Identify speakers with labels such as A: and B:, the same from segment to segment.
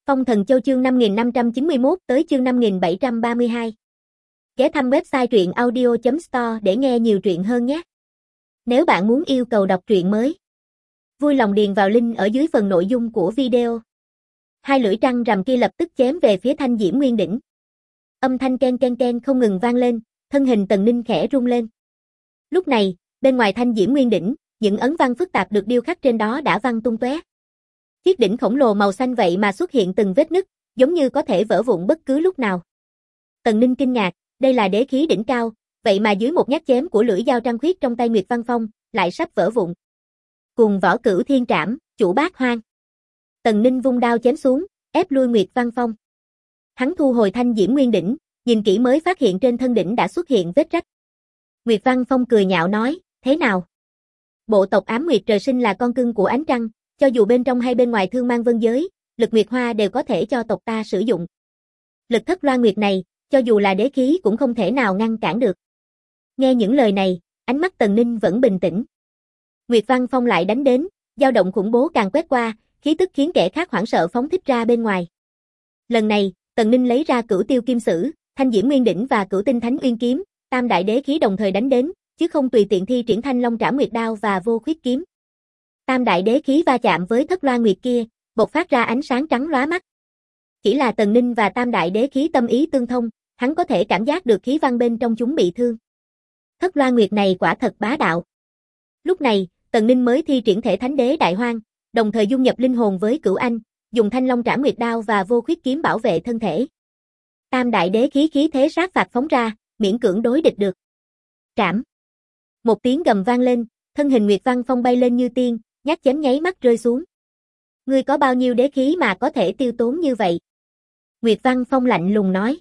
A: Phong Thần Châu chương 5591 tới chương 5732. Ghé thăm website truyện audio.store để nghe nhiều truyện hơn nhé. Nếu bạn muốn yêu cầu đọc truyện mới, vui lòng điền vào link ở dưới phần nội dung của video. Hai lưỡi trăng rằm kia lập tức chém về phía Thanh Diễm Nguyên Đỉnh. Âm thanh ken ken ken không ngừng vang lên, thân hình Tần Ninh khẽ rung lên. Lúc này, bên ngoài Thanh Diễm Nguyên Đỉnh, những ấn văn phức tạp được điêu khắc trên đó đã văng tung tóe. Chiếc đỉnh khổng lồ màu xanh vậy mà xuất hiện từng vết nứt, giống như có thể vỡ vụn bất cứ lúc nào. Tần Ninh kinh ngạc, đây là đế khí đỉnh cao, vậy mà dưới một nhát chém của lưỡi dao trăng khuyết trong tay Nguyệt Văn Phong, lại sắp vỡ vụn. Cùng võ cửu thiên trảm, chủ bát hoang. Tần Ninh vung đao chém xuống, ép lui Nguyệt Văn Phong. Hắn thu hồi Thanh Diễm Nguyên Đỉnh, nhìn kỹ mới phát hiện trên thân đỉnh đã xuất hiện vết rách. Nguyệt Văn Phong cười nhạo nói, thế nào? Bộ tộc Ám Nguyệt Trời Sinh là con cưng của ánh trăng, cho dù bên trong hay bên ngoài Thương Mang Vân giới, lực Nguyệt Hoa đều có thể cho tộc ta sử dụng. Lực Thất Loan Nguyệt này, cho dù là đế khí cũng không thể nào ngăn cản được. Nghe những lời này, ánh mắt Tần Ninh vẫn bình tĩnh. Nguyệt Văn Phong lại đánh đến, dao động khủng bố càng quét qua, khí tức khiến kẻ khác hoảng sợ phóng thích ra bên ngoài. Lần này, Tần Ninh lấy ra Cửu Tiêu Kim Sử, Thanh Diễm Nguyên Đỉnh và Cửu Tinh Thánh Uyên Kiếm, tam đại đế khí đồng thời đánh đến, chứ không tùy tiện thi triển Thanh Long Trảm Nguyệt Đao và Vô Khuyết Kiếm. Tam đại đế khí va chạm với Thất Loan Nguyệt kia, bộc phát ra ánh sáng trắng lóa mắt. Chỉ là Tần Ninh và tam đại đế khí tâm ý tương thông, hắn có thể cảm giác được khí văn bên trong chúng bị thương. Thất Loan Nguyệt này quả thật bá đạo. Lúc này, Tần Ninh mới thi triển thể Thánh Đế Đại Hoang, đồng thời dung nhập linh hồn với Cửu Anh, dùng Thanh Long Trảm Nguyệt Đao và Vô Khuyết Kiếm bảo vệ thân thể. Tam đại đế khí khí thế sát phạt phóng ra, miễn cưỡng đối địch được. Trảm. Một tiếng gầm vang lên, thân hình Nguyệt Văn Phong bay lên như tiên, nhát chém nháy mắt rơi xuống. Ngươi có bao nhiêu đế khí mà có thể tiêu tốn như vậy? Nguyệt Văn Phong lạnh lùng nói.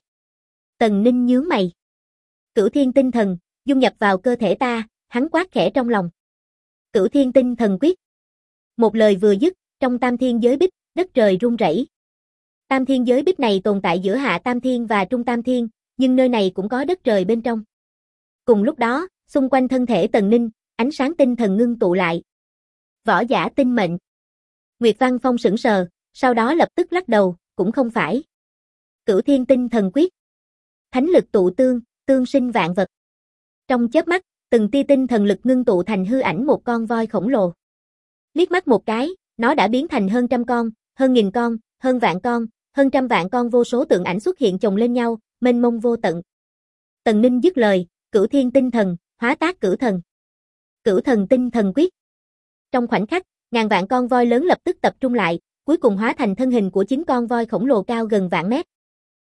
A: Tần Ninh nhướng mày. Cửu Thiên Tinh Thần, dung nhập vào cơ thể ta, hắn quát khẽ trong lòng. Cửu Thiên Tinh Thần quyết. Một lời vừa dứt, trong Tam Thiên Giới Bích, đất trời rung rẩy. Tam Thiên Giới Bích này tồn tại giữa Hạ Tam Thiên và Trung Tam Thiên, nhưng nơi này cũng có đất trời bên trong. Cùng lúc đó, xung quanh thân thể Tần Ninh, ánh sáng tinh thần ngưng tụ lại. Võ giả tinh mệnh. Nguyệt Văn Phong sững sờ, sau đó lập tức lắc đầu, cũng không phải. Cửu Thiên Tinh Thần quyết. Thánh lực tụ tương, tương sinh vạn vật. Trong chớp mắt, từng tia tinh thần lực ngưng tụ thành hư ảnh một con voi khổng lồ. Liếc mắt một cái, nó đã biến thành hơn trăm con, hơn nghìn con, hơn vạn con, hơn trăm vạn con, vô số tượng ảnh xuất hiện chồng lên nhau, mênh mông vô tận. Tần Ninh dứt lời, Cửu Thiên Tinh Thần, hóa tác Cửu Thần. Cửu Thần Tinh Thần quyết. Trong khoảnh khắc, ngàn vạn con voi lớn lập tức tập trung lại, cuối cùng hóa thành thân hình của 9 con voi khổng lồ cao gần vạn mét.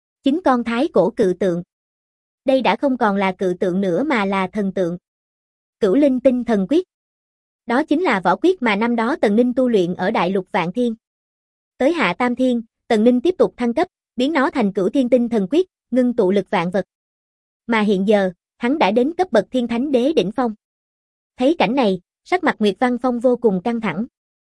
A: 9 con thái cổ cự tượng. Đây đã không còn là cự tượng nữa mà là thần tượng. Cửu Linh Tinh Thần quyết. Đó chính là võ quyết mà năm đó Tần Ninh tu luyện ở Đại Lục Vạn Thiên. Tới Hạ Tam Thiên, Tần Ninh tiếp tục thăng cấp, biến nó thành Cửu Thiên Tinh Thần quyết, ngưng tụ lực vạn vật. Mà hiện giờ, hắn đã đến cấp bậc Thiên Thánh Đế đỉnh phong. Thấy cảnh này, sắc mặt Nguyệt Văn Phong vô cùng căng thẳng.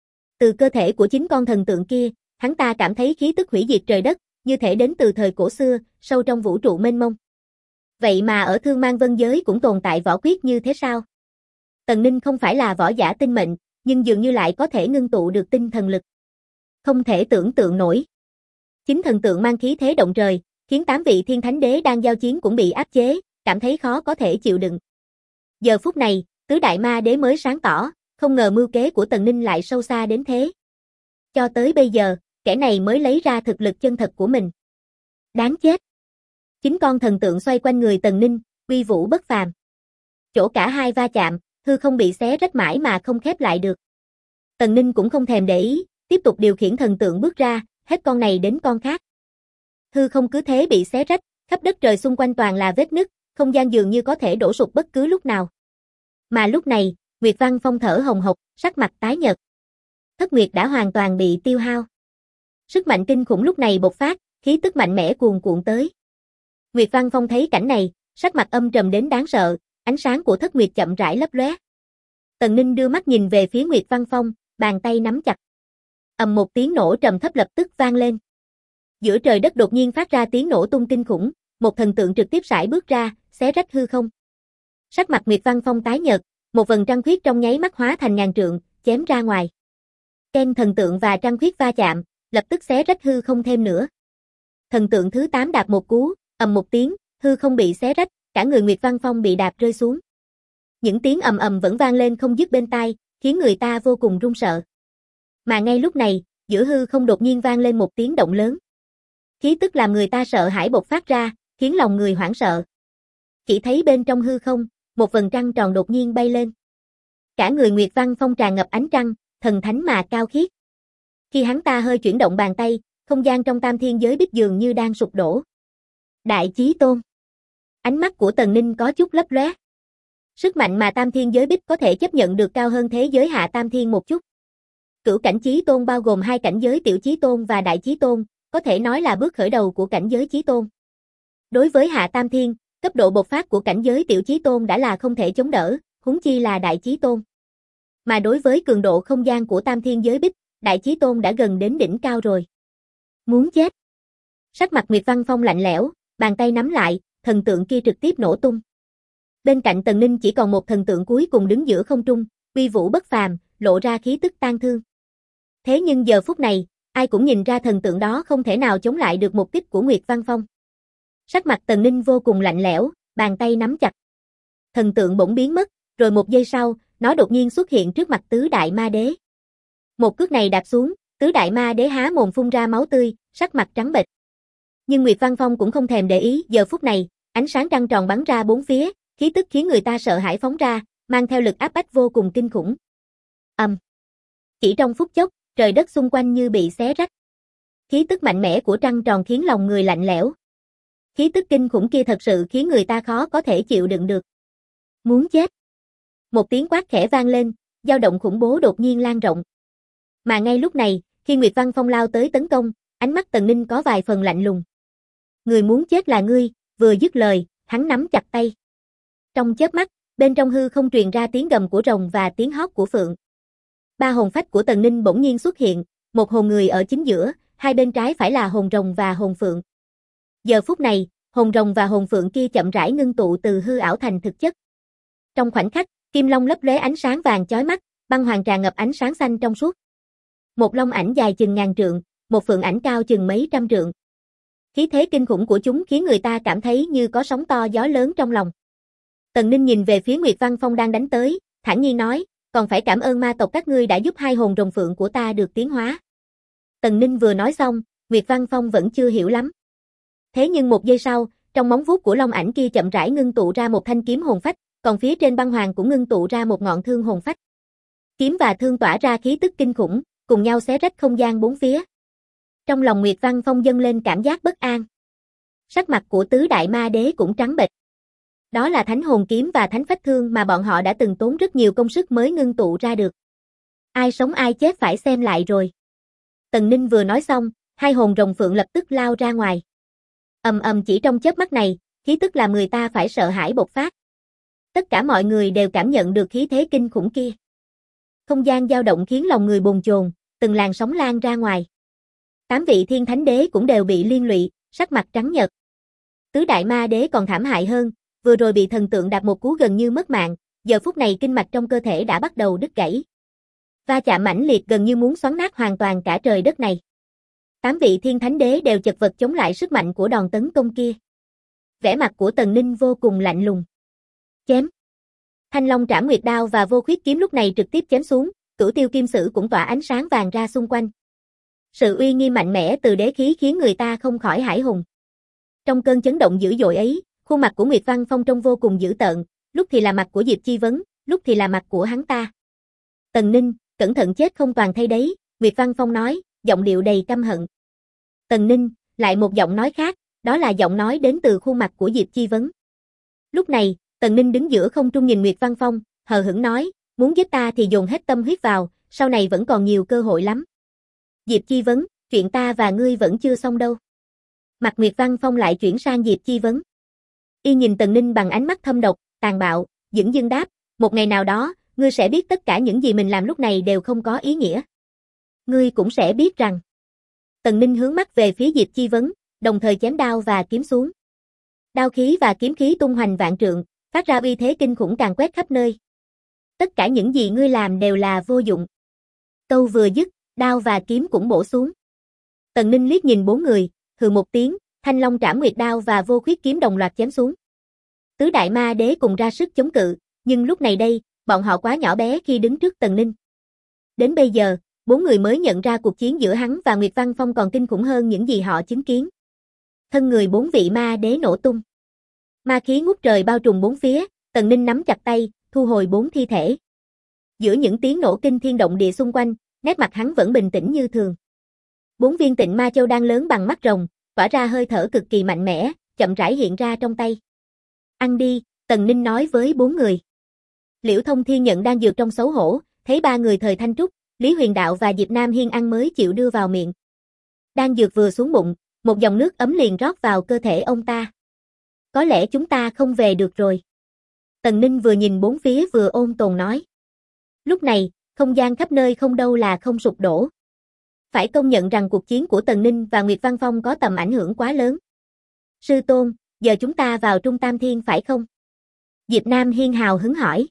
A: Từ cơ thể của 9 con thần tượng kia, hắn ta cảm thấy khí tức hủy diệt trời đất, như thể đến từ thời cổ xưa, sâu trong vũ trụ mênh mông. Vậy mà ở Thương Mang Vân giới cũng tồn tại võ quyết như thế sao? Tần Ninh không phải là võ giả tinh mệnh, nhưng dường như lại có thể ngưng tụ được tinh thần lực. Không thể tưởng tượng nổi. 9 thần tượng mang khí thế động trời, khiến 8 vị Thiên Thánh Đế đang giao chiến cũng bị áp chế, cảm thấy khó có thể chịu đựng. Giờ phút này, Tứ Đại Ma Đế mới sáng tỏ, không ngờ mưu kế của Tần Ninh lại sâu xa đến thế. Cho tới bây giờ, kẻ này mới lấy ra thực lực chân thật của mình. Đáng chết. 9 con thần tượng xoay quanh người Tần Ninh, uy vũ bất phàm. Chỗ cả hai va chạm, hư không bị xé rách mãi mà không khép lại được. Tần Ninh cũng không thèm để ý, tiếp tục điều khiển thần tượng bước ra, hết con này đến con khác. Hư không cứ thế bị xé rách, khắp đất trời xung quanh toàn là vết nứt, không gian dường như có thể đổ sụp bất cứ lúc nào. Mà lúc này, Nguyệt Văn Phong thở hồng hộc, sắc mặt tái nhợt. Thất Nguyệt đã hoàn toàn bị tiêu hao. Sức mạnh kinh khủng lúc này bộc phát, khí tức mạnh mẽ cuồn cuộn tới. Nguyệt Văn Phong thấy cảnh này, sắc mặt âm trầm đến đáng sợ, ánh sáng của Thất Nguyệt chậm rãi lấp lóe. Tần Ninh đưa mắt nhìn về phía Nguyệt Văn Phong, bàn tay nắm chặt. Ầm một tiếng nổ trầm thấp lập tức vang lên. Giữa trời đất đột nhiên phát ra tiếng nổ tung kinh khủng, một thần tượng trực tiếp sải bước ra, xé rách hư không. Sắc mặt Nguyệt Văn Phong tái nhợt, một vầng trăng khuyết trong nháy mắt hóa thành ngàn trượng, chém ra ngoài. Ken thần tượng và trăng khuyết va chạm, lập tức xé rách hư không thêm nữa. Thần tượng thứ 8 đạp một cú, ầm một tiếng, hư không bị xé rách, cả người Nguyệt Văn Phong bị đạp rơi xuống. Những tiếng ầm ầm vẫn vang lên không dứt bên tai, khiến người ta vô cùng run sợ. Mà ngay lúc này, giữa hư không đột nhiên vang lên một tiếng động lớn. Khí tức làm người ta sợ hãi bộc phát ra, khiến lòng người hoảng sợ. Chỉ thấy bên trong hư không, một vầng trăng tròn đột nhiên bay lên. Cả người Nguyệt Văn Phong tràn ngập ánh trăng, thần thánh mà cao khiết. Khi hắn ta hơi chuyển động bàn tay, không gian trong tam thiên giới bích dường như đang sụp đổ. Đại Chí Tôn. Ánh mắt của Tần Ninh có chút lấp lóe. Sức mạnh mà tam thiên giới bích có thể chấp nhận được cao hơn thế giới hạ tam thiên một chút. Cửu cảnh Chí Tôn bao gồm hai cảnh giới tiểu Chí Tôn và đại Chí Tôn, có thể nói là bước khởi đầu của cảnh giới Chí Tôn. Đối với hạ tam thiên, cấp độ bộc phát của cảnh giới tiểu Chí Tôn đã là không thể chống đỡ, huống chi là đại Chí Tôn. Mà đối với cường độ không gian của tam thiên giới bích, đại Chí Tôn đã gần đến đỉnh cao rồi. Muốn chết. Sắc mặt Nguyệt Văn Phong lạnh lẽo, bàn tay nắm lại, thần tượng kia trực tiếp nổ tung. Bên cạnh Tần Ninh chỉ còn một thần tượng cuối cùng đứng giữa không trung, uy vũ bất phàm, lộ ra khí tức tang thương. Thế nhưng giờ phút này, ai cũng nhìn ra thần tượng đó không thể nào chống lại được một kích của Nguyệt Văn Phong. Sắc mặt Tần Ninh vô cùng lạnh lẽo, bàn tay nắm chặt. Thần tượng bỗng biến mất, rồi một giây sau, nó đột nhiên xuất hiện trước mặt tứ đại ma đế. Một cước này đạp xuống, tứ đại ma đế há mồm phun ra máu tươi, sắc mặt trắng bệch. Nhưng Nguyệt Văn Phong cũng không thèm để ý, giờ phút này, ánh sáng trăng tròn bắn ra bốn phía, khí tức khiến người ta sợ hãi phóng ra, mang theo lực áp bách vô cùng kinh khủng. Chỉ trong phút chốc, trời đất xung quanh như bị xé rách. Khí tức mạnh mẽ của trăng tròn khiến lòng người lạnh lẽo. Khí tức kinh khủng kia thật sự khiến người ta khó có thể chịu đựng được. Muốn chết. Một tiếng quát khẽ vang lên, dao động khủng bố đột nhiên lan rộng. Mà ngay lúc này, khi Nguyệt Văn Phong lao tới tấn công, ánh mắt Tần Ninh có vài phần lạnh lùng. Người muốn chết là ngươi, vừa dứt lời, hắn nắm chặt tay. Trong chớp mắt, bên trong hư không truyền ra tiếng gầm của rồng và tiếng hót của phượng. Ba hồn phách của Tần Ninh bỗng nhiên xuất hiện, một hồn người ở chính giữa, hai bên trái phải là hồn rồng và hồn phượng. Giờ phút này, hồn rồng và hồn phượng kia chậm rãi ngưng tụ từ hư ảo thành thực chất. Trong khoảnh khắc, kim long lấp lóe ánh sáng vàng chói mắt, băng hoàng tràn ngập ánh sáng xanh trong suốt. Một long ảnh dài chừng ngàn trượng, một phượng ảnh cao chừng mấy trăm trượng. Khí thế kinh khủng của chúng khiến người ta cảm thấy như có sóng to gió lớn trong lòng. Tần Ninh nhìn về phía Nguyệt Văn Phong đang đánh tới, thản nhiên nói, còn phải cảm ơn ma tộc các ngươi đã giúp hai hồn rồng phượng của ta được tiến hóa. Tần Ninh vừa nói xong, Nguyệt Văn Phong vẫn chưa hiểu lắm. Thế nhưng một giây sau, trong móng vuốt của long ảnh kia chậm rãi ngưng tụ ra một thanh kiếm hồn phách, còn phía trên băng hoàng cũng ngưng tụ ra một ngọn thương hồn phách. Kiếm và thương tỏa ra khí tức kinh khủng, cùng nhau xé rách không gian bốn phía. Trong lòng Nguyệt Văn Phong dâng lên cảm giác bất an. Sắc mặt của tứ đại ma đế cũng trắng bệch. Đó là thánh hồn kiếm và thánh phách thương mà bọn họ đã từng tốn rất nhiều công sức mới ngưng tụ ra được. Ai sống ai chết phải xem lại rồi. Tần Ninh vừa nói xong, hai hồn rồng phượng lập tức lao ra ngoài. Chỉ trong chớp mắt này, khí tức làm người ta phải sợ hãi bộc phát. Tất cả mọi người đều cảm nhận được khí thế kinh khủng kia. Không gian dao động khiến lòng người bồn chồn, từng làn sóng lan ra ngoài. 8 vị thiên thánh đế cũng đều bị liên lụy, sắc mặt trắng nhợt. Tứ đại ma đế còn thảm hại hơn, vừa rồi bị thần tượng đạp một cú gần như mất mạng, giờ phút này kinh mạch trong cơ thể đã bắt đầu đứt gãy. Va chạm mãnh liệt gần như muốn xoắn nát hoàn toàn cả trời đất này. 8 vị thiên thánh đế đều chật vật chống lại sức mạnh của đòn tấn công kia. Vẻ mặt của Tần Ninh vô cùng lạnh lùng. Chém. Thanh Long Trảm Nguyệt Đao và Vô Khuyết Kiếm lúc này trực tiếp chém xuống, Cửu Tiêu Kim Sử cũng tỏa ánh sáng vàng ra xung quanh. Sự uy nghiêm mạnh mẽ từ đế khí khiến người ta không khỏi hãi hùng. Trong cơn chấn động dữ dội ấy, khuôn mặt của Nguyệt Văn Phong trông vô cùng dữ tợn, lúc thì là mặt của Diệp Chi Vấn, lúc thì là mặt của hắn ta. Tần Ninh, cẩn thận chết không toàn thay đấy, Nguyệt Văn Phong nói, giọng điệu đầy căm hận. Tần Ninh, lại một giọng nói khác, đó là giọng nói đến từ khuôn mặt của Diệp Chi Vấn. Lúc này, Tần Ninh đứng giữa không trung nhìn Nguyệt Văn Phong, hờ hững nói, muốn giết ta thì dồn hết tâm huyết vào, sau này vẫn còn nhiều cơ hội lắm. Diệp Chi Vấn, chuyện ta và ngươi vẫn chưa xong đâu. Mặt Nguyệt Văn Phong lại chuyển sang Diệp Chi Vấn. Y nhìn Tần Ninh bằng ánh mắt thâm độc, tàn bạo, dửng dưng đáp, một ngày nào đó, ngươi sẽ biết tất cả những gì mình làm lúc này đều không có ý nghĩa. Ngươi cũng sẽ biết rằng. Tần Ninh hướng mắt về phía Diệp Chi Vấn, đồng thời chém đao và kiếm xuống. Đao khí và kiếm khí tung hoành vạn trượng, phát ra uy thế kinh khủng càn quét khắp nơi. Tất cả những gì ngươi làm đều là vô dụng. Câu vừa dứt, đao và kiếm cũng bổ xuống. Tần Ninh liếc nhìn bốn người, hừ một tiếng, Thanh Long Trảm Nguyệt Đao và Vô Khuyết Kiếm đồng loạt chém xuống. Tứ đại ma đế cùng ra sức chống cự, nhưng lúc này đây, bọn họ quá nhỏ bé khi đứng trước Tần Ninh. Đến bây giờ, bốn người mới nhận ra cuộc chiến giữa hắn và Nguyệt Văn Phong còn kinh khủng hơn những gì họ chứng kiến. Thân người bốn vị ma đế nổ tung. Ma khí ngút trời bao trùm bốn phía, Tần Ninh nắm chặt tay, thu hồi bốn thi thể. Giữa những tiếng nổ kinh thiên động địa xung quanh, nét mặt hắn vẫn bình tĩnh như thường. Bốn viên Tịnh Ma Châu đang lớn bằng mắt rồng, tỏa ra hơi thở cực kỳ mạnh mẽ, chậm rãi hiện ra trong tay. Ăn đi, Tần Ninh nói với bốn người. Liễu Thông Thiên nhận đan dược trong xấu hổ, thấy ba người Thời Thanh Trúc, Lý Huyền Đạo và Diệp Nam Hiên ăn mới chịu đưa vào miệng. Đan dược vừa xuống bụng, một dòng nước ấm liền rót vào cơ thể ông ta. Có lẽ chúng ta không về được rồi. Tần Ninh vừa nhìn bốn phía vừa ôn tồn nói. Lúc này, không gian khắp nơi không đâu là không sụp đổ. Phải công nhận rằng cuộc chiến của Tần Ninh và Nguyệt Văn Phong có tầm ảnh hưởng quá lớn. Sư tôn, giờ chúng ta vào Trung Tam Thiên phải không? Diệp Nam Hiên hào hứng hỏi.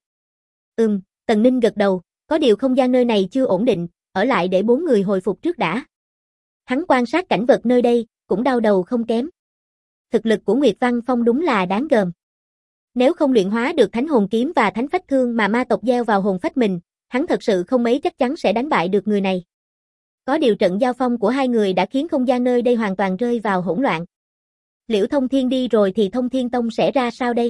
A: Tần Ninh gật đầu, có điều không gian nơi này chưa ổn định, ở lại để bốn người hồi phục trước đã. Hắn quan sát cảnh vật nơi đây, cũng đau đầu không kém. Thực lực của Nguyệt Văn Phong đúng là đáng gờm. Nếu không luyện hóa được Thánh Hồn Kiếm và Thánh Phách Thương mà ma tộc gieo vào hồn phách mình, hắn thật sự không mấy chắc chắn sẽ đánh bại được người này. Có điều trận giao phong của hai người đã khiến không gian nơi đây hoàn toàn rơi vào hỗn loạn. Liễu Thông Thiên đi rồi thì Thông Thiên Tông sẽ ra sao đây?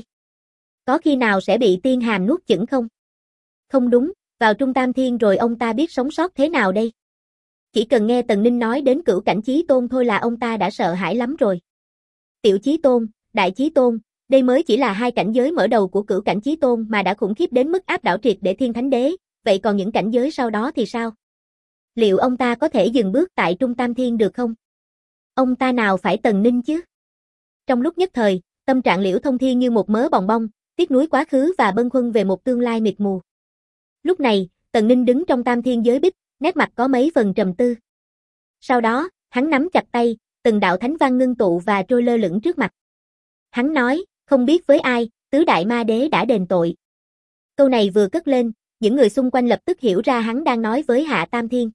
A: Có khi nào sẽ bị Tiên Hàm nuốt chửng không? Không đúng, vào Trung Tam Thiên rồi ông ta biết sống sót thế nào đây? Chỉ cần nghe Tần Ninh nói đến Cửu Cảnh Chí Tôn thôi là ông ta đã sợ hãi lắm rồi. Tiểu Chí Tôn, Đại Chí Tôn, đây mới chỉ là hai cảnh giới mở đầu của Cửu Cảnh Chí Tôn mà đã khủng khiếp đến mức áp đảo triệt để Thiên Thánh Đế, vậy còn những cảnh giới sau đó thì sao? Liệu ông ta có thể dừng bước tại Trung Tam Thiên được không? Ông ta nào phải Tần Ninh chứ? Trong lúc nhất thời, tâm trạng Liễu Thông Thiên như một mớ bòng bong, tiếc nuối quá khứ và bâng khuâng về một tương lai mịt mù. Lúc này, Tần Ninh đứng trong Tam Thiên giới bích, nét mặt có mấy phần trầm tư. Sau đó, hắn nắm chặt tay, từng đạo thánh văn ngưng tụ và trôi lơ lửng trước mặt. Hắn nói, không biết với ai, tứ đại ma đế đã đền tội. Câu này vừa cất lên, những người xung quanh lập tức hiểu ra hắn đang nói với Hạ Tam Thiên.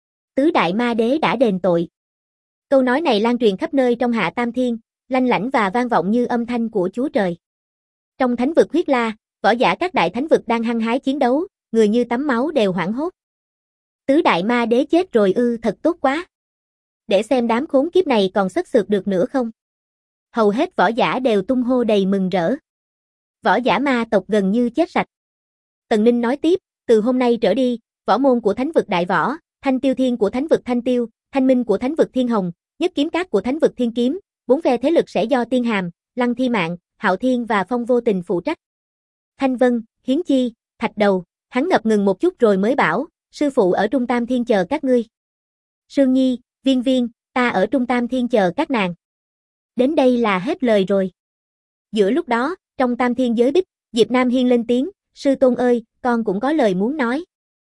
A: Tứ đại ma đế đã đền tội. Câu nói này lan truyền khắp nơi trong Hạ Tam Thiên, lanh lảnh và vang vọng như âm thanh của Chúa Trời. Trong thánh vực Huyết La, võ giả các đại thánh vực đang hăng hái chiến đấu, người như tắm máu đều hoảng hốt. Tứ đại ma đế chết rồi ư, thật tốt quá. Để xem đám khốn kiếp này còn xất xược được nữa không. Hầu hết võ giả đều tung hô đầy mừng rỡ. Võ giả ma tộc gần như chết sạch. Tần Ninh nói tiếp, từ hôm nay trở đi, võ môn của thánh vực Đại Võ, Thanh Tiêu Thiên của thánh vực Thanh Tiêu, Thanh Minh của thánh vực Thiên Hồng, Nhất Kiếm Các của thánh vực Thiên Kiếm, bốn phe thế lực sẽ do Tiên Hàm, Lăng Thi Mạn, Hạo Thiên và Phong Vô Tình phụ trách. Thanh Vân, Hiến Chi, Thạch Đầu, hắn ngập ngừng một chút rồi mới bảo, sư phụ ở Trung Tam Thiên chờ các ngươi. Sương Nhi, Viên Viên, ta ở Trung Tam Thiên chờ các nàng. Đến đây là hết lời rồi. Giữa lúc đó, trong Tam Thiên giới bích, Diệp Nam Hiên lên tiếng, sư tôn ơi, con cũng có lời muốn nói.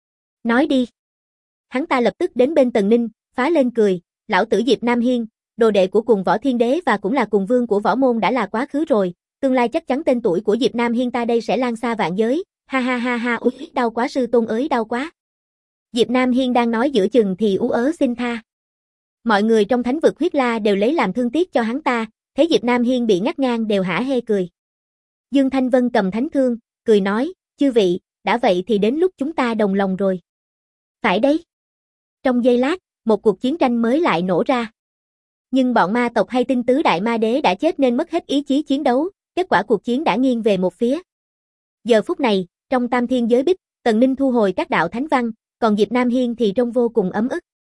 A: Nói đi. Hắn ta lập tức đến bên Tần Ninh, phá lên cười, lão tử Diệp Nam Hiên, đồ đệ của cùng Võ Thiên Đế và cũng là cùng vương của võ môn đã là quá khứ rồi, tương lai chắc chắn tên tuổi của Diệp Nam Hiên ta đây sẽ lan xa vạn giới, ha ha ha ha, úi, đau quá sư tôn ơi, đau quá. Diệp Nam Hiên đang nói giữa chừng thì ú ớ xin tha. Mọi người trong thánh vực Huyết La đều lấy làm thương tiếc cho hắn ta, thấy Diệp Nam Hiên bị ngắt ngang đều hả hê cười. Dương Thanh Vân cầm thánh thương, cười nói, chư vị, đã vậy thì đến lúc chúng ta đồng lòng rồi. Phải đấy. Trong giây lát, một cuộc chiến tranh mới lại nổ ra. Nhưng bọn ma tộc hay tin tứ đại ma đế đã chết nên mất hết ý chí chiến đấu, kết quả cuộc chiến đã nghiêng về một phía. Giờ phút này, trong Tam Thiên giới bích, Tần Ninh thu hồi các đạo thánh văn, còn Diệp Nam Hiên thì trông vô cùng ấm ức.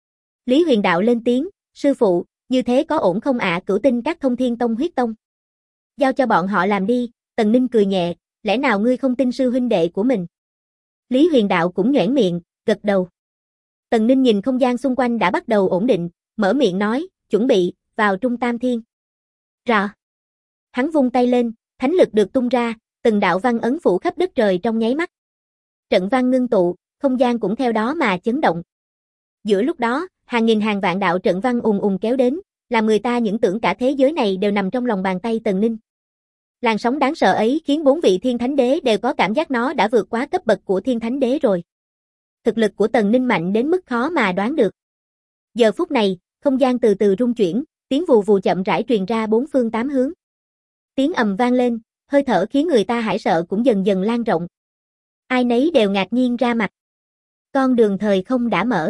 A: Lý Huyền Đạo lên tiếng, sư phụ, như thế có ổn không ạ? Cửu tinh các Thông Thiên Tông huyết tông. Giao cho bọn họ làm đi, Tần Ninh cười nhẹ, lẽ nào ngươi không tin sư huynh đệ của mình? Lý Huyền Đạo cũng nhoẻn miệng, gật đầu. Tần Ninh nhìn không gian xung quanh đã bắt đầu ổn định, mở miệng nói, chuẩn bị, vào Trung Tam Thiên. Rọ. Hắn vung tay lên, thánh lực được tung ra, từng đạo văn ấn phủ khắp đất trời trong nháy mắt. Trận văn ngưng tụ, không gian cũng theo đó mà chấn động. Giữa lúc đó, hàng nghìn hàng vạn đạo trận văn ùn ùn kéo đến, làm người ta những tưởng cả thế giới này đều nằm trong lòng bàn tay Tần Ninh. Làn sóng đáng sợ ấy khiến bốn vị Thiên Thánh Đế đều có cảm giác nó đã vượt quá cấp bậc của Thiên Thánh Đế rồi. Thực lực của Tần Ninh mạnh đến mức khó mà đoán được. Giờ phút này, không gian từ từ rung chuyển, tiếng vù vù chậm rãi truyền ra bốn phương tám hướng. Tiếng ầm vang lên, hơi thở khiến người ta hãi sợ cũng dần dần lan rộng. Ai nấy đều ngạc nhiên ra mặt. Con đường thời không đã mở.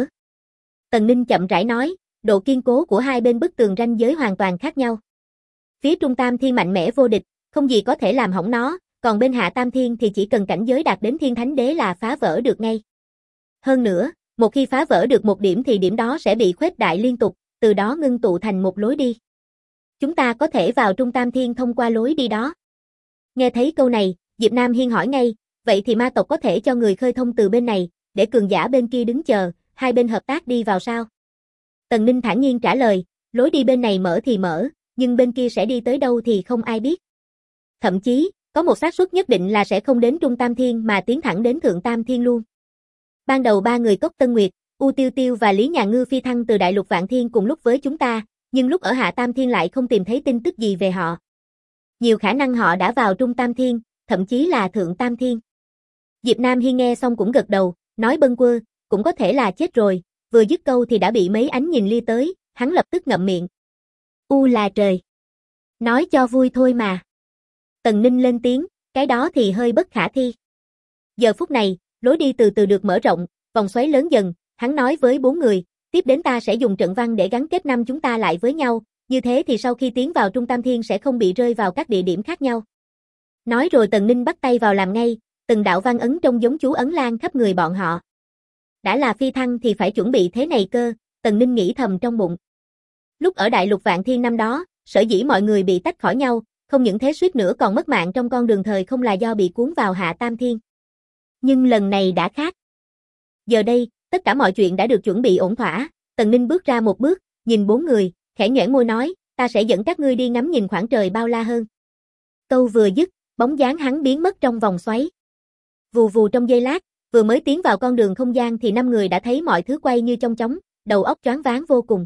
A: Tần Ninh chậm rãi nói, độ kiên cố của hai bên bức tường ranh giới hoàn toàn khác nhau. Phía Trung Tam Thiên mạnh mẽ vô địch, không gì có thể làm hỏng nó, còn bên Hạ Tam Thiên thì chỉ cần cảnh giới đạt đến Thiên Thánh Đế là phá vỡ được ngay. Hơn nữa, một khi phá vỡ được một điểm thì điểm đó sẽ bị khuếch đại liên tục, từ đó ngưng tụ thành một lối đi. Chúng ta có thể vào Trung Tam Thiên thông qua lối đi đó. Nghe thấy câu này, Diệp Nam Hiên hỏi ngay, vậy thì ma tộc có thể cho người khơi thông từ bên này, để cường giả bên kia đứng chờ, hai bên hợp tác đi vào sao? Tần Ninh thản nhiên trả lời, lối đi bên này mở thì mở, nhưng bên kia sẽ đi tới đâu thì không ai biết. Thậm chí, có một xác suất nhất định là sẽ không đến Trung Tam Thiên mà tiến thẳng đến Thượng Tam Thiên luôn. Ban đầu ba người Cốc Tân Nguyệt, U Tiêu Tiêu và Lý Nhà Ngư phi thăng từ Đại Lục Vạn Thiên cùng lúc với chúng ta, nhưng lúc ở Hạ Tam Thiên lại không tìm thấy tin tức gì về họ. Nhiều khả năng họ đã vào Trung Tam Thiên, thậm chí là Thượng Tam Thiên. Diệp Nam Hiên nghe xong cũng gật đầu, nói bâng quơ, cũng có thể là chết rồi, vừa dứt câu thì đã bị mấy ánh nhìn lia tới, hắn lập tức ngậm miệng. U là trời. Nói cho vui thôi mà. Tần Ninh lên tiếng, cái đó thì hơi bất khả thi. Giờ phút này, lối đi từ từ được mở rộng, vòng xoáy lớn dần, hắn nói với bốn người, tiếp đến ta sẽ dùng trận văn để gắn kết năm chúng ta lại với nhau, như thế thì sau khi tiến vào Trung Tam Thiên sẽ không bị rơi vào các địa điểm khác nhau. Nói rồi Tần Ninh bắt tay vào làm ngay, từng đạo văn ấn trông giống chú ấn lan khắp người bọn họ. Đã là phi thăng thì phải chuẩn bị thế này cơ, Tần Ninh nghĩ thầm trong bụng. Lúc ở Đại Lục Vạn Thiên năm đó, sở dĩ mọi người bị tách khỏi nhau, không những thế suýt nữa còn mất mạng trong con đường thời không là do bị cuốn vào Hạ Tam Thiên. Nhưng lần này đã khác. Giờ đây, tất cả mọi chuyện đã được chuẩn bị ổn thỏa, Tần Ninh bước ra một bước, nhìn bốn người, khẽ nhoẻn môi nói, ta sẽ dẫn các ngươi đi ngắm nhìn khoảng trời bao la hơn. Câu vừa dứt, bóng dáng hắn biến mất trong vòng xoáy. Vù vù trong giây lát, vừa mới tiến vào con đường không gian thì năm người đã thấy mọi thứ quay như trong chóng, đầu óc choáng váng vô cùng.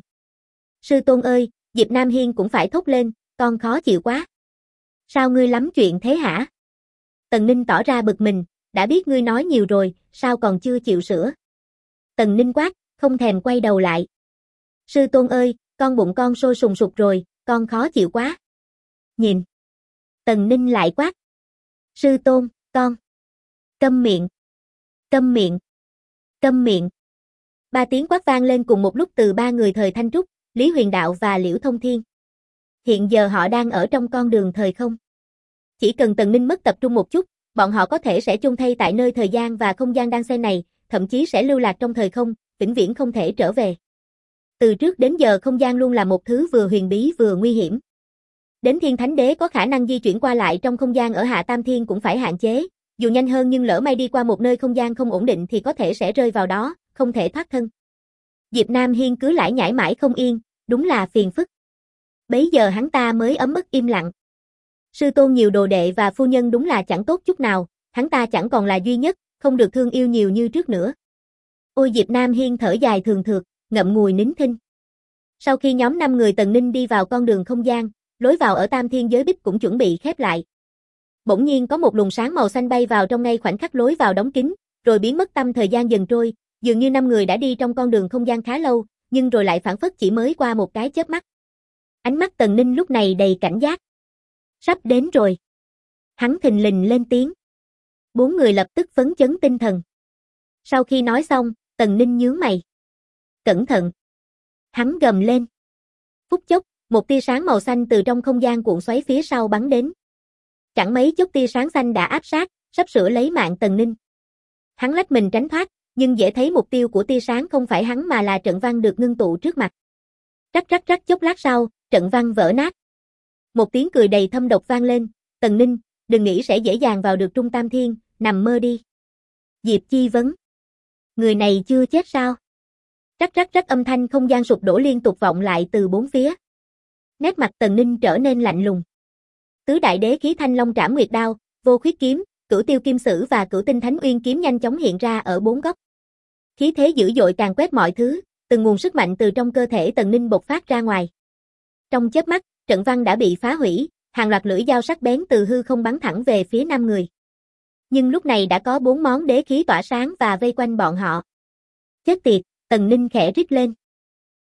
A: Sư tôn ơi, Diệp Nam Hiên cũng phải thốt lên, con khó chịu quá. Sao ngươi lắm chuyện thế hả? Tần Ninh tỏ ra bực mình, đã biết ngươi nói nhiều rồi, sao còn chưa chịu sửa? Tần Ninh quát, không thèm quay đầu lại. Sư tôn ơi, con bụng con sôi sùng sục rồi, con khó chịu quá. Nhìn. Tần Ninh lại quát. Sư tôn, con. Câm miệng. Câm miệng. Câm miệng. Ba tiếng quát vang lên cùng một lúc từ ba người thời Thanh Trúc, Lý Huyền Đạo và Liễu Thông Thiên. Hiện giờ họ đang ở trong con đường thời không. Chỉ cần Tần Ninh mất tập trung một chút, bọn họ có thể sẽ chôn thay tại nơi thời gian và không gian đan xen này, thậm chí sẽ lưu lạc trong thời không, vĩnh viễn không thể trở về. Từ trước đến giờ không gian luôn là một thứ vừa huyền bí vừa nguy hiểm. Đến Thiên Thánh Đế có khả năng di chuyển qua lại trong không gian ở Hạ Tam Thiên cũng phải hạn chế, dù nhanh hơn nhưng lỡ may đi qua một nơi không gian không ổn định thì có thể sẽ rơi vào đó, không thể thoát thân. Diệp Nam Hiên cứ lải nhải mãi không yên, đúng là phiền phức. Bấy giờ hắn ta mới ấm ức im lặng. Sư tôn nhiều đồ đệ và phu nhân đúng là chẳng tốt chút nào, hắn ta chẳng còn là duy nhất, không được thương yêu nhiều như trước nữa. Ôi Diệp Nam Hiên thở dài thường thượt, ngậm ngùi nín thinh. Sau khi nhóm 5 người Tần Ninh đi vào con đường không gian, lối vào ở Tam Thiên Giới Bích cũng chuẩn bị khép lại. Bỗng nhiên có một luồng sáng màu xanh bay vào trong ngay khoảnh khắc lối vào đóng kín, rồi biến mất tăm thời gian dần trôi, dường như 5 người đã đi trong con đường không gian khá lâu, nhưng rồi lại phảng phất chỉ mới qua một cái chớp mắt. Ánh mắt Tần Ninh lúc này đầy cảnh giác. Sắp đến rồi. Hắn thình lình lên tiếng. 4 người lập tức phấn chấn tinh thần. Sau khi nói xong, Tần Ninh nhướng mày. Cẩn thận. Hắn gầm lên. Phút chốc, một tia sáng màu xanh từ trong không gian cuộn xoáy phía sau bắn đến. Chẳng mấy chốc tia sáng xanh đã áp sát, sắp sửa lấy mạng Tần Ninh. Hắn lách mình tránh thoát, nhưng dễ thấy mục tiêu của tia sáng không phải hắn mà là trận văn được ngưng tụ trước mặt. Rắc rắc rắc chốc lát sau, trận văn vỡ nát. Một tiếng cười đầy thâm độc vang lên, Tần Ninh, đừng nghĩ sẽ dễ dàng vào được Trung Tam Thiên, nằm mơ đi. Diệp Chi vấn. Người này chưa chết sao? Rắc rắc rắc âm thanh không gian sụp đổ liên tục vọng lại từ bốn phía. Nét mặt Tần Ninh trở nên lạnh lùng. Tứ đại đế khí Thanh Long Trảm Nguyệt Đao, Vô Khuyết Kiếm, Cửu Tiêu Kim Sử và Cửu Tinh Thánh Uyên Kiếm nhanh chóng hiện ra ở bốn góc. Khí thế dữ dội càn quét mọi thứ, từng nguồn sức mạnh từ trong cơ thể Tần Ninh bộc phát ra ngoài. Trong chớp mắt, trận văn đã bị phá hủy, hàng loạt lưỡi dao sắc bén từ hư không bắn thẳng về phía 5 người. Nhưng lúc này đã có 4 món đế khí tỏa sáng và vây quanh bọn họ. Chết tiệt, Tần Ninh khẽ rít lên.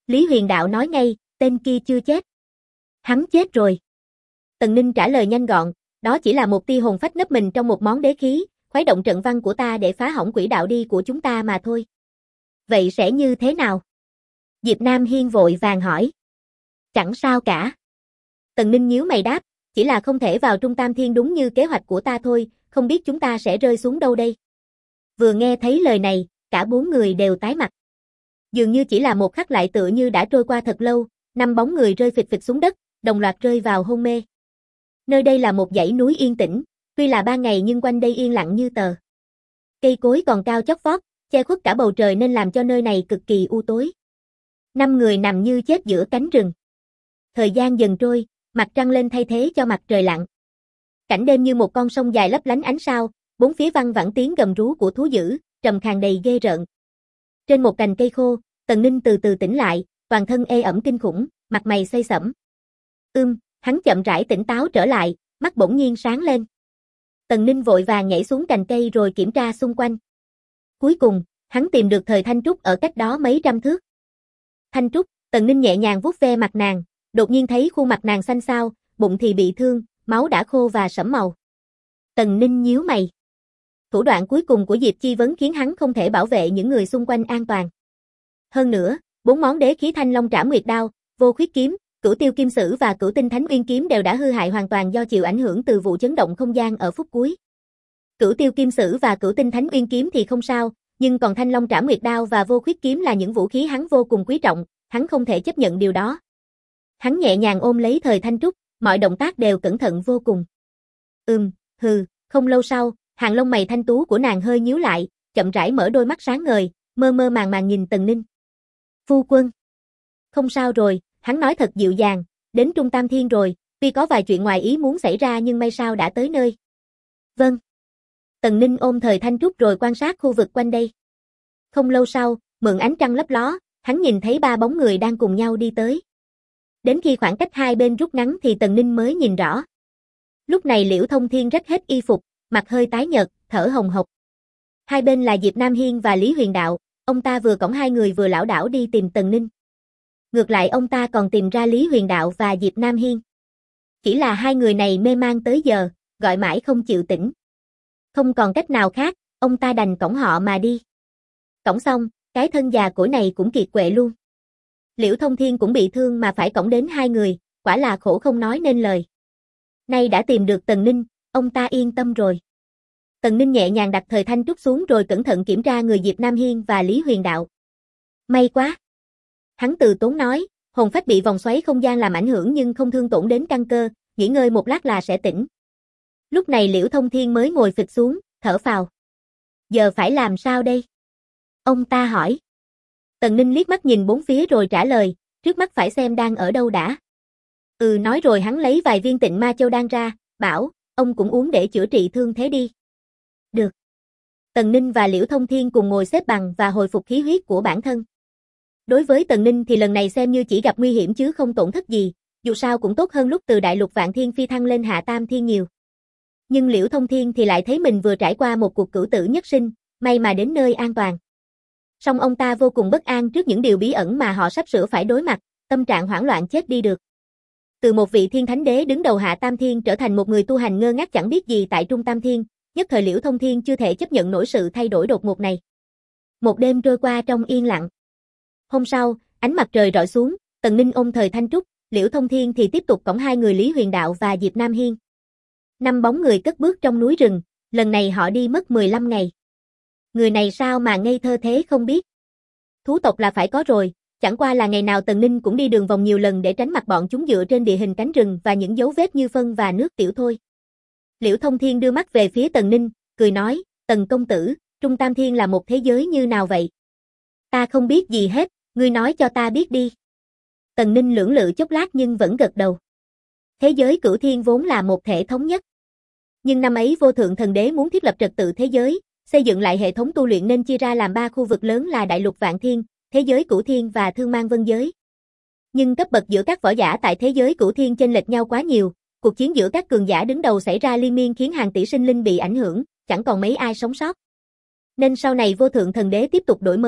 A: Lý Huyền Đạo nói ngay, tên kia chưa chết. Hắn chết rồi. Tần Ninh trả lời nhanh gọn, đó chỉ là một tia hồn phách nấp mình trong một món đế khí, khuấy động trận văn của ta để phá hỏng quỹ đạo đi của chúng ta mà thôi. Vậy sẽ như thế nào? Diệp Nam Hiên vội vàng hỏi. Chẳng sao cả. Tần Ninh nhíu mày đáp, chỉ là không thể vào Trung Tam Thiên đúng như kế hoạch của ta thôi, không biết chúng ta sẽ rơi xuống đâu đây. Vừa nghe thấy lời này, cả bốn người đều tái mặt. Dường như chỉ là một khắc lại tựa như đã trôi qua thật lâu, 5 bóng người rơi phịch phịch xuống đất, đồng loạt rơi vào hôn mê. Nơi đây là một dãy núi yên tĩnh, tuy là ban ngày nhưng quanh đây yên lặng như tờ. Cây cối còn cao chót vót, che khuất cả bầu trời nên làm cho nơi này cực kỳ u tối. 5 người nằm như chết giữa cánh rừng. Thời gian dần trôi, mặt trăng lên thay thế cho mặt trời lặn. Cảnh đêm như một con sông dài lấp lánh ánh sao, bốn phía văng vẳng tiếng gầm rú của thú dữ, trầm khàn đầy ghê rợn. Trên một cành cây khô, Tần Ninh từ từ tỉnh lại, toàn thân ê ẩm kinh khủng, mặt mày xây sẩm. Hắn chậm rãi tỉnh táo trở lại, mắt bỗng nhiên sáng lên. Tần Ninh vội vàng nhảy xuống cành cây rồi kiểm tra xung quanh. Cuối cùng, hắn tìm được Thời Thanh Trúc ở cách đó mấy trăm thước. Thanh Trúc, Tần Ninh nhẹ nhàng vuốt ve mặt nàng, đột nhiên thấy khuôn mặt nàng xanh xao, bụng thì bị thương, máu đã khô và sẫm màu. Tần Ninh nhíu mày. Thủ đoạn cuối cùng của Diệp Chi Vấn khiến hắn không thể bảo vệ những người xung quanh an toàn. Hơn nữa, 4 món đế khí Thanh Long Trảm Nguyệt Đao, Vô Khuyết Kiếm, Cửu Tiêu Kim Sử và Cửu Tinh Thánh Uyên Kiếm đều đã hư hại hoàn toàn do chịu ảnh hưởng từ vụ chấn động không gian ở phút cuối. Cửu Tiêu Kim Sử và Cửu Tinh Thánh Uyên Kiếm thì không sao, nhưng còn Thanh Long Trảm Nguyệt Đao và Vô Khuyết Kiếm là những vũ khí hắn vô cùng quý trọng, hắn không thể chấp nhận điều đó. Hắn nhẹ nhàng ôm lấy Thời Thanh Trúc, mọi động tác đều cẩn thận vô cùng. Không lâu sau, hàng lông mày thanh tú của nàng hơi nhíu lại, chậm rãi mở đôi mắt sáng ngời, mơ mơ màng màng nhìn Tần Ninh. Phu quân. Không sao rồi, hắn nói thật dịu dàng, đến Trung Tam Thiên rồi, tuy có vài chuyện ngoài ý muốn xảy ra nhưng may sao đã tới nơi. Vâng. Tần Ninh ôm Thời Thanh Trúc rồi quan sát khu vực quanh đây. Không lâu sau, mượn ánh trăng lấp ló, hắn nhìn thấy 3 bóng người đang cùng nhau đi tới. Đến khi khoảng cách hai bên rút ngắn thì Tần Ninh mới nhìn rõ. Lúc này Liễu Thông Thiên rách hết y phục, mặt hơi tái nhợt, thở hồng hộc. Hai bên là Diệp Nam Hiên và Lý Huyền Đạo, ông ta vừa cõng hai người vừa lảo đảo đi tìm Tần Ninh. Ngược lại ông ta còn tìm ra Lý Huyền Đạo và Diệp Nam Hiên. Chỉ là hai người này mê man tới giờ, gọi mãi không chịu tỉnh. Không còn cách nào khác, ông ta đành cõng họ mà đi. Cõng xong, cái thân già cỗi này cũng kiệt quệ luôn. Liễu Thông Thiên cũng bị thương mà phải cõng đến hai người, quả là khổ không nói nên lời. Nay đã tìm được Tần Ninh, ông ta yên tâm rồi. Tần Ninh nhẹ nhàng đặt Thời Thanh Trúc xuống rồi cẩn thận kiểm tra người Diệp Nam Hiên và Lý Huyền Đạo. May quá. Hắn từ tốn nói, hồn phách bị vòng xoáy không gian làm ảnh hưởng nhưng không thương tổn đến căn cơ, nghỉ ngơi một lát là sẽ tỉnh. Lúc này Liễu Thông Thiên mới ngồi phịch xuống, thở phào. Giờ phải làm sao đây? Ông ta hỏi. Tần Ninh liếc mắt nhìn bốn phía rồi trả lời, trước mắt phải xem đang ở đâu đã. Nói rồi hắn lấy vài viên Tịnh Ma Châu đan ra, bảo, ông cũng uống để chữa trị thương thế đi. Được. Tần Ninh và Liễu Thông Thiên cùng ngồi xếp bằng và hồi phục khí huyết của bản thân. Đối với Tần Ninh thì lần này xem như chỉ gặp nguy hiểm chứ không tổn thất gì, dù sao cũng tốt hơn lúc từ Đại Lục Vạn Thiên phi thăng lên Hạ Tam Thiên nhiều. Nhưng Liễu Thông Thiên thì lại thấy mình vừa trải qua một cuộc cửu tử nhất sinh, may mà đến nơi an toàn. Song ông ta vô cùng bất an trước những điều bí ẩn mà họ sắp sửa phải đối mặt, tâm trạng hoảng loạn chết đi được. Từ một vị thiên thánh đế đứng đầu Hạ Tam Thiên trở thành một người tu hành ngơ ngác chẳng biết gì tại Trung Tam Thiên, nhất thời Liễu Thông Thiên chưa thể chấp nhận nổi sự thay đổi đột ngột này. Một đêm trôi qua trong yên lặng. Hôm sau, ánh mặt trời rọi xuống, Tần Ninh ôm Thời Thanh Trúc, Liễu Thông Thiên thì tiếp tục cõng hai người Lý Huyền Đạo và Diệp Nam Hiên. 5 bóng người cất bước trong núi rừng, lần này họ đi mất 15 ngày. Người này sao mà ngây thơ thế không biết. Thú tộc là phải có rồi, chẳng qua là ngày nào Tần Ninh cũng đi đường vòng nhiều lần để tránh mặt bọn chúng dựa trên địa hình cánh rừng và những dấu vết như phân và nước tiểu thôi. Liễu Thông Thiên đưa mắt về phía Tần Ninh, cười nói, Tần công tử, Trung Tam Thiên là một thế giới như nào vậy? Ta không biết gì hết, ngươi nói cho ta biết đi. Tần Ninh lưỡng lự chốc lát nhưng vẫn gật đầu. Thế giới Cửu Thiên vốn là một thể thống nhất. Nhưng năm ấy Vô Thượng Thần Đế muốn thiết lập trật tự thế giới, xây dựng lại hệ thống tu luyện nên chia ra làm 3 khu vực lớn là Đại Lục Vạn Thiên, thế giới Cửu Thiên và Thương Mang Vân Giới. Nhưng cấp bậc giữa các võ giả tại thế giới Cửu Thiên chênh lệch nhau quá nhiều, cuộc chiến giữa các cường giả đứng đầu xảy ra liên miên khiến hàng tỷ sinh linh bị ảnh hưởng, chẳng còn mấy ai sống sót. Nên sau này Vô Thượng Thần Đế tiếp tục đổi mới,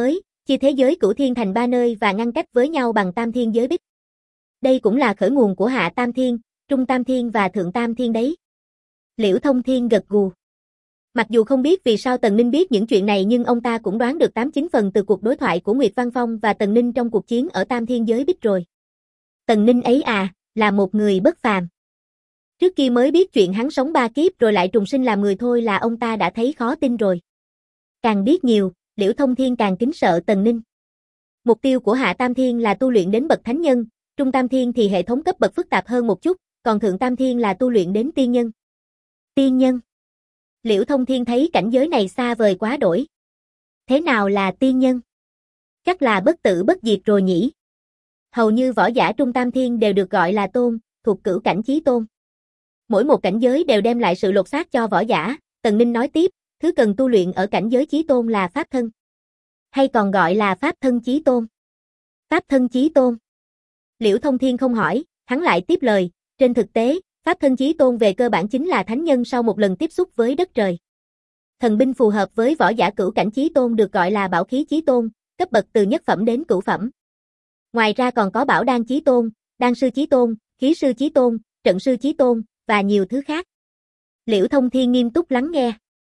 A: chia thế giới cửu thiên thành 3 nơi và ngăn cách với nhau bằng tam thiên giới bích. Đây cũng là khởi nguồn của hạ tam thiên, trung tam thiên và thượng tam thiên đấy. Liễu Thông Thiên gật gù. Mặc dù không biết vì sao Tần Ninh biết những chuyện này nhưng ông ta cũng đoán được 8-9 phần từ cuộc đối thoại của Nguyệt Văn Phong và Tần Ninh trong cuộc chiến ở tam thiên giới bích rồi. Tần Ninh ấy là một người bất phàm. Trước kia mới biết chuyện hắn sống 3 kiếp rồi lại trùng sinh làm người thôi là ông ta đã thấy khó tin rồi. Càng biết nhiều, Liễu Thông Thiên càng kính sợ Tần Ninh. Mục tiêu của hạ tam thiên là tu luyện đến bậc thánh nhân, trung tam thiên thì hệ thống cấp bậc phức tạp hơn một chút, còn thượng tam thiên là tu luyện đến tiên nhân. Tiên nhân? Liễu Thông Thiên thấy cảnh giới này xa vời quá đổi. Thế nào là tiên nhân? Chắc là bất tử bất diệt rồi nhỉ? Hầu như võ giả trung tam thiên đều được gọi là tôn, thuộc cửu cảnh chí tôn. Mỗi một cảnh giới đều đem lại sự lột xác cho võ giả. Tần Ninh nói tiếp, thứ cần tu luyện ở cảnh giới chí tôn là pháp thân. Hay còn gọi là pháp thân chí tôn. Pháp thân chí tôn. Liễu Thông Thiên không hỏi, hắn lại tiếp lời, trên thực tế, pháp thân chí tôn về cơ bản chính là thánh nhân sau một lần tiếp xúc với đất trời. Thần binh phù hợp với võ giả cửu cảnh chí tôn được gọi là bảo khí chí tôn, cấp bậc từ nhất phẩm đến cửu phẩm. Ngoài ra còn có bảo đan chí tôn, đan sư chí tôn, khí sư chí tôn, trận sư chí tôn, và nhiều thứ khác. Liễu Thông Thiên nghiêm túc lắng nghe.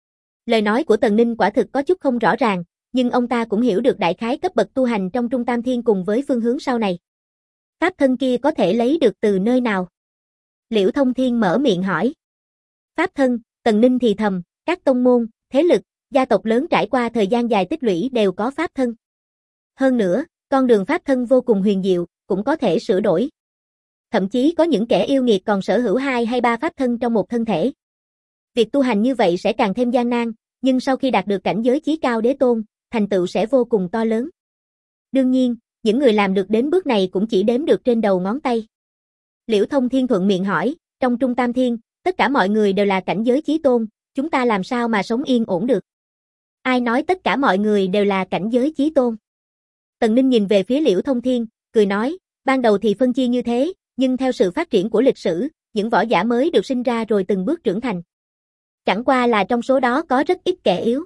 A: Lời nói của Tần Ninh quả thực có chút không rõ ràng, nhưng ông ta cũng hiểu được đại khái cấp bậc tu hành trong trung tam thiên cùng với phương hướng sau này. Pháp thân kia có thể lấy được từ nơi nào? Liễu Thông Thiên mở miệng hỏi. Pháp thân, Tần Ninh thì thầm, các tông môn, thế lực, gia tộc lớn trải qua thời gian dài tích lũy đều có pháp thân. Hơn nữa, con đường pháp thân vô cùng huyền diệu, cũng có thể sửa đổi. Thậm chí có những kẻ yêu nghiệt còn sở hữu 2 hay 3 pháp thân trong một thân thể. Việc tu hành như vậy sẽ càng thêm gian nan, nhưng sau khi đạt được cảnh giới chí cao đế tôn, thành tựu sẽ vô cùng to lớn. Đương nhiên, những người làm được đến bước này cũng chỉ đếm được trên đầu ngón tay. Liễu Thông Thiên thuận miệng hỏi, trong trung tam thiên, tất cả mọi người đều là cảnh giới chí tôn, chúng ta làm sao mà sống yên ổn được? Ai nói tất cả mọi người đều là cảnh giới chí tôn? Tần Ninh nhìn về phía Liễu Thông Thiên, cười nói, ban đầu thì phân chia như thế, nhưng theo sự phát triển của lịch sử, những võ giả mới được sinh ra rồi từng bước trưởng thành. Chẳng qua là trong số đó có rất ít kẻ yếu.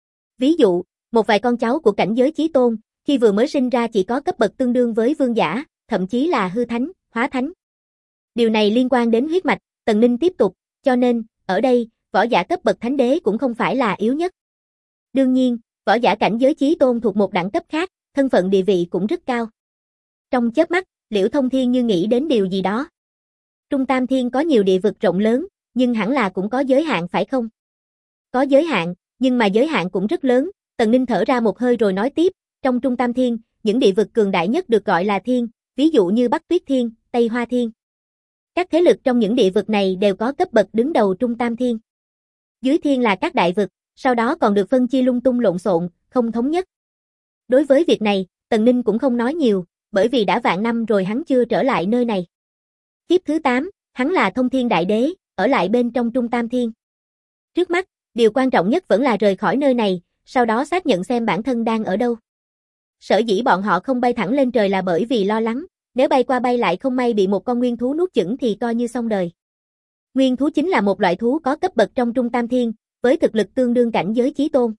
A: Ví dụ, một vài con cháu của cảnh giới chí tôn, khi vừa mới sinh ra chỉ có cấp bậc tương đương với vương giả, thậm chí là hư thánh, hóa thánh. Điều này liên quan đến huyết mạch, Tần Ninh tiếp tục, cho nên, ở đây, võ giả cấp bậc thánh đế cũng không phải là yếu nhất. Đương nhiên, võ giả cảnh giới chí tôn thuộc một đẳng cấp khác, thân phận địa vị cũng rất cao. Trong chớp mắt, Liễu Thông Thiên như nghĩ đến điều gì đó. Trung tam thiên có nhiều địa vực rộng lớn, nhưng hẳn là cũng có giới hạn phải không? Có giới hạn, nhưng mà giới hạn cũng rất lớn. Tần Ninh thở ra một hơi rồi nói tiếp, trong trung tam thiên, những địa vực cường đại nhất được gọi là thiên, ví dụ như Bắc Tuyết Thiên, Tây Hoa Thiên. Các thế lực trong những địa vực này đều có cấp bậc đứng đầu trung tam thiên. Dưới thiên là các đại vực, sau đó còn được phân chia lung tung lộn xộn, không thống nhất. Đối với việc này, Tần Ninh cũng không nói nhiều, bởi vì đã vạn năm rồi hắn chưa trở lại nơi này. Kiếp thứ 8, hắn là Thông Thiên Đại Đế, ở lại bên trong trung tam thiên. Trước mắt, điều quan trọng nhất vẫn là rời khỏi nơi này, sau đó xác nhận xem bản thân đang ở đâu. Sở dĩ bọn họ không bay thẳng lên trời là bởi vì lo lắng, nếu bay qua bay lại không may bị một con nguyên thú nuốt chửng thì coi như xong đời. Nguyên thú chính là một loại thú có cấp bậc trong trung tam thiên, với thực lực tương đương cảnh giới chí tôn.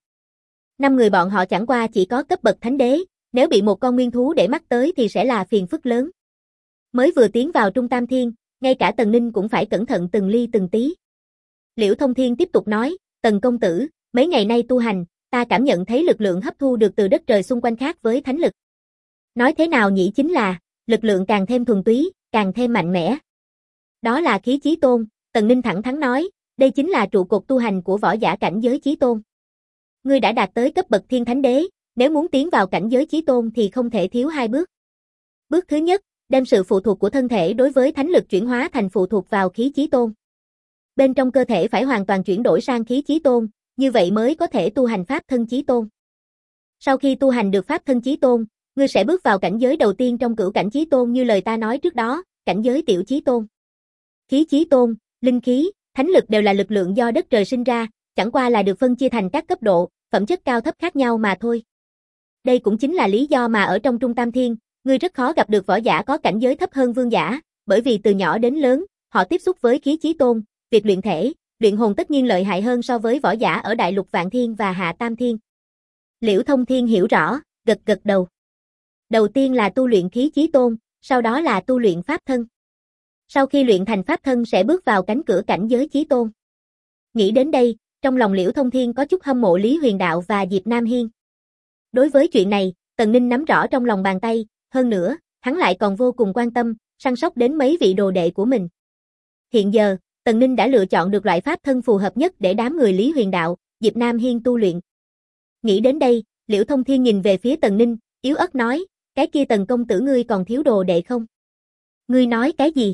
A: 5 người bọn họ chẳng qua chỉ có cấp bậc thánh đế, nếu bị một con nguyên thú để mắt tới thì sẽ là phiền phức lớn. Mới vừa tiến vào trung tam thiên, ngay cả Tần Ninh cũng phải cẩn thận từng ly từng tí. Liễu Thông Thiên tiếp tục nói, Tần công tử, mấy ngày nay tu hành, ta cảm nhận thấy lực lượng hấp thu được từ đất trời xung quanh khác với thánh lực. Nói thế nào nhỉ, chính là, lực lượng càng thêm thuần túy, càng thêm mạnh mẽ. Đó là khí chí tôn, Tần Ninh thẳng thắn nói, đây chính là trụ cột tu hành của võ giả cảnh giới chí tôn. Ngươi đã đạt tới cấp bậc thiên thánh đế, nếu muốn tiến vào cảnh giới chí tôn thì không thể thiếu 2 bước. Bước thứ nhất, đem sự phụ thuộc của thân thể đối với thánh lực chuyển hóa thành phụ thuộc vào khí chí tôn. Bên trong cơ thể phải hoàn toàn chuyển đổi sang khí chí tôn, như vậy mới có thể tu hành pháp thân chí tôn. Sau khi tu hành được pháp thân chí tôn, ngươi sẽ bước vào cảnh giới đầu tiên trong cửu cảnh chí tôn như lời ta nói trước đó, cảnh giới tiểu chí tôn. Khí chí tôn, linh khí, thánh lực đều là lực lượng do đất trời sinh ra, chẳng qua là được phân chia thành các cấp độ, phẩm chất cao thấp khác nhau mà thôi. Đây cũng chính là lý do mà ở trong trung tam thiên, ngươi rất khó gặp được võ giả có cảnh giới thấp hơn vương giả, bởi vì từ nhỏ đến lớn, họ tiếp xúc với khí chí tôn, việc luyện thể, luyện hồn tất nhiên lợi hại hơn so với võ giả ở đại lục Vạn Thiên và Hạ Tam Thiên. Liễu Thông Thiên hiểu rõ, gật gật đầu. Đầu tiên là tu luyện khí chí tôn, sau đó là tu luyện pháp thân. Sau khi luyện thành pháp thân sẽ bước vào cánh cửa cảnh giới chí tôn. Nghĩ đến đây, trong lòng Liễu Thông Thiên có chút hâm mộ Lý Huyền Đạo và Diệp Nam Hiên. Đối với chuyện này, Tần Ninh nắm rõ trong lòng bàn tay, hơn nữa, hắn lại còn vô cùng quan tâm, săn sóc đến mấy vị đồ đệ của mình. Hiện giờ, Tần Ninh đã lựa chọn được loại pháp thân phù hợp nhất để đám người Lý Huyền Đạo, Diệp Nam Hiên tu luyện. Nghĩ đến đây, Liễu Thông Thiên nhìn về phía Tần Ninh, yếu ớt nói, cái kia Tần công tử ngươi còn thiếu đồ đệ không? Ngươi nói cái gì?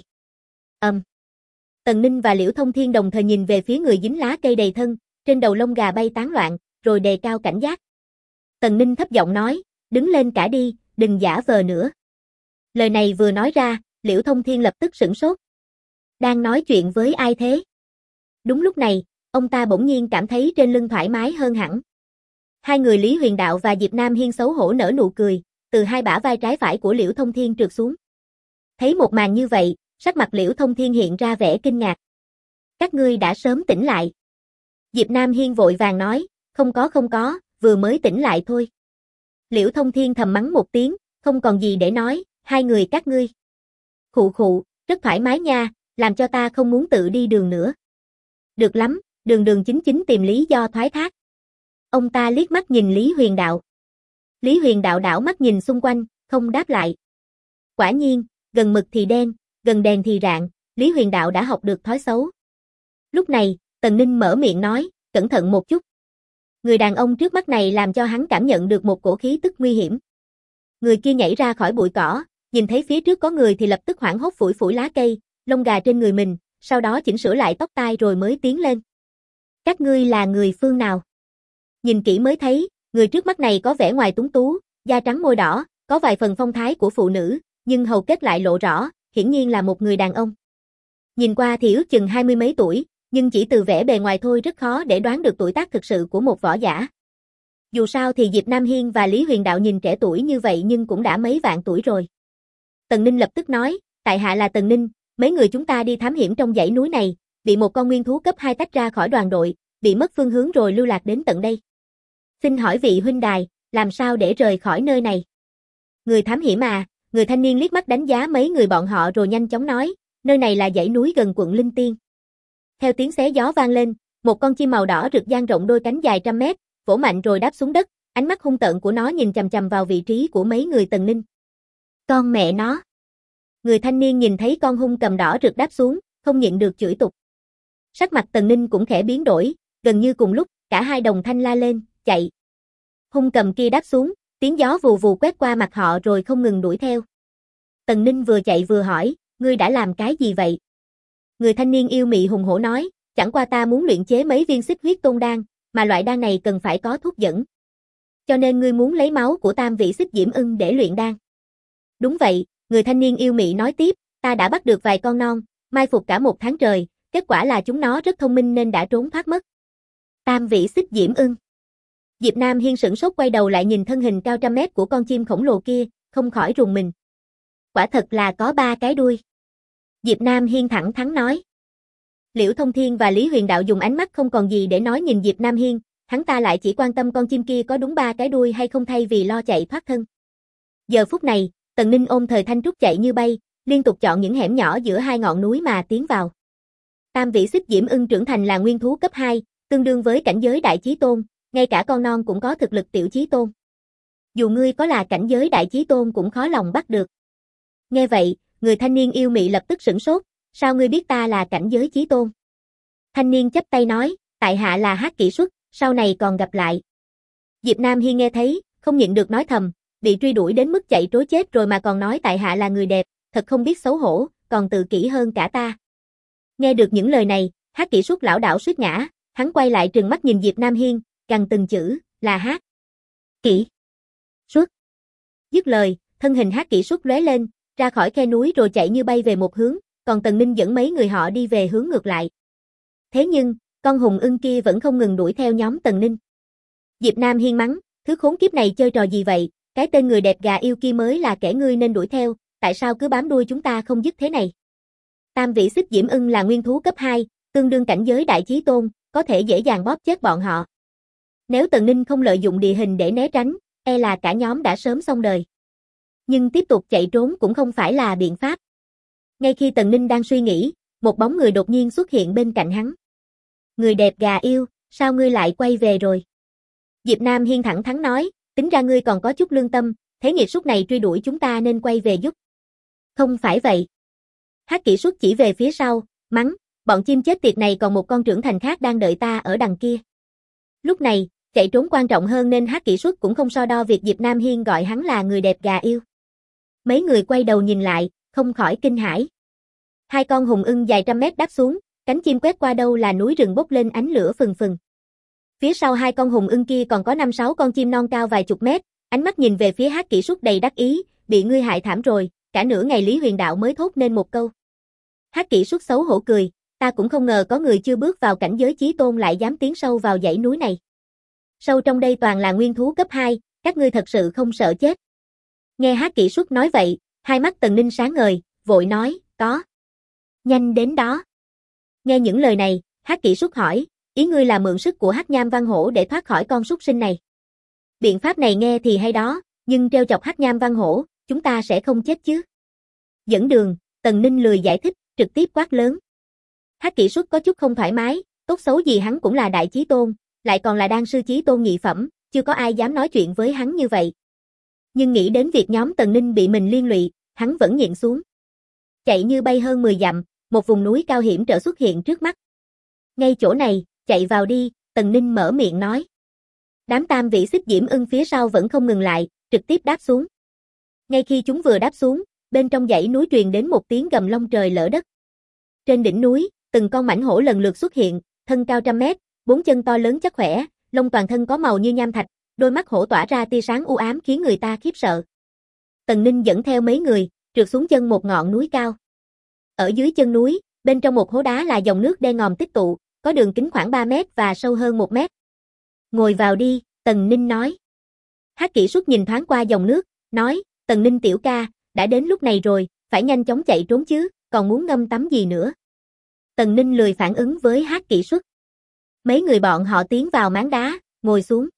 A: Tần Ninh và Liễu Thông Thiên đồng thời nhìn về phía người dính lá cây đầy thân, trên đầu lông gà bay tán loạn, rồi đề cao cảnh giác. Tần Ninh thấp giọng nói, đứng lên cả đi, đừng giả vờ nữa. Lời này vừa nói ra, Liễu Thông Thiên lập tức sửng sốt. Đang nói chuyện với ai thế? Đúng lúc này, ông ta bỗng nhiên cảm thấy trên lưng thoải mái hơn hẳn. Hai người Lý Huyền Đạo và Diệp Nam Hiên xấu hổ nở nụ cười, từ hai bả vai trái phải của Liễu Thông Thiên trượt xuống. Thấy một màn như vậy, sắc mặt Liễu Thông Thiên hiện ra vẻ kinh ngạc. Các ngươi đã sớm tỉnh lại. Diệp Nam Hiên vội vàng nói, không có, vừa mới tỉnh lại thôi. Liễu Thông Thiên thầm mắng một tiếng, không còn gì để nói, hai người các ngươi. Khụ khụ, rất thoải mái nha, làm cho ta không muốn tự đi đường nữa. Được lắm, đường chính tìm lý do thoái thác. Ông ta liếc mắt nhìn Lý Huyền Đạo. Lý Huyền Đạo đảo mắt nhìn xung quanh, không đáp lại. Quả nhiên, gần mực thì đen, gần đèn thì rạng, Lý Huyền Đạo đã học được thói xấu. Lúc này, Tần Ninh mở miệng nói, cẩn thận một chút. Người đàn ông trước mắt này làm cho hắn cảm nhận được một cổ khí tức nguy hiểm. Người kia nhảy ra khỏi bụi cỏ, nhìn thấy phía trước có người thì lập tức hoảng hốt phủi phủi lá cây, lông gà trên người mình, sau đó chỉnh sửa lại tóc tai rồi mới tiến lên. Các ngươi là người phương nào? Nhìn kỹ mới thấy, người trước mắt này có vẻ ngoài tuấn tú, da trắng môi đỏ, có vài phần phong thái của phụ nữ, nhưng hầu kết lại lộ rõ, hiển nhiên là một người đàn ông. Nhìn qua thì ước chừng 20 mấy tuổi, nhưng chỉ từ vẻ bề ngoài thôi rất khó để đoán được tuổi tác thực sự của một võ giả. Dù sao thì Diệp Nam Hiên và Lý Huyền Đạo nhìn trẻ tuổi như vậy nhưng cũng đã mấy vạn tuổi rồi. Tần Ninh lập tức nói, tại hạ là Tần Ninh, mấy người chúng ta đi thám hiểm trong dãy núi này, bị một con nguyên thú cấp 2 tách ra khỏi đoàn đội, bị mất phương hướng rồi lưu lạc đến tận đây. Xin hỏi vị huynh đài, làm sao để rời khỏi nơi này? Người thám hiểm à? Người thanh niên liếc mắt đánh giá mấy người bọn họ rồi nhanh chóng nói, nơi này là dãy núi gần quận Linh Tiên. Theo tiếng xé gió vang lên, một con chim màu đỏ rực dang rộng đôi cánh dài trăm mét, vỗ mạnh rồi đáp xuống đất, ánh mắt hung tợn của nó nhìn chằm chằm vào vị trí của mấy người Tần Ninh. Con mẹ nó. Người thanh niên nhìn thấy con hung cầm đỏ rực đáp xuống, không nhịn được chửi tục. Sắc mặt Tần Ninh cũng khẽ biến đổi, gần như cùng lúc, cả hai đồng thanh la lên, chạy. Hung cầm kia đáp xuống, tiếng gió vù vù quét qua mặt họ rồi không ngừng đuổi theo. Tần Ninh vừa chạy vừa hỏi, ngươi đã làm cái gì vậy? Người thanh niên yêu mị hùng hổ nói, chẳng qua ta muốn luyện chế mấy viên xích huyết tôn đan, mà loại đan này cần phải có thuốc dẫn. Cho nên ngươi muốn lấy máu của tam vị xích diễm ưng để luyện đan. Đúng vậy, người thanh niên yêu mị nói tiếp, ta đã bắt được vài con non, mai phục cả 1 tháng trời, kết quả là chúng nó rất thông minh nên đã trốn thoát mất. Tam vị xích diễm ưng. Diệp Nam Hiên sửng sốt quay đầu lại nhìn thân hình cao trăm mét của con chim khổng lồ kia, không khỏi rùng mình. Quả thật là có 3 cái đuôi. Diệp Nam Hiên thẳng thắn nói. Liễu Thông Thiên và Lý Huyền Đạo dùng ánh mắt không còn gì để nói nhìn Diệp Nam Hiên, hắn ta lại chỉ quan tâm con chim kia có đúng 3 cái đuôi hay không thay vì lo chạy thoát thân. Giờ phút này, Tần Ninh ôm thời thanh trúc chạy như bay, liên tục chọn những hẻm nhỏ giữa hai ngọn núi mà tiến vào. Tam vị xích diễm ưng trưởng thành là nguyên thú cấp 2, tương đương với cảnh giới đại chí tôn, ngay cả con non cũng có thực lực tiểu chí tôn. Dù ngươi có là cảnh giới đại chí tôn cũng khó lòng bắt được. Nghe vậy, người thanh niên yêu mị lập tức sửng sốt, sao ngươi biết ta là cảnh giới chí tôn? Thanh niên chắp tay nói, tại hạ là Hắc Kỷ Xuất, sau này còn gặp lại. Diệp Nam Hiên nghe thấy, không nhịn được nói thầm, bị truy đuổi đến mức chạy trối chết rồi mà còn nói tại hạ là người đẹp, thật không biết xấu hổ, còn tự kỷ hơn cả ta. Nghe được những lời này, Hắc Kỷ Xuất lảo đảo suýt ngã, hắn quay lại trừng mắt nhìn Diệp Nam Hiên, gằn từng chữ, là Hắc Kỷ Xuất. Dứt lời, thân hình Hắc Kỷ Xuất lóe lên, ra khỏi khe núi rồi chạy như bay về một hướng, còn Tần Ninh dẫn mấy người họ đi về hướng ngược lại. Thế nhưng, con hùng ưng kia vẫn không ngừng đuổi theo nhóm Tần Ninh. Diệp Nam Hiên mắng, thứ khốn kiếp này chơi trò gì vậy, cái tên người đẹp gà yêu kia mới là kẻ ngươi nên đuổi theo, tại sao cứ bám đuôi chúng ta không dứt thế này? Tam vị xích diễm ưng là nguyên thú cấp 2, tương đương cảnh giới đại chí tôn, có thể dễ dàng bóp chết bọn họ. Nếu Tần Ninh không lợi dụng địa hình để né tránh, e là cả nhóm đã sớm xong đời. Nhưng tiếp tục chạy trốn cũng không phải là biện pháp. Ngay khi Tần Ninh đang suy nghĩ, một bóng người đột nhiên xuất hiện bên cạnh hắn. Người đẹp gà yêu, sao ngươi lại quay về rồi? Diệp Nam Hiên thẳng thắn nói, tính ra ngươi còn có chút lương tâm, thấy nghiệt súc này truy đuổi chúng ta nên quay về giúp. Không phải vậy. Hắc Kỷ Xuất chỉ về phía sau, mắng, bọn chim chết tiệt này còn một con trưởng thành khác đang đợi ta ở đằng kia. Lúc này, chạy trốn quan trọng hơn nên Hắc Kỷ Xuất cũng không so đo việc Diệp Nam Hiên gọi hắn là người đẹp gà yêu. Mấy người quay đầu nhìn lại, không khỏi kinh hãi. Hai con hùng ưng dài trăm mét đáp xuống, cánh chim quét qua đâu là núi rừng bốc lên ánh lửa phừng phừng. Phía sau hai con hùng ưng kia còn có 5-6 con chim non cao vài chục mét, ánh mắt nhìn về phía Hắc Kỷ Xuất đầy đắc ý, bị ngươi hại thảm rồi, cả nửa ngày Lý Huyền Đạo mới thốt nên một câu. Hắc Kỷ Xuất xấu hổ cười, ta cũng không ngờ có người chưa bước vào cảnh giới chí tôn lại dám tiến sâu vào dãy núi này. Sâu trong đây toàn là nguyên thú cấp 2, các ngươi thật sự không sợ chết. Nghe Hắc Kỷ Xuất nói vậy, hai mắt Tần Ninh sáng ngời, vội nói, có. Nhanh đến đó. Nghe những lời này, Hắc Kỷ Xuất hỏi, ý ngươi là mượn sức của Hắc Nham Văn Hổ để thoát khỏi con súc sinh này. Biện pháp này nghe thì hay đó, nhưng trêu chọc Hắc Nham Văn Hổ, chúng ta sẽ không chết chứ. Dẫn đường, Tần Ninh lười giải thích, trực tiếp quát lớn. Hắc Kỷ Xuất có chút không thoải mái, tốt xấu gì hắn cũng là đại chí tôn, lại còn là đan sư chí tôn nhị phẩm, chưa có ai dám nói chuyện với hắn như vậy. Nhưng nghĩ đến việc nhóm Tần Ninh bị mình liên lụy, hắn vẫn nhịn xuống. Chạy như bay hơn 10 dặm, một vùng núi cao hiểm trở xuất hiện trước mắt. Ngay chỗ này, chạy vào đi, Tần Ninh mở miệng nói. Đám tam vị xích diễm ưng phía sau vẫn không ngừng lại, trực tiếp đáp xuống. Ngay khi chúng vừa đáp xuống, bên trong dãy núi truyền đến một tiếng gầm long trời lở đất. Trên đỉnh núi, từng con mãnh hổ lần lượt xuất hiện, thân cao trăm mét, 4 chân to lớn chắc khỏe, lông toàn thân có màu như nham thạch, đôi mắt hổ tỏa ra tia sáng u ám khiến người ta khiếp sợ. Tần Ninh dẫn theo mấy người, trượt xuống chân một ngọn núi cao. Ở dưới chân núi, bên trong một hố đá là dòng nước đen ngòm tích tụ, có đường kính khoảng 3 mét và sâu hơn 1 mét. Ngồi vào đi, Tần Ninh nói. Hắc Kỷ Xuất nhìn thoáng qua dòng nước, nói, Tần Ninh tiểu ca, đã đến lúc này rồi, phải nhanh chóng chạy trốn chứ, còn muốn ngâm tắm gì nữa. Tần Ninh lười phản ứng với Hắc Kỷ Xuất. Mấy người bọn họ tiến vào máng đá, ngồi xuống.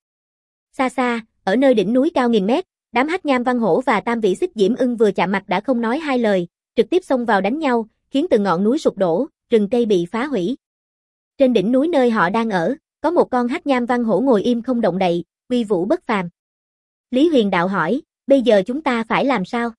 A: Xa xa, ở nơi đỉnh núi cao nghìn mét, đám Hắc Nham Văn Hổ và tam vị xích diễm ưng vừa chạm mặt đã không nói hai lời, trực tiếp xông vào đánh nhau, khiến từng ngọn núi sụp đổ, rừng cây bị phá hủy. Trên đỉnh núi nơi họ đang ở, có một con Hắc Nham Văn Hổ ngồi im không động đậy, uy vũ bất phàm. Lý Huyền Đạo hỏi, bây giờ chúng ta phải làm sao?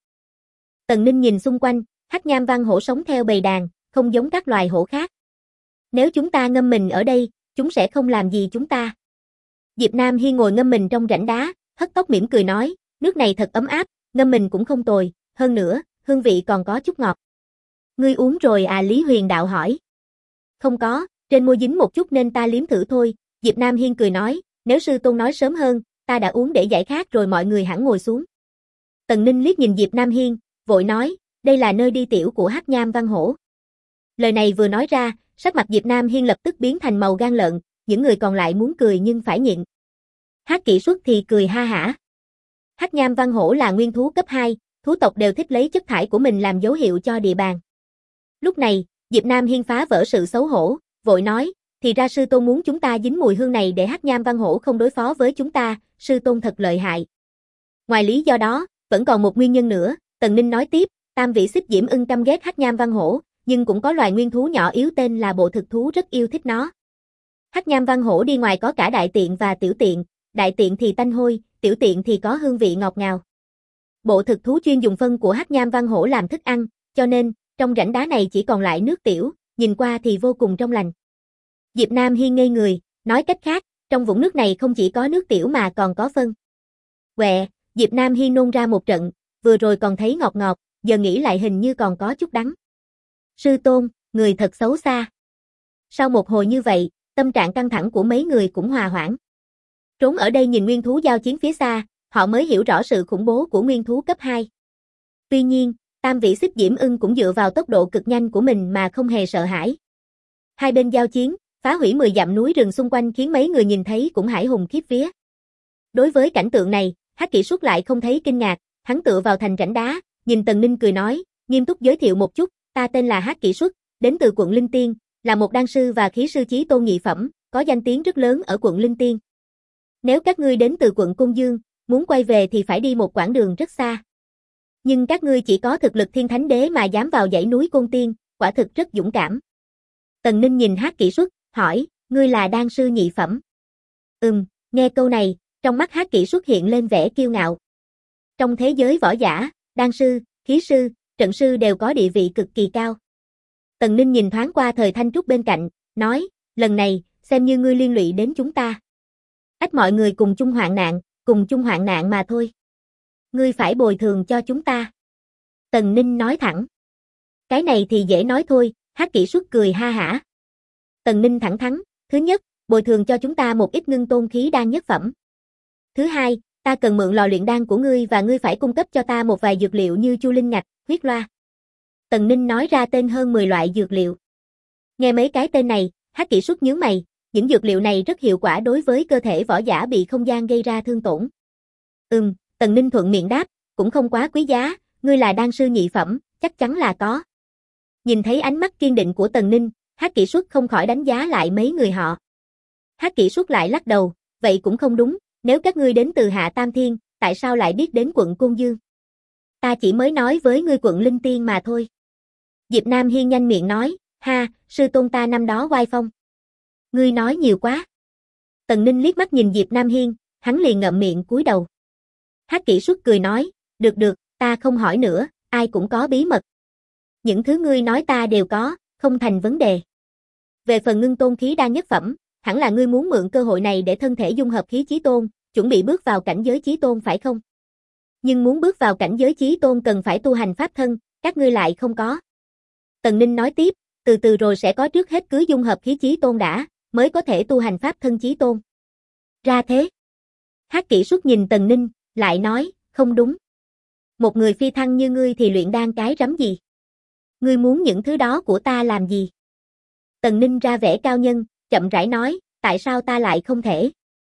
A: Tần Ninh nhìn xung quanh, Hắc Nham Văn Hổ sống theo bầy đàn, không giống các loài hổ khác. Nếu chúng ta ngâm mình ở đây, chúng sẽ không làm gì chúng ta. Diệp Nam Hiên ngồi ngâm mình trong rãnh đá, hất tóc mỉm cười nói, nước này thật ấm áp, ngâm mình cũng không tồi, hơn nữa, hương vị còn có chút ngọt. Ngươi uống rồi à? Lý Huyền Đạo hỏi. Không có, trên môi dính một chút nên ta liếm thử thôi, Diệp Nam Hiên cười nói, nếu sư tôn nói sớm hơn, ta đã uống để giải khát rồi mọi người hẳn ngồi xuống. Tần Ninh liếc nhìn Diệp Nam Hiên, vội nói, đây là nơi đi tiểu của Hắc Nham Văn Hổ. Lời này vừa nói ra, sắc mặt Diệp Nam Hiên lập tức biến thành màu gan lợn, những người còn lại muốn cười nhưng phải nhịn. Hắc Kỷ Xuất thì cười ha hả. Hắc Nham Văn Hổ là nguyên thú cấp 2, thú tộc đều thích lấy chất thải của mình làm dấu hiệu cho địa bàn. Lúc này, Diệp Nam Hiên phá vỡ sự xấu hổ, vội nói, thì ra sư tôn muốn chúng ta dính mùi hương này để Hắc Nham Văn Hổ không đối phó với chúng ta, sư tôn thật lợi hại. Ngoài lý do đó, vẫn còn một nguyên nhân nữa, Tần Ninh nói tiếp, tam vị xích diễm ưng căm ghét Hắc Nham Văn Hổ, nhưng cũng có loài nguyên thú nhỏ yếu tên là bộ thực thú rất yêu thích nó. Hắc Nham Văn Hổ đi ngoài có cả đại tiện và tiểu tiện, đại tiện thì tanh hôi, tiểu tiện thì có hương vị ngọt ngào. Bộ thực thú chuyên dùng phân của Hắc Nham Văn Hổ làm thức ăn, cho nên, trong rãnh đá này chỉ còn lại nước tiểu, nhìn qua thì vô cùng trong lành. Diệp Nam Hiên ngây người, nói cách khác, trong vũng nước này không chỉ có nước tiểu mà còn có phân. Quẹ, Diệp Nam Hiên nôn ra một trận, vừa rồi còn thấy ngọt ngọt, giờ nghĩ lại hình như còn có chút đắng. Sư tôn, người thật xấu xa. Sau một hồi như vậy, tâm trạng căng thẳng của mấy người cũng hòa hoãn. Trốn ở đây nhìn nguyên thú giao chiến phía xa, họ mới hiểu rõ sự khủng bố của nguyên thú cấp 2. Tuy nhiên, tam vị xích diễm ưng cũng dựa vào tốc độ cực nhanh của mình mà không hề sợ hãi. Hai bên giao chiến, phá hủy 10 dặm núi rừng xung quanh khiến mấy người nhìn thấy cũng hãi hùng khiếp vía. Đối với cảnh tượng này, Hắc Kỷ Xuất lại không thấy kinh ngạc, hắn tựa vào thành rãnh đá, nhìn Tần Ninh cười nói, nghiêm túc giới thiệu một chút, ta tên là Hắc Kỷ Xuất, đến từ quận Linh Tiên, là một đan sư và khí sư chí tôn nhị phẩm, có danh tiếng rất lớn ở quận Linh Tiên. Nếu các ngươi đến từ quận Côn Dương, muốn quay về thì phải đi một quãng đường rất xa. Nhưng các ngươi chỉ có thực lực thiên thánh đế mà dám vào dãy núi Côn Tiên, quả thực rất dũng cảm. Tần Ninh nhìn Hắc Kỷ Xuất, hỏi, ngươi là đan sư nhị phẩm? Nghe câu này, trong mắt Hắc Kỷ Xuất hiện lên vẻ kiêu ngạo. Trong thế giới võ giả, đan sư, khí sư, trận sư đều có địa vị cực kỳ cao. Tần Ninh nhìn thoáng qua Thời Thanh Trúc bên cạnh, nói, lần này, xem như ngươi liên lụy đến chúng ta. Mọi người cùng chung hoạn nạn mà thôi. Ngươi phải bồi thường cho chúng ta. Tần Ninh nói thẳng. Cái này thì dễ nói thôi, Hắc Kỷ Xuất cười ha hả. Tần Ninh thẳng thắn, thứ nhất, bồi thường cho chúng ta một ít ngưng tôn khí đan nhất phẩm. Thứ hai, ta cần mượn lò luyện đan của ngươi và ngươi phải cung cấp cho ta một vài dược liệu như chu linh ngạch, huyết loa. Tần Ninh nói ra tên hơn 10 loại dược liệu. Nghe mấy cái tên này, Hắc Kỷ Xuất nhướng mày, những dược liệu này rất hiệu quả đối với cơ thể võ giả bị không gian gây ra thương tổn. Tần Ninh thuận miệng đáp, cũng không quá quý giá, ngươi là đan sư nhị phẩm, chắc chắn là có. Nhìn thấy ánh mắt kiên định của Tần Ninh, Hắc Kỷ Xuất không khỏi đánh giá lại mấy người họ. Hắc Kỷ Xuất lại lắc đầu, vậy cũng không đúng, nếu các ngươi đến từ Hạ Tam Thiên, tại sao lại biết đến quận Côn Dương? Ta chỉ mới nói với ngươi quận Linh Tiên mà thôi. Diệp Nam Hiên nhanh miệng nói, ha, sư tôn ta năm đó oai phong. Ngươi nói nhiều quá. Tần Ninh liếc mắt nhìn Diệp Nam Hiên, hắn liền ngậm miệng cúi đầu. Hắc Kỷ Xuất cười nói, được, ta không hỏi nữa, ai cũng có bí mật. Những thứ ngươi nói ta đều có, không thành vấn đề. Về phần ngưng tôn khí đan nhất phẩm, hẳn là ngươi muốn mượn cơ hội này để thân thể dung hợp khí chí tôn, chuẩn bị bước vào cảnh giới chí tôn phải không? Nhưng muốn bước vào cảnh giới chí tôn cần phải tu hành pháp thân, các ngươi lại không có. Tần Ninh nói tiếp, từ từ rồi sẽ có, trước hết cứ dung hợp khí chí tôn đã, mới có thể tu hành pháp thân chí tôn. Ra thế. Hắc Kỷ Xuất nhìn Tần Ninh, lại nói, không đúng. Một người phi thăng như ngươi thì luyện đan cái rắm gì? Ngươi muốn những thứ đó của ta làm gì? Tần Ninh ra vẻ cao nhân, chậm rãi nói, tại sao ta lại không thể?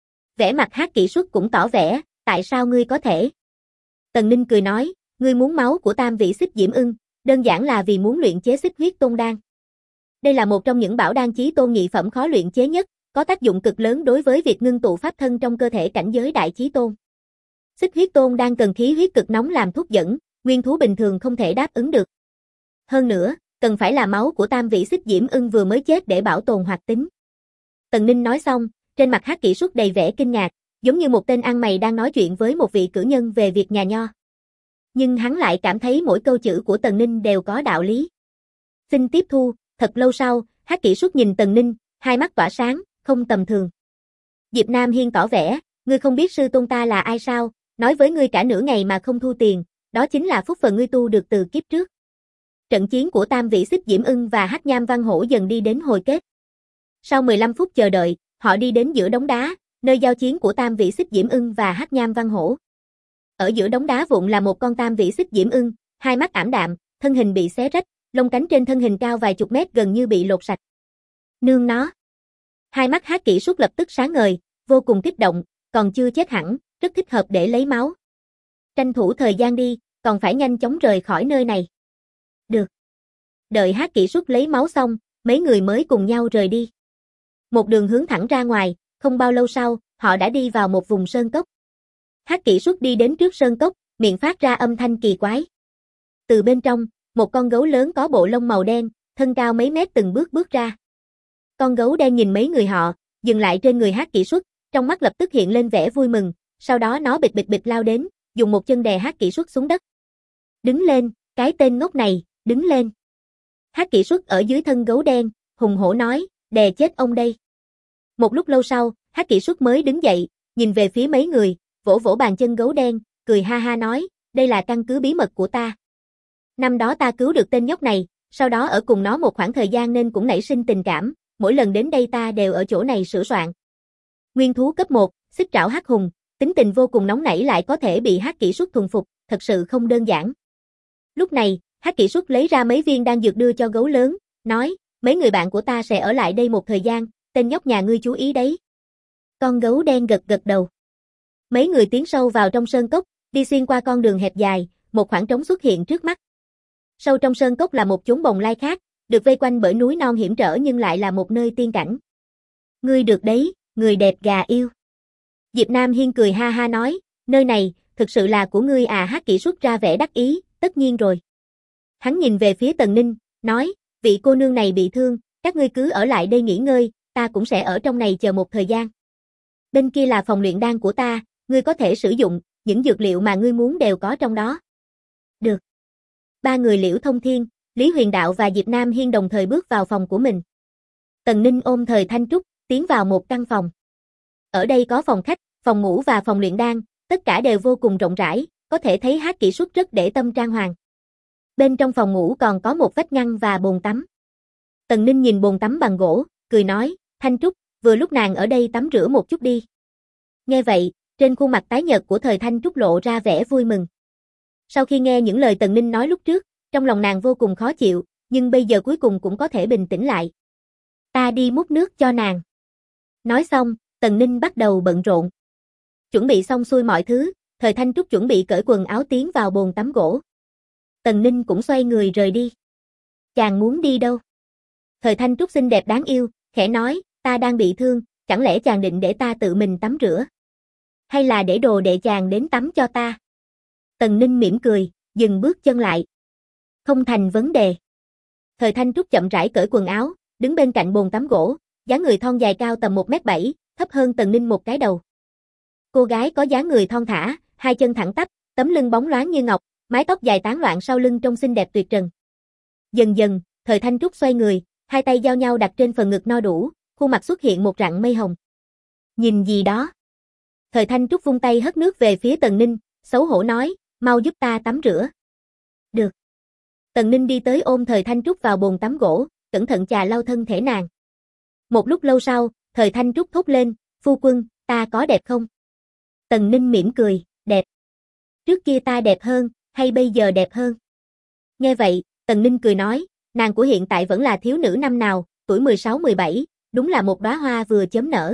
A: Vẻ mặt Hắc Kỷ Xuất cũng tỏ vẻ, tại sao ngươi có thể? Tần Ninh cười nói, ngươi muốn máu của tam vị xích diễm ưng, đơn giản là vì muốn luyện chế xích huyết tôn đan. Đây là một trong những bảo đan chí tôn nhị phẩm khó luyện chế nhất, có tác dụng cực lớn đối với việc ngưng tụ pháp thân trong cơ thể cảnh giới đại chí tôn. Xích huyết tôn đan cần khí huyết cực nóng làm thúc dẫn, nguyên thú bình thường không thể đáp ứng được. Hơn nữa, cần phải là máu của tam vị xích diễm ưng vừa mới chết để bảo tồn hoạt tính. Tần Ninh nói xong, trên mặt Hắc Kỷ Xuất đầy vẻ kinh ngạc, giống như một tên ăn mày đang nói chuyện với một vị cử nhân về việc nhà nho. Nhưng hắn lại cảm thấy mỗi câu chữ của Tần Ninh đều có đạo lý. Xin tiếp thu. Thật lâu sau, Hắc Kỷ Xuất nhìn Tần Ninh, hai mắt tỏa sáng, không tầm thường. Diệp Nam Hiên tỏ vẻ, ngươi không biết sư tôn ta là ai sao, nói với ngươi cả nửa ngày mà không thu tiền, đó chính là phúc phần ngươi tu được từ kiếp trước. Trận chiến của tam vị xích diễm ưng và Hắc Nham Văn Hổ dần đi đến hồi kết. Sau 15 phút chờ đợi, họ đi đến giữa đống đá, nơi giao chiến của tam vị xích diễm ưng và Hắc Nham Văn Hổ. Ở giữa đống đá vụn là một con tam vị xích diễm ưng, hai mắt ảm đạm, thân hình bị xé rách, lông cánh trên thân hình cao vài chục mét gần như bị lột sạch. Nương nó. Hai mắt Hắc Kỷ Xuất lập tức sáng ngời, vô cùng kích động, còn chưa chết hẳn, rất thích hợp để lấy máu. Tranh thủ thời gian đi, còn phải nhanh chóng rời khỏi nơi này. Được. Đợi Hắc Kỷ Xuất lấy máu xong, mấy người mới cùng nhau rời đi. Một đường hướng thẳng ra ngoài, không bao lâu sau, họ đã đi vào một vùng sơn cốc. Hắc Kỷ Xuất đi đến trước sơn cốc, miệng phát ra âm thanh kỳ quái. Từ bên trong, một con gấu lớn có bộ lông màu đen, thân cao mấy mét từng bước ra. Con gấu đen nhìn mấy người họ, dừng lại trên người Hắc Kỷ Xuất, trong mắt lập tức hiện lên vẻ vui mừng, sau đó nó bịch bịch lao đến, dùng một chân đè Hắc Kỷ Xuất xuống đất. Đứng lên, cái tên ngốc này, đứng lên. Hắc Kỷ Xuất ở dưới thân gấu đen, hùng hổ nói, đè chết ông đây. Một lúc lâu sau, Hắc Kỷ Xuất mới đứng dậy, nhìn về phía mấy người, vỗ vỗ bàn chân gấu đen, cười ha ha nói, đây là căn cứ bí mật của ta. Năm đó ta cứu được tên nhóc này, sau đó ở cùng nó một khoảng thời gian nên cũng nảy sinh tình cảm, mỗi lần đến đây ta đều ở chỗ này sửa soạn. Nguyên thú cấp 1, xích trảo hắc hùng, tính tình vô cùng nóng nảy lại có thể bị Hắc Kỷ Xuất thuần phục, thật sự không đơn giản. Lúc này, Hắc Kỷ Xuất lấy ra mấy viên đan dược đưa cho gấu lớn, nói, mấy người bạn của ta sẽ ở lại đây một thời gian, tên nhóc nhà ngươi chú ý đấy. Con gấu đen gật gật đầu. Mấy người tiến sâu vào trong sơn cốc, đi xuyên qua con đường hẹp dài, một khoảng trống xuất hiện trước mắt. Sâu trong sơn cốc là một chốn bồng lai khác, được vây quanh bởi núi non hiểm trở nhưng lại là một nơi tiên cảnh. Ngươi được đấy, người đẹp gà yêu. Diệp Nam Hiên cười ha ha nói, Nơi này, thực sự là của ngươi à? Hắc Kỷ xuất ra vẻ đắc ý, tất nhiên rồi. Hắn nhìn về phía Tần Ninh, nói, vị cô nương này bị thương, các ngươi cứ ở lại đây nghỉ ngơi, ta cũng sẽ ở trong này chờ một thời gian. Bên kia là phòng luyện đan của ta, ngươi có thể sử dụng, những dược liệu mà ngươi muốn đều có trong đó. Được. Ba người Liễu Thông Thiên, Lý Huyền Đạo và Diệp Nam Hiên đồng thời bước vào phòng của mình. Tần Ninh ôm Thời Thanh Trúc, tiến vào một căn phòng. Ở đây có phòng khách, phòng ngủ và phòng luyện đan, tất cả đều vô cùng rộng rãi, có thể thấy Hắc Kỷ xuất rất để tâm trang hoàng. Bên trong phòng ngủ còn có một vách ngăn và bồn tắm. Tần Ninh nhìn bồn tắm bằng gỗ, cười nói, Thanh Trúc, vừa lúc nàng ở đây tắm rửa một chút đi. Nghe vậy, trên khuôn mặt tái nhợt của Thời Thanh Trúc lộ ra vẻ vui mừng. Sau khi nghe những lời Tần Ninh nói lúc trước, trong lòng nàng vô cùng khó chịu, nhưng bây giờ cuối cùng cũng có thể bình tĩnh lại. Ta đi múc nước cho nàng. Nói xong, Tần Ninh bắt đầu bận rộn. Chuẩn bị xong xuôi mọi thứ, Thời Thanh Trúc chuẩn bị cởi quần áo tiến vào bồn tắm gỗ. Tần Ninh cũng xoay người rời đi. Chàng muốn đi đâu? Thời Thanh Trúc xinh đẹp đáng yêu, khẽ nói, ta đang bị thương, chẳng lẽ chàng định để ta tự mình tắm rửa? Hay là để đồ đệ chàng đến tắm cho ta? Tần Ninh mỉm cười, dừng bước chân lại. Không thành vấn đề. Thời Thanh Trúc chậm rãi cởi quần áo, đứng bên cạnh bồn tắm gỗ, dáng người thon dài cao tầm 1m7, thấp hơn Tần Ninh một cái đầu. Cô gái có dáng người thon thả, hai chân thẳng tắp, tấm lưng bóng loáng như ngọc, mái tóc dài tán loạn sau lưng trông xinh đẹp tuyệt trần. Dần dần, Thời Thanh Trúc xoay người, hai tay giao nhau đặt trên phần ngực no đủ, khuôn mặt xuất hiện một rặng mây hồng. Nhìn gì đó? Thời Thanh Trúc vung tay hất nước về phía Tần Ninh, xấu hổ nói, mau giúp ta tắm rửa. Được. Tần Ninh đi tới ôm Thời Thanh Trúc vào bồn tắm gỗ, cẩn thận chà lau thân thể nàng. Một lúc lâu sau, Thời Thanh Trúc thốt lên, phu quân, ta có đẹp không? Tần Ninh mỉm cười, đẹp. Trước kia ta đẹp hơn, hay bây giờ đẹp hơn? Nghe vậy, Tần Ninh cười nói, nàng của hiện tại vẫn là thiếu nữ năm nào, tuổi 16-17, đúng là một đóa hoa vừa chớm nở.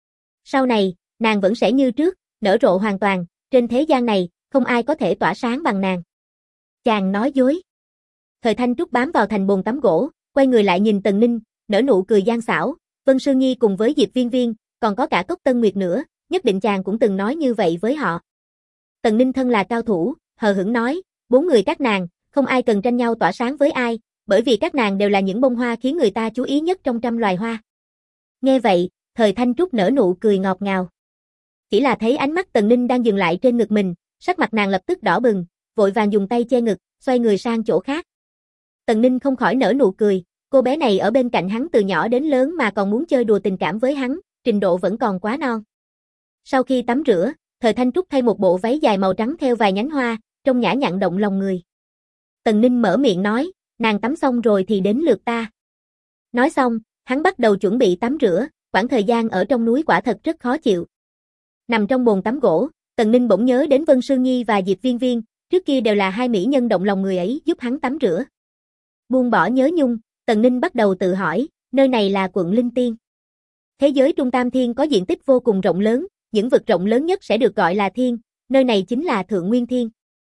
A: Sau này, nàng vẫn sẽ như trước, nở rộ hoàn toàn, trên thế gian này, không ai có thể tỏa sáng bằng nàng. Chàng nói dối. Thời Thanh Trúc bám vào thành bồn tắm gỗ, quay người lại nhìn Tần Ninh, nở nụ cười gian xảo, Vân Sư Nhi cùng với Diệp Viên Viên, còn có cả Cốc Tân Nguyệt nữa, nhất định chàng cũng từng nói như vậy với họ. Tần Ninh thân là cao thủ, hờ hững nói, bốn người các nàng, không ai cần tranh nhau tỏa sáng với ai, bởi vì các nàng đều là những bông hoa khiến người ta chú ý nhất trong trăm loài hoa. Nghe vậy, Thời Thanh Trúc nở nụ cười ngọt ngào. Chỉ là thấy ánh mắt Tần Ninh đang dừng lại trên ngực mình, sắc mặt nàng lập tức đỏ bừng, vội vàng dùng tay che ngực, xoay người sang chỗ khác. Tần Ninh không khỏi nở nụ cười, cô bé này ở bên cạnh hắn từ nhỏ đến lớn mà còn muốn chơi đùa tình cảm với hắn, trình độ vẫn còn quá non. Sau khi tắm rửa, Thời Thanh Trúc thay một bộ váy dài màu trắng theo vài nhánh hoa, trông nhã nhặn động lòng người. Tần Ninh mở miệng nói, nàng tắm xong rồi thì đến lượt ta. Nói xong, hắn bắt đầu chuẩn bị tắm rửa, quãng thời gian ở trong núi quả thật rất khó chịu. Nằm trong bồn tắm gỗ, Tần Ninh bỗng nhớ đến Vân Sương Nhi và Diệp Viên Viên, trước kia đều là hai mỹ nhân động lòng người ấy giúp hắn tắm rửa. Buông bỏ nhớ nhung, Tần Ninh bắt đầu tự hỏi, nơi này là quận Linh Tiên. Thế giới Trung Tam Thiên có diện tích vô cùng rộng lớn, những vực rộng lớn nhất sẽ được gọi là thiên, nơi này chính là Thượng Nguyên Thiên.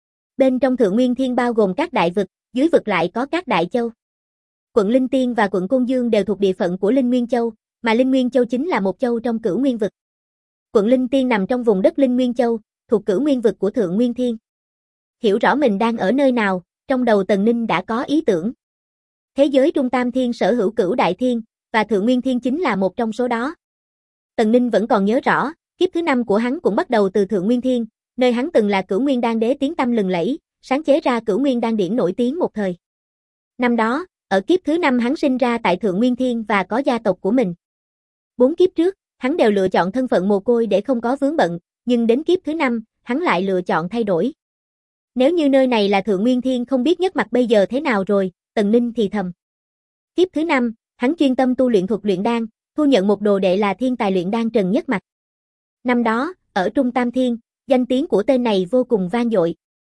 A: Bên trong Thượng Nguyên Thiên bao gồm các đại vực, dưới vực lại có các đại châu. Quận Linh Tiên và quận Côn Dương đều thuộc địa phận của Linh Nguyên Châu, mà Linh Nguyên Châu chính là một châu trong Cửu Nguyên vực. Quận Linh Tiên nằm trong vùng đất Linh Nguyên Châu, thuộc Cửu Nguyên vực của Thượng Nguyên Thiên. Hiểu rõ mình đang ở nơi nào, trong đầu Tần Ninh đã có ý tưởng. Thế giới Trung Tam Thiên sở hữu Cửu Đại Thiên, và Thượng Nguyên Thiên chính là một trong số đó. Tần Ninh vẫn còn nhớ rõ, kiếp thứ 5 của hắn cũng bắt đầu từ Thượng Nguyên Thiên, nơi hắn từng là Cửu Nguyên Đan Đế tiếng tăm lừng lẫy, sáng chế ra Cửu Nguyên Đan Điển nổi tiếng một thời. Năm đó, ở kiếp thứ 5 hắn sinh ra tại Thượng Nguyên Thiên và có gia tộc của mình. 4 kiếp trước, hắn đều lựa chọn thân phận mồ côi để không có vướng bận, nhưng đến kiếp thứ 5, hắn lại lựa chọn thay đổi. Nếu như nơi này là Thượng Nguyên Thiên không biết Nhất Mặc bây giờ thế nào rồi, Tần Ninh thì thầm. Kiếp thứ 5, hắn chuyên tâm tu luyện thuật luyện đan, thu nhận một đồ đệ là thiên tài luyện đan Trần Nhất Mặc. Năm đó, ở Trung Tam Thiên, danh tiếng của tên này vô cùng vang dội.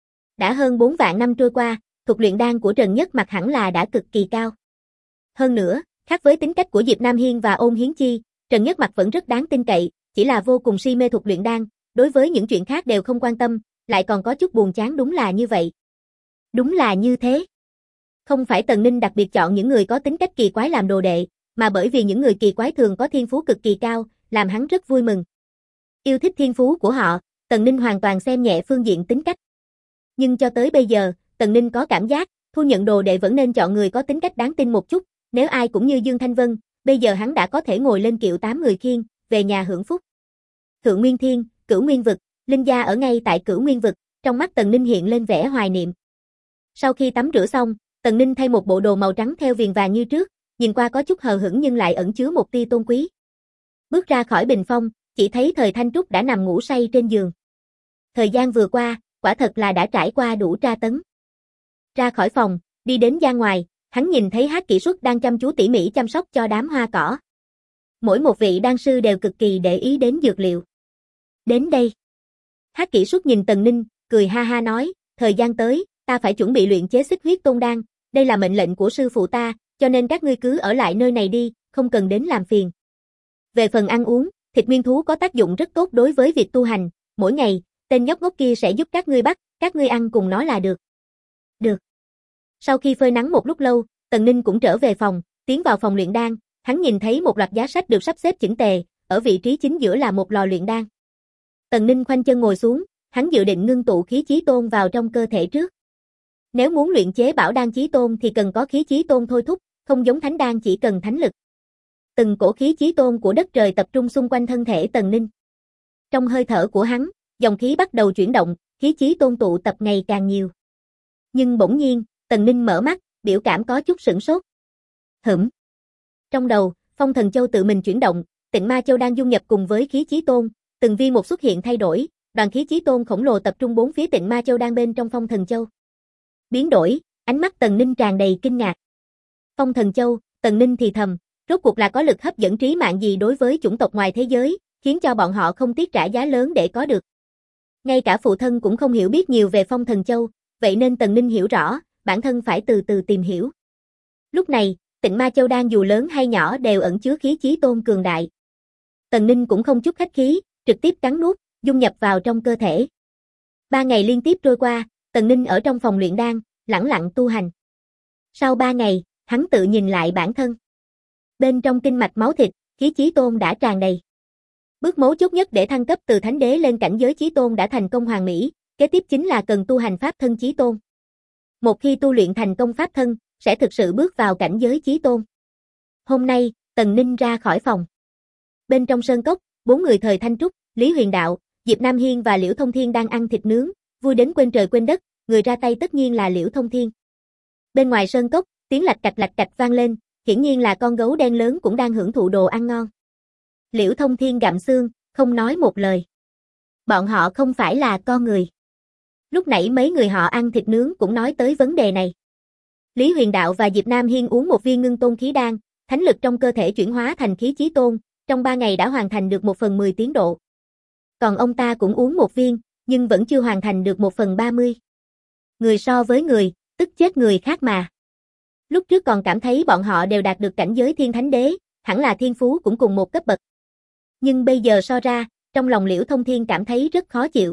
A: Đã hơn 4 vạn năm trôi qua, thuật luyện đan của Trần Nhất Mặc hẳn là đã cực kỳ cao. Hơn nữa, khác với tính cách của Diệp Nam Hiên và Ôn Hiến Chi, Trần Nhất Mặc vẫn rất đáng tin cậy, chỉ là vô cùng si mê thuật luyện đan, đối với những chuyện khác đều không quan tâm, lại còn có chút buồn chán, đúng là như vậy. Đúng là như thế. Không phải Tần Ninh đặc biệt chọn những người có tính cách kỳ quái làm đồ đệ, mà bởi vì những người kỳ quái thường có thiên phú cực kỳ cao, làm hắn rất vui mừng. Yêu thích thiên phú của họ, Tần Ninh hoàn toàn xem nhẹ phương diện tính cách. Nhưng cho tới bây giờ, Tần Ninh có cảm giác, thu nhận đồ đệ vẫn nên chọn người có tính cách đáng tin một chút, nếu ai cũng như Dương Thanh Vân, bây giờ hắn đã có thể ngồi lên kiệu 8 người khiên, về nhà hưởng phúc. Thượng Nguyên Thiên, Cửu Nguyên Vực, Linh gia ở ngay tại Cửu Nguyên Vực, trong mắt Tần Ninh hiện lên vẻ hoài niệm. Sau khi tắm rửa xong, Tần Ninh thay một bộ đồ màu trắng theo viền vàng như trước, nhìn qua có chút hờ hững nhưng lại ẩn chứa một tia tôn quý. Bước ra khỏi bình phong, chỉ thấy Thời Thanh Trúc đã nằm ngủ say trên giường. Thời gian vừa qua, quả thật là đã trải qua đủ tra tấn. Ra khỏi phòng, đi đến gian ngoài, hắn nhìn thấy Hắc Kỷ Xuất đang chăm chú tỉ mỉ chăm sóc cho đám hoa cỏ. Mỗi một vị đan sư đều cực kỳ để ý đến dược liệu. Đến đây. Hắc Kỷ Xuất nhìn Tần Ninh, cười ha ha nói, thời gian tới, ta phải chuẩn bị luyện chế Xích Huyết Tôn đan, đây là mệnh lệnh của sư phụ ta, cho nên các ngươi cứ ở lại nơi này đi, không cần đến làm phiền. Về phần ăn uống, thịt nguyên thú có tác dụng rất tốt đối với việc tu hành, mỗi ngày, tên nhóc ngốc kia sẽ giúp các ngươi bắt, các ngươi ăn cùng nó là được. Được. Sau khi phơi nắng một lúc lâu, Tần Ninh cũng trở về phòng, tiến vào phòng luyện đan, hắn nhìn thấy một loạt giá sách được sắp xếp chỉnh tề, ở vị trí chính giữa là một lò luyện đan. Tần Ninh khoanh chân ngồi xuống, hắn dự định ngưng tụ khí chí tôn vào trong cơ thể trước. Nếu muốn luyện chế bảo đan chí tôn thì cần có khí chí tôn thôi thúc, không giống thánh đan chỉ cần thánh lực. Từng cổ khí chí tôn của đất trời tập trung xung quanh thân thể Tần Ninh. Trong hơi thở của hắn, dòng khí bắt đầu chuyển động, khí chí tôn tụ tập ngày càng nhiều. Nhưng bỗng nhiên, Tần Ninh mở mắt, biểu cảm có chút sửng sốt. Trong đầu, Phong Thần Châu tự mình chuyển động, Tịnh Ma Châu đang dung nhập cùng với khí chí tôn, từng viên một xuất hiện thay đổi, đoàn khí chí tôn khổng lồ tập trung bốn phía Tịnh Ma Châu đang bên trong Phong Thần Châu. Biến đổi, ánh mắt Tần Ninh tràn đầy kinh ngạc. Phong Thần Châu, Tần Ninh thì thầm, rốt cuộc là có lực hấp dẫn trí mạng gì đối với chủng tộc ngoài thế giới, khiến cho bọn họ không tiếc trả giá lớn để có được. Ngay cả phụ thân cũng không hiểu biết nhiều về Phong Thần Châu, vậy nên Tần Ninh hiểu rõ, bản thân phải từ từ tìm hiểu. Lúc này, Tịnh Ma Châu đan dù lớn hay nhỏ đều ẩn chứa khí chí tôn cường đại. Tần Ninh cũng không chút khách khí, trực tiếp cắn nuốt, dung nhập vào trong cơ thể. 3 ngày liên tiếp trôi qua, Tần Ninh ở trong phòng luyện đan, lẳng lặng tu hành. Sau 3 ngày, hắn tự nhìn lại bản thân. Bên trong kinh mạch máu thịt, khí chí tôn đã tràn đầy. Bước mấu chốt nhất để thăng cấp từ thánh đế lên cảnh giới chí tôn đã thành công hoàn mỹ, kế tiếp chính là cần tu hành pháp thân chí tôn. Một khi tu luyện thành công pháp thân, sẽ thực sự bước vào cảnh giới chí tôn. Hôm nay, Tần Ninh ra khỏi phòng. Bên trong sơn cốc, 4 người Thời Thanh Trúc, Lý Huyền Đạo, Diệp Nam Hiên và Liễu Thông Thiên đang ăn thịt nướng, vui đến quên trời quên đất, người ra tay tất nhiên là Liễu Thông Thiên. Bên ngoài sơn cốc, tiếng lạch cạch vang lên, hiển nhiên là con gấu đen lớn cũng đang hưởng thụ đồ ăn ngon. Liễu Thông Thiên gặm xương, không nói một lời. Bọn họ không phải là con người. Lúc nãy mấy người họ ăn thịt nướng cũng nói tới vấn đề này. Lý Huyền Đạo và Diệp Nam Hiên uống một viên ngưng tôn khí đan, thánh lực trong cơ thể chuyển hóa thành khí chí tôn, trong 3 ngày đã hoàn thành được 1/10 tiến độ. Còn ông ta cũng uống một viên, nhưng vẫn chưa hoàn thành được 1/30. Người so với người, tức chết người khác mà. Lúc trước còn cảm thấy bọn họ đều đạt được cảnh giới thiên thánh đế, hẳn là thiên phú cũng cùng một cấp bậc. Nhưng bây giờ so ra, trong lòng Liễu Thông Thiên cảm thấy rất khó chịu.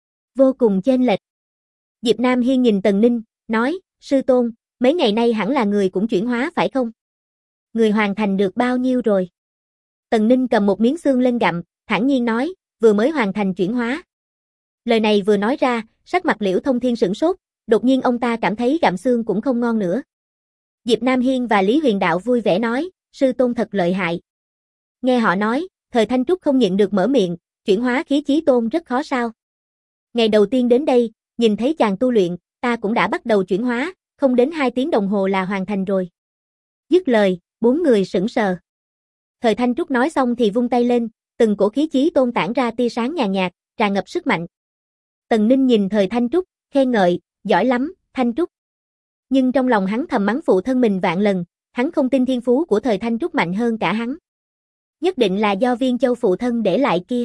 A: Vô cùng chênh lệch. Diệp Nam Hiên nhìn Tần Ninh, nói, sư tôn, mấy ngày nay hẳn là người cũng chuyển hóa phải không? Người hoàn thành được bao nhiêu rồi? Tần Ninh cầm một miếng xương lên gặm, thản nhiên nói, vừa mới hoàn thành chuyển hóa. Lời này vừa nói ra, sắc mặt Liễu Thông Thiên sửng sốt, đột nhiên ông ta cảm thấy gặm xương cũng không ngon nữa. Diệp Nam Hiên và Lý Huyền Đạo vui vẻ nói, sư tôn thật lợi hại. Nghe họ nói, Thời Thanh Trúc không nhịn được mở miệng, chuyển hóa khí chí tôn rất khó sao? Ngày đầu tiên đến đây, nhìn thấy chàng tu luyện, ta cũng đã bắt đầu chuyển hóa, không đến 2 tiếng đồng hồ là hoàn thành rồi. Dứt lời, 4 người sững sờ. Thời Thanh Trúc nói xong thì vung tay lên, từng cổ khí chí tôn tản ra tia sáng nhàn nhạt, tràn ngập sức mạnh. Tần Ninh nhìn Thời Thanh Trúc, khen ngợi, giỏi lắm, Thanh Trúc. Nhưng trong lòng hắn thầm mắng phụ thân mình vạn lần, hắn không tin thiên phú của Thời Thanh Trúc mạnh hơn cả hắn. Nhất định là do Viên Châu phụ thân để lại kia.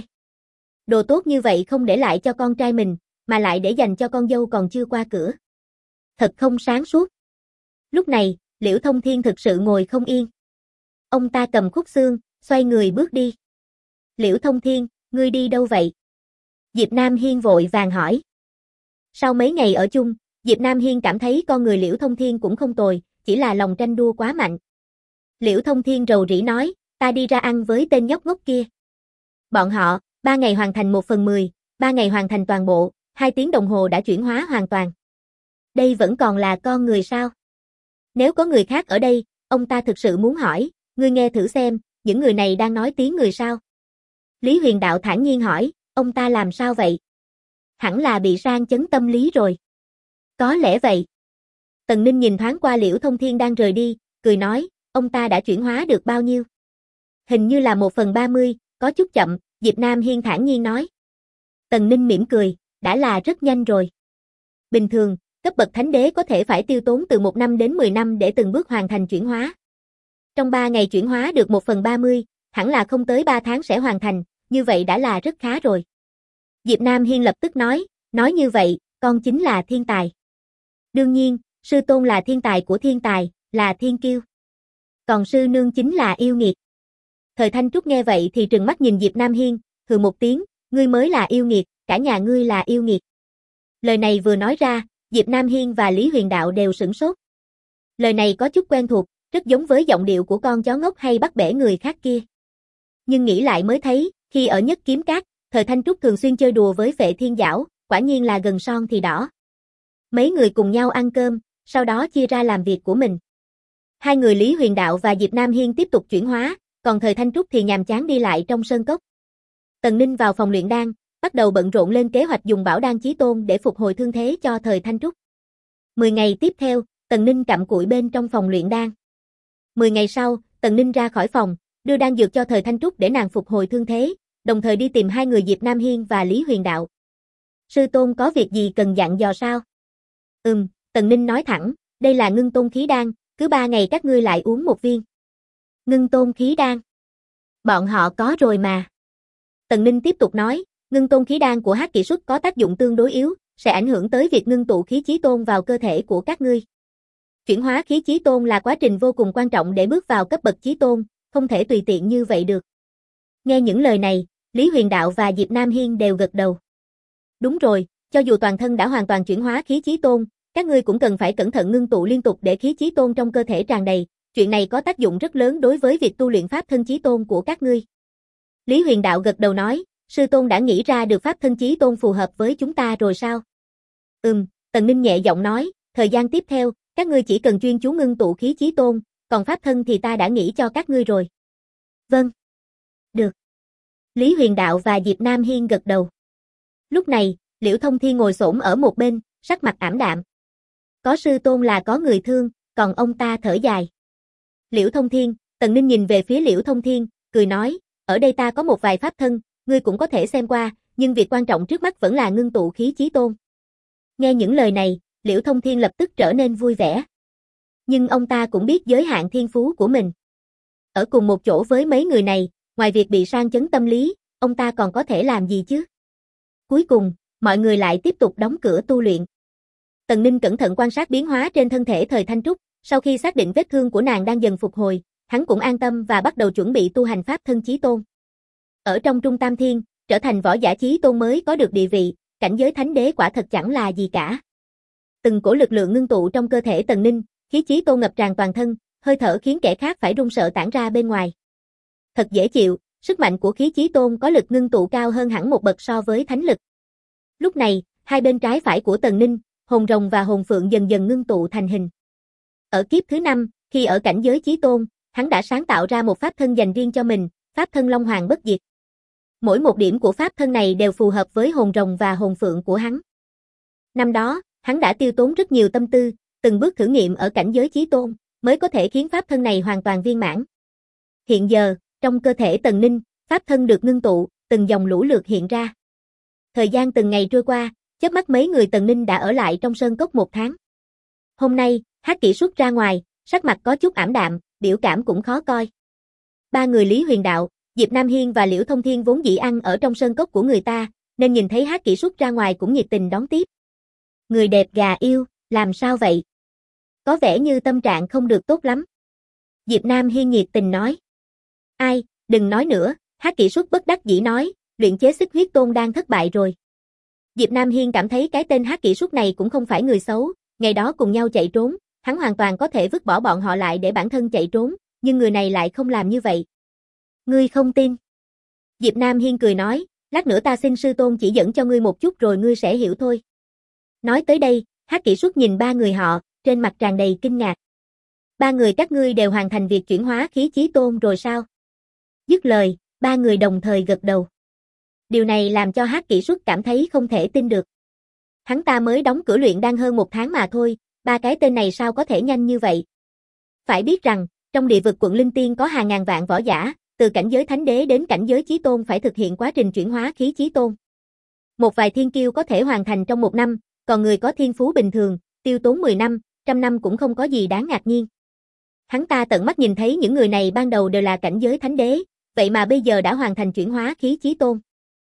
A: Đồ tốt như vậy không để lại cho con trai mình, mà lại để dành cho con dâu còn chưa qua cửa. Thật không sáng suốt. Lúc này, Liễu Thông Thiên thực sự ngồi không yên. Ông ta cầm khúc xương, xoay người bước đi. Liễu Thông Thiên, ngươi đi đâu vậy? Diệp Nam Hiên vội vàng hỏi. Sau mấy ngày ở chung, Diệp Nam Hiên cảm thấy con người Liễu Thông Thiên cũng không tồi, chỉ là lòng tranh đua quá mạnh. Liễu Thông Thiên rầu rĩ nói, ta đi ra ăn với tên nhóc ngốc kia. Bọn họ, 3 ngày hoàn thành 1/10, 3 ngày hoàn thành toàn bộ, 2 tiếng đồng hồ đã chuyển hóa hoàn toàn. Đây vẫn còn là con người sao? Nếu có người khác ở đây, ông ta thực sự muốn hỏi, ngươi nghe thử xem, những người này đang nói tiếng người sao? Lý Huyền Đạo thản nhiên hỏi, ông ta làm sao vậy? Hẳn là bị sang chấn tâm lý rồi. Có lẽ vậy. Tần Ninh nhìn thoáng qua Liễu Thông Thiên đang rời đi, cười nói, ông ta đã chuyển hóa được bao nhiêu? Hình như là 1/30, có chút chậm, Diệp Nam Hiên thản nhiên nói. Tần Ninh mỉm cười, đã là rất nhanh rồi. Bình thường, cấp bậc thánh đế có thể phải tiêu tốn từ 1 năm đến 10 năm để từng bước hoàn thành chuyển hóa. Trong 3 ngày chuyển hóa được 1/30, hẳn là không tới 3 tháng sẽ hoàn thành, như vậy đã là rất khá rồi. Diệp Nam Hiên lập tức nói như vậy, con chính là thiên tài. Đương nhiên, sư tôn là thiên tài của thiên tài, là thiên kiêu. Còn sư nương chính là yêu nghiệt. Thời Thanh Trúc nghe vậy thì trừng mắt nhìn Diệp Nam Hiên, hừ một tiếng, ngươi mới là yêu nghiệt, cả nhà ngươi là yêu nghiệt. Lời này vừa nói ra, Diệp Nam Hiên và Lý Huyền Đạo đều sửng sốt. Lời này có chút quen thuộc, rất giống với giọng điệu của con chó ngốc hay bắt bẻ người khác kia. Nhưng nghĩ lại mới thấy, khi ở Nhất Kiếm Các, Thời Thanh Trúc thường xuyên chơi đùa với Phệ Thiên Giảo, quả nhiên là gần son thì đỏ. Mấy người cùng nhau ăn cơm, sau đó chia ra làm việc của mình. Hai người Lý Huyền Đạo và Diệp Nam Hiên tiếp tục chuyển hóa, còn Thời Thanh Trúc thì nhàm chán đi lại trong sơn cốc. Tần Ninh vào phòng luyện đan, bắt đầu bận rộn lên kế hoạch dùng Bảo Đan Chí Tôn để phục hồi thương thế cho Thời Thanh Trúc. 10 ngày tiếp theo, Tần Ninh cặm cụi bên trong phòng luyện đan. 10 ngày sau, Tần Ninh ra khỏi phòng, đưa đan dược cho Thời Thanh Trúc để nàng phục hồi thương thế, đồng thời đi tìm hai người Diệp Nam Hiên và Lý Huyền Đạo. Sư tôn có việc gì cần dặn dò sao? Tần Ninh nói thẳng, đây là ngưng tôn khí đan, cứ 3 ngày các ngươi lại uống 1 viên. Ngưng tôn khí đan. Bọn họ có rồi mà. Tần Ninh tiếp tục nói, ngưng tôn khí đan của Hắc Kỷ Xuất có tác dụng tương đối yếu, sẽ ảnh hưởng tới việc ngưng tụ khí chí tôn vào cơ thể của các ngươi. Chuyển hóa khí chí tôn là quá trình vô cùng quan trọng để bước vào cấp bậc chí tôn, không thể tùy tiện như vậy được. Nghe những lời này, Lý Huyền Đạo và Diệp Nam Hiên đều gật đầu. Đúng rồi, cho dù toàn thân đã hoàn toàn chuyển hóa khí chí tôn, các ngươi cũng cần phải cẩn thận ngưng tụ liên tục để khí chí tôn trong cơ thể tràn đầy, chuyện này có tác dụng rất lớn đối với việc tu luyện pháp thân chí tôn của các ngươi. Lý Huyền Đạo gật đầu nói, sư tôn đã nghĩ ra được pháp thân chí tôn phù hợp với chúng ta rồi sao? Tần Ninh nhẹ giọng nói, thời gian tiếp theo, các ngươi chỉ cần chuyên chú ngưng tụ khí chí tôn, còn pháp thân thì ta đã nghĩ cho các ngươi rồi. Vâng. Được. Lý Huyền Đạo và Diệp Nam Hiên gật đầu. Lúc này, Liễu Thông Thiên ngồi xổm ở một bên, sắc mặt ảm đạm. Có sư tôn là có người thương, còn ông ta thở dài. Liễu Thông Thiên, Tần Ninh nhìn về phía Liễu Thông Thiên, cười nói, ở đây ta có một vài pháp thân, ngươi cũng có thể xem qua, nhưng việc quan trọng trước mắt vẫn là ngưng tụ khí chí tôn. Nghe những lời này, Liễu Thông Thiên lập tức trở nên vui vẻ. Nhưng ông ta cũng biết giới hạn thiên phú của mình. Ở cùng một chỗ với mấy người này, ngoài việc bị sang chấn tâm lý, ông ta còn có thể làm gì chứ? Cuối cùng, mọi người lại tiếp tục đóng cửa tu luyện. Tần Ninh cẩn thận quan sát biến hóa trên thân thể Thời Thanh Trúc, sau khi xác định vết thương của nàng đang dần phục hồi, hắn cũng an tâm và bắt đầu chuẩn bị tu hành pháp thân chí tôn. Ở trong Trung Tam Thiên, trở thành võ giả chí tôn mới có được địa vị, cảnh giới thánh đế quả thật chẳng là gì cả. Từng cổ lực lượng ngưng tụ trong cơ thể Tần Ninh, khí chí tôn ngập tràn toàn thân, hơi thở khiến kẻ khác phải run sợ tản ra bên ngoài. Thật dễ chịu, sức mạnh của khí chí tôn có lực ngưng tụ cao hơn hẳn một bậc so với thánh lực. Lúc này, hai bên trái phải của Tần Ninh, hồn rồng và hồn phượng dần dần ngưng tụ thành hình. Ở kiếp thứ 5, khi ở cảnh giới chí tôn, hắn đã sáng tạo ra một pháp thân dành riêng cho mình, pháp thân Long Hoàng bất diệt. Mỗi một điểm của pháp thân này đều phù hợp với hồn rồng và hồn phượng của hắn. Năm đó, hắn đã tiêu tốn rất nhiều tâm tư, từng bước thử nghiệm ở cảnh giới chí tôn, mới có thể khiến pháp thân này hoàn toàn viên mãn. Hiện giờ, trong cơ thể Tần Ninh, pháp thân được ngưng tụ, từng dòng lũ lượt hiện ra. Thời gian từng ngày trôi qua, chớp mắt mấy người Tần Ninh đã ở lại trong sơn cốc 1 tháng. Hôm nay, Hắc Kỷ Xuất ra ngoài, sắc mặt có chút ảm đạm, biểu cảm cũng khó coi. Ba người Lý Huyền Đạo, Diệp Nam Hiên và Liễu Thông Thiên vốn dĩ ăn ở trong sơn cốc của người ta, nên nhìn thấy Hắc Kỷ Xuất ra ngoài cũng nhiệt tình đón tiếp. Người đẹp gà yêu, làm sao vậy? Có vẻ như tâm trạng không được tốt lắm. Diệp Nam Hiên nhiệt tình nói. Ai, đừng nói nữa, Hắc Kỷ Xuất bất đắc dĩ nói, luyện chế xích huyết tôn đang thất bại rồi. Diệp Nam Hiên cảm thấy cái tên Hắc Kỷ Xuất này cũng không phải người xấu, ngày đó cùng nhau chạy trốn, hắn hoàn toàn có thể vứt bỏ bọn họ lại để bản thân chạy trốn, nhưng người này lại không làm như vậy. Ngươi không tin? Diệp Nam Hiên cười nói, Lát nữa ta xin sư tôn chỉ dẫn cho ngươi một chút rồi ngươi sẽ hiểu thôi. Nói tới đây, Hắc Kỷ Xuất nhìn ba người họ, trên mặt tràn đầy kinh ngạc. Ba người các ngươi đều hoàn thành việc chuyển hóa khí chí tôn rồi sao? Dứt lời, ba người đồng thời gật đầu. Điều này làm cho Hắc Kỷ Xuất cảm thấy không thể tin được. Hắn ta mới đóng cửa luyện đan hơn 1 tháng mà thôi, ba cái tên này sao có thể nhanh như vậy? Phải biết rằng, trong địa vực quận Linh Tiên có hàng ngàn vạn võ giả, từ cảnh giới thánh đế đến cảnh giới chí tôn phải thực hiện quá trình chuyển hóa khí chí tôn. Một vài thiên kiêu có thể hoàn thành trong 1 năm, còn người có thiên phú bình thường, tiêu tốn 10 năm, 100 năm cũng không có gì đáng ngạc nhiên. Hắn ta tận mắt nhìn thấy những người này ban đầu đều là cảnh giới thánh đế, vậy mà bây giờ đã hoàn thành chuyển hóa khí chí tôn.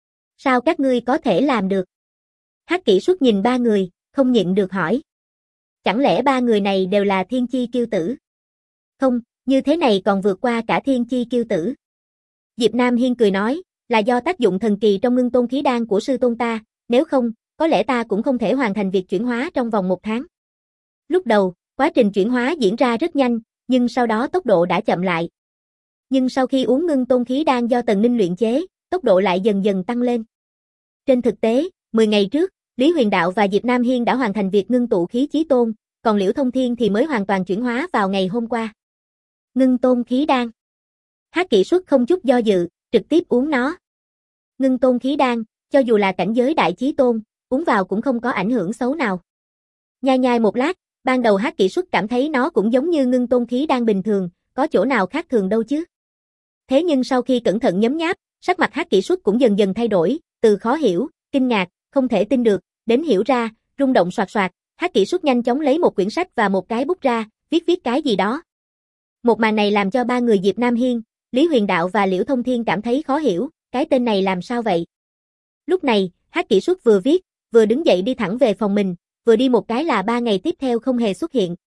A: Sao các ngươi có thể làm được? Hắc Kỷ Xuất nhìn ba người, không nhịn được hỏi. Chẳng lẽ ba người này đều là thiên chi kiêu tử? Không, như thế này còn vượt qua cả thiên chi kiêu tử. Diệp Nam Hiên cười nói, là do tác dụng thần kỳ trong ngưng tôn khí đan của sư tôn ta, nếu không, có lẽ ta cũng không thể hoàn thành việc chuyển hóa trong vòng 1 tháng. Lúc đầu, quá trình chuyển hóa diễn ra rất nhanh, nhưng sau đó tốc độ đã chậm lại. Nhưng sau khi uống ngưng tôn khí đan do Tần Ninh luyện chế, tốc độ lại dần dần tăng lên. Trên thực tế, 10 ngày trước, Lý Huyền Đạo và Diệp Nam Hiên đã hoàn thành việc ngưng tụ khí chí tôn, còn Liễu Thông Thiên thì mới hoàn toàn chuyển hóa vào ngày hôm qua. Ngưng tôn khí đan. Hắc Kỷ Xuất không chút do dự, trực tiếp uống nó. Ngưng tôn khí đan, cho dù là cảnh giới đại chí tôn, uống vào cũng không có ảnh hưởng xấu nào. Nhai nhai một lát, ban đầu Hắc Kỷ Xuất cảm thấy nó cũng giống như ngưng tôn khí đan bình thường, có chỗ nào khác thường đâu chứ. Thế nhưng sau khi cẩn thận nhấm nháp, sắc mặt Hắc Kỷ Xuất cũng dần dần thay đổi, từ khó hiểu, kinh ngạc, không thể tin được, đến hiểu ra, rung động soạt soạt. Hắc Kỷ Xuất nhanh chóng lấy một quyển sách và một cái bút ra, viết cái gì đó. Một màn này làm cho ba người Diệp Nam Hiên, Lý Huyền Đạo và Liễu Thông Thiên cảm thấy khó hiểu, cái tên này làm sao vậy? Lúc này, Hắc Kỷ Xuất vừa viết, vừa đứng dậy đi thẳng về phòng mình, vừa đi một cái là 3 ngày tiếp theo không hề xuất hiện.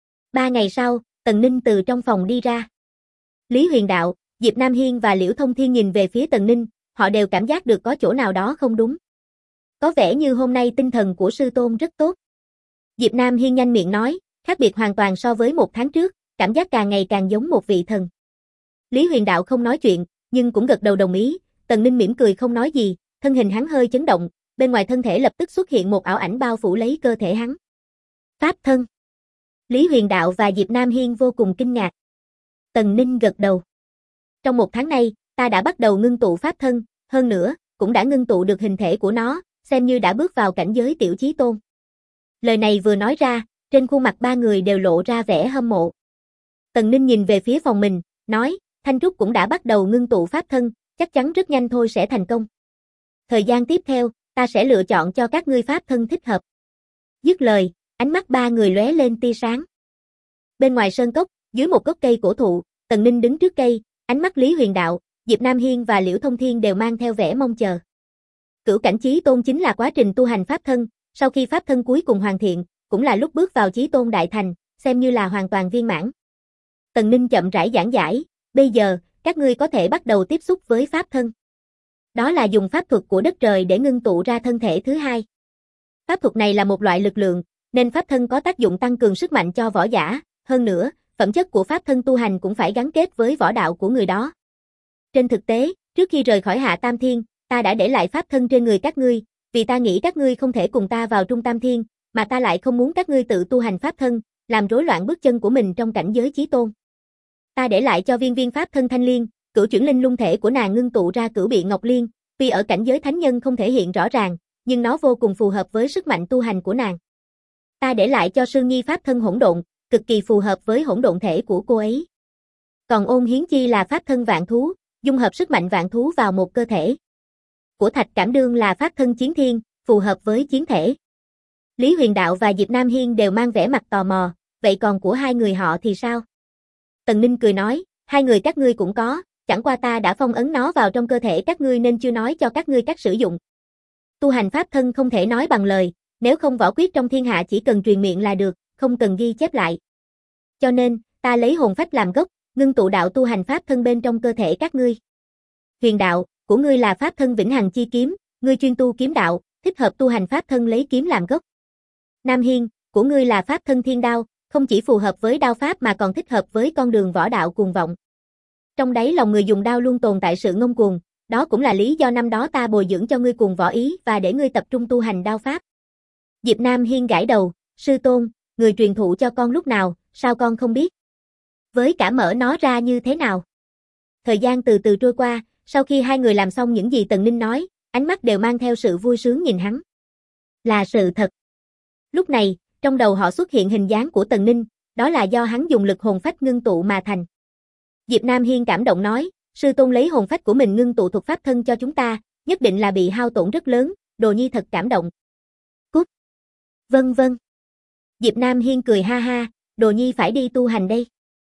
A: 3 ngày sau, Tần Ninh từ trong phòng đi ra. Lý Huyền Đạo, Diệp Nam Hiên và Liễu Thông Thiên nhìn về phía Tần Ninh, họ đều cảm giác được có chỗ nào đó không đúng. Có vẻ như hôm nay tinh thần của sư tôn rất tốt. Diệp Nam Hiên nhanh miệng nói, khác biệt hoàn toàn so với 1 tháng trước, cảm giác càng ngày càng giống một vị thần. Lý Huyền Đạo không nói chuyện, nhưng cũng gật đầu đồng ý, Tần Ninh mỉm cười không nói gì, thân hình hắn hơi chấn động, bên ngoài thân thể lập tức xuất hiện một ảo ảnh bao phủ lấy cơ thể hắn. Pháp thân. Lý Huyền Đạo và Diệp Nam Hiên vô cùng kinh ngạc. Tần Ninh gật đầu. Trong 1 tháng nay, ta đã bắt đầu ngưng tụ pháp thân, hơn nữa, cũng đã ngưng tụ được hình thể của nó, xem như đã bước vào cảnh giới tiểu chí tôn. Lời này vừa nói ra, trên khuôn mặt ba người đều lộ ra vẻ hâm mộ. Tần Ninh nhìn về phía phòng mình, nói, Thanh Trúc cũng đã bắt đầu ngưng tụ pháp thân, chắc chắn rất nhanh thôi sẽ thành công. Thời gian tiếp theo, ta sẽ lựa chọn cho các ngươi pháp thân thích hợp. Dứt lời, ánh mắt ba người lóe lên tia sáng. Bên ngoài sơn cốc, dưới một gốc cây cổ thụ, Tần Ninh đứng trước cây, ánh mắt Lý Huyền Đạo, Diệp Nam Hiên và Liễu Thông Thiên đều mang theo vẻ mong chờ. Cửu cảnh chí tôn chính là quá trình tu hành pháp thân, sau khi pháp thân cuối cùng hoàn thiện, cũng là lúc bước vào chí tôn đại thành, xem như là hoàn toàn viên mãn. Tần Ninh chậm rãi giảng giải, bây giờ, các ngươi có thể bắt đầu tiếp xúc với pháp thân. Đó là dùng pháp thuật của đất trời để ngưng tụ ra thân thể thứ hai. Pháp thuật này là một loại lực lượng, nên pháp thân có tác dụng tăng cường sức mạnh cho võ giả, hơn nữa, phẩm chất của pháp thân tu hành cũng phải gắn kết với võ đạo của người đó. Trên thực tế, trước khi rời khỏi Hạ Tam Thiên, ta đã để lại pháp thân trên người các ngươi, vì ta nghĩ các ngươi không thể cùng ta vào Trung Tam Thiên, mà ta lại không muốn các ngươi tự tu hành pháp thân, làm rối loạn bước chân của mình trong cảnh giới chí tôn. Ta để lại cho viên pháp thân Thanh Liên, cửu chuyển linh lung thể của nàng ngưng tụ ra cửu bị Ngọc Liên, tuy ở cảnh giới thánh nhân không thể hiện rõ ràng, nhưng nó vô cùng phù hợp với sức mạnh tu hành của nàng. Ta để lại cho Sương Nhi pháp thân hỗn độn, cực kỳ phù hợp với hỗn độn thể của cô ấy. Còn Ôn Hiến Chi là pháp thân vạn thú, dung hợp sức mạnh vạn thú vào một cơ thể. Của Thạch Cảm Đương là pháp thân chiến thiên, phù hợp với chiến thể. Lý Huyền Đạo và Diệp Nam Hiên đều mang vẻ mặt tò mò, vậy còn của hai người họ thì sao? Tần Ninh cười nói, hai người các ngươi cũng có, chẳng qua ta đã phong ấn nó vào trong cơ thể các ngươi nên chưa nói cho các ngươi cách sử dụng. Tu hành pháp thân không thể nói bằng lời, nếu không võ quyết trong thiên hạ chỉ cần truyền miệng là được, không cần ghi chép lại. Cho nên, ta lấy hồn phách làm gốc, ngưng tụ đạo tu hành pháp thân bên trong cơ thể các ngươi. Huyền Đạo, của ngươi là pháp thân vĩnh hằng chi kiếm, ngươi chuyên tu kiếm đạo, thích hợp tu hành pháp thân lấy kiếm làm gốc. Nam Hiên, của ngươi là pháp thân thiên đao, không chỉ phù hợp với đao pháp mà còn thích hợp với con đường võ đạo cuồng vọng. Trong đáy lòng người dùng đao luôn tồn tại sự ngông cuồng, đó cũng là lý do năm đó ta bồi dưỡng cho ngươi cuồng võ ý và để ngươi tập trung tu hành đao pháp. Diệp Nam Hiên gãi đầu, sư tôn, người truyền thụ cho con lúc nào, sao con không biết? Với cả mở nó ra như thế nào? Thời gian từ từ trôi qua, sau khi hai người làm xong những gì Tần Ninh nói, ánh mắt đều mang theo sự vui sướng nhìn hắn. Là sự thật. Lúc này, trong đầu họ xuất hiện hình dáng của Tần Ninh, đó là do hắn dùng lực hồn phách ngưng tụ mà thành. Diệp Nam Hiên cảm động nói, sư tôn lấy hồn phách của mình ngưng tụ thuật pháp thân cho chúng ta, nhất định là bị hao tổn rất lớn, Đồ Nhi thật cảm động. Cút. Vâng vâng. Diệp Nam Hiên cười ha ha, Đồ Nhi phải đi tu hành đây.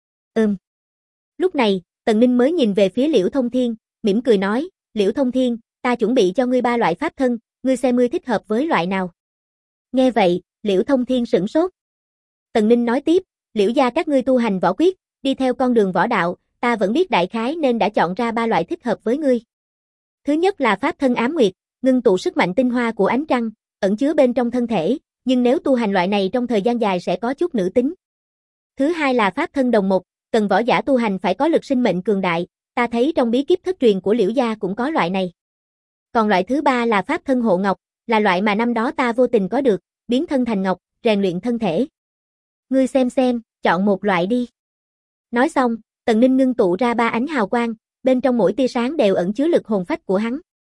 A: Lúc này, Tần Ninh mới nhìn về phía Liễu Thông Thiên, mỉm cười nói, Liễu Thông Thiên, ta chuẩn bị cho ngươi 3 loại pháp thân, ngươi xem ngươi thích hợp với loại nào. Nghe vậy, Liễu Thông Thiên sửng sốt. Tần Ninh nói tiếp, Liễu gia các ngươi tu hành võ quyết, đi theo con đường võ đạo, ta vẫn biết đại khái nên đã chọn ra 3 loại thích hợp với ngươi. Thứ nhất là pháp thân ám nguyệt, ngưng tụ sức mạnh tinh hoa của ánh trăng, ẩn chứa bên trong thân thể, nhưng nếu tu hành loại này trong thời gian dài sẽ có chút nữ tính. Thứ hai là pháp thân đồng mộc, cần võ giả tu hành phải có lực sinh mệnh cường đại, ta thấy trong bí kíp thất truyền của Liễu gia cũng có loại này. Còn loại thứ ba là pháp thân hộ ngọc, là loại mà năm đó ta vô tình có được, biến thân thành ngọc, rèn luyện thân thể. Ngươi xem, chọn một loại đi. Nói xong, Tần Ninh ngưng tụ ra 3 ánh hào quang, bên trong mỗi tia sáng đều ẩn chứa lực hồn phách của hắn.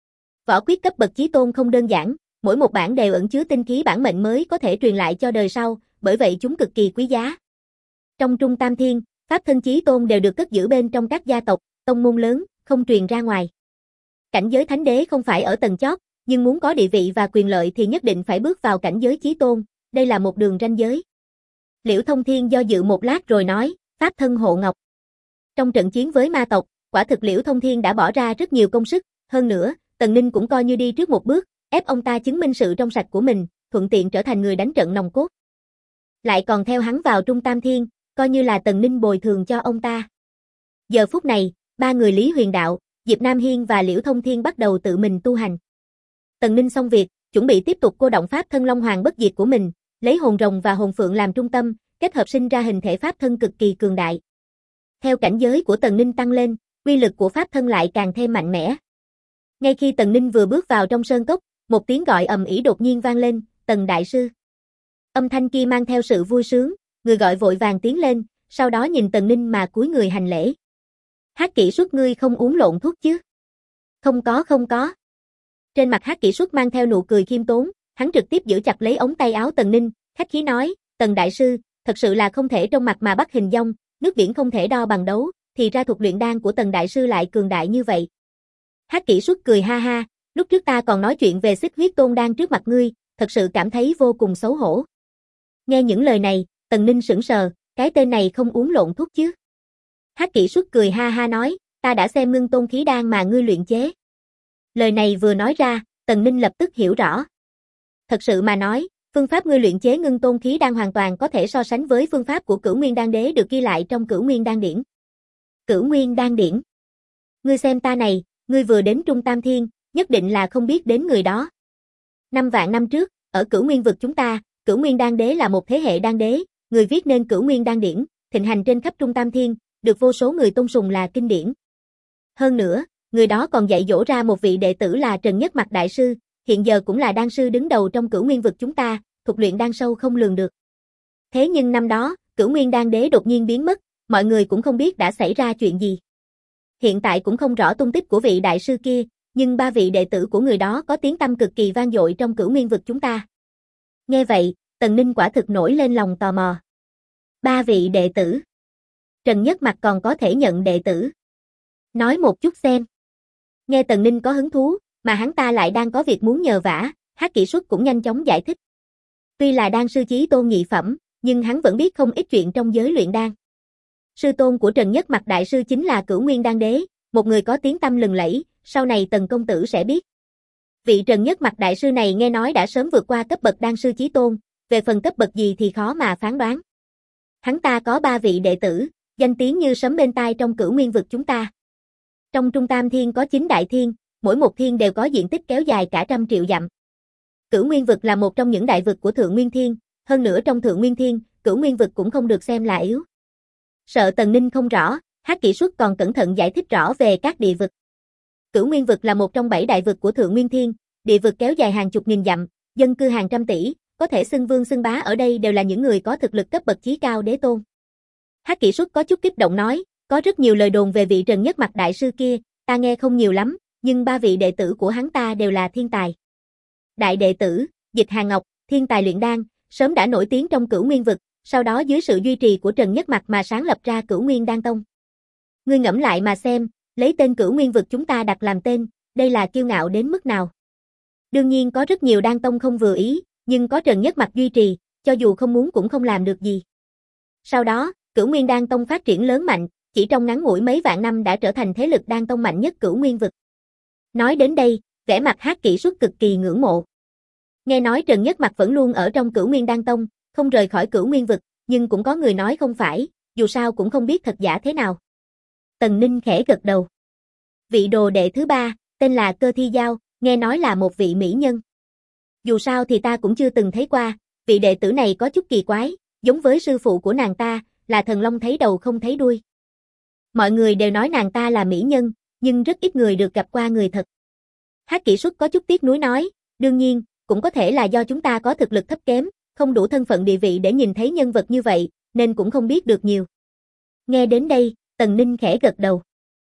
A: Võ quyết cấp bậc chí tôn không đơn giản, mỗi một bản đều ẩn chứa tinh khí bản mệnh mới có thể truyền lại cho đời sau, bởi vậy chúng cực kỳ quý giá. Trong Trung Tam Thiên, pháp thân chí tôn đều được cất giữ bên trong các gia tộc, tông môn lớn, không truyền ra ngoài. Cảnh giới thánh đế không phải ở tầng chót, nhưng muốn có địa vị và quyền lợi thì nhất định phải bước vào cảnh giới chí tôn, đây là một đường ranh giới. Liễu Thông Thiên do dự một lát rồi nói, pháp thân hộ ngọc. Trong trận chiến với ma tộc, quả thực Liễu Thông Thiên đã bỏ ra rất nhiều công sức, hơn nữa, Tần Ninh cũng coi như đi trước một bước, ép ông ta chứng minh sự trong sạch của mình, thuận tiện trở thành người đánh trận nòng cốt. Lại còn theo hắn vào Trung Tam Thiên, coi như là Tần Ninh bồi thường cho ông ta. Giờ phút này, 3 người Lý Huyền Đạo, Diệp Nam Hiên và Liễu Thông Thiên bắt đầu tự mình tu hành. Tần Ninh xong việc, chuẩn bị tiếp tục cô động pháp thân Long Hoàng bất diệt của mình, lấy hồn rồng và hồn phượng làm trung tâm, kết hợp sinh ra hình thể pháp thân cực kỳ cường đại. Theo cảnh giới của Tần Ninh tăng lên, uy lực của pháp thân lại càng thêm mạnh mẽ. Ngay khi Tần Ninh vừa bước vào trong sơn cốc, một tiếng gọi ầm ĩ đột nhiên vang lên, Tần đại sư. Âm thanh kia mang theo sự vui sướng, người gọi vội vàng tiến lên, sau đó nhìn Tần Ninh mà cúi người hành lễ. Hắc Kỷ Xuất ngươi không uống lộn thuốc chứ? Không có. Trên mặt Hắc Kỷ Xuất mang theo nụ cười khiêm tốn, hắn trực tiếp giữ chặt lấy ống tay áo Tần Ninh, khách khí nói, Tần đại sư, thật sự là không thể trong mặt mà bắt hình dong, nước biển không thể đo bằng đấu, thì ra thuật luyện đan của Tần đại sư lại cường đại như vậy. Hắc Kỷ Xuất cười ha ha, lúc trước ta còn nói chuyện về Xích Huyết Tôn đan trước mặt ngươi, thật sự cảm thấy vô cùng xấu hổ. Nghe những lời này, Tần Ninh sững sờ, cái tên này không uống lộn thuốc chứ? Hắc Kỷ Xuất cười ha ha nói, ta đã xem ngưng tôn khí đan mà ngươi luyện chế. Lời này vừa nói ra, Tần Ninh lập tức hiểu rõ. Thật sự mà nói, phương pháp ngươi luyện chế ngưng tôn khí đan hoàn toàn có thể so sánh với phương pháp của Cửu Nguyên Đan Đế được ghi lại trong Cửu Nguyên Đan Điển. Cửu Nguyên Đan Điển. Ngươi xem ta này, ngươi vừa đến Trung Tam Thiên, nhất định là không biết đến người đó. 5 vạn năm trước, ở Cửu Nguyên vực chúng ta, Cửu Nguyên Đan Đế là một thế hệ đan đế, người viết nên Cửu Nguyên Đan Điển, thịnh hành trên khắp Trung Tam Thiên, được vô số người tôn sùng là kinh điển. Hơn nữa, người đó còn dạy dỗ ra một vị đệ tử là Trần Nhất Mặc đại sư, hiện giờ cũng là đan sư đứng đầu trong Cửu Nguyên vực chúng ta, thuật luyện đan sâu không lường được. Thế nhưng năm đó, Cửu Nguyên Đan Đế đột nhiên biến mất, mọi người cũng không biết đã xảy ra chuyện gì. Hiện tại cũng không rõ tung tích của vị đại sư kia, nhưng 3 vị đệ tử của người đó có tiếng tăm cực kỳ vang dội trong Cửu Nguyên vực chúng ta. Nghe vậy, Tần Ninh quả thực nổi lên lòng tò mò. 3 vị đệ tử. Trần Nhất Mặc còn có thể nhận đệ tử. Nói một chút xem. Nghe Tần Ninh có hứng thú, mà hắn ta lại đang có việc muốn nhờ vả, Hắc Kỷ Xuất cũng nhanh chóng giải thích. Tuy là đan sư chí tôn nhị phẩm, nhưng hắn vẫn biết không ít chuyện trong giới luyện đan. Sư tôn của Trần Nhất Mặc đại sư chính là Cửu Nguyên Đan Đế, một người có tiếng tăm lừng lẫy, sau này Tần công tử sẽ biết. Vị Trần Nhất Mặc đại sư này nghe nói đã sớm vượt qua cấp bậc đan sư chí tôn, về phần cấp bậc gì thì khó mà phán đoán. Hắn ta có 3 vị đệ tử, danh tiếng như sấm bên tai trong Cửu Nguyên vực chúng ta. Trong Trung Tam Thiên có 9 đại thiên, mỗi một thiên đều có diện tích kéo dài cả 100 triệu dặm. Cửu Nguyên vực là một trong những đại vực của Thượng Nguyên Thiên, hơn nữa trong Thượng Nguyên Thiên, Cửu Nguyên vực cũng không được xem là yếu. Sợ Tần Ninh không rõ, Hắc Kỷ Xuất còn cẩn thận giải thích rõ về các địa vực. Cửu Nguyên vực là một trong 7 đại vực của Thượng Nguyên Thiên, địa vực kéo dài hàng chục nghìn dặm, dân cư hàng trăm tỷ, có thể xưng vương xưng bá ở đây đều là những người có thực lực cấp bậc chí cao đế tôn. Hắc Kỷ Xuất có chút kích động nói, có rất nhiều lời đồn về vị Trần Nhất Mặc đại sư kia, ta nghe không nhiều lắm, nhưng 3 vị đệ tử của hắn ta đều là thiên tài. Đại đệ tử, Dịch Hàn Ngọc, thiên tài luyện đan, sớm đã nổi tiếng trong Cửu Nguyên vực, sau đó dưới sự duy trì của Trần Nhất Mặc mà sáng lập ra Cửu Nguyên Đan Tông. Ngươi ngẫm lại mà xem, lấy tên Cửu Nguyên vực chúng ta đặt làm tên, đây là kiêu ngạo đến mức nào. Đương nhiên có rất nhiều đan tông không vừa ý, nhưng có Trần Nhất Mặc duy trì, cho dù không muốn cũng không làm được gì. Sau đó, Cửu Nguyên Đan Tông phát triển lớn mạnh, chỉ trong ngắn ngủi mấy vạn năm đã trở thành thế lực đan tông mạnh nhất Cửu Nguyên vực. Nói đến đây, vẻ mặt Hắc Kỷ Xuất cực kỳ ngưỡng mộ. Nghe nói Trần Nhất Mặc vẫn luôn ở trong Cửu Nguyên Đan Tông, không rời khỏi Cửu Nguyên vực, nhưng cũng có người nói không phải, dù sao cũng không biết thật giả thế nào. Tần Ninh khẽ gật đầu. Vị đồ đệ thứ 3, tên là Cơ Thi Giao, nghe nói là một vị mỹ nhân. Dù sao thì ta cũng chưa từng thấy qua, vị đệ tử này có chút kỳ quái, giống với sư phụ của nàng ta, là thần long thấy đầu không thấy đuôi. Mọi người đều nói nàng ta là mỹ nhân, nhưng rất ít người được gặp qua người thật. Hắc Kỷ Xuất có chút tiếc nuối nói, đương nhiên, cũng có thể là do chúng ta có thực lực thấp kém, không đủ thân phận địa vị để nhìn thấy nhân vật như vậy, nên cũng không biết được nhiều. Nghe đến đây, Tần Ninh khẽ gật đầu.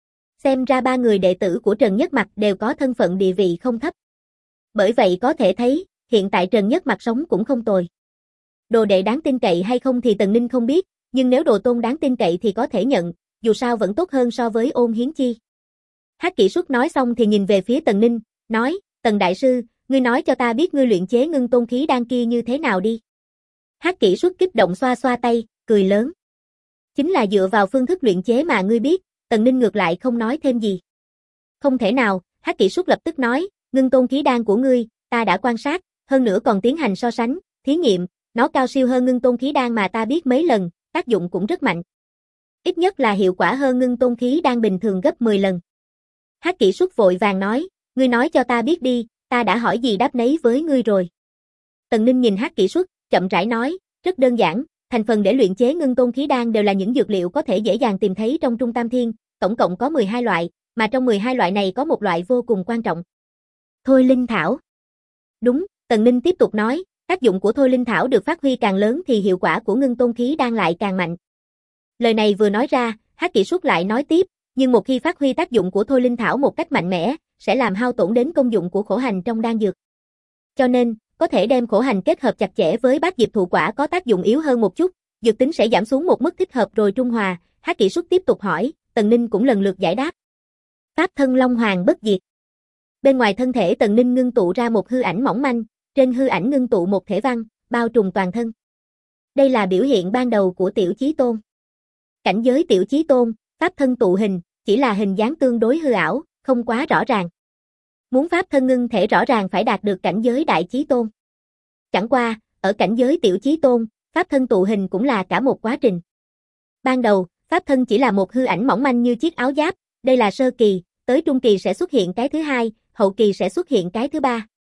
A: Xem ra 3 người đệ tử của Trần Nhất Mặc đều có thân phận địa vị không thấp. Bởi vậy có thể thấy, hiện tại Trần Nhất Mặc sống cũng không tồi. Đồ đệ đáng tin cậy hay không thì Tần Ninh không biết, nhưng nếu đồ tôn đáng tin cậy thì có thể nhận, dù sao vẫn tốt hơn so với Ôn Hiến Chi. Hắc Kỷ Xuất nói xong thì nhìn về phía Tần Ninh, nói, Tần Đại Sư, ngươi nói cho ta biết ngươi luyện chế ngưng tôn khí đan kia như thế nào đi. Hắc Kỷ Xuất kích động xoa xoa tay, cười lớn. Chính là dựa vào phương thức luyện chế mà ngươi biết, Tần Ninh ngược lại không nói thêm gì. Không thể nào, Hắc Kỷ Xuất lập tức nói, ngưng tôn khí đan của ngươi, ta đã quan sát, hơn nữa còn tiến hành so sánh, thí nghiệm, nó cao siêu hơn ngưng tôn khí đan mà ta biết mấy lần, tác dụng cũng rất mạnh. Ít nhất là hiệu quả hơn ngưng tôn khí đan bình thường gấp 10 lần. Hắc Kỷ Xuất vội vàng nói, ngươi nói cho ta biết đi, ta đã hỏi gì đáp nấy với ngươi rồi. Tần Ninh nhìn Hắc Kỷ Xuất, chậm rãi nói, rất đơn giản, thành phần để luyện chế ngưng tôn khí đan đều là những dược liệu có thể dễ dàng tìm thấy trong Trung Tam Thiên, tổng cộng có 12 loại, mà trong 12 loại này có một loại vô cùng quan trọng. Thôi Linh Thảo. Đúng, Tần Ninh tiếp tục nói, tác dụng của Thôi Linh Thảo được phát huy càng lớn thì hiệu quả của ngưng tôn khí đan lại càng mạnh. Lời này vừa nói ra, Hắc Kỷ Xuất lại nói tiếp, nhưng một khi phát huy tác dụng của Thôi Linh Thảo một cách mạnh mẽ, sẽ làm hao tổn đến công dụng của khổ hành trong đan dược. Cho nên, có thể đem khổ hành kết hợp chặt chẽ với bát diệp thụ quả có tác dụng yếu hơn một chút, dược tính sẽ giảm xuống một mức thích hợp rồi trung hòa. Hắc Kỷ Xuất tiếp tục hỏi, Tần Ninh cũng lần lượt giải đáp. Pháp thân Long Hoàng bất diệt. Bên ngoài thân thể Tần Ninh ngưng tụ ra một hư ảnh mỏng manh, trên hư ảnh ngưng tụ một thể văn, bao trùm toàn thân. Đây là biểu hiện ban đầu của Tiểu Chí Tôn. Cảnh giới Tiểu Chí Tôn, pháp thân tụ hình, chỉ là hình dáng tương đối hư ảo, không quá rõ ràng. Muốn pháp thân ngưng thể rõ ràng phải đạt được cảnh giới Đại Chí Tôn. Chẳng qua, ở cảnh giới Tiểu Chí Tôn, pháp thân tụ hình cũng là cả một quá trình. Ban đầu, pháp thân chỉ là một hư ảnh mỏng manh như chiếc áo giáp, đây là sơ kỳ, tới trung kỳ sẽ xuất hiện cái thứ hai, hậu kỳ sẽ xuất hiện cái thứ ba.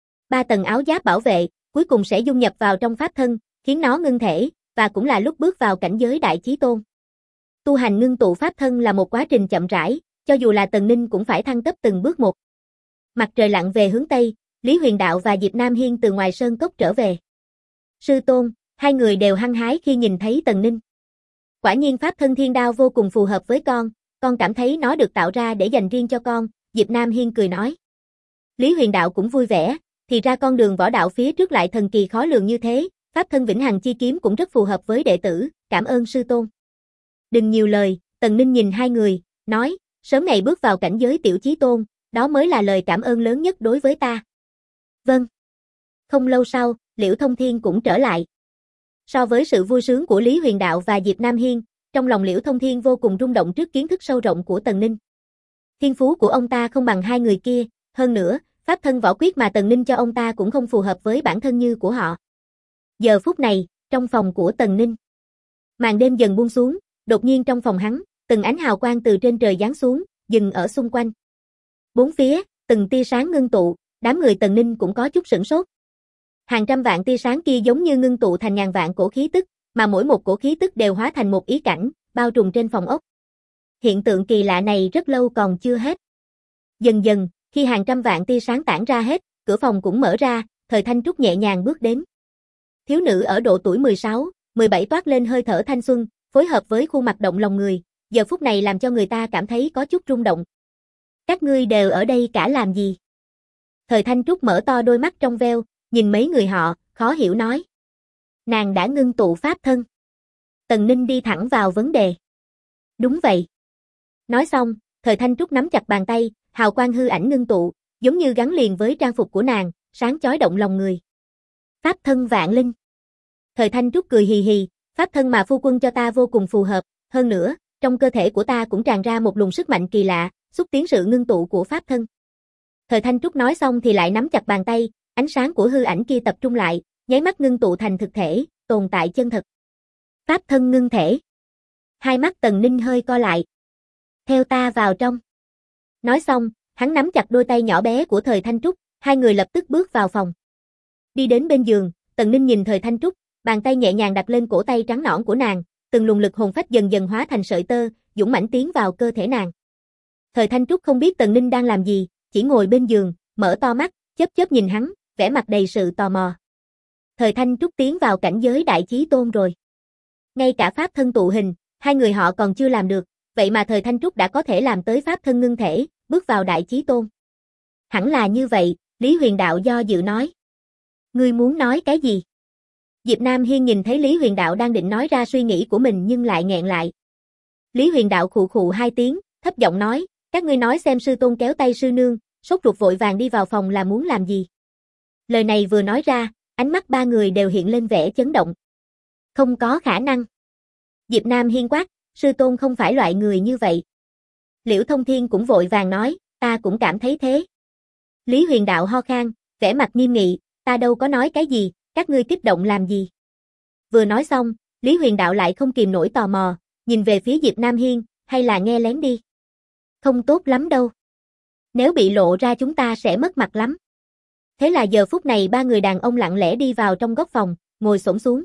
A: 3 tầng áo giáp bảo vệ, cuối cùng sẽ dung nhập vào trong pháp thân, khiến nó ngưng thể, và cũng là lúc bước vào cảnh giới Đại Chí Tôn. Tu hành ngưng tụ pháp thân là một quá trình chậm rãi, cho dù là Tần Ninh cũng phải thăng cấp từng bước một. Mặt trời lặn về hướng Tây, Lý Huyền Đạo và Diệp Nam Hiên từ ngoài sơn cốc trở về. Sư tôn, hai người đều hăng hái khi nhìn thấy Tần Ninh. Quả nhiên pháp thân thiên đao vô cùng phù hợp với con cảm thấy nó được tạo ra để dành riêng cho con, Diệp Nam Hiên cười nói. Lý Huyền Đạo cũng vui vẻ, thì ra con đường võ đạo phía trước lại thần kỳ khó lường như thế, pháp thân vĩnh hằng chi kiếm cũng rất phù hợp với đệ tử, cảm ơn sư tôn. Đừng nhiều lời, Tần Ninh nhìn hai người, nói, sớm ngày bước vào cảnh giới Tiểu Chí Tôn, đó mới là lời cảm ơn lớn nhất đối với ta. Vâng. Không lâu sau, Liễu Thông Thiên cũng trở lại. So với sự vui sướng của Lý Huyền Đạo và Diệp Nam Hiên, trong lòng Liễu Thông Thiên vô cùng rung động trước kiến thức sâu rộng của Tần Ninh. Thiên phú của ông ta không bằng hai người kia, hơn nữa, pháp thân võ quyết mà Tần Ninh cho ông ta cũng không phù hợp với bản thân như của họ. Giờ phút này, trong phòng của Tần Ninh, màn đêm dần buông xuống, đột nhiên trong phòng hắn, từng ánh hào quang từ trên trời giáng xuống, dừng ở xung quanh. Bốn phía, từng tia sáng ngưng tụ, đám người Tần Ninh cũng có chút sửng sốt. Hàng trăm vạn tia sáng kia giống như ngưng tụ thành ngàn vạn cổ khí tức, mà mỗi một cổ khí tức đều hóa thành một ý cảnh, bao trùm trên phòng ốc. Hiện tượng kỳ lạ này rất lâu còn chưa hết. Dần dần, khi hàng trăm vạn tia sáng tản ra hết, cửa phòng cũng mở ra, Thời Thanh Trúc nhẹ nhàng bước đến. Thiếu nữ ở độ tuổi 16, 17 toát lên hơi thở thanh xuân, phối hợp với khuôn mặt động lòng người, giờ phút này làm cho người ta cảm thấy có chút rung động. Các ngươi đều ở đây cả làm gì? Thời Thanh Trúc mở to đôi mắt trong veo, nhìn mấy người họ, khó hiểu nói. Nàng đã ngưng tụ pháp thân. Tần Ninh đi thẳng vào vấn đề. Đúng vậy. Nói xong, Thời Thanh Trúc nắm chặt bàn tay, hào quang hư ảnh ngưng tụ, giống như gắn liền với trang phục của nàng, sáng chói động lòng người. Pháp thân vạn linh. Thời Thanh Trúc cười hì hì, pháp thân mà phu quân cho ta vô cùng phù hợp, hơn nữa, trong cơ thể của ta cũng tràn ra một luồng sức mạnh kỳ lạ, xúc tiến sự ngưng tụ của pháp thân. Thời Thanh Trúc nói xong thì lại nắm chặt bàn tay, ánh sáng của hư ảnh kia tập trung lại, nháy mắt ngưng tụ thành thực thể, tồn tại chân thật. Pháp thân ngưng thể. Hai mắt Tần Ninh hơi co lại. Theo ta vào trong. Nói xong, hắn nắm chặt đôi tay nhỏ bé của Thời Thanh Trúc, hai người lập tức bước vào phòng. Đi đến bên giường, Tần Ninh nhìn Thời Thanh Trúc, bàn tay nhẹ nhàng đặt lên cổ tay trắng nõn của nàng, từng luồng lực hồn phách dần dần hóa thành sợi tơ, dũng mãnh tiến vào cơ thể nàng. Thời Thanh Trúc không biết Tần Ninh đang làm gì, chỉ ngồi bên giường, mở to mắt, chớp chớp nhìn hắn, vẻ mặt đầy sự tò mò. Thời Thanh Trúc tiến vào cảnh giới đại chí tôn rồi. Ngay cả pháp thân tụ hình, hai người họ còn chưa làm được, vậy mà Thời Thanh Trúc đã có thể làm tới pháp thân ngưng thể, bước vào đại chí tôn. Hẳn là như vậy, Lý Huyền Đạo do dự nói. Ngươi muốn nói cái gì? Diệp Nam Hiên nhìn thấy Lý Huyền Đạo đang định nói ra suy nghĩ của mình nhưng lại nghẹn lại. Lý Huyền Đạo khụ khụ hai tiếng, thấp giọng nói, các ngươi nói xem sư tôn kéo tay sư nương, sốt ruột vội vàng đi vào phòng là muốn làm gì? Lời này vừa nói ra, ánh mắt ba người đều hiện lên vẻ chấn động. Không có khả năng. Diệp Nam Hiên quát, sư tôn không phải loại người như vậy. Liễu Thông Thiên cũng vội vàng nói, ta cũng cảm thấy thế. Lý Huyền Đạo ho khan, vẻ mặt nghiêm nghị, ta đâu có nói cái gì, các ngươi kích động làm gì? Vừa nói xong, Lý Huyền Đạo lại không kìm nổi tò mò, nhìn về phía Diệp Nam Hiên, hay là nghe lén đi. Không tốt lắm đâu. Nếu bị lộ ra chúng ta sẽ mất mặt lắm. Thế là giờ phút này ba người đàn ông lặng lẽ đi vào trong góc phòng, ngồi xổm xuống.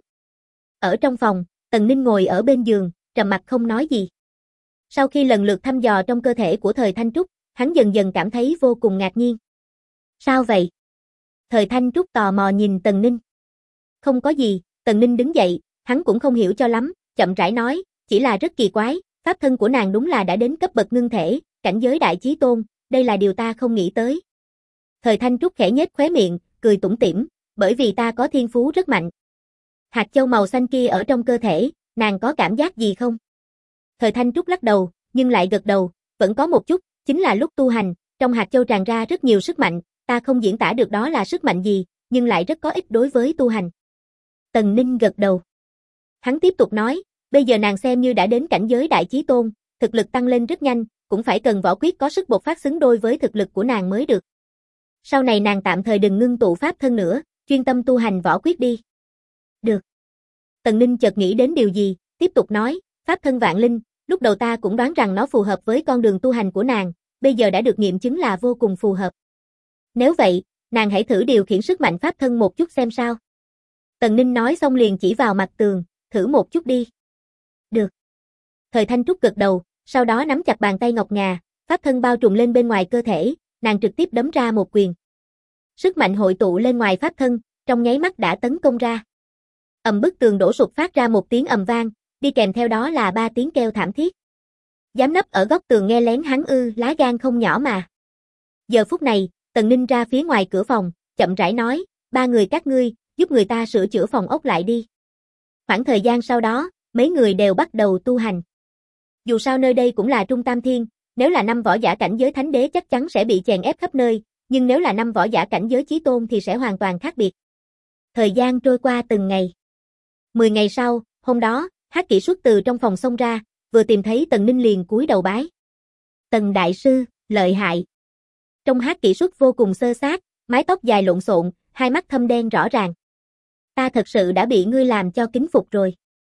A: Ở trong phòng, Tần Ninh ngồi ở bên giường, trầm mặc không nói gì. Sau khi lần lượt thăm dò trong cơ thể của Thời Thanh Trúc, hắn dần dần cảm thấy vô cùng ngạc nhiên. Sao vậy? Thời Thanh Trúc tò mò nhìn Tần Ninh. Không có gì, Tần Ninh đứng dậy, hắn cũng không hiểu cho lắm, chậm rãi nói, chỉ là rất kỳ quái, pháp thân của nàng đúng là đã đến cấp bậc ngưng thể, cảnh giới đại chí tôn, đây là điều ta không nghĩ tới. Thời Thanh Trúc khẽ nhếch khóe miệng, cười tủm tỉm, bởi vì ta có thiên phú rất mạnh. Hạt châu màu xanh kia ở trong cơ thể, nàng có cảm giác gì không? Thời Thanh Trúc lắc đầu, nhưng lại gật đầu, vẫn có một chút, chính là lúc tu hành, trong hạt châu tràn ra rất nhiều sức mạnh, ta không diễn tả được đó là sức mạnh gì, nhưng lại rất có ích đối với tu hành. Tần Ninh gật đầu. Hắn tiếp tục nói, bây giờ nàng xem như đã đến cảnh giới đại chí tôn, thực lực tăng lên rất nhanh, cũng phải cần võ quyết có sức bộc phát xứng đôi với thực lực của nàng mới được. Sau này nàng tạm thời đừng ngưng tụ pháp thân nữa, chuyên tâm tu hành võ quyết đi. Được. Tần Ninh chợt nghĩ đến điều gì, tiếp tục nói, pháp thân vạn linh, lúc đầu ta cũng đoán rằng nó phù hợp với con đường tu hành của nàng, bây giờ đã được nghiệm chứng là vô cùng phù hợp. Nếu vậy, nàng hãy thử điều khiển sức mạnh pháp thân một chút xem sao. Tần Ninh nói xong liền chỉ vào mặt tường, thử một chút đi. Được. Thời Thanh Trúc gật đầu, sau đó nắm chặt bàn tay ngọc ngà, pháp thân bao trùm lên bên ngoài cơ thể, nàng trực tiếp đấm ra một quyền. Sức mạnh hội tụ lên ngoài pháp thân, trong nháy mắt đã tấn công ra. Bức tường đổ sụp phát ra một tiếng ầm vang, đi kèm theo đó là 3 tiếng kêu thảm thiết. Dám nấp ở góc tường nghe lén hắn ư, lá gan không nhỏ mà. Giờ phút này, Tần Ninh ra phía ngoài cửa phòng, chậm rãi nói, ba người các ngươi, giúp người ta sửa chữa phòng ốc lại đi. Khoảng thời gian sau đó, mấy người đều bắt đầu tu hành. Dù sao nơi đây cũng là Trung Tam Thiên, nếu là 5 võ giả cảnh giới thánh đế chắc chắn sẽ bị chèn ép khắp nơi, nhưng nếu là 5 võ giả cảnh giới chí tôn thì sẽ hoàn toàn khác biệt. Thời gian trôi qua từng ngày. 10 ngày sau, hôm đó, Hắc Kỷ Xuất từ trong phòng xông ra, vừa tìm thấy Tần Ninh liền cúi đầu bái. Tần đại sư, lợi hại. Trong Hắc Kỷ Xuất vô cùng xơ xác, mái tóc dài lộn xộn, hai mắt thâm đen rõ ràng. Ta thật sự đã bị ngươi làm cho kính phục rồi.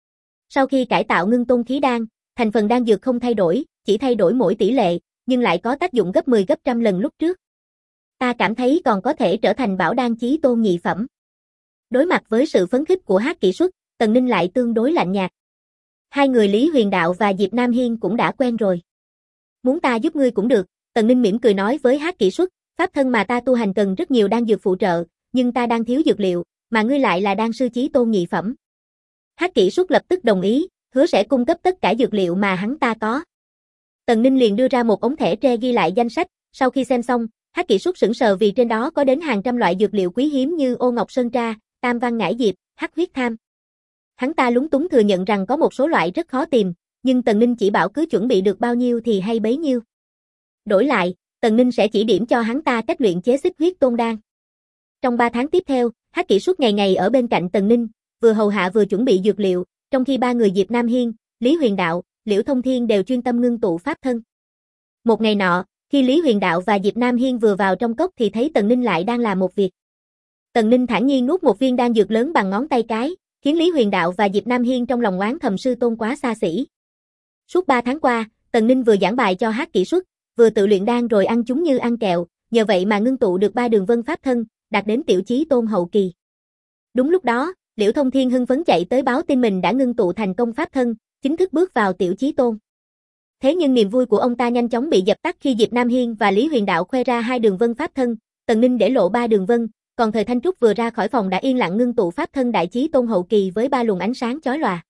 A: Sau khi cải tạo ngưng tôn khí đan, thành phần đan dược không thay đổi, chỉ thay đổi mỗi tỷ lệ, nhưng lại có tác dụng gấp 10 gấp trăm lần lúc trước. Ta cảm thấy còn có thể trở thành bảo đan chí tôn nhị phẩm. Đối mặt với sự phấn khích của Hắc Kỷ Xuất, Tần Ninh lại tương đối lạnh nhạt. Hai người Lý Huyền Đạo và Diệp Nam Hiên cũng đã quen rồi. Muốn ta giúp ngươi cũng được, Tần Ninh mỉm cười nói với Hắc Kỷ Xuất, pháp thân mà ta tu hành cần rất nhiều đan dược phụ trợ, nhưng ta đang thiếu dược liệu, mà ngươi lại là đan sư chí tôn nhị phẩm. Hắc Kỷ Xuất lập tức đồng ý, hứa sẽ cung cấp tất cả dược liệu mà hắn ta có. Tần Ninh liền đưa ra một ống thẻ tre ghi lại danh sách, sau khi xem xong, Hắc Kỷ Xuất sững sờ vì trên đó có đến hàng trăm loại dược liệu quý hiếm như ô ngọc sơn tra, tam văn ngải diệp, hắc huyết tham. Hắn ta lúng túng thừa nhận rằng có một số loại rất khó tìm, nhưng Tần Ninh chỉ bảo cứ chuẩn bị được bao nhiêu thì hay bấy nhiêu. Đổi lại, Tần Ninh sẽ chỉ điểm cho hắn ta cách luyện chế xích huyết tôn đan. Trong 3 tháng tiếp theo, Hắc Kỷ Xuất ngày ngày ở bên cạnh Tần Ninh, vừa hầu hạ vừa chuẩn bị dược liệu, trong khi ba người Diệp Nam Hiên, Lý Huyền Đạo, Liễu Thông Thiên đều chuyên tâm ngưng tụ pháp thân. Một ngày nọ, khi Lý Huyền Đạo và Diệp Nam Hiên vừa vào trong cốc thì thấy Tần Ninh lại đang làm một việc. Tần Ninh thản nhiên nuốt một viên đan dược lớn bằng ngón tay cái, khiến Lý Huyền Đạo và Diệp Nam Hiên trong lòng oán thầm sư tôn quá xa xỉ. Suốt 3 tháng qua, Tần Ninh vừa giảng bài cho Hắc Kỷ Xuất, vừa tự luyện đan rồi ăn chúng như ăn kẹo, nhờ vậy mà ngưng tụ được 3 đường vân pháp thân, đạt đến tiểu chí tôn hậu kỳ. Đúng lúc đó, Liễu Thông Thiên hưng phấn chạy tới báo tin mình đã ngưng tụ thành công pháp thân, chính thức bước vào tiểu chí tôn. Thế nhưng niềm vui của ông ta nhanh chóng bị dập tắt khi Diệp Nam Hiên và Lý Huyền Đạo khoe ra 2 đường vân pháp thân, Tần Ninh để lộ 3 đường vân, còn Thời Thanh Trúc vừa ra khỏi phòng đã yên lặng ngưng tụ pháp thân đại chí tôn hậu kỳ với 3 luồng ánh sáng chói lòa.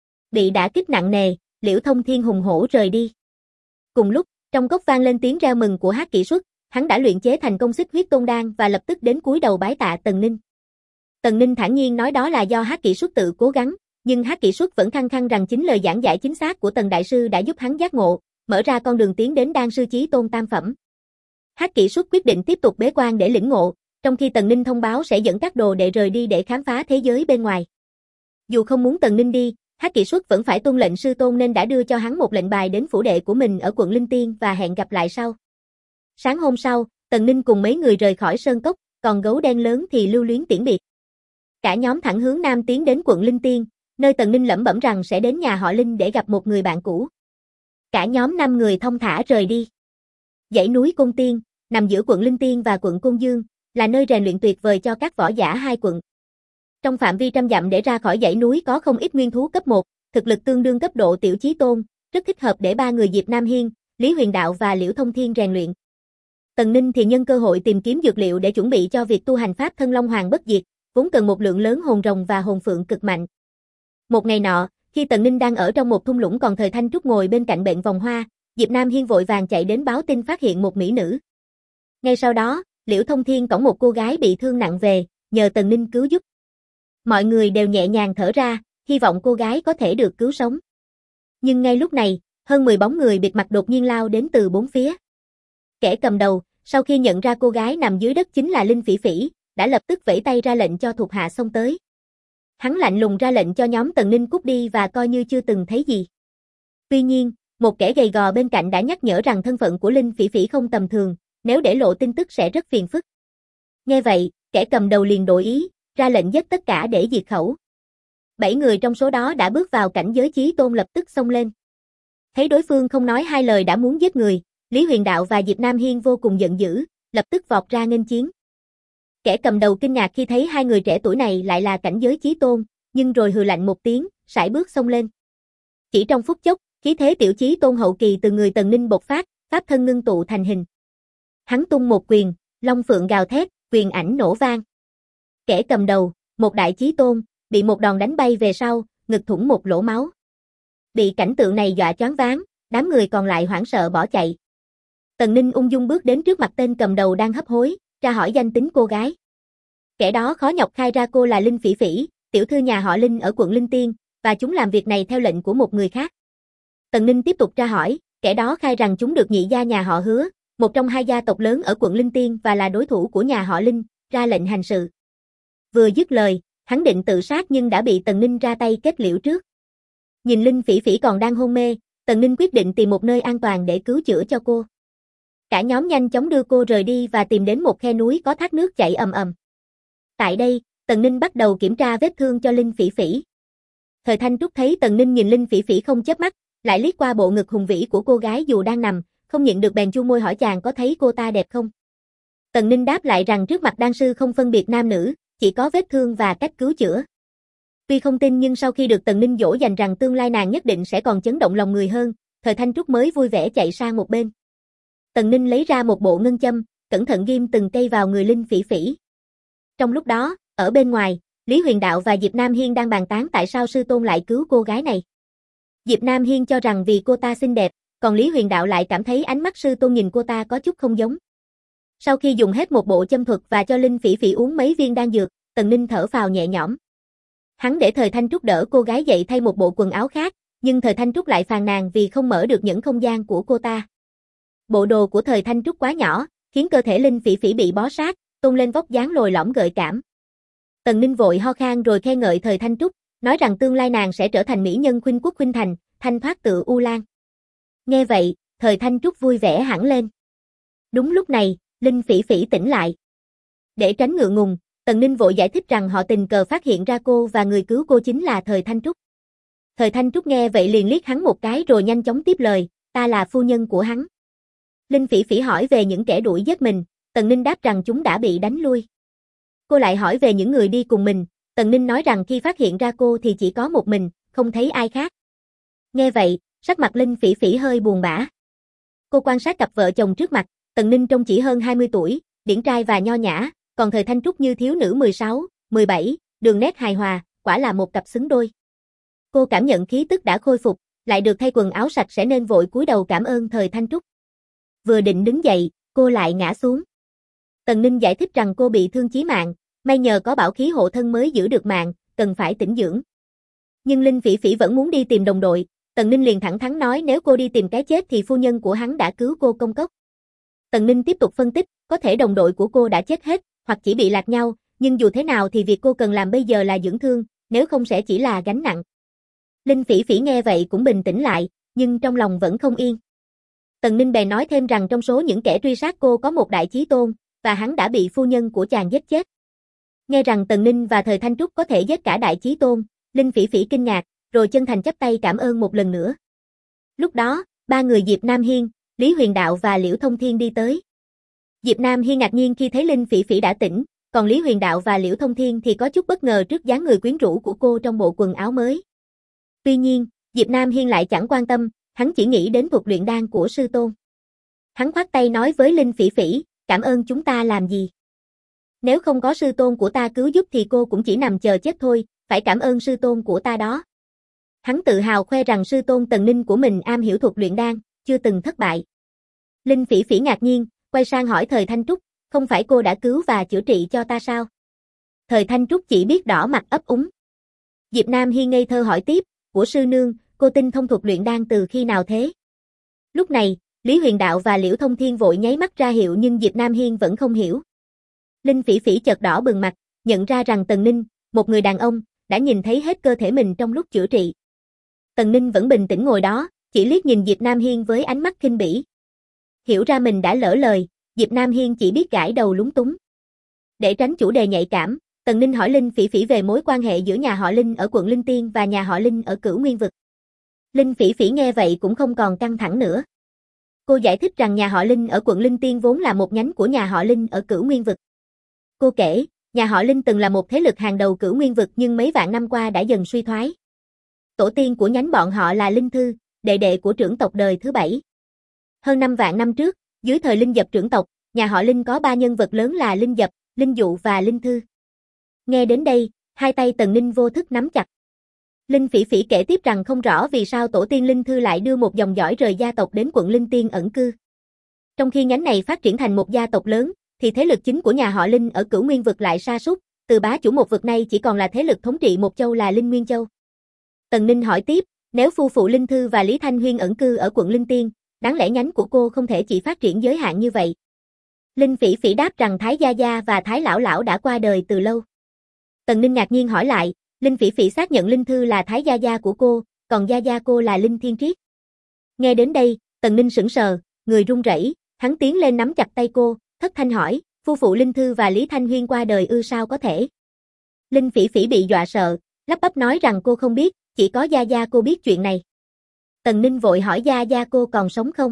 A: Bị đả kích nặng nề, Liễu Thông Thiên hùng hổ rời đi. Cùng lúc, trong cốc vang lên tiếng reo mừng của Hắc Kỷ Xuất, hắn đã luyện chế thành công xích huyết tôn đan và lập tức đến cúi đầu bái tạ Tần Ninh. Tần Ninh thản nhiên nói đó là do Hắc Kỷ Xuất tự cố gắng, nhưng Hắc Kỷ Xuất vẫn khăng khăng rằng chính lời giảng giải chính xác của Tần đại sư đã giúp hắn giác ngộ, mở ra con đường tiến đến đan sư chí tôn tam phẩm. Hắc Kỷ Xuất quyết định tiếp tục bế quan để lĩnh ngộ, trong khi Tần Ninh thông báo sẽ dẫn các đồ đệ rời đi để khám phá thế giới bên ngoài. Dù không muốn Tần Ninh đi, Hắc Kỷ Xuất vẫn phải tuân lệnh sư tôn nên đã đưa cho hắn một lệnh bài đến phủ đệ của mình ở quận Linh Tiên và hẹn gặp lại sau. Sáng hôm sau, Tần Ninh cùng mấy người rời khỏi sơn cốc, còn gấu đen lớn thì lưu luyến tiễn biệt. Cả nhóm thẳng hướng nam tiến đến quận Linh Tiên, nơi Tần Ninh lẩm bẩm rằng sẽ đến nhà họ Linh để gặp một người bạn cũ. Cả nhóm 5 người thong thả rời đi. Dãy núi Côn Tiên, nằm giữa quận Linh Tiên và quận Côn Dương, là nơi rèn luyện tuyệt vời cho các võ giả hai quận. Trong phạm vi trăm dặm để ra khỏi dãy núi có không ít nguyên thú cấp 1, thực lực tương đương cấp độ tiểu chí tôn, rất thích hợp để 3 người Diệp Nam Hiên, Lý Huyền Đạo và Liễu Thông Thiên rèn luyện. Tần Ninh thì nhân cơ hội tìm kiếm dược liệu để chuẩn bị cho việc tu hành pháp thân Long Hoàng bất diệt, vốn cần một lượng lớn hồn rồng và hồn phượng cực mạnh. Một ngày nọ, khi Tần Ninh đang ở trong một thung lũng còn Thời Thanh Trúc ngồi bên cạnh bệnh vòng hoa, Diệp Nam Hiên vội vàng chạy đến báo tin phát hiện một mỹ nữ. Ngay sau đó, Liễu Thông Thiên cõng một cô gái bị thương nặng về, nhờ Tần Ninh cứu giúp. Mọi người đều nhẹ nhàng thở ra, hy vọng cô gái có thể được cứu sống. Nhưng ngay lúc này, hơn 10 bóng người bịt mặt đột nhiên lao đến từ 4 phía. Kẻ cầm đầu, sau khi nhận ra cô gái nằm dưới đất chính là Linh Phỉ Phỉ, đã lập tức vẫy tay ra lệnh cho thuộc hạ xông tới. Hắn lạnh lùng ra lệnh cho nhóm Tần Ninh cút đi và coi như chưa từng thấy gì. Tuy nhiên, một kẻ gầy gò bên cạnh đã nhắc nhở rằng thân phận của Linh Phỉ Phỉ không tầm thường, nếu để lộ tin tức sẽ rất phiền phức. Nghe vậy, kẻ cầm đầu liền đổi ý, ra lệnh giết tất cả để diệt khẩu. 7 người trong số đó đã bước vào cảnh giới chí tôn lập tức xông lên. Thấy đối phương không nói hai lời đã muốn giết người, Lý Huyền Đạo và Diệp Nam Hiên vô cùng giận dữ, lập tức vọt ra nghênh chiến. Kẻ cầm đầu kinh ngạc khi thấy hai người trẻ tuổi này lại là cảnh giới chí tôn, nhưng rồi hừ lạnh một tiếng, sải bước xông lên. Chỉ trong phút chốc, khí thế tiểu chí tôn hậu kỳ từ người Tần Ninh bộc phát, pháp thân ngưng tụ thành hình. Hắn tung một quyền, long phượng gào thét, quyền ảnh nổ vang. Kẻ cầm đầu, một đại chí tôn, bị một đòn đánh bay về sau, ngực thủng một lỗ máu. Bị cảnh tượng này dọa choáng váng, đám người còn lại hoảng sợ bỏ chạy. Tần Ninh ung dung bước đến trước mặt tên cầm đầu đang hấp hối, tra hỏi danh tính cô gái. Kẻ đó khó nhọc khai ra cô là Linh Phỉ Phỉ, tiểu thư nhà họ Linh ở quận Linh Tiên, và chúng làm việc này theo lệnh của một người khác. Tần Ninh tiếp tục tra hỏi, kẻ đó khai rằng chúng được nhị gia nhà họ Hứa, một trong 2 gia tộc lớn ở quận Linh Tiên và là đối thủ của nhà họ Linh, ra lệnh hành sự. Vừa dứt lời, hắn định tự sát nhưng đã bị Tần Ninh ra tay kết liễu trước. Nhìn Linh Phỉ Phỉ còn đang hôn mê, Tần Ninh quyết định tìm một nơi an toàn để cứu chữa cho cô. Cả nhóm nhanh chóng đưa cô rời đi và tìm đến một khe núi có thác nước chảy ầm ầm. Tại đây, Tần Ninh bắt đầu kiểm tra vết thương cho Linh Phỉ Phỉ. Thời Thanh Trúc thấy Tần Ninh nhìn Linh Phỉ Phỉ không chớp mắt, lại liếc qua bộ ngực hùng vĩ của cô gái dù đang nằm, không nhịn được bèn chu môi hỏi chàng có thấy cô ta đẹp không. Tần Ninh đáp lại rằng trước mặt đan sư không phân biệt nam nữ, chỉ có vết thương và cách cứu chữa. Tuy không tin nhưng sau khi được Tần Ninh dỗ dành rằng tương lai nàng nhất định sẽ còn chấn động lòng người hơn, Thời Thanh Trúc mới vui vẻ chạy sang một bên. Tần Ninh lấy ra một bộ ngân châm, cẩn thận ghim từng cây vào người Linh Phỉ Phỉ. Trong lúc đó, ở bên ngoài, Lý Huyền Đạo và Diệp Nam Hiên đang bàn tán tại sao sư tôn lại cứu cô gái này. Diệp Nam Hiên cho rằng vì cô ta xinh đẹp, còn Lý Huyền Đạo lại cảm thấy ánh mắt sư tôn nhìn cô ta có chút không giống. Sau khi dùng hết một bộ châm thuật và cho Linh Phỉ Phỉ uống mấy viên đan dược, Tần Ninh thở phào nhẹ nhõm. Hắn để Thời Thanh Trúc đỡ cô gái dậy thay một bộ quần áo khác, nhưng Thời Thanh Trúc lại phàn nàn vì không mở được những không gian của cô ta. Bộ đồ của Thời Thanh Trúc quá nhỏ, khiến cơ thể Linh Phỉ Phỉ bị bó sát, tôn lên vóc dáng lồi lõm gợi cảm. Tần Ninh vội ho khan rồi khen ngợi Thời Thanh Trúc, nói rằng tương lai nàng sẽ trở thành mỹ nhân khuynh quốc khuynh thành, thanh thoát tự U Lan. Nghe vậy, Thời Thanh Trúc vui vẻ hẳn lên. Đúng lúc này, Linh Phỉ Phỉ tỉnh lại. Để tránh ngượng ngùng, Tần Ninh vội giải thích rằng họ tình cờ phát hiện ra cô và người cứu cô chính là Thời Thanh Trúc. Thời Thanh Trúc nghe vậy liền liếc hắn một cái rồi nhanh chóng tiếp lời, ta là phu nhân của hắn. Linh Phỉ Phỉ hỏi về những kẻ đuổi giết mình, Tần Ninh đáp rằng chúng đã bị đánh lui. Cô lại hỏi về những người đi cùng mình, Tần Ninh nói rằng khi phát hiện ra cô thì chỉ có một mình, không thấy ai khác. Nghe vậy, sắc mặt Linh Phỉ Phỉ hơi buồn bã. Cô quan sát cặp vợ chồng trước mặt, Tần Ninh trông chỉ hơn 20 tuổi, điển trai và nho nhã, còn Thời Thanh Trúc như thiếu nữ 16, 17, đường nét hài hòa, quả là một cặp xứng đôi. Cô cảm nhận khí tức đã khôi phục, lại được thay quần áo sạch sẽ nên vội cúi đầu cảm ơn Thời Thanh Trúc. Vừa định đứng dậy, cô lại ngã xuống. Tần Ninh giải thích rằng cô bị thương chí mạng, may nhờ có bảo khí hộ thân mới giữ được mạng, cần phải tĩnh dưỡng. Nhưng Linh Phỉ Phỉ vẫn muốn đi tìm đồng đội, Tần Ninh liền thẳng thắn nói nếu cô đi tìm cái chết thì phu nhân của hắn đã cứu cô công cốc. Tần Ninh tiếp tục phân tích, có thể đồng đội của cô đã chết hết, hoặc chỉ bị lạc nhau, nhưng dù thế nào thì việc cô cần làm bây giờ là dưỡng thương, nếu không sẽ chỉ là gánh nặng. Linh Phỉ Phỉ nghe vậy cũng bình tĩnh lại, nhưng trong lòng vẫn không yên. Tần Ninh bèn nói thêm rằng trong số những kẻ truy sát cô có một đại chí tôn, và hắn đã bị phu nhân của chàng giết chết. Nghe rằng Tần Ninh và Thời Thanh Trúc có thể giết cả đại chí tôn, Linh Phỉ Phỉ kinh ngạc, rồi chân thành chắp tay cảm ơn một lần nữa. Lúc đó, ba người Diệp Nam Hiên, Lý Huyền Đạo và Liễu Thông Thiên đi tới. Diệp Nam Hiên ngạc nhiên khi thấy Linh Phỉ Phỉ đã tỉnh, còn Lý Huyền Đạo và Liễu Thông Thiên thì có chút bất ngờ trước dáng người quyến rũ của cô trong bộ quần áo mới. Tuy nhiên, Diệp Nam Hiên lại chẳng quan tâm, hắn chỉ nghĩ đến thuật luyện đan của sư tôn. Hắn khoát tay nói với Linh Phỉ Phỉ, cảm ơn chúng ta làm gì? Nếu không có sư tôn của ta cứu giúp thì cô cũng chỉ nằm chờ chết thôi, phải cảm ơn sư tôn của ta đó. Hắn tự hào khoe rằng sư tôn Tần Ninh của mình am hiểu thuật luyện đan, chưa từng thất bại. Linh Phỉ Phỉ ngạc nhiên, quay sang hỏi Thời Thanh Trúc, không phải cô đã cứu và chữa trị cho ta sao? Thời Thanh Trúc chỉ biết đỏ mặt ấp úng. Diệp Nam Hiên ngây thơ hỏi tiếp, của sư nương, cô tinh thông thuật luyện đan từ khi nào thế? Lúc này, Lý Huyền Đạo và Liễu Thông Thiên vội nháy mắt ra hiệu nhưng Diệp Nam Hiên vẫn không hiểu. Linh Phỉ Phỉ chợt đỏ bừng mặt, nhận ra rằng Tần Ninh, một người đàn ông, đã nhìn thấy hết cơ thể mình trong lúc chữa trị. Tần Ninh vẫn bình tĩnh ngồi đó, chỉ liếc nhìn Diệp Nam Hiên với ánh mắt khinh bỉ. Hiểu ra mình đã lỡ lời, Diệp Nam Hiên chỉ biết gãi đầu lúng túng. Để tránh chủ đề nhạy cảm, Tần Ninh hỏi Linh Phỉ Phỉ về mối quan hệ giữa nhà họ Linh ở quận Linh Tiên và nhà họ Linh ở Cửu Nguyên Vực. Linh Phỉ Phỉ nghe vậy cũng không còn căng thẳng nữa. Cô giải thích rằng nhà họ Linh ở quận Linh Tiên vốn là một nhánh của nhà họ Linh ở Cửu Nguyên Vực. Cô kể, nhà họ Linh từng là một thế lực hàng đầu Cửu Nguyên Vực nhưng mấy vạn năm qua đã dần suy thoái. Tổ tiên của nhánh bọn họ là Linh Thư, đệ đệ của trưởng tộc đời thứ 7. Hơn 5 vạn năm trước, dưới thời Linh Dập trưởng tộc, nhà họ Linh có 3 nhân vật lớn là Linh Dập, Linh Dụ và Linh Thư. Nghe đến đây, hai tay Tần Ninh vô thức nắm chặt. Linh Phỉ Phỉ kể tiếp rằng không rõ vì sao tổ tiên Linh Thư lại đưa một dòng dõi rời gia tộc đến quận Linh Tiên ẩn cư. Trong khi nhánh này phát triển thành một gia tộc lớn, thì thế lực chính của nhà họ Linh ở Cửu Nguyên Vực lại sa sút, từ bá chủ một vực nay chỉ còn là thế lực thống trị một châu là Linh Nguyên Châu. Tần Ninh hỏi tiếp, nếu phu phụ Linh Thư và Lý Thanh Huyên ẩn cư ở quận Linh Tiên, đáng lẽ nhánh của cô không thể chỉ phát triển giới hạn như vậy. Linh Phỉ Phỉ đáp rằng Thái Gia Gia và Thái Lão Lão đã qua đời từ lâu. Tần Ninh ngạc nhiên hỏi lại, Linh Phỉ Phỉ xác nhận Linh Thư là Thái Gia Gia của cô, còn Gia Gia cô là Linh Thiên Triết. Nghe đến đây, Tần Ninh sững sờ, người run rẩy, hắn tiến lên nắm chặt tay cô, thất thanh hỏi, phu phụ Linh Thư và Lý Thanh Huyên qua đời ư sao có thể? Linh Phỉ Phỉ bị dọa sợ, lắp bắp nói rằng cô không biết, chỉ có Gia Gia cô biết chuyện này. Tần Ninh vội hỏi Gia Gia cô còn sống không?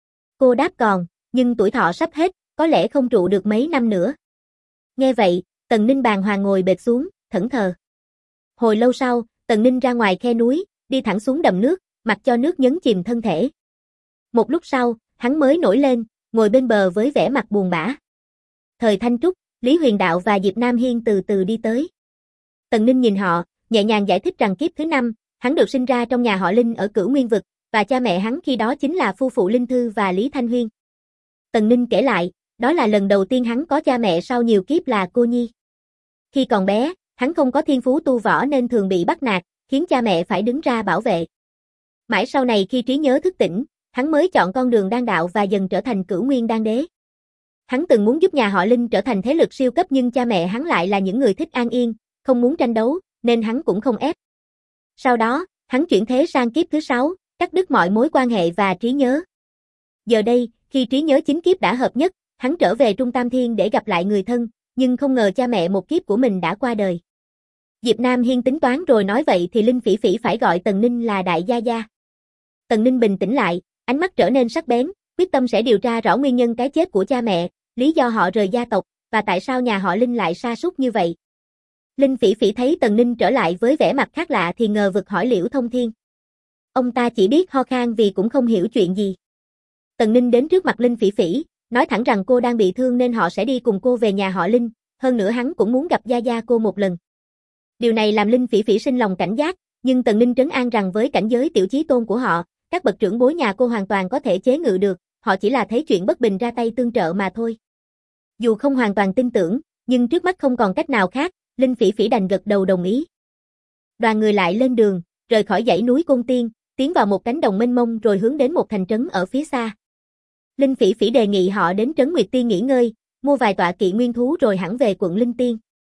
A: Cô đáp còn, nhưng tuổi thọ sắp hết, có lẽ không trụ được mấy năm nữa. Nghe vậy, Tần Ninh bàng hoàng ngồi bệt xuống, thẫn thờ. Hồi lâu sau, Tần Ninh ra ngoài khe núi, đi thẳng xuống đầm nước, mặc cho nước nhấn chìm thân thể. Một lúc sau, hắn mới nổi lên, ngồi bên bờ với vẻ mặt buồn bã. Thời Thanh Trúc, Lý Huyền Đạo và Diệp Nam Hiên từ từ đi tới. Tần Ninh nhìn họ, nhẹ nhàng giải thích rằng kiếp thứ 5, hắn được sinh ra trong nhà họ Linh ở Cửu Nguyên Vực, và cha mẹ hắn khi đó chính là phu phụ Linh Thư và Lý Thanh Huyên. Tần Ninh kể lại, đó là lần đầu tiên hắn có cha mẹ sau nhiều kiếp là cô nhi. Khi còn bé, hắn không có thiên phú tu võ nên thường bị bắt nạt, khiến cha mẹ phải đứng ra bảo vệ. Mãi sau này khi trí nhớ thức tỉnh, hắn mới chọn con đường đan đạo và dần trở thành Cửu Nguyên Đan Đế. Hắn từng muốn giúp nhà họ Linh trở thành thế lực siêu cấp nhưng cha mẹ hắn lại là những người thích an yên, không muốn tranh đấu, nên hắn cũng không ép. Sau đó, hắn chuyển thế sang kiếp thứ 6, cắt đứt mọi mối quan hệ và trí nhớ. Giờ đây, khi trí nhớ chính kiếp đã hợp nhất, hắn trở về Trung Tam Thiên để gặp lại người thân, nhưng không ngờ cha mẹ một kiếp của mình đã qua đời. Diệp Nam Hiên tính toán rồi nói vậy thì Linh Phỉ Phỉ phải gọi Tần Ninh là đại gia gia. Tần Ninh bình tĩnh lại, ánh mắt trở nên sắc bén, quyết tâm sẽ điều tra rõ nguyên nhân cái chết của cha mẹ, lý do họ rời gia tộc, và tại sao nhà họ Linh lại sa sút như vậy. Linh Phỉ Phỉ thấy Tần Ninh trở lại với vẻ mặt khác lạ thì ngờ vực hỏi Liễu Thông Thiên. Ông ta chỉ biết ho khan vì cũng không hiểu chuyện gì. Tần Ninh đến trước mặt Linh Phỉ Phỉ, nói thẳng rằng cô đang bị thương nên họ sẽ đi cùng cô về nhà họ Linh, hơn nữa hắn cũng muốn gặp gia gia cô một lần. Điều này làm Linh Phỉ Phỉ sinh lòng cảnh giác, nhưng Tần Ninh trấn an rằng với cảnh giới tiểu chí tôn của họ, các bậc trưởng bối nhà cô hoàn toàn có thể chế ngự được, họ chỉ là thấy chuyện bất bình ra tay tương trợ mà thôi. Dù không hoàn toàn tin tưởng, nhưng trước mắt không còn cách nào khác, Linh Phỉ Phỉ đành gật đầu đồng ý. Đoàn người lại lên đường, rời khỏi dãy núi Côn Tiên, tiến vào một cánh đồng mênh mông rồi hướng đến một thành trấn ở phía xa. Linh Phỉ Phỉ đề nghị họ đến trấn Nguyệt Tiên nghỉ ngơi, mua vài tọa kỵ nguyên thú rồi hẳn về quận Linh Tiên.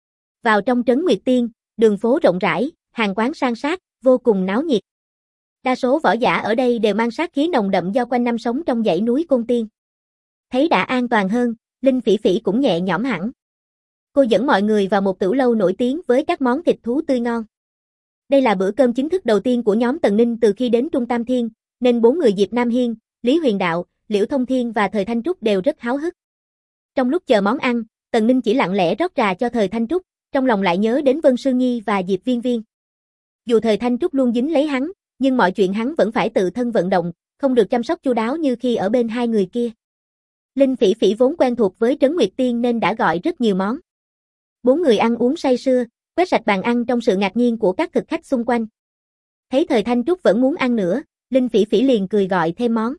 A: Vào trong trấn Nguyệt Tiên, đường phố rộng rãi, hàng quán san sát, vô cùng náo nhiệt. Đa số võ giả ở đây đều mang sát khí nồng đậm do quanh năm sống trong dãy núi Côn Tiên. Thấy đã an toàn hơn, Linh Phỉ Phỉ cũng nhẹ nhõm hẳn. Cô dẫn mọi người vào một tửu lâu nổi tiếng với các món thịt thú tươi ngon. Đây là bữa cơm chính thức đầu tiên của nhóm Tần Ninh từ khi đến Trung Tam Thiên, nên 4 người Diệp Nam Hiên, Lý Huyền Đạo, Liễu Thông Thiên và Thời Thanh Trúc đều rất háo hức. Trong lúc chờ món ăn, Tần Ninh chỉ lặng lẽ rót trà cho Thời Thanh Trúc, trong lòng lại nhớ đến Vân Sương Nhi và Diệp Viên Viên. Dù Thời Thanh Trúc luôn dính lấy hắn, nhưng mọi chuyện hắn vẫn phải tự thân vận động, không được chăm sóc chu đáo như khi ở bên hai người kia. Linh Phỉ Phỉ vốn quen thuộc với trấn Nguyệt Tiên nên đã gọi rất nhiều món. 4 người ăn uống say sưa, quét sạch bàn ăn trong sự ngạc nhiên của các thực khách xung quanh. Thấy Thời Thanh Trúc vẫn muốn ăn nữa, Linh Phỉ Phỉ liền cười gọi thêm món.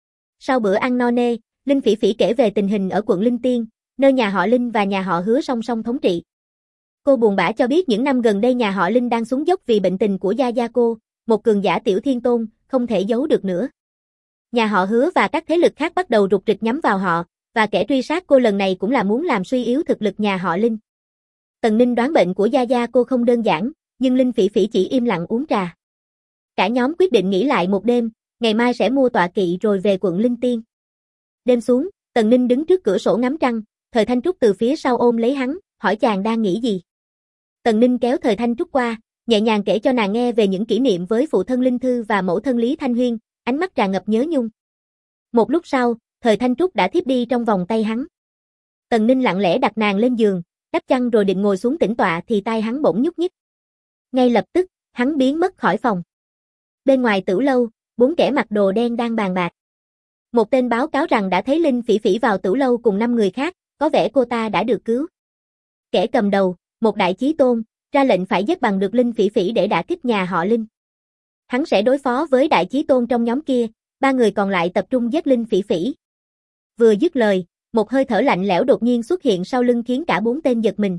A: Sau bữa ăn no nê, Linh Phỉ Phỉ kể về tình hình ở quận Linh Tiên, nơi nhà họ Linh và nhà họ Hứa song song thống trị. Cô buồn bã cho biết những năm gần đây nhà họ Linh đang xuống dốc vì bệnh tình của gia gia cô, một cường giả tiểu thiên tôn, không thể giấu được nữa. Nhà họ Hứa và các thế lực khác bắt đầu rục rịch nhắm vào họ, và kẻ truy sát cô lần này cũng là muốn làm suy yếu thực lực nhà họ Linh. Tần Ninh đoán bệnh của gia gia cô không đơn giản, nhưng Linh Phỉ Phỉ chỉ im lặng uống trà. Cả nhóm quyết định nghỉ lại một đêm, ngày mai sẽ mua tọa kỵ rồi về quận Linh Tiên. Đêm xuống, Tần Ninh đứng trước cửa sổ ngắm trăng, Thời Thanh Trúc từ phía sau ôm lấy hắn, hỏi chàng đang nghĩ gì. Tần Ninh kéo Thời Thanh Trúc qua, nhẹ nhàng kể cho nàng nghe về những kỷ niệm với phụ thân Linh Thư và mẫu thân Lý Thanh Huyên, ánh mắt tràn ngập nhớ nhung. Một lúc sau, Thời Thanh Trúc đã thiếp đi trong vòng tay hắn. Tần Ninh lặng lẽ đặt nàng lên giường, đắp chăn rồi định ngồi xuống tĩnh tọa thì tai hắn bỗng nhúc nhích. Ngay lập tức, hắn biến mất khỏi phòng. Bên ngoài tửu lâu, 4 kẻ mặc đồ đen đang bàn bạc. Một tên báo cáo rằng đã thấy Linh Phỉ Phỉ vào tửu lâu cùng 5 người khác, có vẻ cô ta đã được cứu. Kẻ cầm đầu, một đại chí tôn, ra lệnh phải giết bằng được Linh Phỉ Phỉ để đả kích nhà họ Linh. Hắn sẽ đối phó với đại chí tôn trong nhóm kia, 3 người còn lại tập trung giết Linh Phỉ Phỉ. Vừa dứt lời, một hơi thở lạnh lẽo đột nhiên xuất hiện sau lưng khiến cả 4 tên giật mình.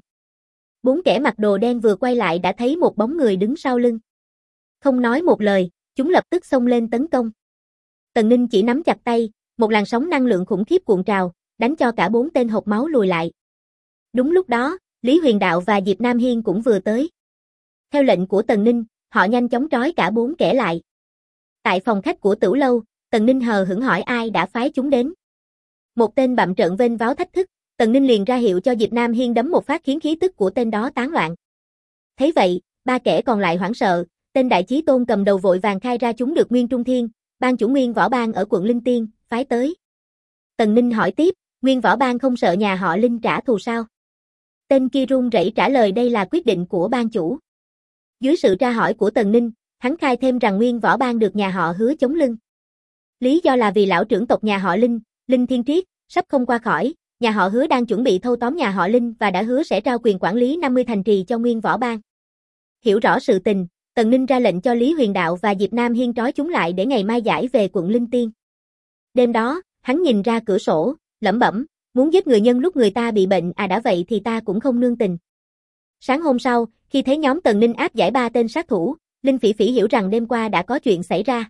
A: 4 kẻ mặc đồ đen vừa quay lại đã thấy một bóng người đứng sau lưng. Không nói một lời, chúng lập tức xông lên tấn công. Tần Ninh chỉ nắm chặt tay, một làn sóng năng lượng khủng khiếp cuộn trào, đánh cho cả 4 tên hộc máu lùi lại. Đúng lúc đó, Lý Huyền Đạo và Diệp Nam Hiên cũng vừa tới. Theo lệnh của Tần Ninh, họ nhanh chóng trói cả 4 kẻ lại. Tại phòng khách của tửu lâu, Tần Ninh hờ hững hỏi ai đã phái chúng đến. Một tên bặm trợn vênh váo thách thức, Tần Ninh liền ra hiệu cho Diệp Nam Hiên đấm một phát khiến khí tức của tên đó tán loạn. Thấy vậy, 3 kẻ còn lại hoảng sợ, tên đại chí tôn cầm đầu vội vàng khai ra chúng được Nguyên Trung Thiên, ban chủ Nguyên Võ Bang ở quận Linh Tiên, phái tới. Tần Ninh hỏi tiếp, Nguyên Võ Bang không sợ nhà họ Linh trả thù sao? Tên kia run rẩy trả lời đây là quyết định của ban chủ. Dưới sự tra hỏi của Tần Ninh, hắn khai thêm rằng Nguyên Võ Bang được nhà họ Hứa chống lưng. Lý do là vì lão trưởng tộc nhà họ Linh, Linh Thiên Triết, sắp không qua khỏi, nhà họ Hứa đang chuẩn bị thâu tóm nhà họ Linh và đã hứa sẽ trao quyền quản lý 50 thành trì cho Nguyên Võ Bang. Hiểu rõ sự tình, Tần Ninh ra lệnh cho Lý Huyền Đạo và Diệp Nam Hiên trói chúng lại để ngày mai giải về quận Linh Tiên. Đêm đó, hắn nhìn ra cửa sổ, lẩm bẩm, muốn giết người nhân lúc người ta bị bệnh đã vậy thì ta cũng không nương tình. Sáng hôm sau, khi thấy nhóm Tần Ninh áp giải 3 tên sát thủ, Linh Phỉ Phỉ hiểu rằng đêm qua đã có chuyện xảy ra.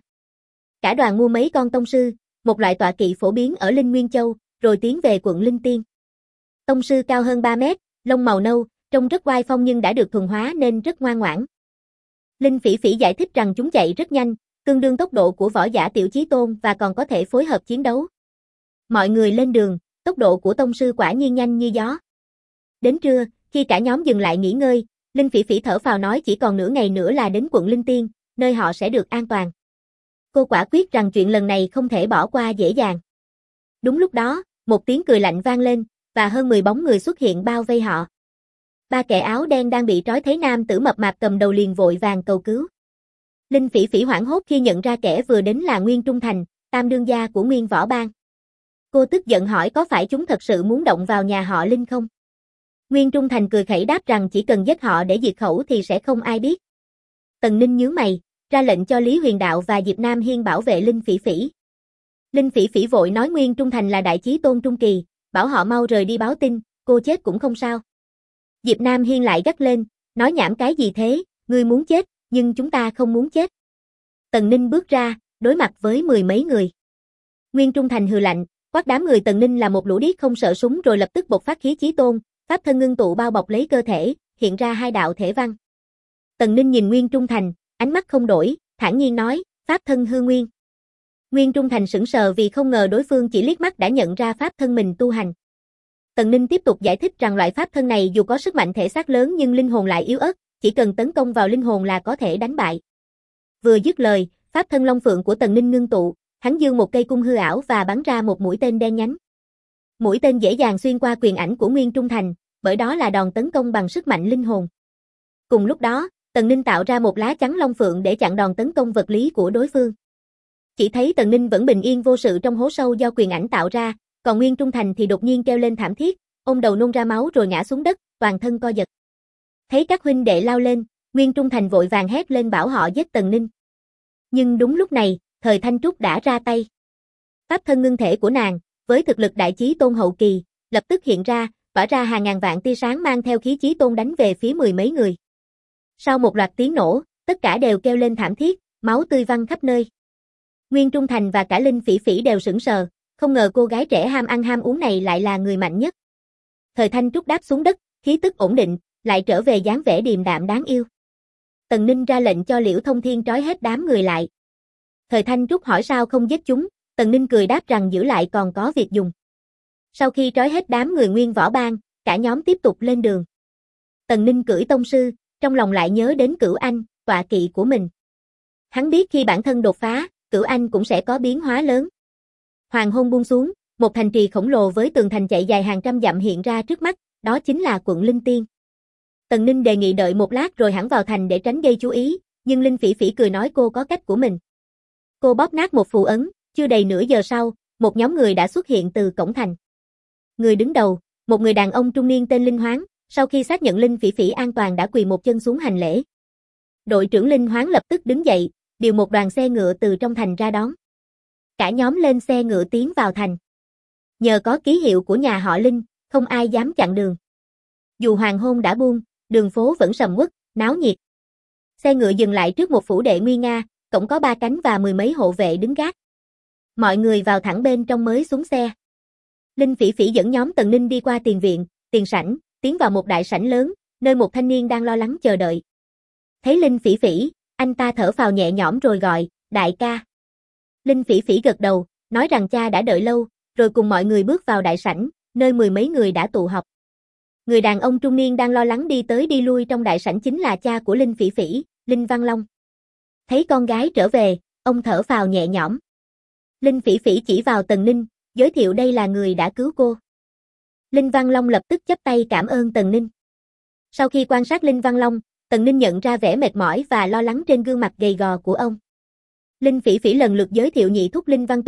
A: Cả đoàn mua mấy con tông sư, một loại tọa kỵ phổ biến ở Linh Nguyên Châu, rồi tiến về quận Linh Tiên. Tông sư cao hơn 3 mét, lông màu nâu, trông rất oai phong nhưng đã được thuần hóa nên rất ngoan ngoãn. Linh Phỉ Phỉ giải thích rằng chúng chạy rất nhanh, tương đương tốc độ của võ giả tiểu chí tôn và còn có thể phối hợp chiến đấu. Mọi người lên đường, tốc độ của tông sư quả nhiên nhanh như gió. Đến trưa, khi cả nhóm dừng lại nghỉ ngơi, Linh Phỉ Phỉ thở phào nói chỉ còn nửa ngày nữa là đến quận Linh Tiên, nơi họ sẽ được an toàn. Cô quả quyết rằng chuyện lần này không thể bỏ qua dễ dàng. Đúng lúc đó, một tiếng cười lạnh vang lên, và hơn 10 bóng người xuất hiện bao vây họ. 3 kẻ áo đen đang bị trói thấy nam tử mập mạp cầm đầu liền vội vàng cầu cứu. Linh Phỉ Phỉ hoảng hốt khi nhận ra kẻ vừa đến là Nguyên Trung Thành, tam đương gia của Nguyên Võ Bang. Cô tức giận hỏi có phải chúng thật sự muốn động vào nhà họ Linh không? Nguyên Trung Thành cười khẩy đáp rằng chỉ cần giết họ để diệt khẩu thì sẽ không ai biết. Tần Ninh nhướng mày, ra lệnh cho Lý Huyền Đạo và Diệp Nam Hiên bảo vệ Linh Phỉ Phỉ. Linh Phỉ Phỉ vội nói Nguyên Trung Thành là đại chí tôn trung kỳ, bảo họ mau rời đi báo tin, cô chết cũng không sao. Diệp Nam Hiên lại gắt lên, nói nhảm cái gì thế, ngươi muốn chết, nhưng chúng ta không muốn chết. Tần Ninh bước ra, đối mặt với 10 mấy người. Nguyên Trung Thành hừ lạnh, quát đám người Tần Ninh là một lũ điếc không sợ súng rồi lập tức bộc phát khí chí tôn, pháp thân ngưng tụ bao bọc lấy cơ thể, hiện ra 2 đạo thể văn. Tần Ninh nhìn Nguyên Trung Thành, ánh mắt không đổi, thản nhiên nói, pháp thân hư nguyên. Nguyên Trung Thành sững sờ vì không ngờ đối phương chỉ liếc mắt đã nhận ra pháp thân mình tu hành. Tần Ninh tiếp tục giải thích rằng loại pháp thân này dù có sức mạnh thể xác lớn nhưng linh hồn lại yếu ớt, chỉ cần tấn công vào linh hồn là có thể đánh bại. Vừa dứt lời, pháp thân long phượng của Tần Ninh ngưng tụ, hắn giương một cây cung hư ảo và bắn ra một mũi tên đen nhánh. Mũi tên dễ dàng xuyên qua quyền ảnh của Nguyên Trung Thành, bởi đó là đòn tấn công bằng sức mạnh linh hồn. Cùng lúc đó, Tần Ninh tạo ra một lá chắn long phượng để chặn đòn tấn công vật lý của đối phương. Chỉ thấy Tần Ninh vẫn bình yên vô sự trong hố sâu do quyền ảnh tạo ra, còn Nguyên Trung Thành thì đột nhiên kêu lên thảm thiết, ôm đầu nôn ra máu rồi ngã xuống đất, toàn thân co giật. Thấy các huynh đệ lao lên, Nguyên Trung Thành vội vàng hét lên bảo họ giết Tần Ninh. Nhưng đúng lúc này, Thời Thanh Trúc đã ra tay. Pháp thân ngưng thể của nàng, với thực lực đại chí tôn hậu kỳ, lập tức hiện ra, tỏa ra hàng ngàn vạn tia sáng mang theo khí chí tôn đánh về phía 10 mấy người. Sau một loạt tiếng nổ, tất cả đều kêu lên thảm thiết, máu tươi văng khắp nơi. Nguyên Trung Thành và cả Linh Phỉ Phỉ đều sững sờ, không ngờ cô gái trẻ ham ăn ham uống này lại là người mạnh nhất. Thời Thanh Trúc đáp xuống đất, khí tức ổn định, lại trở về dáng vẻ điềm đạm đáng yêu. Tần Ninh ra lệnh cho Liễu Thông Thiên trói hết đám người lại. Thời Thanh Trúc hỏi sao không giết chúng, Tần Ninh cười đáp rằng giữ lại còn có việc dùng. Sau khi trói hết đám người Nguyên Võ Bang, cả nhóm tiếp tục lên đường. Tần Ninh cưỡi tông sư, trong lòng lại nhớ đến Cửu Anh, tọa kỵ của mình. Hắn biết khi bản thân đột phá, Cửu Anh cũng sẽ có biến hóa lớn. Hoàng hôn buông xuống, một thành trì khổng lồ với tường thành chạy dài hàng trăm dặm hiện ra trước mắt, đó chính là quận Linh Tiên. Tần Ninh đề nghị đợi một lát rồi hẳn vào thành để tránh gây chú ý, nhưng Linh Phỉ Phỉ cười nói cô có cách của mình. Cô bóp nát một phù ấn, chưa đầy nửa giờ sau, một nhóm người đã xuất hiện từ cổng thành. Người đứng đầu, một người đàn ông trung niên tên Linh Hoáng, sau khi xác nhận Linh Phỉ Phỉ an toàn đã quỳ một chân xuống hành lễ. Đội trưởng Linh Hoáng lập tức đứng dậy, điều một đoàn xe ngựa từ trong thành ra đón. Cả nhóm lên xe ngựa tiến vào thành. Nhờ có ký hiệu của nhà họ Linh, không ai dám chặn đường. Dù hoàng hôn đã buông, đường phố vẫn sầm uất, náo nhiệt. Xe ngựa dừng lại trước một phủ đệ nguy nga, cổng có 3 cánh và 10 mấy hộ vệ đứng gác. Mọi người vào thẳng bên trong mới xuống xe. Linh Phỉ Phỉ dẫn nhóm Tần Ninh đi qua tiền viện, tiền sảnh, tiến vào một đại sảnh lớn, nơi một thanh niên đang lo lắng chờ đợi. Thấy Linh Phỉ Phỉ, anh ta thở phào nhẹ nhõm rồi gọi, đại ca. Linh Phỉ Phỉ gật đầu, nói rằng cha đã đợi lâu, rồi cùng mọi người bước vào đại sảnh, nơi 10 mấy người đã tụ họp. Người đàn ông trung niên đang lo lắng đi tới đi lui trong đại sảnh chính là cha của Linh Phỉ Phỉ, Linh Văn Long. Thấy con gái trở về, ông thở phào nhẹ nhõm. Linh Phỉ Phỉ chỉ vào Tần Ninh, giới thiệu đây là người đã cứu cô. Linh Văn Long lập tức chắp tay cảm ơn Tần Ninh. Sau khi quan sát Linh Văn Long, Tần Ninh nhận ra vẻ mệt mỏi và lo lắng trên gương mặt gầy gò của ông. Linh Phỉ Phỉ lần lượt giới thiệu nhị thúc Linh Văn Tuyên,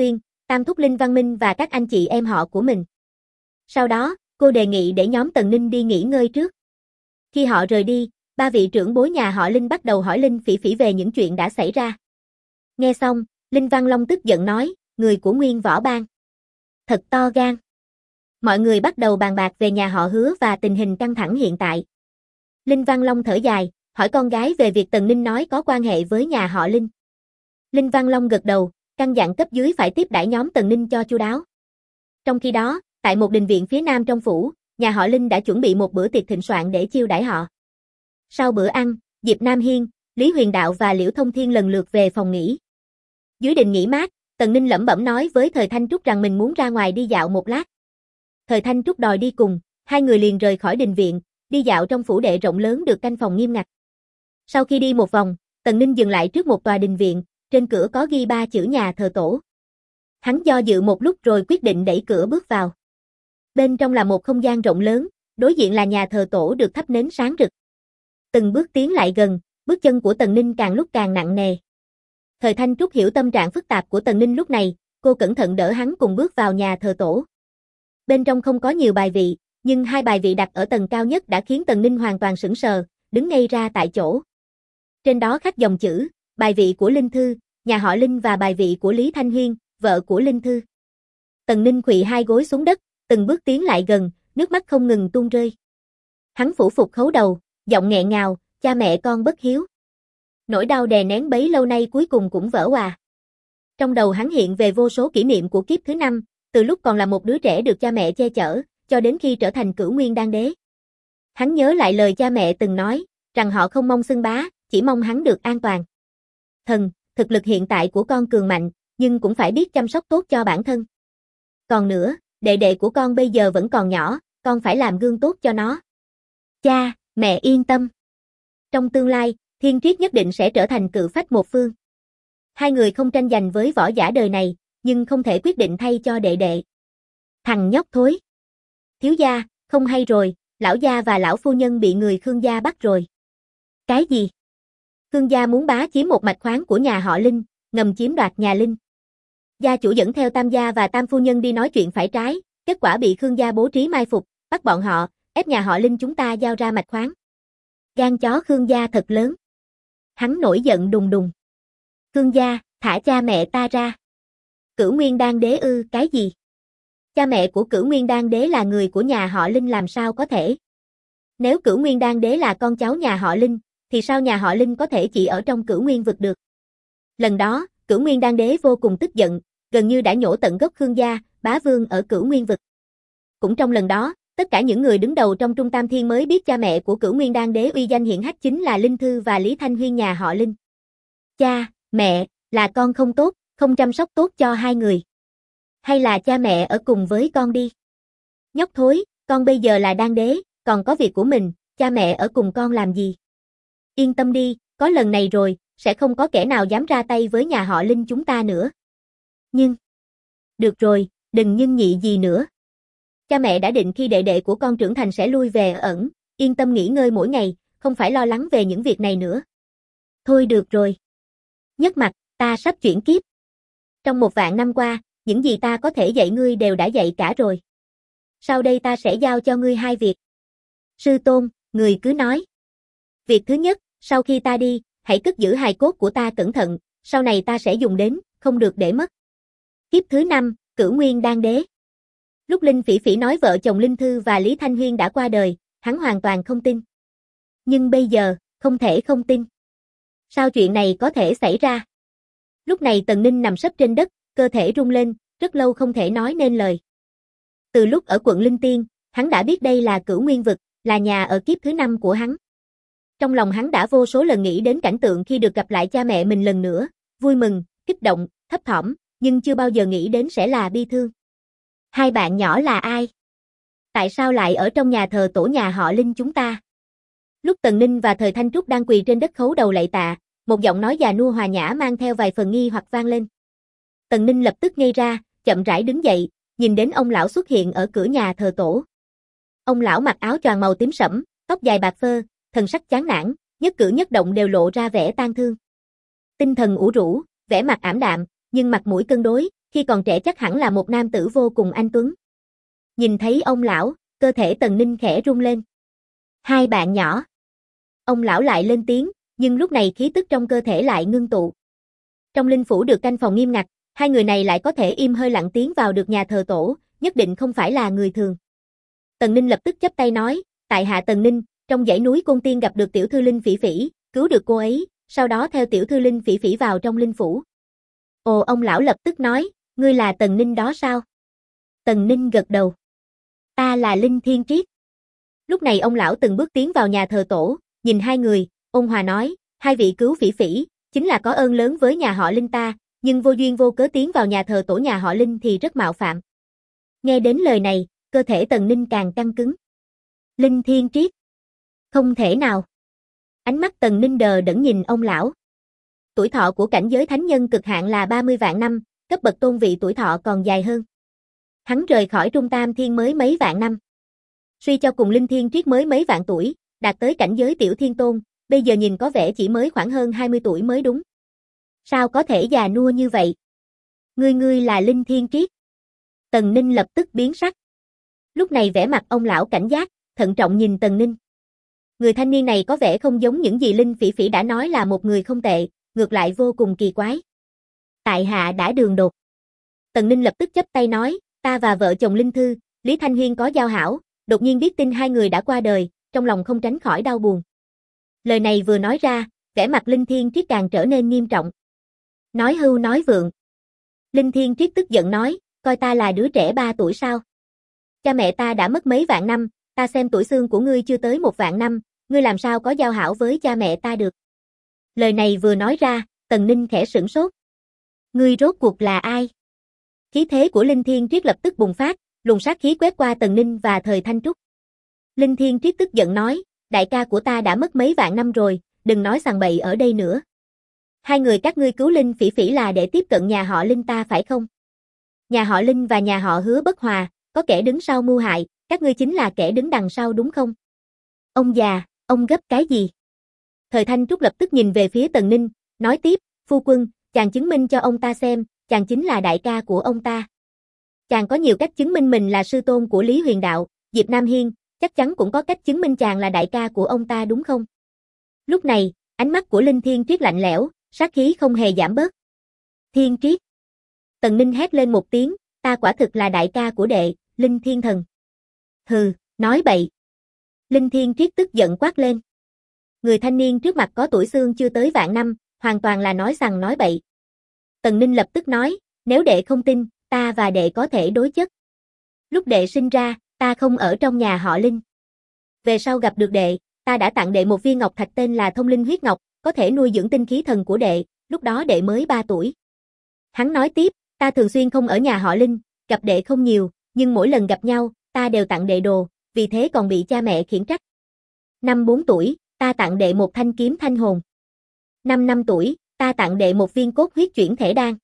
A: Tam thúc Linh Văn Minh và các anh chị em họ của mình. Sau đó, cô đề nghị để nhóm Tần Ninh đi nghỉ ngơi trước. Khi họ rời đi, ba vị trưởng bối nhà họ Linh bắt đầu hỏi Linh Phỉ Phỉ về những chuyện đã xảy ra. Nghe xong, Linh Văn Long tức giận nói, người của Nguyên Võ Bang. Thật to gan. Mọi người bắt đầu bàn bạc về nhà họ Hứa và tình hình căng thẳng hiện tại. Linh Văn Long thở dài, hỏi con gái về việc Tần Ninh nói có quan hệ với nhà họ Linh. Linh Văn Long gật đầu, căn dặn cấp dưới phải tiếp đãi nhóm Tần Ninh cho chu đáo. Trong khi đó, tại một đình viện phía nam trong phủ, nhà họ Linh đã chuẩn bị một bữa tiệc thịnh soạn để chiêu đãi họ. Sau bữa ăn, Diệp Nam Hiên, Lý Huyền Đạo và Liễu Thông Thiên lần lượt về phòng nghỉ. Dưới đình nghỉ mát, Tần Ninh lẩm bẩm nói với Thời Thanh Trúc rằng mình muốn ra ngoài đi dạo một lát. Thời Thanh Trúc đòi đi cùng, hai người liền rời khỏi đình viện, đi dạo trong phủ đệ rộng lớn được canh phòng nghiêm ngặt. Sau khi đi một vòng, Tần Ninh dừng lại trước một tòa đình viện, trên cửa có ghi 3 chữ nhà thờ tổ. Hắn do dự một lúc rồi quyết định đẩy cửa bước vào. Bên trong là một không gian rộng lớn, đối diện là nhà thờ tổ được thắp nến sáng rực. Từng bước tiến lại gần, bước chân của Tần Ninh càng lúc càng nặng nề. Thời Thanh Trúc hiểu tâm trạng phức tạp của Tần Ninh lúc này, cô cẩn thận đỡ hắn cùng bước vào nhà thờ tổ. Bên trong không có nhiều bài vị, nhưng 2 bài vị đặt ở tầng cao nhất đã khiến Tần Ninh hoàn toàn sững sờ, đứng ngây ra tại chỗ. Trên đó khắc dòng chữ, bài vị của Linh Thư, nhà họ Linh và bài vị của Lý Thanh Huyên, vợ của Linh Thư. Tần Ninh khuỵu 2 gối xuống đất, từng bước tiến lại gần, nước mắt không ngừng tuôn rơi. Hắn phủ phục khấu đầu, giọng nghẹn ngào, cha mẹ con bất hiếu. Nỗi đau đè nén bấy lâu nay cuối cùng cũng vỡ òa. Trong đầu hắn hiện về vô số kỷ niệm của kiếp thứ 5, từ lúc còn là một đứa trẻ được cha mẹ che chở, cho đến khi trở thành Cửu Nguyên Đan Đế. Hắn nhớ lại lời cha mẹ từng nói, rằng họ không mong xưng bá, chỉ mong hắn được an toàn. Thần, thực lực hiện tại của con cường mạnh, nhưng cũng phải biết chăm sóc tốt cho bản thân. Còn nữa, đệ đệ của con bây giờ vẫn còn nhỏ, con phải làm gương tốt cho nó. Cha, mẹ yên tâm. Trong tương lai, Thiên Triết nhất định sẽ trở thành cự phách một phương. Hai người không tranh giành với võ giả đời này, nhưng không thể quyết định thay cho đệ đệ. Thằng nhóc thối. Thiếu gia, không hay rồi, lão gia và lão phu nhân bị người Khương gia bắt rồi. Cái gì? Khương gia muốn bá chiếm một mạch khoáng của nhà họ Linh, ngầm chiếm đoạt nhà Linh. Gia chủ dẫn theo Tam gia và Tam phu nhân đi nói chuyện phải trái, kết quả bị Khương gia bố trí mai phục, bắt bọn họ, ép nhà họ Linh chúng ta giao ra mạch khoáng. Gan chó Khương gia thật lớn. Hắn nổi giận đùng đùng. Khương gia, thả cha mẹ ta ra. Cửu Nguyên Đan Đế ư, cái gì? Cha mẹ của Cửu Nguyên Đan Đế là người của nhà họ Linh làm sao có thể? Nếu Cửu Nguyên Đan Đế là con cháu nhà họ Linh, thì sao nhà họ Linh có thể chỉ ở trong Cửu Nguyên vực được? Lần đó, Cửu Nguyên Đan Đế vô cùng tức giận, gần như đã nhổ tận gốc Khương gia, bá vương ở Cửu Nguyên vực. Cũng trong lần đó, tất cả những người đứng đầu trong Trung Tam Thiên mới biết cha mẹ của Cửu Nguyên Đan Đế uy danh hiển hách chính là Linh Thư và Lý Thanh Huyên nhà họ Linh. Cha, mẹ, là con không tốt, không chăm sóc tốt cho hai người. Hay là cha mẹ ở cùng với con đi. Nhóc thối, con bây giờ là Đan Đế, còn có việc của mình, cha mẹ ở cùng con làm gì? Yên tâm đi, có lần này rồi, sẽ không có kẻ nào dám ra tay với nhà họ Linh chúng ta nữa. Nhưng, được rồi, đừng nhưng nhị gì nữa. Cha mẹ đã định khi đệ đệ của con trưởng thành sẽ lui về ẩn, yên tâm nghỉ ngơi mỗi ngày, không phải lo lắng về những việc này nữa. Thôi được rồi. Nhất mặt, ta sắp chuyển kiếp. Trong 1.000 năm qua, những gì ta có thể dạy ngươi đều đã dạy cả rồi. Sau đây ta sẽ giao cho ngươi 2 việc. Sư tôn, người cứ nói. Việc thứ nhất, sau khi ta đi, hãy cất giữ hài cốt của ta cẩn thận, sau này ta sẽ dùng đến, không được để mất. Kiếp thứ 5, Cửu Nguyên Đan Đế. Lúc Linh Phỉ Phỉ nói vợ chồng Linh Thư và Lý Thanh Huyên đã qua đời, hắn hoàn toàn không tin. Nhưng bây giờ, không thể không tin. Sao chuyện này có thể xảy ra? Lúc này Tần Ninh nằm sấp trên đất, cơ thể rung lên, rất lâu không thể nói nên lời. Từ lúc ở quận Linh Tiên, hắn đã biết đây là Cửu Nguyên vực, là nhà ở kiếp thứ 5 của hắn. Trong lòng hắn đã vô số lần nghĩ đến cảnh tượng khi được gặp lại cha mẹ mình lần nữa, vui mừng, kích động, thấp thỏm, nhưng chưa bao giờ nghĩ đến sẽ là bi thương. 2 bạn nhỏ là ai? Tại sao lại ở trong nhà thờ tổ nhà họ Linh chúng ta? Lúc Tần Ninh và Thời Thanh Trúc đang quỳ trên đất khấu đầu lạy tạ, một giọng nói già nua hòa nhã mang theo vài phần nghi hoặc vang lên. Tần Ninh lập tức ngây ra, chậm rãi đứng dậy, nhìn đến ông lão xuất hiện ở cửa nhà thờ tổ. Ông lão mặc áo choàng màu tím sẫm, tóc dài bạc phơ, thần sắc chán nản, nhất cử nhất động đều lộ ra vẻ tang thương. Tinh thần ủ rũ, vẻ mặt ảm đạm, nhưng mặt mũi cân đối, khi còn trẻ chắc hẳn là một nam tử vô cùng anh tuấn. Nhìn thấy ông lão, cơ thể Tần Ninh khẽ rung lên. Hai bạn nhỏ. Ông lão lại lên tiếng, nhưng lúc này khí tức trong cơ thể lại ngưng tụ. Trong linh phủ được canh phòng nghiêm ngặt, hai người này lại có thể im hơi lặng tiếng vào được nhà thờ tổ, nhất định không phải là người thường. Tần Ninh lập tức chắp tay nói, tại hạ Tần Ninh, trong dãy núi Côn Tiên gặp được tiểu thư Linh Phỉ Phỉ, cứu được cô ấy, sau đó theo tiểu thư Linh Phỉ Phỉ vào trong linh phủ. Ồ, ông lão lập tức nói, ngươi là Tần Ninh đó sao? Tần Ninh gật đầu. Ta là Linh Thiên Triết. Lúc này ông lão từng bước tiến vào nhà thờ tổ, nhìn hai người, ôn hòa nói, hai vị cứu Phỉ Phỉ, chính là có ơn lớn với nhà họ Linh ta, nhưng vô duyên vô cớ tiến vào nhà thờ tổ nhà họ Linh thì rất mạo phạm. Nghe đến lời này, cơ thể Tần Ninh càng căng cứng. Linh Thiên Triết. Không thể nào. Ánh mắt Tần Ninh đờ đẫn nhìn ông lão. Tuổi thọ của cảnh giới thánh nhân cực hạn là 30 vạn năm, cấp bậc tôn vị tuổi thọ còn dài hơn. Hắn rời khỏi Trung Tam Thiên mới mấy vạn năm. Suy cho cùng Linh Thiên Triết mới mấy vạn tuổi, đạt tới cảnh giới tiểu thiên tôn, bây giờ nhìn có vẻ chỉ mới khoảng hơn 20 tuổi mới đúng. Sao có thể già nua như vậy? Ngươi là Linh Thiên Triết. Tần Ninh lập tức biến sắc. Lúc này vẻ mặt ông lão cảnh giác, thận trọng nhìn Tần Ninh. Người thanh niên này có vẻ không giống những gì Linh Phỉ Phỉ đã nói là một người không tệ, ngược lại vô cùng kỳ quái. Tại hạ đã đường đột. Tần Ninh lập tức chắp tay nói, ta và vợ chồng Linh Thư, Lý Thanh Huyên có giao hảo, đột nhiên biết tin hai người đã qua đời, trong lòng không tránh khỏi đau buồn. Lời này vừa nói ra, vẻ mặt Linh Thiên Triết càng trở nên nghiêm trọng. Nói hưu nói vượng. Linh Thiên Triết tức giận nói, coi ta là đứa trẻ 3 tuổi sao? Cha mẹ ta đã mất mấy vạn năm, ta xem tuổi xương của ngươi chưa tới 1 vạn năm, ngươi làm sao có giao hảo với cha mẹ ta được? Lời này vừa nói ra, Tần Ninh khẽ sửng sốt. Ngươi rốt cuộc là ai? Khí thế của Linh Thiên Triết lập tức bùng phát, luồng sát khí quét qua Tần Ninh và Thời Thanh Trúc. Linh Thiên Triết tức giận nói, đại ca của ta đã mất mấy vạn năm rồi, đừng nói sằng bậy ở đây nữa. Hai người các ngươi cứu Linh Phỉ Phỉ là để tiếp cận nhà họ Linh ta phải không? Nhà họ Linh và nhà họ Hứa bất hòa, có kẻ đứng sau mưu hại, các ngươi chính là kẻ đứng đằng sau đúng không? Ông già, ông gấp cái gì? Thời Thanh Trúc lập tức nhìn về phía Tần Ninh, nói tiếp, phu quân, chàng chứng minh cho ông ta xem, chàng chính là đại ca của ông ta. Chàng có nhiều cách chứng minh mình là sư tôn của Lý Huyền Đạo, Diệp Nam Hiên, chắc chắn cũng có cách chứng minh chàng là đại ca của ông ta đúng không? Lúc này, ánh mắt của Linh Thiên Triết lạnh lẽo, sát khí không hề giảm bớt. Thiên Triết. Tần Ninh hét lên một tiếng, ta quả thực là đại ca của đệ, Linh Thiên Thần. Hừ, nói bậy. Linh Thiên Triết tức giận quát lên. Người thanh niên trước mặt có tuổi xương chưa tới vạn năm, hoàn toàn là nói sằng nói bậy. Tần Ninh lập tức nói, nếu đệ không tin, ta và đệ có thể đối chất. Lúc đệ sinh ra, ta không ở trong nhà họ Linh. Về sau gặp được đệ, ta đã tặng đệ một viên ngọc thạch tên là Thông Linh Huyết Ngọc, có thể nuôi dưỡng tinh khí thần của đệ, lúc đó đệ mới 3 tuổi. Hắn nói tiếp, ta thường xuyên không ở nhà họ Linh, gặp đệ không nhiều, nhưng mỗi lần gặp nhau, ta đều tặng đệ đồ, vì thế còn bị cha mẹ khiển trách. Năm 4 tuổi, ta tặng đệ một thanh kiếm thanh hồn. 5 tuổi, ta tặng đệ một viên cốt huyết chuyển thể đan.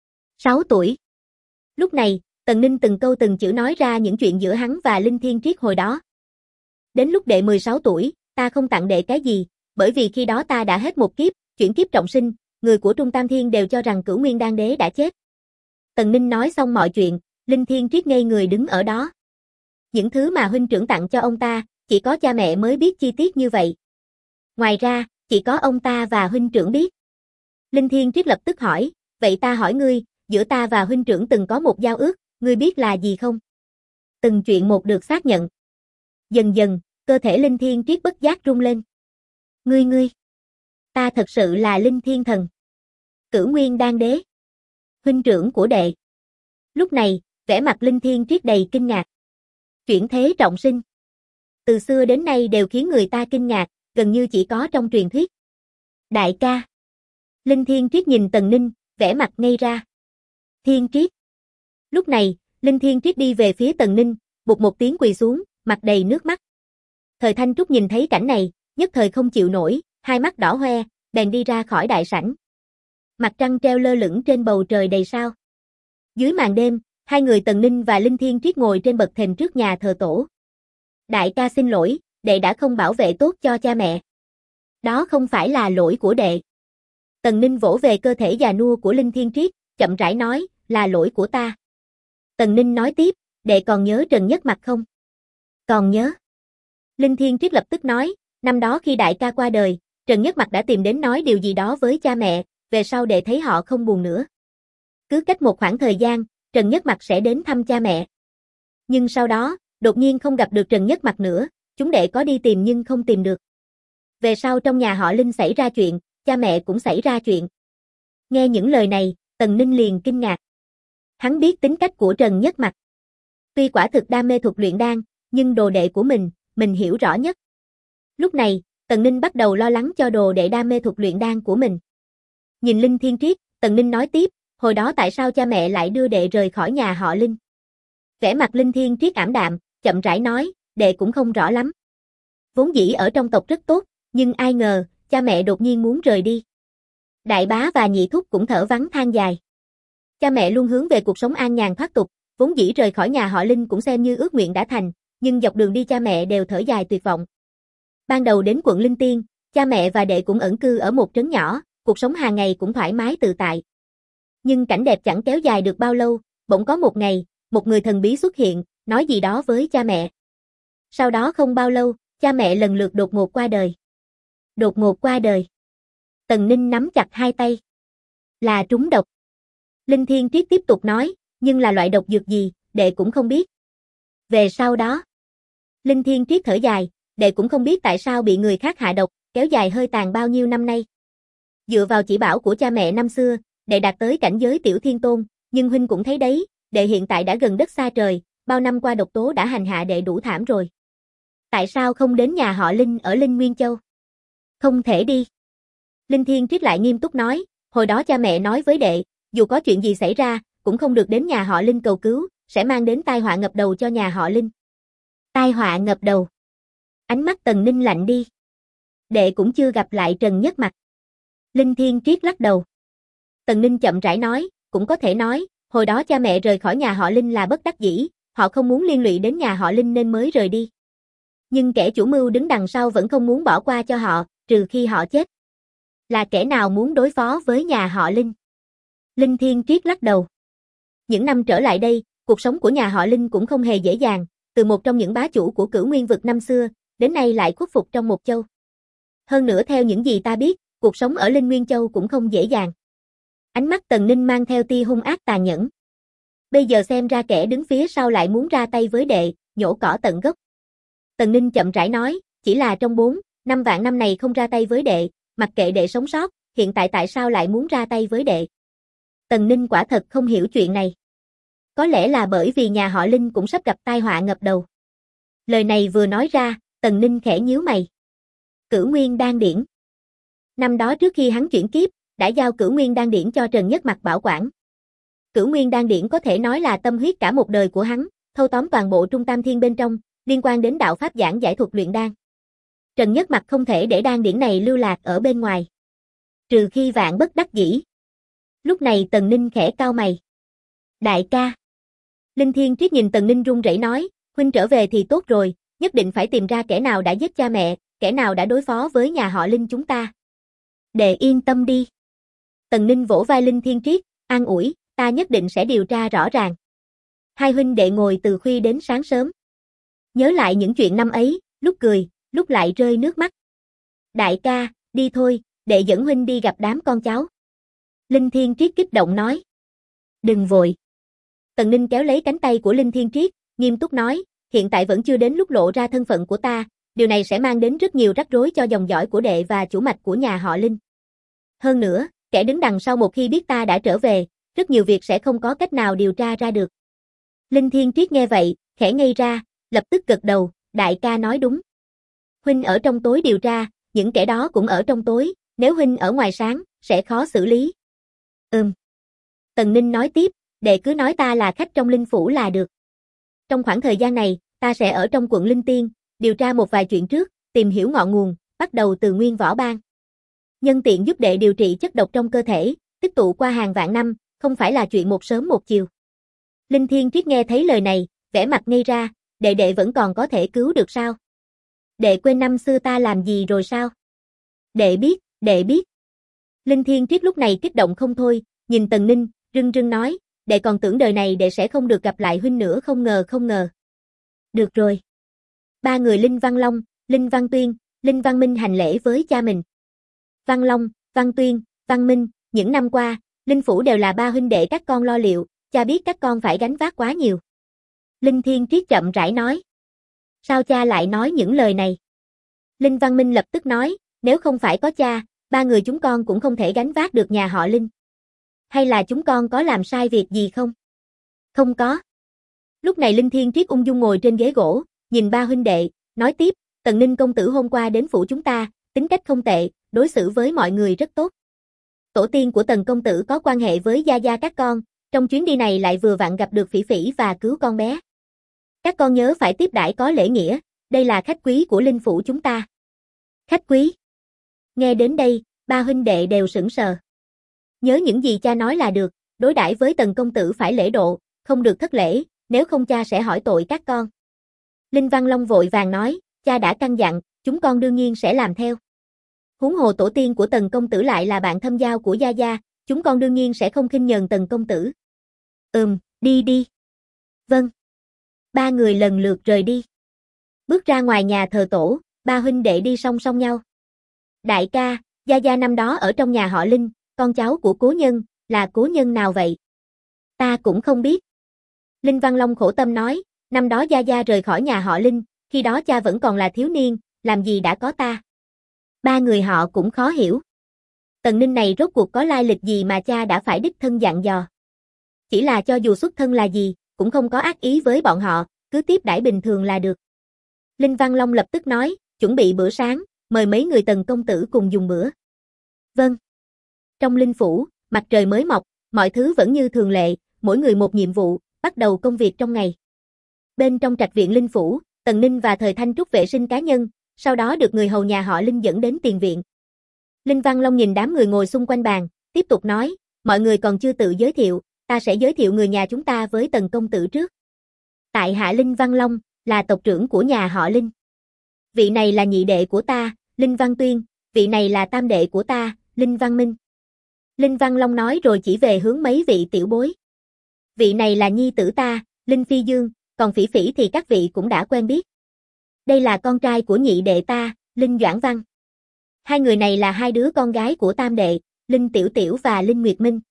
A: 6 tuổi. Lúc này, Tần Ninh từng câu từng chữ nói ra những chuyện giữa hắn và Linh Thiên Triết hồi đó. Đến lúc đệ 16 tuổi, ta không tặng đệ cái gì, bởi vì khi đó ta đã hết một kiếp, chuyển kiếp trọng sinh, người của Trung Tam Thiên đều cho rằng Cửu Nguyên Đan Đế đã chết. Tần Ninh nói xong mọi chuyện, Linh Thiên Triết ngây người đứng ở đó. Những thứ mà huynh trưởng tặng cho ông ta, chỉ có cha mẹ mới biết chi tiết như vậy. Ngoài ra, chỉ có ông ta và huynh trưởng biết. Linh Thiên Triết lập tức hỏi, vậy ta hỏi ngươi, giữa ta và huynh trưởng từng có một giao ước, ngươi biết là gì không? Từng chuyện một được xác nhận. Dần dần, cơ thể Linh Thiên Triết bất giác rung lên. Ngươi, ta thật sự là Linh Thiên Thần. Cửu Nguyên Đan Đế. Huynh trưởng của đệ. Lúc này, vẻ mặt Linh Thiên Triết đầy kinh ngạc. Chuyển thế trọng sinh. Từ xưa đến nay đều khiến người ta kinh ngạc, gần như chỉ có trong truyền thuyết. Đại ca. Linh Thiên Triết nhìn Tần Ninh, vẻ mặt ngây ra. Thiên Triết. Lúc này, Linh Thiên Triết đi về phía Tần Ninh, bụt một tiếng quỳ xuống, mặt đầy nước mắt. Thời Thanh Trúc nhìn thấy cảnh này, nhất thời không chịu nổi, hai mắt đỏ hoe, bèn đi ra khỏi đại sảnh. Mặt trăng treo lơ lửng trên bầu trời đầy sao. Dưới màn đêm, hai người Tần Ninh và Linh Thiên Triết ngồi trên bậc thềm trước nhà thờ tổ. Đại ca xin lỗi, đệ đã không bảo vệ tốt cho cha mẹ. Đó không phải là lỗi của đệ. Tần Ninh vỗ về cơ thể già nua của Linh Thiên Triết, chậm rãi nói, là lỗi của ta. Tần Ninh nói tiếp, đệ còn nhớ Trần Nhất Mặc không? Còn nhớ. Linh Thiên Triết lập tức nói, năm đó khi đại ca qua đời, Trần Nhất Mặc đã tìm đến nói điều gì đó với cha mẹ, về sau đệ thấy họ không buồn nữa. Cứ cách một khoảng thời gian, Trần Nhất Mặc sẽ đến thăm cha mẹ. Nhưng sau đó, đột nhiên không gặp được Trần Nhất Mặc nữa, chúng đệ có đi tìm nhưng không tìm được. Về sau trong nhà họ Linh xảy ra chuyện, cha mẹ cũng xảy ra chuyện. Nghe những lời này, Tần Ninh liền kinh ngạc. Hắn biết tính cách của Trần Nhất Mặc. Tuy quả thực đam mê thuật luyện đan, nhưng đồ đệ của mình hiểu rõ nhất. Lúc này, Tần Ninh bắt đầu lo lắng cho đồ đệ đam mê thuật luyện đan của mình. Nhìn Linh Thiên Triết, Tần Ninh nói tiếp, hồi đó tại sao cha mẹ lại đưa đệ rời khỏi nhà họ Linh? Vẻ mặt Linh Thiên Triết ảm đạm, chậm rãi nói, đệ cũng không rõ lắm. Vốn dĩ ở trong tộc rất tốt, nhưng ai ngờ, cha mẹ đột nhiên muốn rời đi. Đại bá và nhị thúc cũng thở vắng than dài. Cha mẹ luôn hướng về cuộc sống an nhàn thoát tục, vốn dĩ rời khỏi nhà họ Linh cũng xem như ước nguyện đã thành, nhưng dọc đường đi cha mẹ đều thở dài tuyệt vọng. Ban đầu đến quận Linh Tiên, cha mẹ và đệ cũng ẩn cư ở một trấn nhỏ, cuộc sống hàng ngày cũng thoải mái tự tại. Nhưng cảnh đẹp chẳng kéo dài được bao lâu, bỗng có một ngày, một người thần bí xuất hiện, nói gì đó với cha mẹ. Sau đó không bao lâu, cha mẹ lần lượt đột ngột qua đời. Đột ngột qua đời. Tần Ninh nắm chặt hai tay. Là trúng độc. Linh Thiên Triết tiếp tục nói, nhưng là loại độc dược gì, đệ cũng không biết. Về sau đó, Linh Thiên Triết thở dài, đệ cũng không biết tại sao bị người khác hạ độc, kéo dài hơi tàn bao nhiêu năm nay. Dựa vào chỉ bảo của cha mẹ năm xưa, đệ đạt tới cảnh giới tiểu thiên tôn, nhưng huynh cũng thấy đấy, đệ hiện tại đã gần đất xa trời, bao năm qua độc tố đã hành hạ đệ đủ thảm rồi. Tại sao không đến nhà họ Linh ở Linh Nguyên Châu? Không thể đi. Linh Thiên Triết lại nghiêm túc nói, hồi đó cha mẹ nói với đệ, dù có chuyện gì xảy ra, cũng không được đến nhà họ Linh cầu cứu, sẽ mang đến tai họa ngập đầu cho nhà họ Linh. Tai họa ngập đầu. Ánh mắt Tần Ninh lạnh đi. Đệ cũng chưa gặp lại Trần Nhất Mặc. Linh Thiên Triết lắc đầu. Tần Ninh chậm rãi nói, cũng có thể nói, hồi đó cha mẹ rời khỏi nhà họ Linh là bất đắc dĩ, họ không muốn liên lụy đến nhà họ Linh nên mới rời đi. Nhưng kẻ chủ mưu đứng đằng sau vẫn không muốn bỏ qua cho họ, trừ khi họ chết. Là kẻ nào muốn đối phó với nhà họ Linh? Linh Thiên Triết lắc đầu. Những năm trở lại đây, cuộc sống của nhà họ Linh cũng không hề dễ dàng, từ một trong những bá chủ của Cửu Nguyên vực năm xưa, đến nay lại khuất phục trong một châu. Hơn nữa theo những gì ta biết, cuộc sống ở Linh Nguyên Châu cũng không dễ dàng. Ánh mắt Tần Ninh mang theo tia hung ác tàn nhẫn. Bây giờ xem ra kẻ đứng phía sau lại muốn ra tay với đệ, nhổ cỏ tận gốc. Tần Ninh chậm rãi nói, chỉ là trong 4-5 vạn năm này không ra tay với đệ, mặc kệ đệ sống sót, hiện tại tại sao lại muốn ra tay với đệ? Tần Ninh quả thật không hiểu chuyện này. Có lẽ là bởi vì nhà họ Linh cũng sắp gặp tai họa ngập đầu. Lời này vừa nói ra, Tần Ninh khẽ nhíu mày. Cửu Nguyên Đan Điển. Năm đó trước khi hắn chuyển kiếp, đã giao Cửu Nguyên Đan Điển cho Trần Nhất Mặc bảo quản. Cửu Nguyên Đan Điển có thể nói là tâm huyết cả một đời của hắn, thâu tóm toàn bộ Trung Tam Thiên bên trong, liên quan đến đạo pháp giảng giải thuật luyện đan. Trần Nhất Mặc không thể để đan điển này lưu lạc ở bên ngoài. Trừ khi vạn bất đắc dĩ. Lúc này Tần Ninh khẽ cau mày. Đại ca. Linh Thiên Triết nhìn Tần Ninh run rẩy nói, huynh trở về thì tốt rồi, nhất định phải tìm ra kẻ nào đã giết cha mẹ, kẻ nào đã đối phó với nhà họ Linh chúng ta. Đệ yên tâm đi. Tần Ninh vỗ vai Linh Thiên Triết, an ủi, ta nhất định sẽ điều tra rõ ràng. Hai huynh đệ ngồi từ khuya đến sáng sớm. Nhớ lại những chuyện năm ấy, lúc cười, lúc lại rơi nước mắt. Đại ca, đi thôi, đệ dẫn huynh đi gặp đám con cháu. Linh Thiên Triết kích động nói. Đừng vội. Tần Ninh kéo lấy cánh tay của Linh Thiên Triết, nghiêm túc nói, hiện tại vẫn chưa đến lúc lộ ra thân phận của ta, điều này sẽ mang đến rất nhiều rắc rối cho dòng dõi của đệ và chủ mạch của nhà họ Linh. Hơn nữa, kẻ đứng đằng sau một khi biết ta đã trở về, rất nhiều việc sẽ không có cách nào điều tra ra được. Linh Thiên Triết nghe vậy, khẽ ngây ra, lập tức gật đầu, đại ca nói đúng. Huynh ở trong tối điều tra, những kẻ đó cũng ở trong tối, nếu huynh ở ngoài sáng, sẽ khó xử lý. Tần Ninh nói tiếp, đệ cứ nói ta là khách trong Linh Phủ là được. Trong khoảng thời gian này, ta sẽ ở trong quận Linh Tiên, điều tra một vài chuyện trước, tìm hiểu ngọn nguồn, bắt đầu từ Nguyên Võ Bang. Nhân tiện giúp đệ điều trị chất độc trong cơ thể, tích tụ qua hàng vạn năm, không phải là chuyện một sớm một chiều. Linh Thiên Triết nghe thấy lời này, vẻ mặt ngây ra, đệ vẫn còn có thể cứu được sao? Đệ quên năm xưa ta làm gì rồi sao? Đệ biết. Linh Thiên Triết lúc này kích động không thôi, nhìn Tần Ninh, rưng rưng nói, đệ còn tưởng đời này đệ sẽ không được gặp lại huynh nữa, không ngờ. Được rồi. Ba người Linh Văn Long, Linh Văn Tuyên, Linh Văn Minh hành lễ với cha mình. Văn Long, Văn Tuyên, Văn Minh, những năm qua, Linh Phủ đều là ba huynh đệ các con lo liệu, cha biết các con phải gánh vác quá nhiều. Linh Thiên Triết chậm rãi nói. Sao cha lại nói những lời này? Linh Văn Minh lập tức nói, nếu không phải có cha, ba người chúng con cũng không thể gánh vác được nhà họ Linh. Hay là chúng con có làm sai việc gì không? Không có. Lúc này Linh Thiên Triết ung dung ngồi trên ghế gỗ, nhìn ba huynh đệ, nói tiếp, Tần Ninh công tử hôm qua đến phủ chúng ta, tính cách không tệ, đối xử với mọi người rất tốt. Tổ tiên của Tần công tử có quan hệ với gia gia các con, trong chuyến đi này lại vừa vặn gặp được Phỉ Phỉ và cứu con bé. Các con nhớ phải tiếp đãi có lễ nghĩa, đây là khách quý của Linh phủ chúng ta. Khách quý? Nghe đến đây, ba huynh đệ đều sững sờ. Nhớ những gì cha nói là được, đối đãi với Tần công tử phải lễ độ, không được thất lễ, nếu không cha sẽ hỏi tội các con. Linh Văn Long vội vàng nói, cha đã căn dặn, chúng con đương nhiên sẽ làm theo. Huống hồ tổ tiên của Tần công tử lại là bạn thâm giao của gia gia, chúng con đương nhiên sẽ không khinh nhờn Tần công tử. Đi. Vâng. Ba người lần lượt rời đi. Bước ra ngoài nhà thờ tổ, ba huynh đệ đi song song nhau. Đại ca, gia gia năm đó ở trong nhà họ Linh, con cháu của cố nhân, là cố nhân nào vậy? Ta cũng không biết. Linh Văn Long khổ tâm nói, năm đó gia gia rời khỏi nhà họ Linh, khi đó cha vẫn còn là thiếu niên, làm gì đã có ta. Ba người họ cũng khó hiểu. Tần Ninh này rốt cuộc có lai lịch gì mà cha đã phải đích thân dặn dò. Chỉ là cho dù xuất thân là gì, cũng không có ác ý với bọn họ, cứ tiếp đãi bình thường là được. Linh Văn Long lập tức nói, chuẩn bị bữa sáng, mời mấy người Tần công tử cùng dùng bữa. Vâng. Trong Linh phủ, mặt trời mới mọc, mọi thứ vẫn như thường lệ, mỗi người một nhiệm vụ, bắt đầu công việc trong ngày. Bên trong trạch viện Linh phủ, Tần Ninh và Thời Thanh Trúc vệ sinh cá nhân, sau đó được người hầu nhà họ Linh dẫn đến tiền viện. Linh Văn Long nhìn đám người ngồi xung quanh bàn, tiếp tục nói, mọi người còn chưa tự giới thiệu, ta sẽ giới thiệu người nhà chúng ta với Tần công tử trước. Tại hạ Linh Văn Long, là tộc trưởng của nhà họ Linh. Vị này là nhị đệ của ta, Linh Văn Tuyên, vị này là tam đệ của ta, Linh Văn Minh. Linh Văn Long nói rồi chỉ về hướng mấy vị tiểu bối. Vị này là nhi tử ta, Linh Phi Dương, còn Phỉ Phỉ thì các vị cũng đã quen biết. Đây là con trai của nhị đệ ta, Linh Doãn Văn. Hai người này là hai đứa con gái của tam đệ, Linh Tiểu Tiểu và Linh Nguyệt Minh.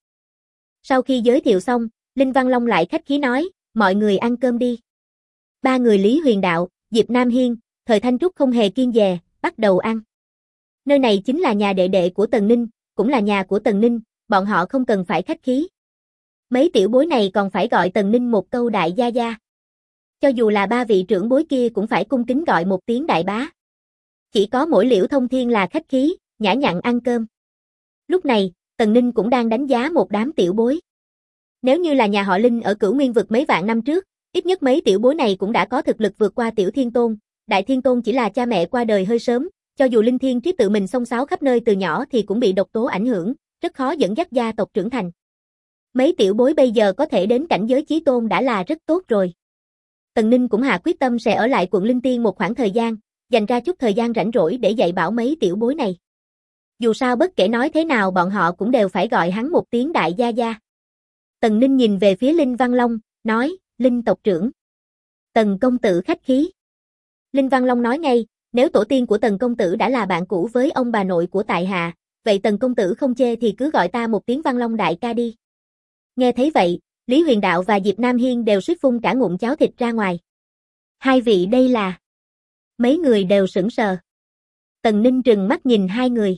A: Sau khi giới thiệu xong, Linh Văn Long lại khách khí nói, mọi người ăn cơm đi. Ba người Lý Huyền Đạo, Diệp Nam Hiên, Thời Thanh Trúc không hề kiêng dè, bắt đầu ăn. Nơi này chính là nhà đệ đệ của Tần Ninh, cũng là nhà của Tần Ninh, bọn họ không cần phải khách khí. Mấy tiểu bối này còn phải gọi Tần Ninh một câu đại gia gia. Cho dù là ba vị trưởng bối kia cũng phải cung kính gọi một tiếng đại bá. Chỉ có mỗi Liễu Thông Thiên là khách khí, nhã nhặn ăn cơm. Lúc này, Tần Ninh cũng đang đánh giá một đám tiểu bối. Nếu như là nhà họ Linh ở Cửu Nguyên vực mấy vạn năm trước, ít nhất mấy tiểu bối này cũng đã có thực lực vượt qua Tiểu Thiên Tôn. Đại Thiên Tôn chỉ là cha mẹ qua đời hơi sớm, cho dù Linh Thiên Triết tự mình xông xáo khắp nơi từ nhỏ thì cũng bị độc tố ảnh hưởng, rất khó dẫn dắt gia tộc trưởng thành. Mấy tiểu bối bây giờ có thể đến cảnh giới chí tôn đã là rất tốt rồi. Tần Ninh cũng hạ quyết tâm sẽ ở lại quận Linh Tiên một khoảng thời gian, dành ra chút thời gian rảnh rỗi để dạy bảo mấy tiểu bối này. Dù sao bất kể nói thế nào bọn họ cũng đều phải gọi hắn một tiếng đại gia gia. Tần Ninh nhìn về phía Linh Văn Long, nói, Linh tộc trưởng. Tần công tử khách khí. Linh Văn Long nói ngay, nếu tổ tiên của Tần công tử đã là bạn cũ với ông bà nội của tại hạ, vậy Tần công tử không chê thì cứ gọi ta một tiếng Văn Long đại ca đi. Nghe thấy vậy, Lý Huyền Đạo và Diệp Nam Hiên đều suýt phun cả ngụm cháo thịt ra ngoài. Hai vị đây là... Mấy người đều sững sờ. Tần Ninh trừng mắt nhìn hai người.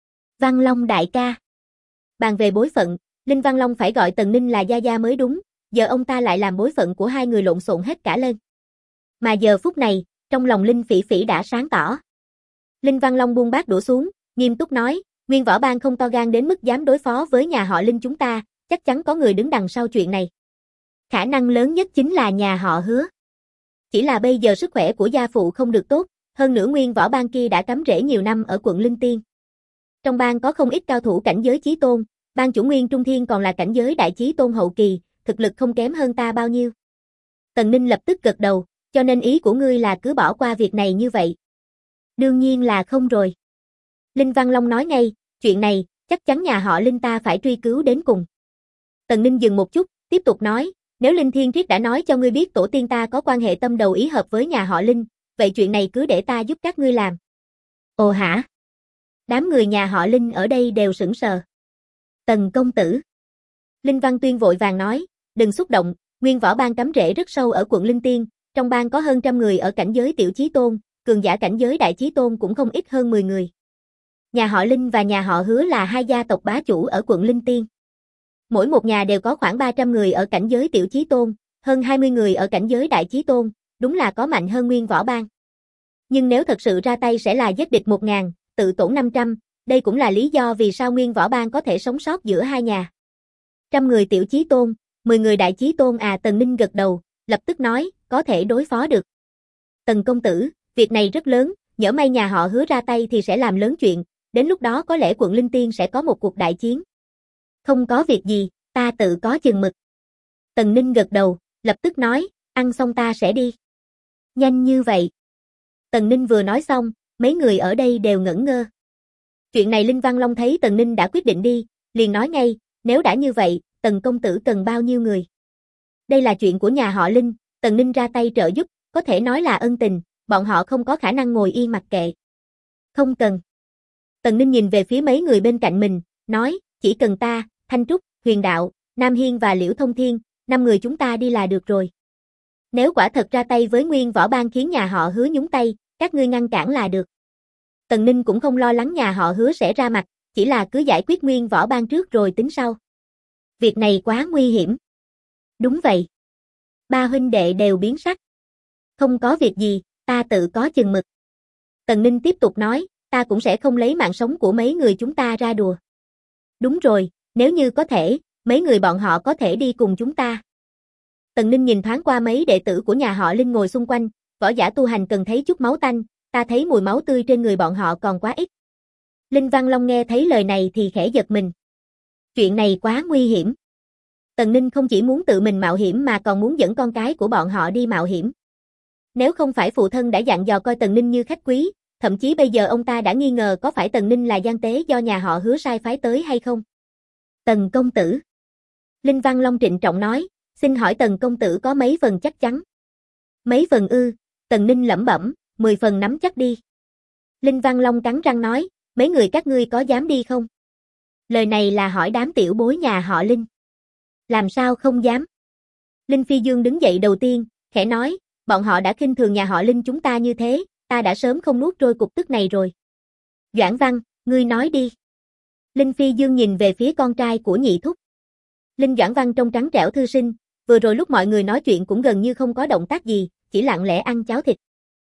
A: Văn Long đại ca. Bàn về bối phận, Linh Văn Long phải gọi Tần Ninh là gia gia mới đúng, giờ ông ta lại làm bối phận của hai người lộn xộn hết cả lên. Mà giờ phút này, trong lòng Linh Phỉ Phỉ đã sáng tỏ. Linh Văn Long buông bát đũa xuống, nghiêm túc nói, Nguyên Võ Bang không to gan đến mức dám đối phó với nhà họ Linh chúng ta, chắc chắn có người đứng đằng sau chuyện này. Khả năng lớn nhất chính là nhà họ Hứa. Chỉ là bây giờ sức khỏe của gia phụ không được tốt, hơn nữa Nguyên Võ Bang kia đã cắm rễ nhiều năm ở quận Linh Tiên. Trong bang có không ít cao thủ cảnh giới chí tôn, bang chủ Nguyên Trung Thiên còn là cảnh giới đại chí tôn hậu kỳ, thực lực không kém hơn ta bao nhiêu. Tần Ninh lập tức gật đầu, cho nên ý của ngươi là cứ bỏ qua việc này như vậy. Đương nhiên là không rồi. Linh Văn Long nói ngay, chuyện này, chắc chắn nhà họ Linh ta phải truy cứu đến cùng. Tần Ninh dừng một chút, tiếp tục nói, nếu Linh Thiên Triết đã nói cho ngươi biết tổ tiên ta có quan hệ tâm đầu ý hợp với nhà họ Linh, vậy chuyện này cứ để ta giúp các ngươi làm. Ồ hả? Đám người nhà họ Linh ở đây đều sững sờ. Tần công tử. Linh Văn Tuyên vội vàng nói, đừng xúc động, Nguyên Võ Bang cắm rễ rất sâu ở quận Linh Tiên, trong bang có hơn 100 người ở cảnh giới tiểu chí tôn, cường giả cảnh giới đại chí tôn cũng không ít hơn 10 người. Nhà họ Linh và nhà họ Hứa là hai gia tộc bá chủ ở quận Linh Tiên. Mỗi một nhà đều có khoảng 300 người ở cảnh giới tiểu chí tôn, hơn 20 người ở cảnh giới đại chí tôn, đúng là có mạnh hơn Nguyên Võ Bang. Nhưng nếu thật sự ra tay sẽ là giết địch 1000, tự tổn 500, đây cũng là lý do vì sao Nguyên Võ Bang có thể sống sót giữa hai nhà. 100 người tiểu chí tôn, 10 người đại chí tôn à. Tần Ninh gật đầu, lập tức nói, có thể đối phó được. Tần công tử, việc này rất lớn, nhỡ may nhà họ Hứa ra tay thì sẽ làm lớn chuyện, đến lúc đó có lẽ quận Linh Tiên sẽ có một cuộc đại chiến. Không có việc gì, ta tự có chừng mực. Tần Ninh gật đầu, lập tức nói, ăn xong ta sẽ đi. Nhanh như vậy. Tần Ninh vừa nói xong, mấy người ở đây đều ngẩn ngơ. Chuyện này Linh Văn Long thấy Tần Ninh đã quyết định đi, liền nói ngay, nếu đã như vậy, Tần công tử cần bao nhiêu người? Đây là chuyện của nhà họ Linh, Tần Ninh ra tay trợ giúp, có thể nói là ân tình, bọn họ không có khả năng ngồi yên mặc kệ. Không cần. Tần Ninh nhìn về phía mấy người bên cạnh mình, nói, chỉ cần ta, Thanh Trúc, Huyền Đạo, Nam Hiên và Liễu Thông Thiên, 5 người chúng ta đi là được rồi. Nếu quả thật ra tay với Nguyên Võ Bang khiến nhà họ Hứa nhúng tay, các ngươi ngăn cản là được. Tần Ninh cũng không lo lắng nhà họ Hứa sẽ ra mặt, chỉ là cứ giải quyết Nguyên Võ Bang trước rồi tính sau. Việc này quá nguy hiểm. Đúng vậy. Ba huynh đệ đều biến sắc. Không có việc gì, ta tự có chừng mực. Tần Ninh tiếp tục nói, ta cũng sẽ không lấy mạng sống của mấy người chúng ta ra đùa. Đúng rồi, nếu như có thể, mấy người bọn họ có thể đi cùng chúng ta. Tần Ninh nhìn thoáng qua mấy đệ tử của nhà họ Linh ngồi xung quanh, võ giả tu hành cần thấy chút máu tanh, ta thấy mùi máu tươi trên người bọn họ còn quá ít. Linh Văn Long nghe thấy lời này thì khẽ giật mình. Chuyện này quá nguy hiểm. Tần Ninh không chỉ muốn tự mình mạo hiểm mà còn muốn dẫn con cái của bọn họ đi mạo hiểm. Nếu không phải phụ thân đã dặn dò coi Tần Ninh như khách quý, thậm chí bây giờ ông ta đã nghi ngờ có phải Tần Ninh là gian tế do nhà họ Hứa sai phái tới hay không. Tần công tử. Linh Văn Long trịnh trọng nói, xin hỏi Tần công tử có mấy phần chắc chắn? Mấy phần ư? Tần Ninh lẩm bẩm, 10 phần nắm chắc đi. Linh Văn Long cắn răng nói, mấy người các ngươi có dám đi không? Lời này là hỏi đám tiểu bối nhà họ Linh. Làm sao không dám? Linh Phi Dương đứng dậy đầu tiên, khẽ nói, bọn họ đã khinh thường nhà họ Linh chúng ta như thế, ta đã sớm không nuốt trôi cục tức này rồi. Doãn Văn, ngươi nói đi. Linh Phi Dương nhìn về phía con trai của nhị thúc. Linh Doãn Văn trông trắng trẻo thư sinh, vừa rồi lúc mọi người nói chuyện cũng gần như không có động tác gì, chỉ lặng lẽ ăn cháo thịt.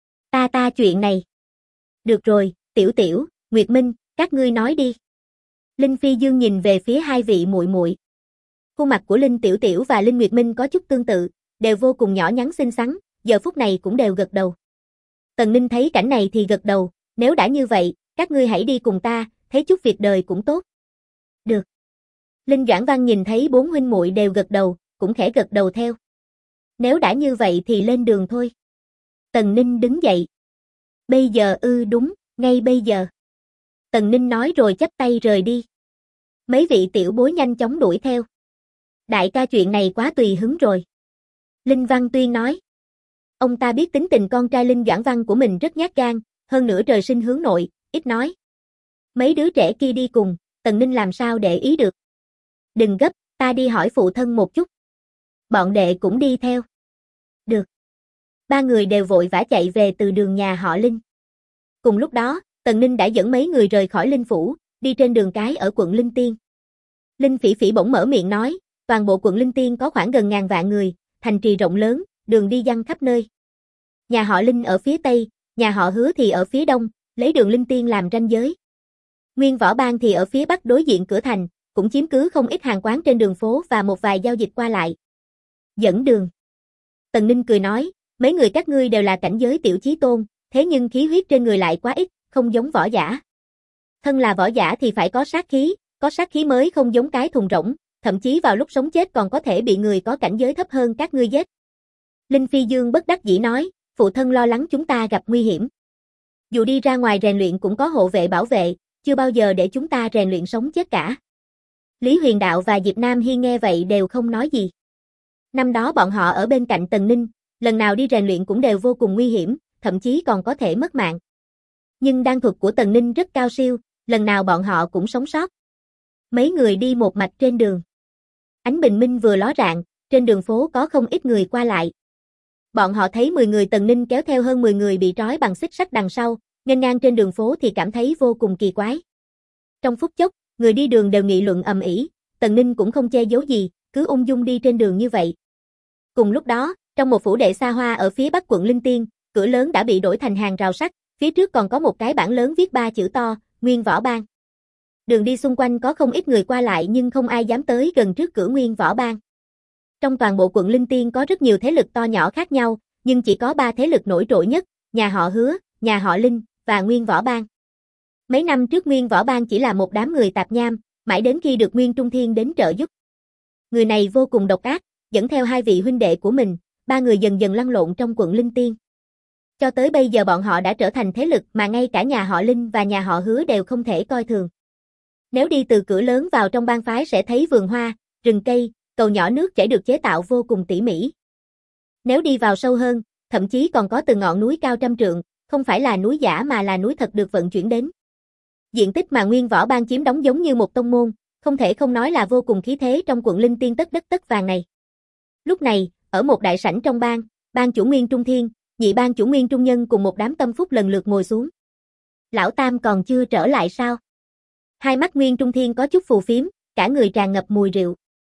A: Ta chuyện này. Được rồi, Tiểu Tiểu, Nguyệt Minh, các ngươi nói đi. Linh Phi Dương nhìn về phía hai vị muội muội. Khuôn mặt của Linh Tiểu Tiểu và Linh Nguyệt Minh có chút tương tự, đều vô cùng nhỏ nhắn xinh xắn, giờ phút này cũng đều gật đầu. Tần Ninh thấy cảnh này thì gật đầu, nếu đã như vậy, các ngươi hãy đi cùng ta, thấy chút việc đời cũng tốt. Được. Linh Doãn Văn nhìn thấy 4 huynh muội đều gật đầu, cũng khẽ gật đầu theo. Nếu đã như vậy thì lên đường thôi. Tần Ninh đứng dậy. Bây giờ đúng, ngay bây giờ. Tần Ninh nói rồi chắp tay rời đi. Mấy vị tiểu bối nhanh chóng đuổi theo. Đại ca chuyện này quá tùy hứng rồi. Linh Văn Tuyên nói. Ông ta biết tính tình con trai Linh Doãn Văn của mình rất nhát gan, hơn nữa trời sinh hướng nội, ít nói. Mấy đứa trẻ kia đi cùng, Tần Ninh làm sao để ý được. Đừng gấp, ta đi hỏi phụ thân một chút. Bọn đệ cũng đi theo. Được. Ba người đều vội vã chạy về từ đường nhà họ Linh. Cùng lúc đó, Tần Ninh đã dẫn mấy người rời khỏi Linh Phủ, đi trên đường cái ở quận Linh Tiên. Linh Phỉ Phỉ bỗng mở miệng nói, toàn bộ quận Linh Tiên có khoảng gần ngàn vạn người, thành trì rộng lớn, đường đi giăng khắp nơi. Nhà họ Linh ở phía Tây, nhà họ Hứa thì ở phía Đông, lấy đường Linh Tiên làm ranh giới. Nguyên Võ Bang thì ở phía Bắc đối diện cửa thành, cũng chiếm cứ không ít hàng quán trên đường phố và một vài giao dịch qua lại. Dẫn đường. Tần Ninh cười nói, mấy người các ngươi đều là cảnh giới tiểu chí tôn, thế nhưng khí huyết trên người lại quá ít, không giống võ giả. Thân là võ giả thì phải có sát khí mới không giống cái thùng rỗng, thậm chí vào lúc sống chết còn có thể bị người có cảnh giới thấp hơn các ngươi giết. Linh Phi Dương bất đắc dĩ nói, phụ thân lo lắng chúng ta gặp nguy hiểm. Dù đi ra ngoài rèn luyện cũng có hộ vệ bảo vệ, chưa bao giờ để chúng ta rèn luyện sống chết cả. Lý Huyền Đạo và Diệp Nam Hiên nghe vậy đều không nói gì. Năm đó bọn họ ở bên cạnh Tần Ninh, lần nào đi rèn luyện cũng đều vô cùng nguy hiểm, thậm chí còn có thể mất mạng. Nhưng đan thuật của Tần Ninh rất cao siêu, lần nào bọn họ cũng sống sót. Mấy người đi một mạch trên đường. Ánh bình minh vừa ló rạng, trên đường phố có không ít người qua lại. Bọn họ thấy 10 người Tần Ninh kéo theo hơn 10 người bị trói bằng xích sắt đằng sau, nghênh ngang trên đường phố thì cảm thấy vô cùng kỳ quái. Trong phút chốc, người đi đường đều nghị luận ầm ĩ, Tần Ninh cũng không che giấu gì, cứ ung dung đi trên đường như vậy. Cùng lúc đó, trong một phủ đệ xa hoa ở phía bắc quận Linh Tiên, cửa lớn đã bị đổi thành hàng rào sắt, phía trước còn có một cái bảng lớn viết 3 chữ to, Nguyên Võ Bang. Đường đi xung quanh có không ít người qua lại nhưng không ai dám tới gần trước cửa Nguyên Võ Bang. Trong toàn bộ quận Linh Tiên có rất nhiều thế lực to nhỏ khác nhau, nhưng chỉ có 3 thế lực nổi trội nhất, nhà họ Hứa, nhà họ Linh và Nguyên Võ Bang. Mấy năm trước Nguyên Võ Bang chỉ là một đám người tạp nham, mãi đến khi được Nguyên Trung Thiên đến trợ giúp. Người này vô cùng độc ác, dẫn theo 2 vị huynh đệ của mình, 3 người dần dần lăn lộn trong quận Linh Tiên. Cho tới bây giờ bọn họ đã trở thành thế lực mà ngay cả nhà họ Linh và nhà họ Hứa đều không thể coi thường. Nếu đi từ cửa lớn vào trong bang phái sẽ thấy vườn hoa, rừng cây, cầu nhỏ nước chảy được chế tạo vô cùng tỉ mỉ. Nếu đi vào sâu hơn, thậm chí còn có từng ngọn núi cao trăm trượng, không phải là núi giả mà là núi thật được vận chuyển đến. Diện tích mà Nguyên Võ Bang chiếm đóng giống như một tông môn, không thể không nói là vô cùng khí thế trong quận Linh Tiên tất đất tất vàng này. Lúc này, ở một đại sảnh trong bang, bang chủ Nguyên Trung Thiên, nhị bang chủ Nguyên Trung Nhân cùng một đám tâm phúc lần lượt ngồi xuống. Lão Tam còn chưa trở lại sao? Hai mắt Nguyên Trung Thiên có chút phù phiếm, cả người tràn ngập mùi rượu.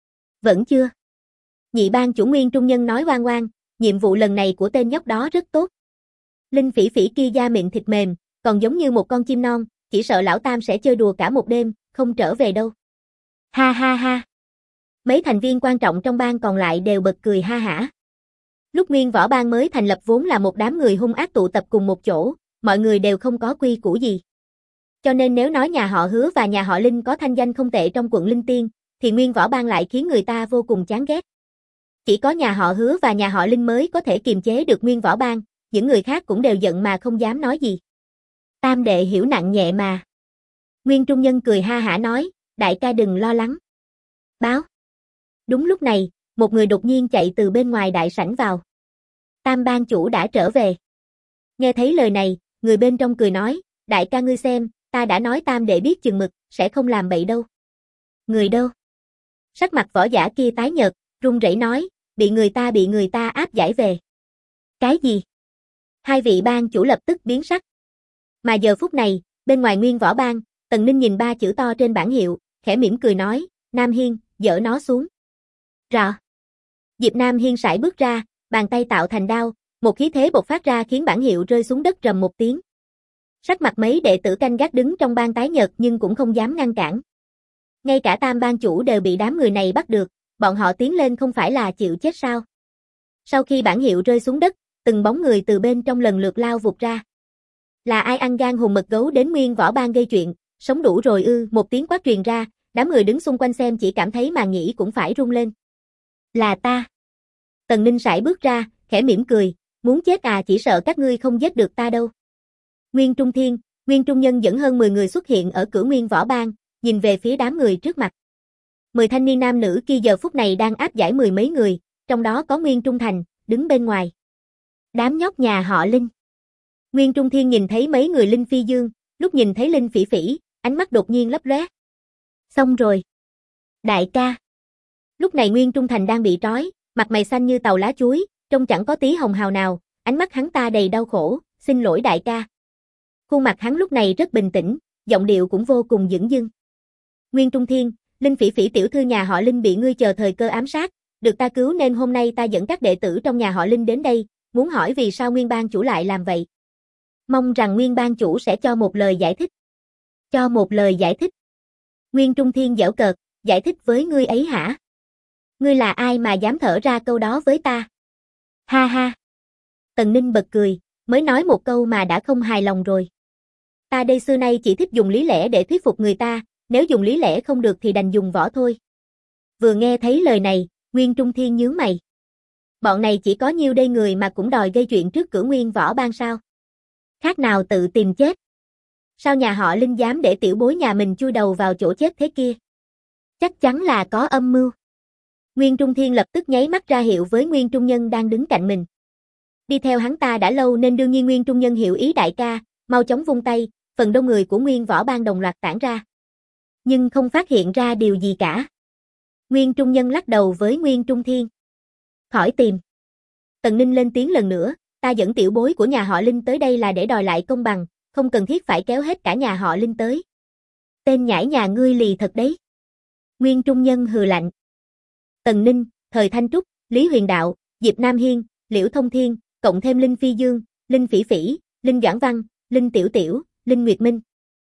A: Vẫn chưa. Nhị bang chủ Nguyên Trung Nhân nói oang oang, nhiệm vụ lần này của tên nhóc đó rất tốt. Linh Phỉ Phỉ kia da mịn thịt mềm, còn giống như một con chim non, chỉ sợ lão Tam sẽ chơi đùa cả một đêm, không trở về đâu. Ha ha ha. Mấy thành viên quan trọng trong bang còn lại đều bật cười ha hả. Lúc Nguyên Võ Bang mới thành lập vốn là một đám người hung ác tụ tập cùng một chỗ, mọi người đều không có quy củ gì. Cho nên nếu nói nhà họ Hứa và nhà họ Linh có thanh danh không tệ trong quận Linh Tiên, thì Nguyên Võ Bang lại khiến người ta vô cùng chán ghét. Chỉ có nhà họ Hứa và nhà họ Linh mới có thể kiềm chế được Nguyên Võ Bang, những người khác cũng đều giận mà không dám nói gì. Tam đệ hiểu nặng nhẹ mà. Nguyên Trung Nhân cười ha hả nói, đại ca đừng lo lắng. Báo. Đúng lúc này, một người đột nhiên chạy từ bên ngoài đại sảnh vào. Tam bang chủ đã trở về. Nghe thấy lời này, người bên trong cười nói, đại ca ngươi xem, ta đã nói Tam đệ biết chừng mực, sẽ không làm bậy đâu. Người đâu? Sắc mặt võ giả kia tái nhợt, run rẩy nói, bị người ta áp giải về. Cái gì? Hai vị bang chủ lập tức biến sắc. Mà giờ phút này, bên ngoài Nguyên Võ Bang, Tần Ninh nhìn 3 chữ to trên bảng hiệu, khẽ mỉm cười nói, Nam Hiên, dỡ nó xuống. Rọ. Diệp Nam Hiên sải bước ra, bàn tay tạo thành đao, một khí thế bộc phát ra khiến bảng hiệu rơi xuống đất rầm một tiếng. Sắc mặt mấy đệ tử canh gác đứng trong bang tái nhợt nhưng cũng không dám ngăn cản. Ngay cả Tam bang chủ đều bị đám người này bắt được, bọn họ tiến lên không phải là chịu chết sao? Sau khi bảng hiệu rơi xuống đất, từng bóng người từ bên trong lần lượt lao vụt ra. Là ai ăn gan hùn mật gấu đến Nguyên Võ Bang gây chuyện, sống đủ rồi ư? Một tiếng quát truyền ra, đám người đứng xung quanh xem chỉ cảm thấy màng nhĩ cũng phải rung lên. Là ta. Tần Ninh sải bước ra, khẽ mỉm cười, muốn chết à, chỉ sợ các ngươi không giết được ta đâu. Nguyên Trung Thiên, Nguyên Trung Nhân dẫn hơn 10 người xuất hiện ở cửa Nguyên Võ Bang, nhìn về phía đám người trước mặt. 10 thanh niên nam nữ kia giờ phút này đang áp giải 10 mấy người, trong đó có Nguyên Trung Thành, đứng bên ngoài. Đám nhóc nhà họ Linh. Nguyên Trung Thiên nhìn thấy mấy người Linh Phi Dương, lúc nhìn thấy Linh Phỉ Phỉ, ánh mắt đột nhiên lấp lóe. Xong rồi. Đại ca. Lúc này Nguyên Trung Thành đang bị trói, mặt mày xanh như tàu lá chuối, trông chẳng có tí hồng hào nào, ánh mắt hắn ta đầy đau khổ, xin lỗi đại ca. Khuôn mặt hắn lúc này rất bình tĩnh, giọng điệu cũng vô cùng dửng dưng. Nguyên Trung Thiên, Linh Phỉ Phỉ tiểu thư nhà họ Linh bị ngươi chờ thời cơ ám sát, được ta cứu nên hôm nay ta dẫn các đệ tử trong nhà họ Linh đến đây, muốn hỏi vì sao Nguyên bang chủ lại làm vậy. Mong rằng Nguyên bang chủ sẽ cho một lời giải thích. Cho một lời giải thích. Nguyên Trung Thiên giễu cợt, giải thích với ngươi ấy hả? Ngươi là ai mà dám thở ra câu đó với ta? Ha ha. Tần Ninh bật cười, mới nói một câu mà đã không hài lòng rồi. Ta đây xưa nay chỉ thích dùng lý lẽ để thuyết phục người ta, nếu dùng lý lẽ không được thì đành dùng võ thôi. Vừa nghe thấy lời này, Nguyên Trung Thiên nhướng mày. Bọn này chỉ có nhiêu đây người mà cũng đòi gây chuyện trước cửa Nguyên Võ Bang sao? Khác nào tự tìm chết. Sao nhà họ Linh dám để tiểu bối nhà mình chui đầu vào chỗ chết thế kia? Chắc chắn là có âm mưu. Nguyên Trung Thiên lập tức nháy mắt ra hiệu với Nguyên Trung Nhân đang đứng cạnh mình. Đi theo hắn ta đã lâu nên đương nhiên Nguyên Trung Nhân hiểu ý đại ca, mau chóng vung tay, phần đông người của Nguyên Võ Bang đồng loạt tản ra. Nhưng không phát hiện ra điều gì cả. Nguyên Trung Nhân lắc đầu với Nguyên Trung Thiên. Khỏi tìm. Tần Ninh lên tiếng lần nữa, ta dẫn tiểu bối của nhà họ Linh tới đây là để đòi lại công bằng, không cần thiết phải kéo hết cả nhà họ Linh tới. Tên nhãi nhà ngươi lì thật đấy. Nguyên Trung Nhân hừ lạnh. Tần Ninh, Thời Thanh Trúc, Lý Huyền Đạo, Diệp Nam Hiên, Liễu Thông Thiên, cộng thêm Linh Phi Dương, Linh Phỉ Phỉ, Linh Doãn Văn, Linh Tiểu Tiểu, Linh Nguyệt Minh.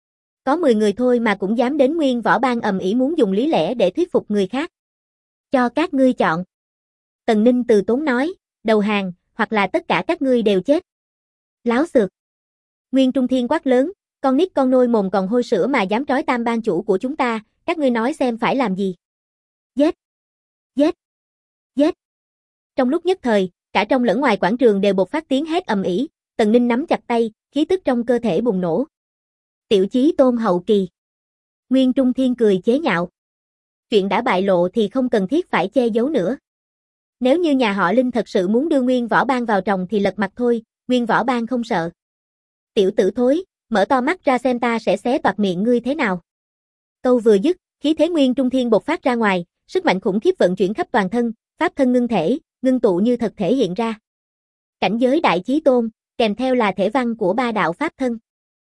A: Có 10 người thôi mà cũng dám đến Nguyên Võ Bang ầm ĩ muốn dùng lý lẽ để thuyết phục người khác. Cho các ngươi chọn. Tần Ninh từ tốn nói, đầu hàng, hoặc là tất cả các ngươi đều chết. Láo xược. Nguyên Trung Thiên quát lớn, con nít con nôi mồm còn hôi sữa mà dám trói tam ban chủ của chúng ta, các ngươi nói xem phải làm gì. Giết! Giết! Giết! Trong lúc nhất thời, cả trong lẫn ngoài quảng trường đều bộc phát tiếng hét ầm ĩ, Tần Ninh nắm chặt tay, khí tức trong cơ thể bùng nổ. Tiểu Chí Tôn hậu kỳ. Nguyên Trung Thiên cười chế nhạo. Chuyện đã bại lộ thì không cần thiết phải che giấu nữa. Nếu như nhà họ Linh thật sự muốn đưa Nguyên Võ Bang vào tròng thì lật mặt thôi, Nguyên Võ Bang không sợ. Tiểu tử thối, mở to mắt ra xem ta sẽ xé toạc miệng ngươi thế nào. Câu vừa dứt, khí thế Nguyên Trung Thiên bộc phát ra ngoài, sức mạnh khủng khiếp vận chuyển khắp toàn thân, pháp thân ngưng thể, ngưng tụ như thật thể hiện ra. Cảnh giới đại chí tôn, kèm theo là thể văn của ba đạo pháp thân.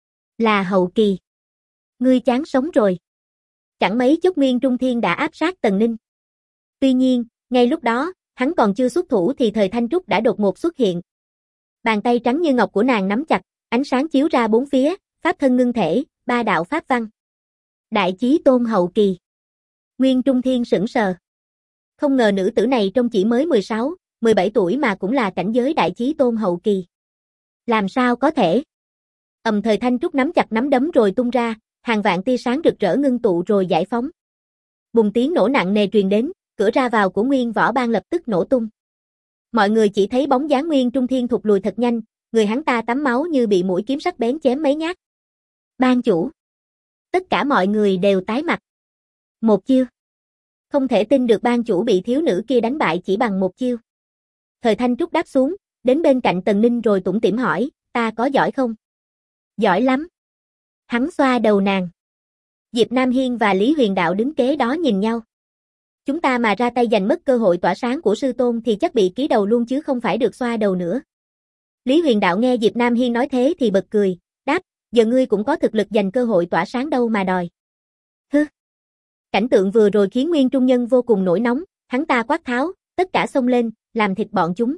A: Là hậu kỳ. Ngươi chán sống rồi. Chẳng mấy chốc Nguyên Trung Thiên đã áp sát Tần Ninh. Tuy nhiên, ngay lúc đó, hắn còn chưa xuất thủ thì Thời Thanh Trúc đã đột ngột xuất hiện. Bàn tay trắng như ngọc của nàng nắm chặt, ánh sáng chiếu ra bốn phía, pháp thân ngưng thể, ba đạo pháp văn. Đại chí tôn hậu kỳ. Nguyên Trung Thiên sững sờ. Không ngờ nữ tử này trông chỉ mới 16, 17 tuổi mà cũng là cảnh giới đại chí tôn hậu kỳ. Làm sao có thể? Thời Thanh Trúc nắm chặt nắm đấm rồi tung ra, hàng vạn tia sáng rực rỡ ngưng tụ rồi giải phóng. Bùng tiếng nổ nặng nề truyền đến, cửa ra vào của Nguyên Võ Bang lập tức nổ tung. Mọi người chỉ thấy bóng dáng Nguyên Trung Thiên thụt lùi thật nhanh, người hắn ta tắm máu như bị mũi kiếm sắc bén chém mấy nhát. Ban chủ. Tất cả mọi người đều tái mặt. Một chiêu. Không thể tin được ban chủ bị thiếu nữ kia đánh bại chỉ bằng một chiêu. Thời Thanh Trúc đáp xuống, đến bên cạnh Tần Ninh rồi tủm tỉm hỏi, ta có giỏi không? Giỏi lắm. Hắn xoa đầu nàng. Diệp Nam Hiên và Lý Huyền Đạo đứng kế đó nhìn nhau. Chúng ta mà ra tay giành mất cơ hội tỏa sáng của sư tôn thì chắc bị ký đầu luôn chứ không phải được xoa đầu nữa. Lý Huyền Đạo nghe Diệp Nam Hiên nói thế thì bật cười, đáp, giờ ngươi cũng có thực lực giành cơ hội tỏa sáng đâu mà đòi. Hứ. Cảnh tượng vừa rồi khiến Nguyên Trung Nhân vô cùng nổi nóng, hắn ta quát tháo, tất cả xông lên, làm thịt bọn chúng.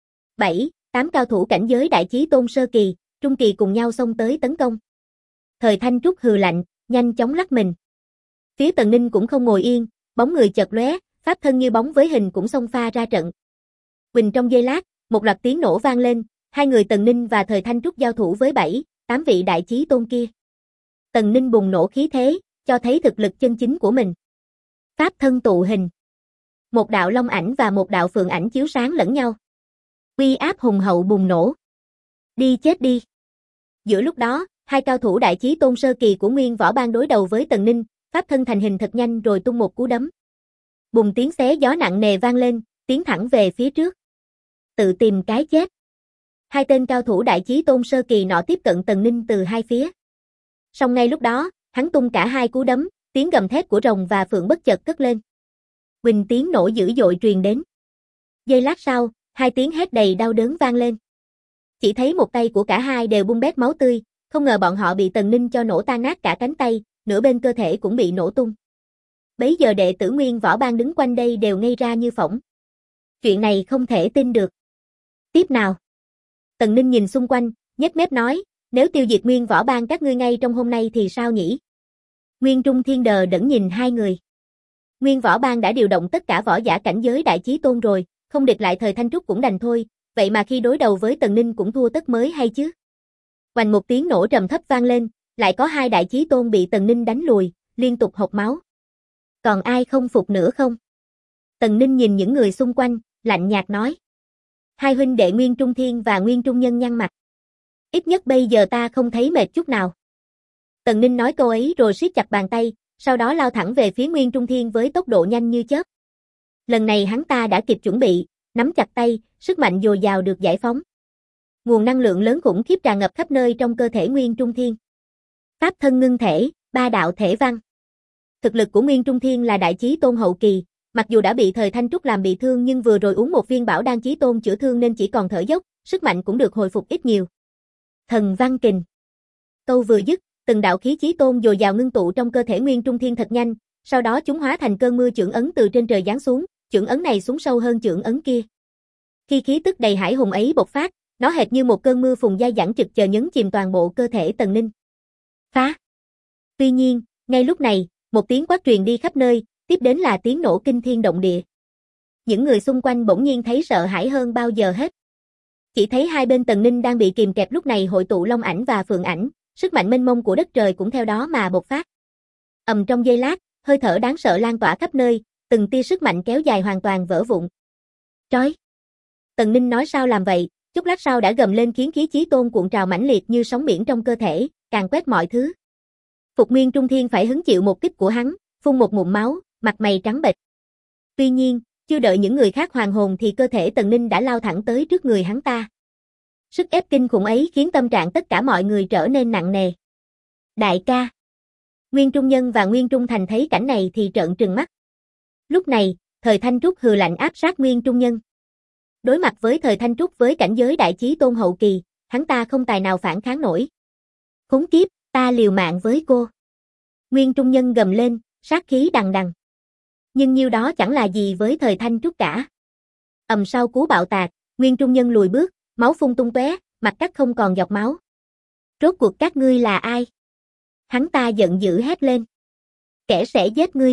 A: 7, 8 cao thủ cảnh giới đại chí tôn sơ kỳ, trung kỳ cùng nhau xông tới tấn công. Thời Thanh Trúc hừ lạnh, nhanh chóng lắc mình. Phía Tần Ninh cũng không ngồi yên, bóng người chợt lóe, pháp thân như bóng với hình cũng xông pha ra trận. Quỳnh trong giây lát, một loạt tiếng nổ vang lên, hai người Tần Ninh và Thời Thanh Trúc giao thủ với 7, 8 vị đại chí tôn kia. Tần Ninh bùng nổ khí thế, cho thấy thực lực chân chính của mình. Pháp thân tụ hình. Một đạo long ảnh và một đạo phượng ảnh chiếu sáng lẫn nhau. Uy áp hùng hậu bùng nổ. Đi chết đi. Giữa lúc đó, hai cao thủ đại chí tôn sơ kỳ của Nguyên Võ Bang đối đầu với Tần Ninh, pháp thân thành hình thật nhanh rồi tung một cú đấm. Bùng tiếng xé gió nặng nề vang lên, tiến thẳng về phía trước. Tự tìm cái chết. Hai tên cao thủ đại chí tôn sơ kỳ nọ tiếp cận Tần Ninh từ hai phía. Song ngay lúc đó, hắn tung cả hai cú đấm, tiếng gầm thét của rồng và phượng bất chợt cất lên. Quỳnh tiếng nổ dữ dội truyền đến. Giây lát sau, hai tiếng hét đầy đau đớn vang lên. Chỉ thấy một tay của cả hai đều bung bét máu tươi, không ngờ bọn họ bị Tần Ninh cho nổ tan nát cả cánh tay, nửa bên cơ thể cũng bị nổ tung. Bấy giờ đệ tử Nguyên Võ Bang đứng quanh đây đều ngây ra như phỗng. Chuyện này không thể tin được. Tiếp nào. Tần Ninh nhìn xung quanh, nhếch mép nói, nếu tiêu diệt Nguyên Võ Bang các ngươi ngay trong hôm nay thì sao nhỉ? Nguyên Trung Thiên đờ đẫn nhìn hai người. Nguyên Võ Bang đã điều động tất cả võ giả cảnh giới đại chí tôn rồi, không địch lại Thời Thanh Trúc cũng đành thôi, vậy mà khi đối đầu với Tần Ninh cũng thua tất mới hay chứ. Oành một tiếng nổ trầm thấp vang lên, lại có hai đại chí tôn bị Tần Ninh đánh lùi, liên tục hộc máu. Còn ai không phục nữa không? Tần Ninh nhìn những người xung quanh, lạnh nhạt nói. Hai huynh đệ Nguyên Trung Thiên và Nguyên Trung Nhân nhăn mặt. Ít nhất bây giờ ta không thấy mệt chút nào. Tần Ninh nói câu ấy rồi siết chặt bàn tay, sau đó lao thẳng về phía Nguyên Trung Thiên với tốc độ nhanh như chớp. Lần này hắn ta đã kịp chuẩn bị, nắm chặt tay, sức mạnh dồi dào được giải phóng. Nguồn năng lượng lớn khủng khiếp tràn ngập khắp nơi trong cơ thể Nguyên Trung Thiên. Pháp thân ngưng thể, ba đạo thể văn. Thực lực của Nguyên Trung Thiên là đại chí tôn hậu kỳ, mặc dù đã bị Thời Thanh Trúc làm bị thương nhưng vừa rồi uống một viên bảo đan chí tôn chữa thương nên chỉ còn thở dốc, sức mạnh cũng được hồi phục ít nhiều. Thần văn kình. Câu vừa dứt, từng đạo khí chí tôn dồi dào ngưng tụ trong cơ thể Nguyên Trung Thiên thật nhanh, sau đó chúng hóa thành cơn mưa chưởng ấn từ trên trời giáng xuống, chưởng ấn này xuống sâu hơn chưởng ấn kia. Khi khí tức đầy hải hùng ấy bộc phát, nó hệt như một cơn mưa phùn dai dẳng trực chờ nhấn chìm toàn bộ cơ thể Tần Ninh. Phá! Tuy nhiên, ngay lúc này, một tiếng quát truyền đi khắp nơi, tiếp đến là tiếng nổ kinh thiên động địa. Những người xung quanh bỗng nhiên thấy sợ hãi hơn bao giờ hết. Chỉ thấy hai bên Tần Ninh đang bị kìm kẹp lúc này hội tụ Long ảnh và Phượng ảnh, sức mạnh mênh mông của đất trời cũng theo đó mà bộc phát. Trong giây lát, hơi thở đáng sợ lan tỏa khắp nơi, từng tia sức mạnh kéo dài hoàn toàn vỡ vụn. Trói! Tần Ninh nói sao làm vậy, chốc lát sau đã gầm lên khiến khí chí tôn cuộn trào mãnh liệt như sóng biển trong cơ thể, càn quét mọi thứ. Phục Nguyên Trung Thiên phải hứng chịu một kích của hắn, phun một ngụm máu, mặt mày trắng bệch. Tuy nhiên, chưa đợi những người khác hoàn hồn thì cơ thể Tần Ninh đã lao thẳng tới trước người hắn ta. Sức ép kinh khủng ấy khiến tâm trạng tất cả mọi người trở nên nặng nề. Đại ca! Nguyên Trung Nhân và Nguyên Trung Thành thấy cảnh này thì trợn trừng mắt. Lúc này, Thời Thanh Trúc hừ lạnh áp sát Nguyên Trung Nhân. Đối mặt với Thời Thanh Trúc với cảnh giới đại chí tôn hậu kỳ, hắn ta không tài nào phản kháng nổi. Khốn kiếp, ta liều mạng với cô. Nguyên Trung Nhân gầm lên, sát khí đằng đằng. Nhưng nhiêu đó chẳng là gì với Thời Thanh Trúc cả. Sau cú bạo tạc, Nguyên Trung Nhân lùi bước, máu phun tung tóe, mặt cắt không còn giọt máu. Rốt cuộc các ngươi là ai? Hắn ta giận dữ hét lên. Kẻ sẽ giết ngươi.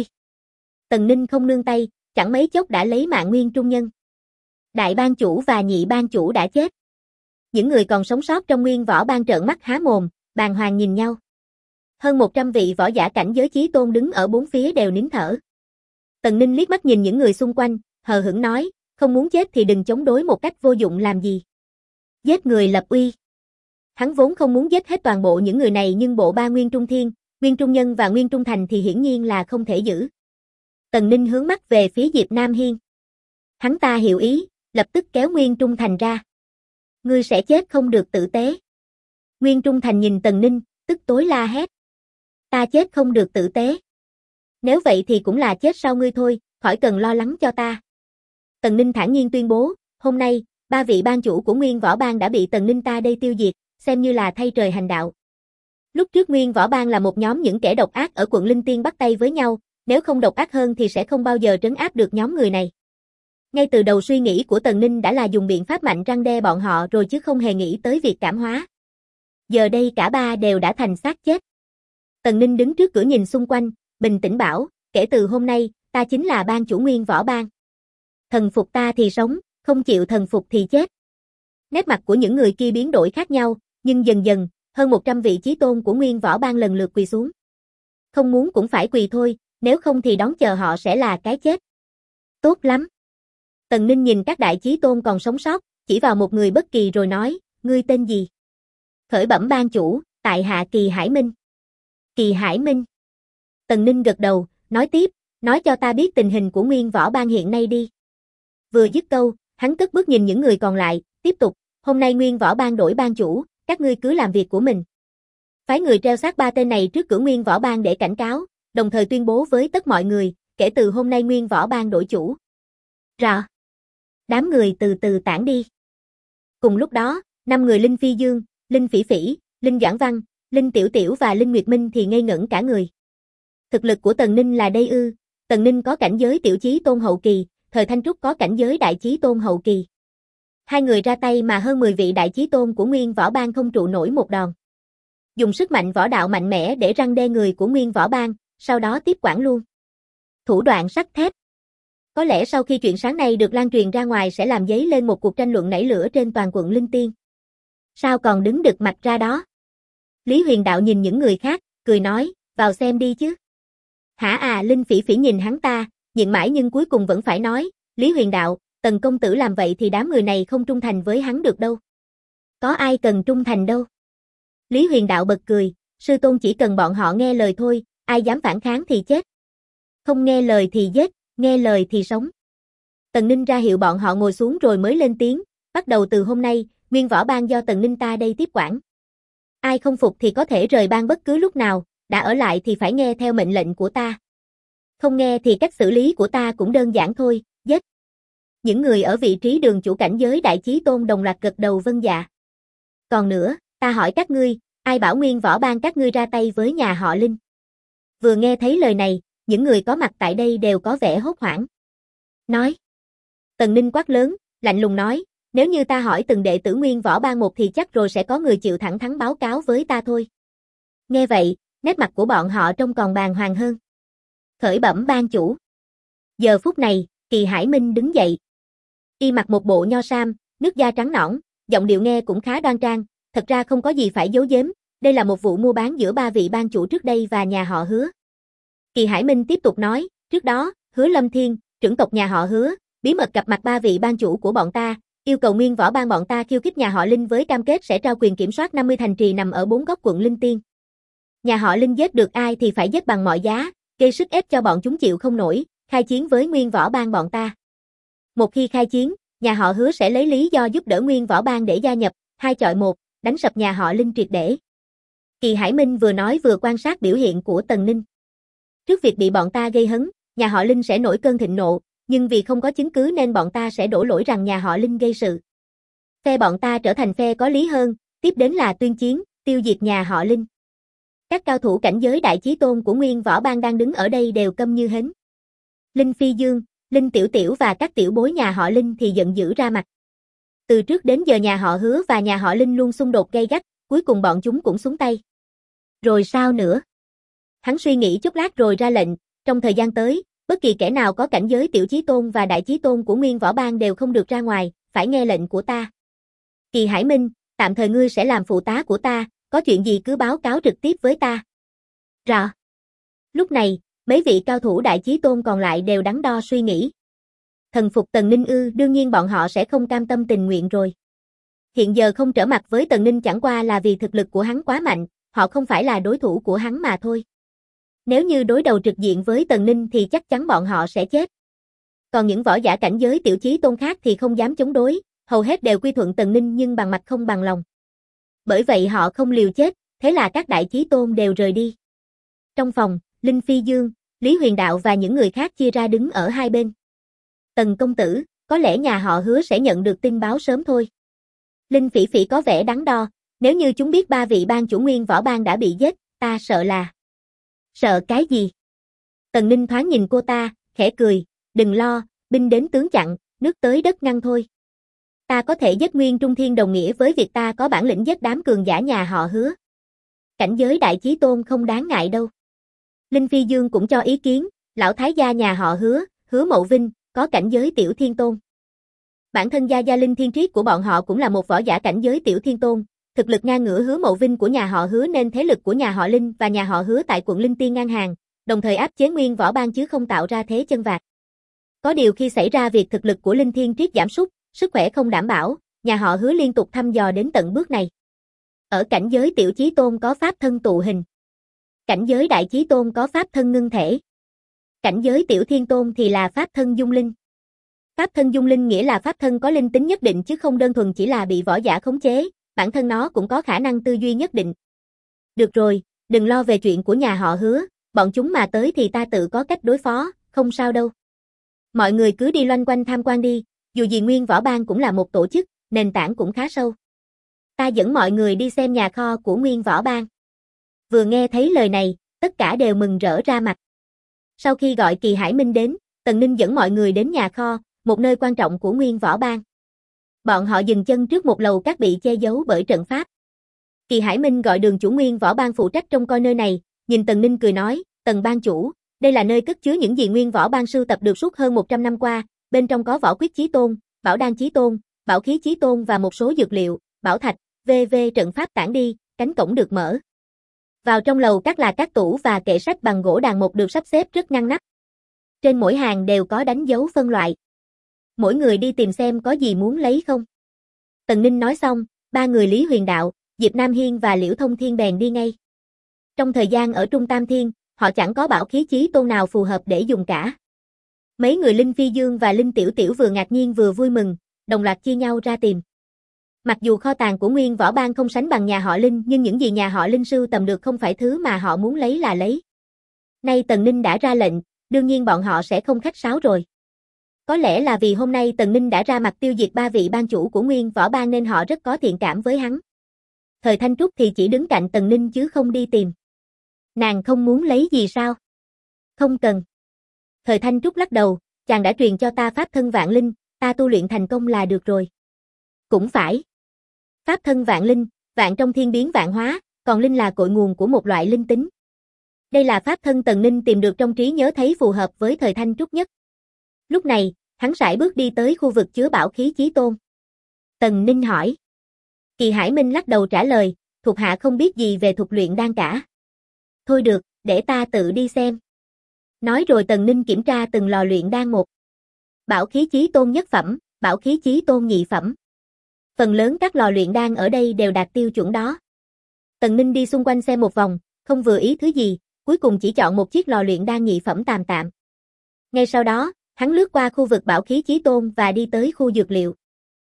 A: Tần Ninh không nương tay, chẳng mấy chốc đã lấy mạng Nguyên Trung Nhân. Đại ban chủ và nhị ban chủ đã chết. Những người còn sống sót trong Nguyên Võ Bang trợn mắt há mồm, bàng hoàng nhìn nhau. Hơn 100 vị võ giả cảnh giới chí tôn đứng ở bốn phía đều nín thở. Tần Ninh liếc mắt nhìn những người xung quanh, hờ hững nói, không muốn chết thì đừng chống đối một cách vô dụng làm gì. Giết người lập uy. Hắn vốn không muốn giết hết toàn bộ những người này nhưng bộ ba Nguyên Trung Thiên, Nguyên Trung Nhân và Nguyên Trung Thành thì hiển nhiên là không thể giữ. Tần Ninh hướng mắt về phía Diệp Nam Hiên. Hắn ta hiểu ý, lập tức kéo Nguyên Trung Thành ra. Ngươi sẽ chết không được tử tế. Nguyên Trung Thành nhìn Tần Ninh, tức tối la hét. Ta chết không được tử tế. Nếu vậy thì cũng là chết sau ngươi thôi, khỏi cần lo lắng cho ta. Tần Ninh thản nhiên tuyên bố, hôm nay, 3 vị ban chủ của Nguyên Võ Bang đã bị Tần Ninh ta đây tiêu diệt, xem như là thay trời hành đạo. Lúc trước Nguyên Võ Bang là một nhóm những kẻ độc ác ở quận Linh Tiên bắt tay với nhau, nếu không độc ác hơn thì sẽ không bao giờ trấn áp được nhóm người này. Ngay từ đầu suy nghĩ của Tần Ninh đã là dùng biện pháp mạnh răn đe bọn họ rồi chứ không hề nghĩ tới việc cảm hóa. Giờ đây cả ba đều đã thành xác chết. Tần Ninh đứng trước cửa nhìn xung quanh, bình tĩnh bảo, kể từ hôm nay, ta chính là ban chủ Nguyên Võ Bang. Thần phục ta thì sống, không chịu thần phục thì chết. Nét mặt của những người kia biến đổi khác nhau, nhưng dần dần, hơn 100 vị chí tôn của Nguyên Võ Bang lần lượt quỳ xuống. Không muốn cũng phải quỳ thôi, nếu không thì đón chờ họ sẽ là cái chết. Tốt lắm. Tần Ninh nhìn các đại chí tôn còn sống sót, chỉ vào một người bất kỳ rồi nói, ngươi tên gì? Khởi bẩm ban chủ, tại hạ Kỳ Hải Minh. Kỳ Hải Minh. Tần Ninh gật đầu, nói tiếp, nói cho ta biết tình hình của Nguyên Võ Bang hiện nay đi. Vừa dứt câu, hắn cất bước nhìn những người còn lại, tiếp tục, hôm nay Nguyên Võ Bang đổi ban chủ, các ngươi cứ làm việc của mình. Phái người treo xác 3 tên này trước cửa Nguyên Võ Bang để cảnh cáo, đồng thời tuyên bố với tất mọi người, kể từ hôm nay Nguyên Võ Bang đổi chủ. Rõ. Đám người từ từ tản đi. Cùng lúc đó, 5 người Linh Phi Dương, Linh Phỉ Phỉ, Linh Doãn Văn, Linh Tiểu Tiểu và Linh Nguyệt Minh thì ngây ngẩn cả người. Thực lực của Tần Ninh là đây ư? Tần Ninh có cảnh giới tiểu chí tôn hậu kỳ, Thời Thanh Trúc có cảnh giới đại chí tôn hậu kỳ. Hai người ra tay mà hơn 10 vị đại chí tôn của Nguyên Võ Bang không trụ nổi một đòn. Dùng sức mạnh võ đạo mạnh mẽ để răn đe người của Nguyên Võ Bang, sau đó tiếp quản luôn. Thủ đoạn sắt thép. Có lẽ sau khi chuyện sáng nay được lan truyền ra ngoài sẽ làm dấy lên một cuộc tranh luận nảy lửa trên toàn quận Linh Tiên. Sao còn đứng đực mặt ra đó? Lý Huyền Đạo nhìn những người khác, cười nói, vào xem đi chứ. Hả à, Linh Phỉ Phỉ nhìn hắn ta, nhịn mãi nhưng cuối cùng vẫn phải nói, Lý Huyền Đạo, Tần công tử làm vậy thì đám người này không trung thành với hắn được đâu. Có ai cần trung thành đâu. Lý Huyền Đạo bật cười, sư tôn chỉ cần bọn họ nghe lời thôi, ai dám phản kháng thì chết. Không nghe lời thì giết, nghe lời thì sống. Tần Ninh ra hiệu bọn họ ngồi xuống rồi mới lên tiếng, bắt đầu từ hôm nay, Nguyên Võ Bang do Tần Ninh ta đây tiếp quản. Ai không phục thì có thể rời bang bất cứ lúc nào, đã ở lại thì phải nghe theo mệnh lệnh của ta. Không nghe thì cách xử lý của ta cũng đơn giản thôi, giết. Những người ở vị trí đường chủ cảnh giới Đại Chí Tôn đồng loạt gật đầu vâng dạ. Còn nữa, ta hỏi các ngươi, ai bảo Nguyên Võ Bang các ngươi ra tay với nhà họ Linh? Vừa nghe thấy lời này, những người có mặt tại đây đều có vẻ hốt hoảng. Nói. Tần Ninh quát lớn, lạnh lùng nói, nếu như ta hỏi từng đệ tử Nguyên Võ Bang một thì chắc rồi sẽ có người chịu thẳng thắn báo cáo với ta thôi. Nghe vậy, nét mặt của bọn họ trông còn bàng hoàng hơn. Khởi bẩm ban chủ. Giờ phút này, Kỳ Hải Minh đứng dậy. Y mặc một bộ nho sam, nước da trắng nõn, giọng điệu nghe cũng khá đoan trang, thật ra không có gì phải giấu giếm, đây là một vụ mua bán giữa ba vị ban chủ trước đây và nhà họ Hứa. Kỳ Hải Minh tiếp tục nói, trước đó, Hứa Lâm Thiên, trưởng tộc nhà họ Hứa, bí mật gặp mặt ba vị ban chủ của bọn ta, yêu cầu Nguyên Võ Bang bọn ta khiêu khích nhà họ Linh với cam kết sẽ trao quyền kiểm soát 50 thành trì nằm ở 4 góc quận Linh Tiên. Nhà họ Linh giết được ai thì phải giết bằng mọi giá, gây sức ép cho bọn chúng chịu không nổi, khai chiến với Nguyên Võ Bang bọn ta. Một khi khai chiến, nhà họ Hứa sẽ lấy lý do giúp đỡ Nguyên Võ Bang để gia nhập, 2 chọi 1, đánh sập nhà họ Linh triệt để. Kỳ Hải Minh vừa nói vừa quan sát biểu hiện của Tần Ninh. Trước việc bị bọn ta gây hấn, nhà họ Linh sẽ nổi cơn thịnh nộ, nhưng vì không có chứng cứ nên bọn ta sẽ đổ lỗi rằng nhà họ Linh gây sự. Phe bọn ta trở thành phe có lý hơn, tiếp đến là tuyên chiến, tiêu diệt nhà họ Linh. Các cao thủ cảnh giới Đại Chí Tôn của Nguyên Võ Bang đang đứng ở đây đều câm như hến. Linh Phi Dương, Linh Tiểu Tiểu và các tiểu bối nhà họ Linh thì giận dữ ra mặt. Từ trước đến giờ nhà họ Hứa và nhà họ Linh luôn xung đột gay gắt, cuối cùng bọn chúng cũng xuống tay. Rồi sao nữa? Hắn suy nghĩ chút lát rồi ra lệnh, trong thời gian tới, bất kỳ kẻ nào có cảnh giới Tiểu Chí Tôn và Đại Chí Tôn của Nguyên Võ Bang đều không được ra ngoài, phải nghe lệnh của ta. Kỳ Hải Minh, tạm thời ngươi sẽ làm phụ tá của ta, có chuyện gì cứ báo cáo trực tiếp với ta. Rõ. Lúc này, mấy vị cao thủ Đại Chí Tôn còn lại đều đắn đo suy nghĩ. Thần phục Tần Ninh ư, đương nhiên bọn họ sẽ không cam tâm tình nguyện rồi. Hiện giờ không trở mặt với Tần Ninh chẳng qua là vì thực lực của hắn quá mạnh, họ không phải là đối thủ của hắn mà thôi. Nếu như đối đầu trực diện với Tần Ninh thì chắc chắn bọn họ sẽ chết. Còn những võ giả cảnh giới Tiểu Chí Tôn khác thì không dám chống đối, hầu hết đều quy thuận Tần Ninh nhưng bằng mặt không bằng lòng. Bởi vậy họ không liều chết, thế là các Đại Chí Tôn đều rời đi. Trong phòng, Linh Phi Dương, Lý Huyền Đạo và những người khác chia ra đứng ở hai bên. Tần công tử, có lẽ nhà họ Hứa sẽ nhận được tin báo sớm thôi. Linh Phỉ Phỉ có vẻ đắn đo, nếu như chúng biết ba vị ban chủ Nguyên Võ Bang đã bị giết, ta sợ là... Sợ cái gì? Tần Ninh thoáng nhìn cô ta, khẽ cười, đừng lo, binh đến tướng chặn, nước tới đất ngăn thôi. Ta có thể giết Nguyên Trung Thiên đồng nghĩa với việc ta có bản lĩnh giết đám cường giả nhà họ Hứa. Cảnh giới Đại Chí Tôn không đáng ngại đâu. Linh Phi Dương cũng cho ý kiến, lão thái gia nhà họ Hứa, Hứa Mậu Vinh, có cảnh giới Tiểu Thiên Tôn. Bản thân gia Linh Thiên Triết của bọn họ cũng là một võ giả cảnh giới Tiểu Thiên Tôn, thực lực ngang ngửa Hứa Mậu Vinh của nhà họ Hứa nên thế lực của nhà họ Linh và nhà họ Hứa tại quận Linh Tiên ngang hàng, đồng thời áp chế Nguyên Võ Bang chứ không tạo ra thế chân vạc. Có điều khi xảy ra việc thực lực của Linh Thiên Triết giảm sút, sức khỏe không đảm bảo, nhà họ Hứa liên tục thăm dò đến tận bước này. Ở cảnh giới Tiểu Chí Tôn có pháp thân tụ hình. Cảnh giới Đại Chí Tôn có pháp thân ngưng thể. Cảnh giới Tiểu Thiên Tôn thì là pháp thân dung linh. Pháp thân dung linh nghĩa là pháp thân có linh tính nhất định chứ không đơn thuần chỉ là bị võ giả khống chế, bản thân nó cũng có khả năng tư duy nhất định. Được rồi, đừng lo về chuyện của nhà họ Hứa, bọn chúng mà tới thì ta tự có cách đối phó, không sao đâu. Mọi người cứ đi loanh quanh tham quan đi, dù gì Nguyên Võ Bang cũng là một tổ chức, nền tảng cũng khá sâu. Ta dẫn mọi người đi xem nhà kho của Nguyên Võ Bang. Vừa nghe thấy lời này, tất cả đều mừng rỡ ra mặt. Sau khi gọi Kỳ Hải Minh đến, Tần Ninh dẫn mọi người đến nhà kho, một nơi quan trọng của Nguyên Võ Bang. Bọn họ dừng chân trước một lầu các bị che giấu bởi trận pháp. Kỳ Hải Minh gọi đường chủ Nguyên Võ Bang phụ trách trông coi nơi này, nhìn Tần Ninh cười nói, Tần ban chủ, đây là nơi cất chứa những gì Nguyên Võ Bang sưu tập được suốt hơn 100 năm qua, bên trong có võ quyết chí tôn, bảo đan chí tôn, bảo khí chí tôn và một số dược liệu, bảo thạch, v.v. trận pháp tản đi, cánh cổng được mở. Vào trong lầu các là các tủ và kệ sách bằng gỗ đàn một được sắp xếp rất ngăn nắp. Trên mỗi hàng đều có đánh dấu phân loại. Mỗi người đi tìm xem có gì muốn lấy không. Tần Ninh nói xong, ba người Lý Huyền Đạo, Diệp Nam Hiên và Liễu Thông Thiên bèn đi ngay. Trong thời gian ở Trung Tam Thiên, họ chẳng có bảo khí chí tôn nào phù hợp để dùng cả. Mấy người Linh Phi Dương và Linh Tiểu Tiểu vừa ngạc nhiên vừa vui mừng, đồng loạt chia nhau ra tìm. Mặc dù kho tàng của Nguyên Võ Bang không sánh bằng nhà họ Linh, nhưng những gì nhà họ Linh sưu tầm được không phải thứ mà họ muốn lấy là lấy. Nay Tần Ninh đã ra lệnh, đương nhiên bọn họ sẽ không khách sáo rồi. Có lẽ là vì hôm nay Tần Ninh đã ra mặt tiêu diệt 3 vị ban chủ của Nguyên Võ Bang nên họ rất có thiện cảm với hắn. Thời Thanh Trúc thì chỉ đứng cạnh Tần Ninh chứ không đi tìm. Nàng không muốn lấy gì sao? Không cần. Thời Thanh Trúc lắc đầu, chàng đã truyền cho ta pháp thân vạn linh, ta tu luyện thành công là được rồi. Cũng phải. Pháp thân vạn linh, vạn trong thiên biến vạn hóa, còn linh là cội nguồn của một loại linh tính. Đây là pháp thân Tần Ninh tìm được trong trí nhớ thấy phù hợp với Thời Thanh Trúc nhất. Lúc này, hắn sải bước đi tới khu vực chứa bảo khí Chí Tôn. Tần Ninh hỏi. Kỳ Hải Minh lắc đầu trả lời, thuộc hạ không biết gì về thuật luyện đan cả. Thôi được, để ta tự đi xem. Nói rồi Tần Ninh kiểm tra từng lò luyện đan một. Bảo khí Chí Tôn nhất phẩm, bảo khí Chí Tôn nhị phẩm. Phần lớn các lò luyện đan ở đây đều đạt tiêu chuẩn đó. Tần Ninh đi xung quanh xem một vòng, không vừa ý thứ gì, cuối cùng chỉ chọn một chiếc lò luyện đan nhị phẩm tạm tạm. Ngay sau đó, hắn lướt qua khu vực bảo khí Chí Tôn và đi tới khu dược liệu.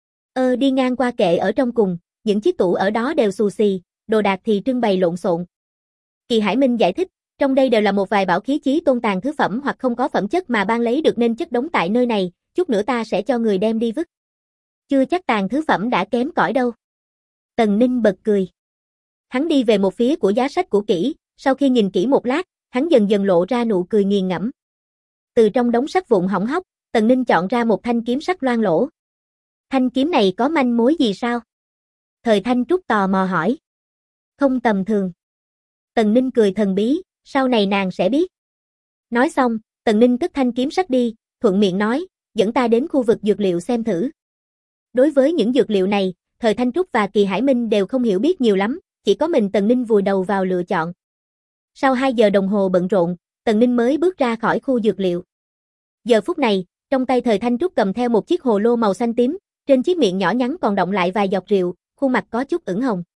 A: Đi ngang qua kệ ở trong cùng, những chiếc tủ ở đó đều xù xì, đồ đạc thì trưng bày lộn xộn. Kỳ Hải Minh giải thích, trong đây đều là một vài bảo khí Chí Tôn tàn thứ phẩm hoặc không có phẩm chất mà ban lấy được nên chất đống tại nơi này, chút nữa ta sẽ cho người đem đi vứt. Chưa chắc tàn thứ phẩm đã kém cỏi đâu. Tần Ninh bật cười. Hắn đi về một phía của giá sách cũ kỹ, sau khi nhìn kỹ một lát, hắn dần dần lộ ra nụ cười nghiền ngẫm. Từ trong đống sắt vụn hỏng hóc, Tần Ninh chọn ra một thanh kiếm sắt loang lỗ. Thanh kiếm này có manh mối gì sao? Thời Thanh Trúc tò mò hỏi. Không tầm thường. Tần Ninh cười thần bí, sau này nàng sẽ biết. Nói xong, Tần Ninh cất thanh kiếm sắt đi, thuận miệng nói, dẫn ta đến khu vực dược liệu xem thử. Đối với những dược liệu này, Thời Thanh Trúc và Kỳ Hải Minh đều không hiểu biết nhiều lắm, chỉ có mình Tần Ninh vùi đầu vào lựa chọn. Sau 2 giờ đồng hồ bận rộn, Tần Ninh mới bước ra khỏi khu dược liệu. Giờ phút này, trong tay Thời Thanh Trúc cầm theo một chiếc hồ lô màu xanh tím, trên chiếc miệng nhỏ nhắn còn đọng lại vài giọt rượu, khuôn mặt có chút ửng hồng.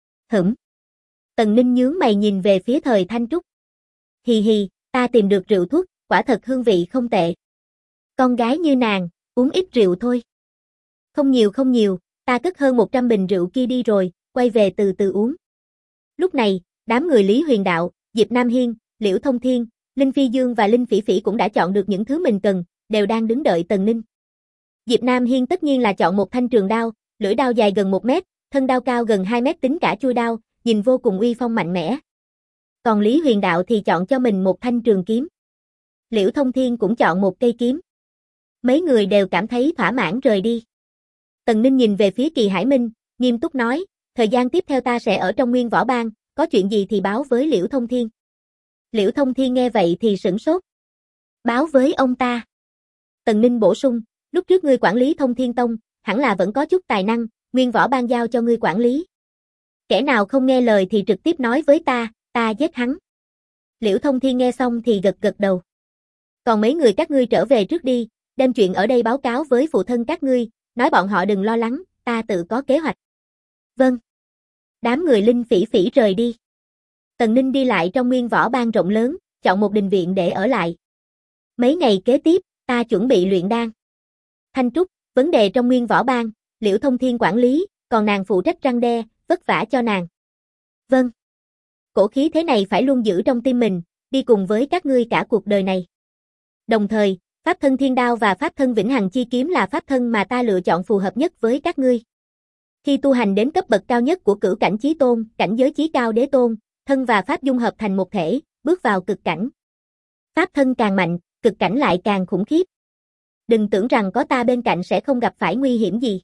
A: Tần Ninh nhướng mày nhìn về phía Thời Thanh Trúc. Hì hì, ta tìm được rượu thuốc, quả thật hương vị không tệ. Con gái như nàng, uống ít rượu thôi. Không nhiều, ta cất hơn 100 bình rượu kia đi rồi, quay về từ từ uống. Lúc này, đám người Lý Huyền Đạo, Diệp Nam Hiên, Liễu Thông Thiên, Linh Phi Dương và Linh Phỉ Phỉ cũng đã chọn được những thứ mình cần, đều đang đứng đợi Tần Ninh. Diệp Nam Hiên tất nhiên là chọn một thanh trường đao, lưỡi đao dài gần 1 mét, thân đao cao gần 2 mét tính cả chuôi đao, nhìn vô cùng uy phong mạnh mẽ. Còn Lý Huyền Đạo thì chọn cho mình một thanh trường kiếm. Liễu Thông Thiên cũng chọn một cây kiếm. Mấy người đều cảm thấy thỏa mãn rời đi. Tần Ninh nhìn về phía Kỳ Hải Minh, nghiêm túc nói, thời gian tiếp theo ta sẽ ở trong Nguyên Võ Bang, có chuyện gì thì báo với Liễu Thông Thiên. Liễu Thông Thiên nghe vậy thì sửng sốt. Báo với ông ta. Tần Ninh bổ sung, lúc trước ngươi quản lý Thông Thiên Tông, hẳn là vẫn có chút tài năng, Nguyên Võ Bang giao cho ngươi quản lý. Kẻ nào không nghe lời thì trực tiếp nói với ta giết hắn. Liễu Thông Thiên nghe xong thì gật đầu. Còn mấy người các ngươi trở về trước đi, đem chuyện ở đây báo cáo với phụ thân các ngươi, nói bọn họ đừng lo lắng, ta tự có kế hoạch. Vâng. Đám người Linh Phỉ Phỉ rời đi. Tần Ninh đi lại trong Nguyên Võ Bang rộng lớn, chọn một đình viện để ở lại. Mấy ngày kế tiếp, ta chuẩn bị luyện đan. Thanh Trúc, vấn đề trong Nguyên Võ Bang, Liễu Thông Thiên quản lý, còn nàng phụ trách răn đe, vất vả cho nàng. Vâng. Cổ khí thế này phải luôn giữ trong tim mình, đi cùng với các ngươi cả cuộc đời này. Đồng thời, Pháp thân Thiên Đao và Pháp thân Vĩnh Hằng Chi Kiếm là pháp thân mà ta lựa chọn phù hợp nhất với các ngươi. Khi tu hành đến cấp bậc cao nhất của cửu cảnh chí tôn, cảnh giới chí cao đế tôn, thân và pháp dung hợp thành một thể, bước vào cực cảnh. Pháp thân càng mạnh, cực cảnh lại càng khủng khiếp. Đừng tưởng rằng có ta bên cạnh sẽ không gặp phải nguy hiểm gì.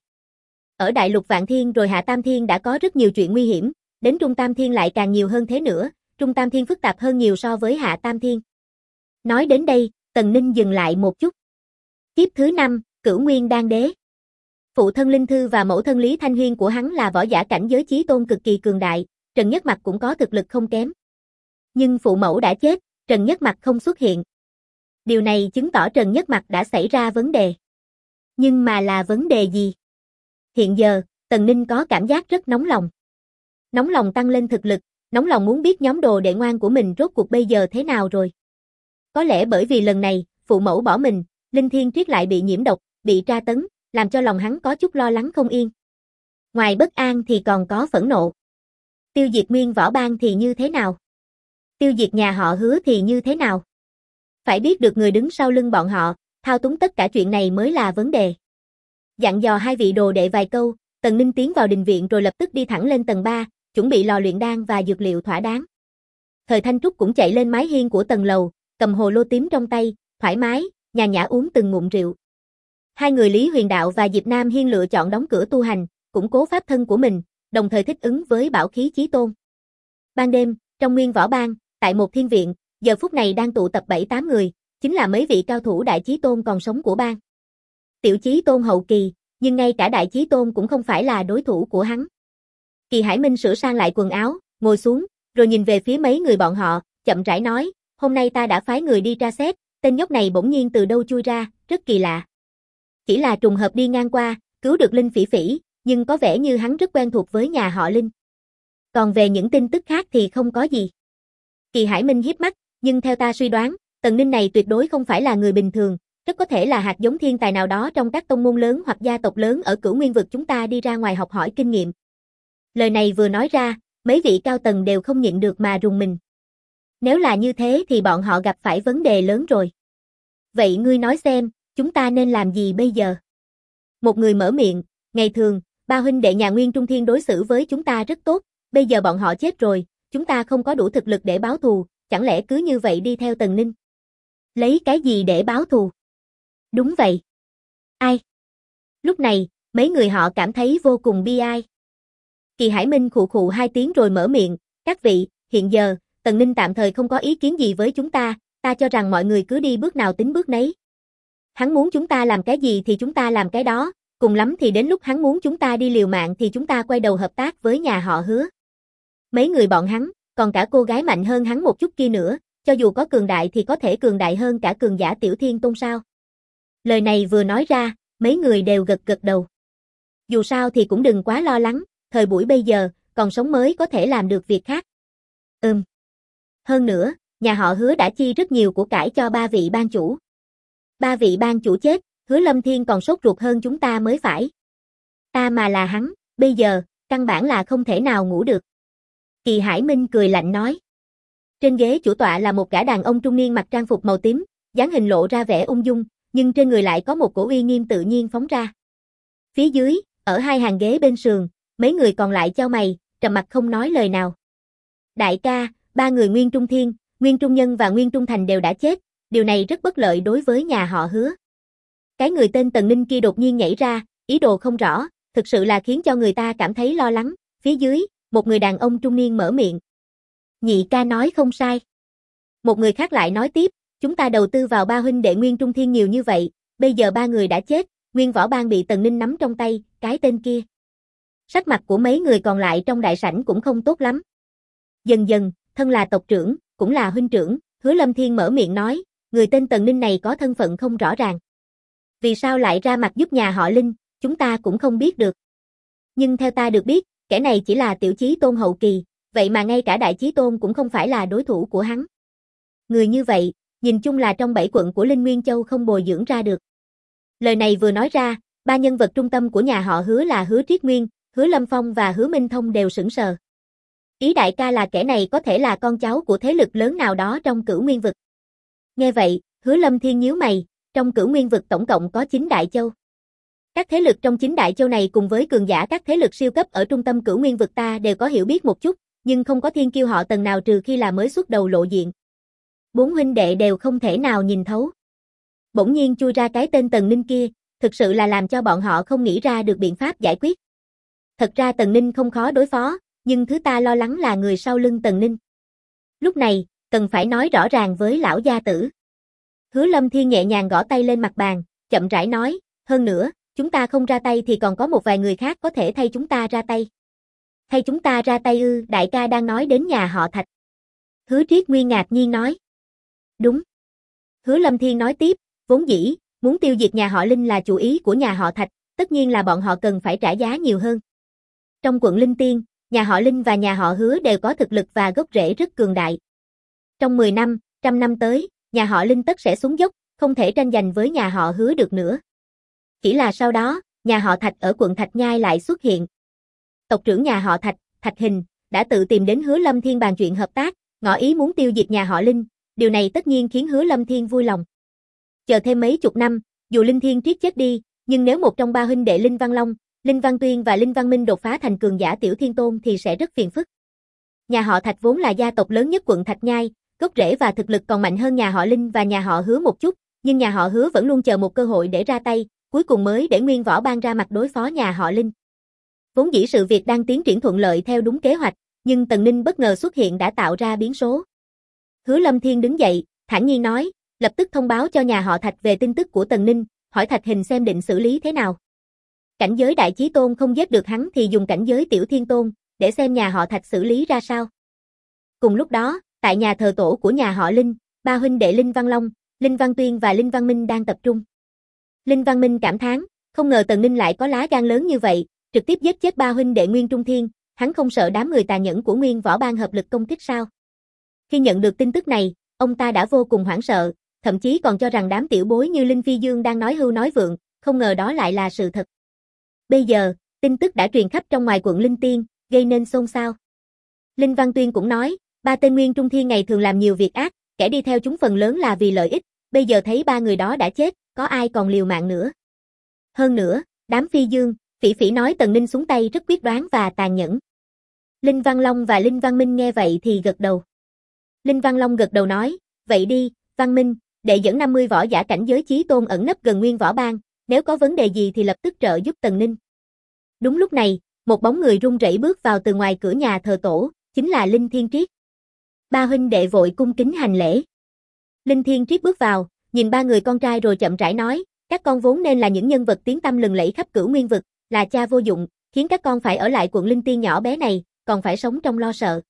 A: Ở Đại Lục Vạn Thiên rồi Hạ Tam Thiên đã có rất nhiều chuyện nguy hiểm, đến Trung Tam Thiên lại càng nhiều hơn thế nữa, Trung Tam Thiên phức tạp hơn nhiều so với Hạ Tam Thiên. Nói đến đây, Tần Ninh dừng lại một chút. Kiếp thứ 5, Cửu Nguyên Đan Đế. Phụ thân Linh Thư và mẫu thân Lý Thanh Huyên của hắn là võ giả cảnh giới chí tôn cực kỳ cường đại, Trần Nhất Mặc cũng có thực lực không kém. Nhưng phụ mẫu đã chết, Trần Nhất Mặc không xuất hiện. Điều này chứng tỏ Trần Nhất Mặc đã xảy ra vấn đề. Nhưng mà là vấn đề gì? Hiện giờ, Tần Ninh có cảm giác rất nóng lòng. Nóng lòng tăng lên thực lực, nóng lòng muốn biết nhóm đồ đệ ngoan của mình rốt cuộc bây giờ thế nào rồi. Có lẽ bởi vì lần này, phụ mẫu bỏ mình, Linh Thiên Triết lại bị nhiễm độc, bị tra tấn, làm cho lòng hắn có chút lo lắng không yên. Ngoài bất an thì còn có phẫn nộ. Tiêu diệt nguyên võ bang thì như thế nào? Tiêu diệt nhà họ Hứa thì như thế nào? Phải biết được người đứng sau lưng bọn họ, thao túng tất cả chuyện này mới là vấn đề. Dặn dò hai vị đồ đệ vài câu, Tần Ninh tiến vào đình viện rồi lập tức đi thẳng lên tầng 3, chuẩn bị lò luyện đan và dược liệu thỏa đáng. Thời Thanh Trúc cũng chạy lên mái hiên của tầng lầu, cầm hồ lô tím trong tay, thoải mái, nhàn nhã uống từng ngụm rượu. Hai người Lý Huyền Đạo và Diệp Nam Hiên lựa chọn đóng cửa tu hành, củng cố pháp thân của mình, đồng thời thích ứng với bảo khí chí tôn. Ban đêm, trong Nguyên Võ Bang, tại một thiên viện, giờ phút này đang tụ tập 7-8 người, chính là mấy vị cao thủ đại chí tôn còn sống của bang. Tiểu chí tôn hậu kỳ, nhưng ngay cả đại chí tôn cũng không phải là đối thủ của hắn. Kỳ Hải Minh sửa sang lại quần áo, ngồi xuống, rồi nhìn về phía mấy người bọn họ, chậm rãi nói, hôm nay ta đã phái người đi tra xét, tên nhóc này bỗng nhiên từ đâu chui ra, rất kỳ lạ. Chỉ là trùng hợp đi ngang qua, cứu được Linh Phỉ Phỉ, nhưng có vẻ như hắn rất quen thuộc với nhà họ Linh. Còn về những tin tức khác thì không có gì. Kỳ Hải Minh híp mắt, nhưng theo ta suy đoán, Tần Ninh này tuyệt đối không phải là người bình thường, rất có thể là hạt giống thiên tài nào đó trong các tông môn lớn hoặc gia tộc lớn ở Cửu Nguyên vực chúng ta đi ra ngoài học hỏi kinh nghiệm. Lời này vừa nói ra, mấy vị cao tầng đều không nhịn được mà rùng mình. Nếu là như thế thì bọn họ gặp phải vấn đề lớn rồi. Vậy ngươi nói xem, chúng ta nên làm gì bây giờ? Một người mở miệng, ngày thường, ba huynh đệ nhà Nguyên Trung Thiên đối xử với chúng ta rất tốt, bây giờ bọn họ chết rồi, chúng ta không có đủ thực lực để báo thù, chẳng lẽ cứ như vậy đi theo Tần Ninh? Lấy cái gì để báo thù? Đúng vậy. Ai? Lúc này, mấy người họ cảm thấy vô cùng bi ai. Kỳ Hải Minh khụ khụ hai tiếng rồi mở miệng, các vị, hiện giờ, Tần Ninh tạm thời không có ý kiến gì với chúng ta cho rằng mọi người cứ đi bước nào tính bước nấy. Hắn muốn chúng ta làm cái gì thì chúng ta làm cái đó, cùng lắm thì đến lúc hắn muốn chúng ta đi liều mạng thì chúng ta quay đầu hợp tác với nhà họ Hứa. Mấy người bọn hắn, còn cả cô gái mạnh hơn hắn một chút kia nữa, cho dù có cường đại thì có thể cường đại hơn cả cường giả Tiểu Thiên Tôn sao. Lời này vừa nói ra, mấy người đều gật gật đầu. Dù sao thì cũng đừng quá lo lắng, thời buổi bây giờ, còn sống mới có thể làm được việc khác. Hơn nữa, nhà họ Hứa đã chi rất nhiều của cải cho ba vị ban chủ. Ba vị ban chủ chết, Hứa Lâm Thiên còn sốt ruột hơn chúng ta mới phải. Ta mà là hắn, bây giờ, căn bản là không thể nào ngủ được. Kỳ Hải Minh cười lạnh nói. Trên ghế chủ tọa là một gã đàn ông trung niên mặc trang phục màu tím, dáng hình lộ ra vẻ ung dung, nhưng trên người lại có một cổ uy nghiêm tự nhiên phóng ra. Phía dưới, ở hai hàng ghế bên sườn, mấy người còn lại chau mày, trầm mặc không nói lời nào. Đại ca, ba người Nguyên Trung Thiên, Nguyên Trung Nhân và Nguyên Trung Thành đều đã chết, điều này rất bất lợi đối với nhà họ Hứa. Cái người tên Tần Ninh kia đột nhiên nhảy ra, ý đồ không rõ, thực sự là khiến cho người ta cảm thấy lo lắng. Phía dưới, một người đàn ông trung niên mở miệng. Nhị ca nói không sai. Một người khác lại nói tiếp, chúng ta đầu tư vào ba huynh đệ Nguyên Trung Thiên nhiều như vậy, bây giờ ba người đã chết, Nguyên Võ Bang bị Tần Ninh nắm trong tay, cái tên kia. Sắc mặt của mấy người còn lại trong đại sảnh cũng không tốt lắm. Dần dần, thân là tộc trưởng, cũng là huynh trưởng, Hứa Lâm Thiên mở miệng nói, người tên Tần Ninh này có thân phận không rõ ràng. Vì sao lại ra mặt giúp nhà họ Linh, chúng ta cũng không biết được. Nhưng theo ta được biết, kẻ này chỉ là tiểu chí tôn hậu kỳ, vậy mà ngay cả đại chí tôn cũng không phải là đối thủ của hắn. Người như vậy, nhìn chung là trong 7 quận của Linh Nguyên Châu không bồi dưỡng ra được. Lời này vừa nói ra, ba nhân vật trung tâm của nhà họ Hứa là Hứa Triết Nguyên, Hứa Lâm Phong và Hứa Minh Thông đều sững sờ. Ý đại ca là kẻ này có thể là con cháu của thế lực lớn nào đó trong Cửu Nguyên vực. Nghe vậy, Hứa Lâm Thiên nhíu mày, trong Cửu Nguyên vực tổng cộng có 9 đại châu. Các thế lực trong 9 đại châu này cùng với cường giả các thế lực siêu cấp ở trung tâm Cửu Nguyên vực ta đều có hiểu biết một chút, nhưng không có thiên kiêu họ Tần nào trừ khi là mới xuất đầu lộ diện. 4 huynh đệ đều không thể nào nhìn thấu. Bỗng nhiên chui ra cái tên Tần Ninh kia, thực sự là làm cho bọn họ không nghĩ ra được biện pháp giải quyết. Thật ra Tần Ninh không khó đối phó, nhưng thứ ta lo lắng là người sau lưng Tần Ninh. Lúc này, cần phải nói rõ ràng với lão gia tử. Hứa Lâm Thiên nhẹ nhàng gõ tay lên mặt bàn, chậm rãi nói, hơn nữa, chúng ta không ra tay thì còn có một vài người khác có thể thay chúng ta ra tay. Thay chúng ta ra tay ư? Đại ca đang nói đến nhà họ Thạch. Hứa Triết Nguyên ngạc nhiên nói. Đúng. Hứa Lâm Thiên nói tiếp, vốn dĩ, muốn tiêu diệt nhà họ Linh là chủ ý của nhà họ Thạch, tất nhiên là bọn họ cần phải trả giá nhiều hơn. Trong quận Linh Tiên, nhà họ Linh và nhà họ Hứa đều có thực lực và gốc rễ rất cường đại. Trong 10 năm, 100 năm tới, nhà họ Linh tất sẽ xuống dốc, không thể tranh giành với nhà họ Hứa được nữa. Chỉ là sau đó, nhà họ Thạch ở quận Thạch Nhai lại xuất hiện. Tộc trưởng nhà họ Thạch, Thạch Hình, đã tự tìm đến Hứa Lâm Thiên bàn chuyện hợp tác, ngỏ ý muốn tiêu diệt nhà họ Linh, điều này tất nhiên khiến Hứa Lâm Thiên vui lòng. Chờ thêm mấy chục năm, dù Linh Thiên Triết chết đi, nhưng nếu một trong ba huynh đệ Linh Văn Long, Linh Văn Tuyên và Linh Văn Minh đột phá thành cường giả Tiểu Thiên Tôn thì sẽ rất phiền phức. Nhà họ Thạch vốn là gia tộc lớn nhất quận Thạch Nhai, gốc rễ và thực lực còn mạnh hơn nhà họ Linh và nhà họ Hứa một chút, nhưng nhà họ Hứa vẫn luôn chờ một cơ hội để ra tay, cuối cùng mới để Nguyên Võ Bang ra mặt đối phó nhà họ Linh. Vốn dĩ sự việc đang tiến triển thuận lợi theo đúng kế hoạch, nhưng Tần Ninh bất ngờ xuất hiện đã tạo ra biến số. Hứa Lâm Thiên đứng dậy, thản nhiên nói, lập tức thông báo cho nhà họ Thạch về tin tức của Tần Ninh, hỏi Thạch Hình xem định xử lý thế nào. Cảnh giới Đại Chí Tôn không giết được hắn thì dùng cảnh giới Tiểu Thiên Tôn, để xem nhà họ Thạch xử lý ra sao. Cùng lúc đó, tại nhà thờ tổ của nhà họ Linh, ba huynh đệ Linh Văn Long, Linh Văn Tuyên và Linh Văn Minh đang tập trung. Linh Văn Minh cảm thán, không ngờ Tần Ninh lại có lá gan lớn như vậy, trực tiếp giết chết ba huynh đệ Nguyên Trung Thiên, hắn không sợ đám người tàn nhẫn của Nguyên Võ Bang hợp lực công kích sao? Khi nhận được tin tức này, ông ta đã vô cùng hoảng sợ, thậm chí còn cho rằng đám tiểu bối như Linh Phi Dương đang nói hưu nói vượng, không ngờ đó lại là sự thật. Bây giờ, tin tức đã truyền khắp trong ngoài quận Linh Tiên, gây nên xôn xao. Linh Văn Tuyên cũng nói, ba tên Nguyên Trung Thiên ngày thường làm nhiều việc ác, kẻ đi theo chúng phần lớn là vì lợi ích, bây giờ thấy ba người đó đã chết, có ai còn liều mạng nữa. Hơn nữa, đám Phi Dương, Phỉ Phỉ nói Tần Ninh xuống tay rất quyết đoán và tàn nhẫn. Linh Văn Long và Linh Văn Minh nghe vậy thì gật đầu. Linh Văn Long gật đầu nói, vậy đi, Văn Minh, đệ dẫn 50 võ giả cảnh giới chí tôn ẩn nấp gần Nguyên Võ Bang, nếu có vấn đề gì thì lập tức trợ giúp Tần Ninh. Đúng lúc này, một bóng người run rẩy bước vào từ ngoài cửa nhà thờ tổ, chính là Linh Thiên Triết. Ba huynh đệ vội cung kính hành lễ. Linh Thiên Triết bước vào, nhìn ba người con trai rồi chậm rãi nói, các con vốn nên là những nhân vật tiếng tăm lừng lẫy khắp cửu nguyên vực, là cha vô dụng, khiến các con phải ở lại quận Linh Tiên nhỏ bé này, còn phải sống trong lo sợ.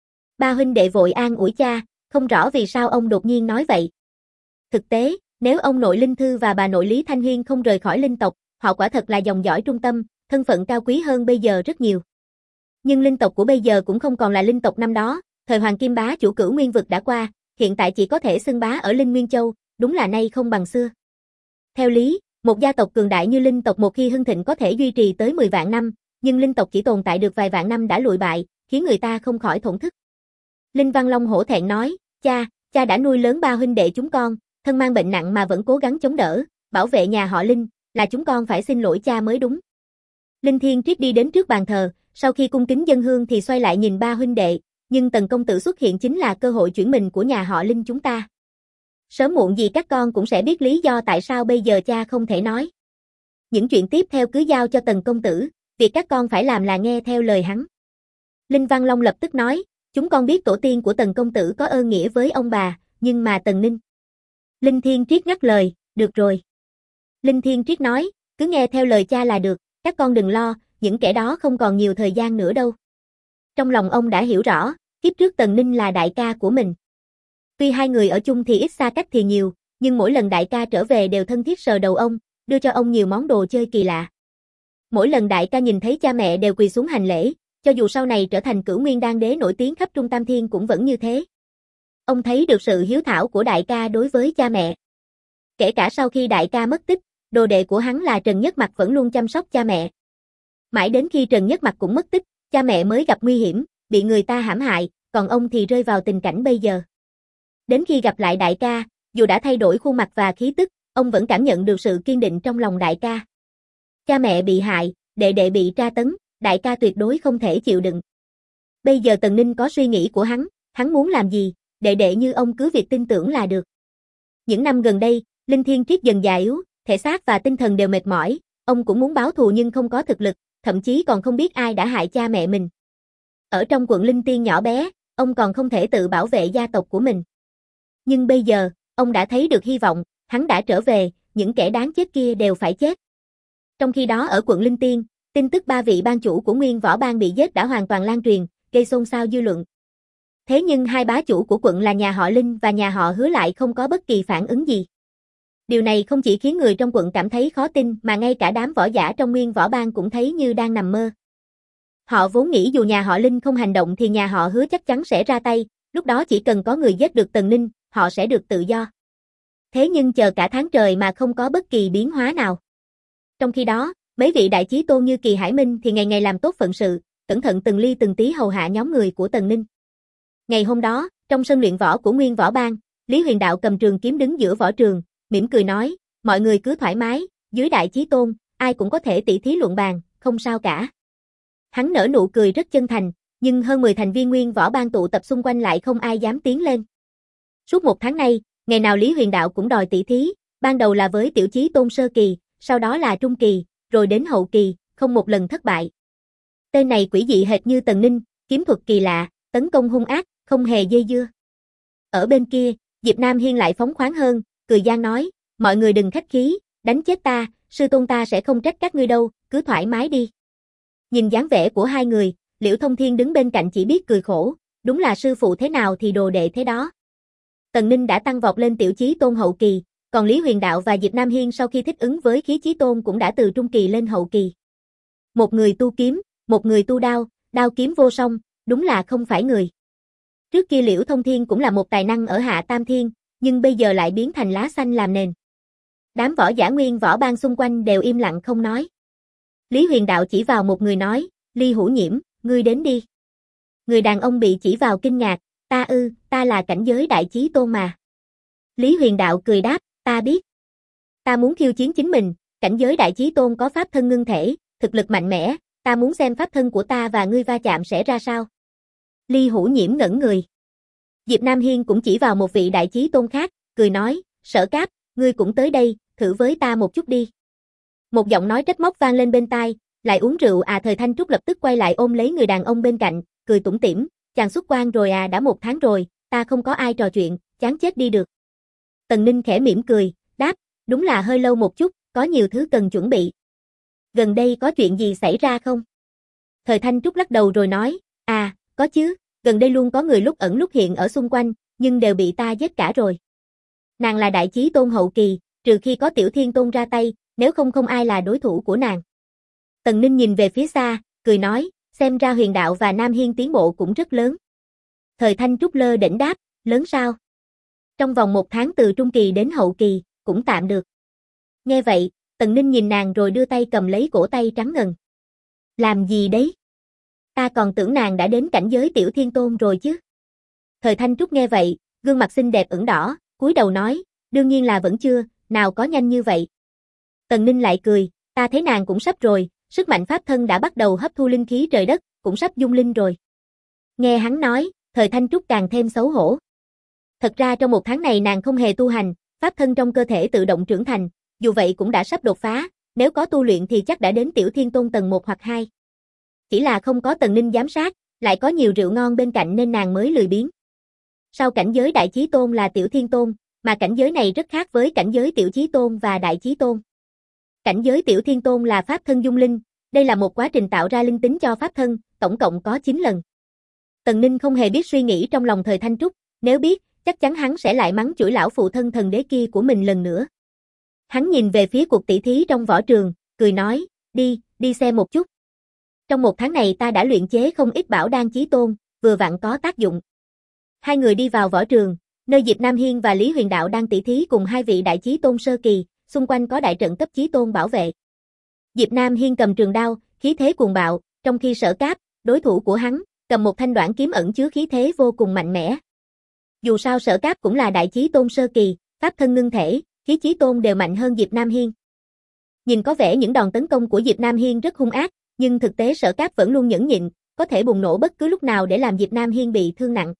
A: Ba huynh đệ vội an ủi cha, không rõ vì sao ông đột nhiên nói vậy. Thực tế, nếu ông nội Linh Thư và bà nội Lý Thanh Huyên không rời khỏi linh tộc, họ quả thật là dòng dõi trung tâm, thân phận cao quý hơn bây giờ rất nhiều. Nhưng linh tộc của bây giờ cũng không còn là linh tộc năm đó, thời Hoàng Kim Bá chủ cửu nguyên vực đã qua, hiện tại chỉ có thể xưng bá ở Linh Nguyên Châu, đúng là nay không bằng xưa. Theo lý, một gia tộc cường đại như linh tộc một khi hưng thịnh có thể duy trì tới 10 vạn năm, nhưng linh tộc chỉ tồn tại được vài vạn năm đã lụi bại, khiến người ta không khỏi thổn thức. Linh Văn Long hổ thẹn nói, cha đã nuôi lớn ba huynh đệ chúng con, thân mang bệnh nặng mà vẫn cố gắng chống đỡ, bảo vệ nhà họ Linh, là chúng con phải xin lỗi cha mới đúng. Linh Thiên Triết đi đến trước bàn thờ, sau khi cung kính dâng hương thì xoay lại nhìn ba huynh đệ, nhưng Tần công tử xuất hiện chính là cơ hội chuyển mình của nhà họ Linh chúng ta. Sớm muộn gì các con cũng sẽ biết lý do tại sao bây giờ cha không thể nói. Những chuyện tiếp theo cứ giao cho Tần công tử, việc các con phải làm là nghe theo lời hắn. Linh Văn Long lập tức nói, chúng con biết tổ tiên của Tần công tử có ơn nghĩa với ông bà, nhưng mà Tần Ninh. Linh Thiên Triết ngắt lời, được rồi. Linh Thiên Triết nói, cứ nghe theo lời cha là được, các con đừng lo, những kẻ đó không còn nhiều thời gian nữa đâu. Trong lòng ông đã hiểu rõ, kiếp trước Tần Ninh là đại ca của mình. Tuy hai người ở chung thì ít xa cách thì nhiều, nhưng mỗi lần đại ca trở về đều thân thiết sờ đầu ông, đưa cho ông nhiều món đồ chơi kỳ lạ. Mỗi lần đại ca nhìn thấy cha mẹ đều quỳ xuống hành lễ, cho dù sau này trở thành Cửu Nguyên Đan Đế nổi tiếng khắp Trung Tam Thiên cũng vẫn như thế. Ông thấy được sự hiếu thảo của đại ca đối với cha mẹ. Kể cả sau khi đại ca mất tích, đồ đệ của hắn là Trần Nhất Mặc vẫn luôn chăm sóc cha mẹ. Mãi đến khi Trần Nhất Mặc cũng mất tích, cha mẹ mới gặp nguy hiểm, bị người ta hãm hại, còn ông thì rơi vào tình cảnh bây giờ. Đến khi gặp lại đại ca, dù đã thay đổi khuôn mặt và khí tức, ông vẫn cảm nhận được sự kiên định trong lòng đại ca. Cha mẹ bị hại, đệ đệ bị tra tấn, đại ca tuyệt đối không thể chịu đựng. Bây giờ Tần Ninh có suy nghĩ của hắn muốn làm gì, đệ đệ như ông cứ việc tin tưởng là được. Những năm gần đây, Linh Thiên Triết dần già yếu, thể xác và tinh thần đều mệt mỏi, ông cũng muốn báo thù nhưng không có thực lực, thậm chí còn không biết ai đã hại cha mẹ mình. Ở trong quận Linh Tiên nhỏ bé, ông còn không thể tự bảo vệ gia tộc của mình. Nhưng bây giờ, ông đã thấy được hy vọng, hắn đã trở về, những kẻ đáng chết kia đều phải chết. Trong khi đó ở quận Linh Tiên, tin tức ba vị ban chủ của Nguyên Võ Bang bị giết đã hoàn toàn lan truyền, gây xôn xao dư luận. Thế nhưng hai bá chủ của quận là nhà họ Linh và nhà họ Hứa lại không có bất kỳ phản ứng gì. Điều này không chỉ khiến người trong quận cảm thấy khó tin mà ngay cả đám võ giả trong Nguyên Võ Bang cũng thấy như đang nằm mơ. Họ vốn nghĩ dù nhà họ Linh không hành động thì nhà họ Hứa chắc chắn sẽ ra tay, lúc đó chỉ cần có người giết được Tần Ninh, họ sẽ được tự do. Thế nhưng chờ cả tháng trời mà không có bất kỳ biến hóa nào. Trong khi đó, mấy vị đại chí tôn như Kỳ Hải Minh thì ngày ngày làm tốt phận sự, cẩn thận từng ly từng tí hầu hạ nhóm người của Tần Ninh. Ngày hôm đó, trong sân luyện võ của Nguyên Võ Bang, Lý Huyền Đạo cầm trường kiếm đứng giữa võ trường, mỉm cười nói, mọi người cứ thoải mái, dưới đại chí tôn, ai cũng có thể tỷ thí luận bàn, không sao cả. Hắn nở nụ cười rất chân thành, nhưng hơn 10 thành viên Nguyên Võ Bang tụ tập xung quanh lại không ai dám tiến lên. Suốt một tháng nay, ngày nào Lý Huyền Đạo cũng đòi tỷ thí, ban đầu là với tiểu chí tôn sơ kỳ, sau đó là trung kỳ, rồi đến hậu kỳ, không một lần thất bại. Tên này quỷ dị hệt như Tần Ninh, kiếm thuật kỳ lạ, tấn công hung ác, không hề dây dưa. Ở bên kia, Diệp Nam Hiên lại phóng khoáng hơn, cười gian nói, mọi người đừng khách khí, đánh chết ta, sư tôn ta sẽ không trách các ngươi đâu, cứ thoải mái đi. Nhìn dáng vẻ của hai người, Liễu Thông Thiên đứng bên cạnh chỉ biết cười khổ, đúng là sư phụ thế nào thì đồ đệ thế đó. Tần Ninh đã tăng vọt lên tiểu chí tôn hậu kỳ, còn Lý Huyền Đạo và Diệp Nam Hiên sau khi thích ứng với khí chí tôn cũng đã từ trung kỳ lên hậu kỳ. Một người tu kiếm, một người tu đao, đao kiếm vô song, đúng là không phải người. Trước kia Liễu Thông Thiên cũng là một tài năng ở Hạ Tam Thiên, nhưng bây giờ lại biến thành lá xanh làm nền. Đám võ giả Nguyên Võ Bang xung quanh đều im lặng không nói. Lý Huyền Đạo chỉ vào một người nói, Ly Hữu Nhiễm, ngươi đến đi. Người đàn ông bị chỉ vào kinh ngạc, ta là cảnh giới đại chí tôn mà. Lý Huyền Đạo cười đáp, ta biết. Ta muốn khiêu chiến chính mình, cảnh giới đại chí tôn có pháp thân ngưng thể, thực lực mạnh mẽ, ta muốn xem pháp thân của ta và ngươi va chạm sẽ ra sao. Ly Hữu Nhiễm ngẩn người. Diệp Nam Hiên cũng chỉ vào một vị đại chí tôn khác, cười nói, Sở Cáp, ngươi cũng tới đây, thử với ta một chút đi. Một giọng nói trách móc vang lên bên tai, lại uống rượu à. Thời Thanh Trúc lập tức quay lại ôm lấy người đàn ông bên cạnh, cười tủm tỉm, chàng xuất quan rồi à, đã 1 tháng rồi, ta không có ai trò chuyện, chán chết đi được. Tần Ninh khẽ mỉm cười, đáp, đúng là hơi lâu một chút, có nhiều thứ cần chuẩn bị. Gần đây có chuyện gì xảy ra không? Thời Thanh Trúc lắc đầu rồi nói, có chứ, gần đây luôn có người lúc ẩn lúc hiện ở xung quanh, nhưng đều bị ta giết cả rồi. Nàng là đại chí tôn hậu kỳ, trừ khi có Tiểu Thiên Tôn ra tay, nếu không không ai là đối thủ của nàng. Tần Ninh nhìn về phía xa, cười nói, xem ra Huyền Đạo và Nam Hiên tiến bộ cũng rất lớn. Thời Thanh Trúc lơ đễnh đáp, lớn sao? Trong vòng 1 tháng từ trung kỳ đến hậu kỳ, cũng tạm được. Nghe vậy, Tần Ninh nhìn nàng rồi đưa tay cầm lấy cổ tay trắng ngần. Làm gì đấy? Ta còn tưởng nàng đã đến cảnh giới Tiểu Thiên Tôn rồi chứ. Thời Thanh Trúc nghe vậy, gương mặt xinh đẹp ửng đỏ, cúi đầu nói, đương nhiên là vẫn chưa, nào có nhanh như vậy. Tần Ninh lại cười, ta thấy nàng cũng sắp rồi, sức mạnh pháp thân đã bắt đầu hấp thu linh khí trời đất, cũng sắp dung linh rồi. Nghe hắn nói, Thời Thanh Trúc càng thêm xấu hổ. Thật ra trong 1 tháng này nàng không hề tu hành, pháp thân trong cơ thể tự động trưởng thành, dù vậy cũng đã sắp đột phá, nếu có tu luyện thì chắc đã đến Tiểu Thiên Tôn tầng 1 hoặc 2. Chỉ là không có Tần Ninh giám sát, lại có nhiều rượu ngon bên cạnh nên nàng mới lười biếng. Sau cảnh giới đại chí tôn là Tiểu Thiên Tôn, mà cảnh giới này rất khác với cảnh giới Tiểu Chí Tôn và Đại Chí Tôn. Cảnh giới Tiểu Thiên Tôn là pháp thân dung linh, đây là một quá trình tạo ra linh tính cho pháp thân, tổng cộng có 9 lần. Tần Ninh không hề biết suy nghĩ trong lòng Thời Thanh Trúc, nếu biết, chắc chắn hắn sẽ lại mắng chửi lão phụ thân thần đế kia của mình lần nữa. Hắn nhìn về phía cuộc tỷ thí trong võ trường, cười nói, đi xem một chút. Trong 1 tháng này ta đã luyện chế không ít bảo đan chí tôn, vừa vặn có tác dụng. Hai người đi vào võ trường, nơi Diệp Nam Hiên và Lý Huyền Đạo đang tỷ thí cùng 2 vị đại chí tôn sơ kỳ, xung quanh có đại trận cấp chí tôn bảo vệ. Diệp Nam Hiên cầm trường đao, khí thế cuồng bạo, trong khi Sở Cáp, đối thủ của hắn, cầm một thanh đoản kiếm ẩn chứa khí thế vô cùng mạnh mẽ. Dù sao Sở Cáp cũng là đại chí tôn sơ kỳ, pháp thân ngưng thể, khí chí tôn đều mạnh hơn Diệp Nam Hiên. Nhìn có vẻ những đòn tấn công của Diệp Nam Hiên rất hung ác, nhưng thực tế Sở Cáp vẫn luôn nhẫn nhịn, có thể bùng nổ bất cứ lúc nào để làm Diệp Nam Hiên bị thương nặng.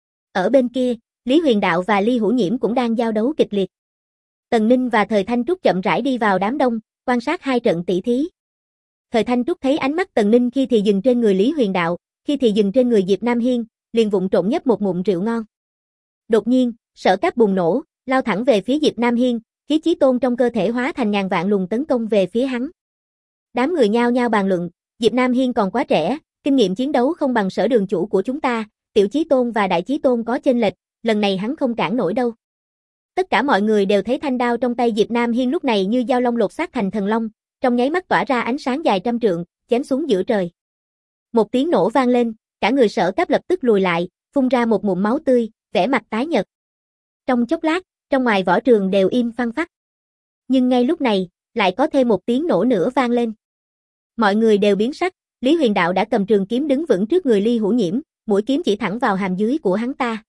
A: Ở bên kia, Lý Huyền Đạo và Ly Hữu Nhiễm cũng đang giao đấu kịch liệt. Tần Ninh và Thời Thanh Trúc chậm rãi đi vào đám đông, quan sát hai trận tỷ thí. Thời Thanh Trúc thấy ánh mắt Tần Ninh khi thì dừng trên người Lý Huyền Đạo, khi thì dừng trên người Diệp Nam Hiên, liền vụng trộn nhấp một ngụm rượu ngon. Đột nhiên, Sở Cáp bùng nổ, lao thẳng về phía Diệp Nam Hiên, khí chí tôn trong cơ thể hóa thành ngàn vạn luồng tấn công về phía hắn. Đám người nhao nhao bàn luận, Diệp Nam Hiên còn quá trẻ, kinh nghiệm chiến đấu không bằng Sở đường chủ của chúng ta, Tiểu Chí Tôn và Đại Chí Tôn có chênh lệch, lần này hắn không cản nổi đâu. Tất cả mọi người đều thấy thanh đao trong tay Diệp Nam Hiên lúc này như dao long lột xác thành thần long, trong nháy mắt tỏa ra ánh sáng dài trăm trượng, chém xuống giữa trời. Một tiếng nổ vang lên, cả người Sở Cáp lập tức lùi lại, phun ra một ngụm máu tươi, vẻ mặt tái nhợt. Trong chốc lát, trong ngoài võ trường đều im phăng phắc. Nhưng ngay lúc này, lại có thêm một tiếng nổ nữa vang lên. Mọi người đều biến sắc, Lý Huyền Đạo đã cầm trường kiếm đứng vững trước người Ly Hữu Nhiễm, mũi kiếm chỉ thẳng vào hàm dưới của hắn ta.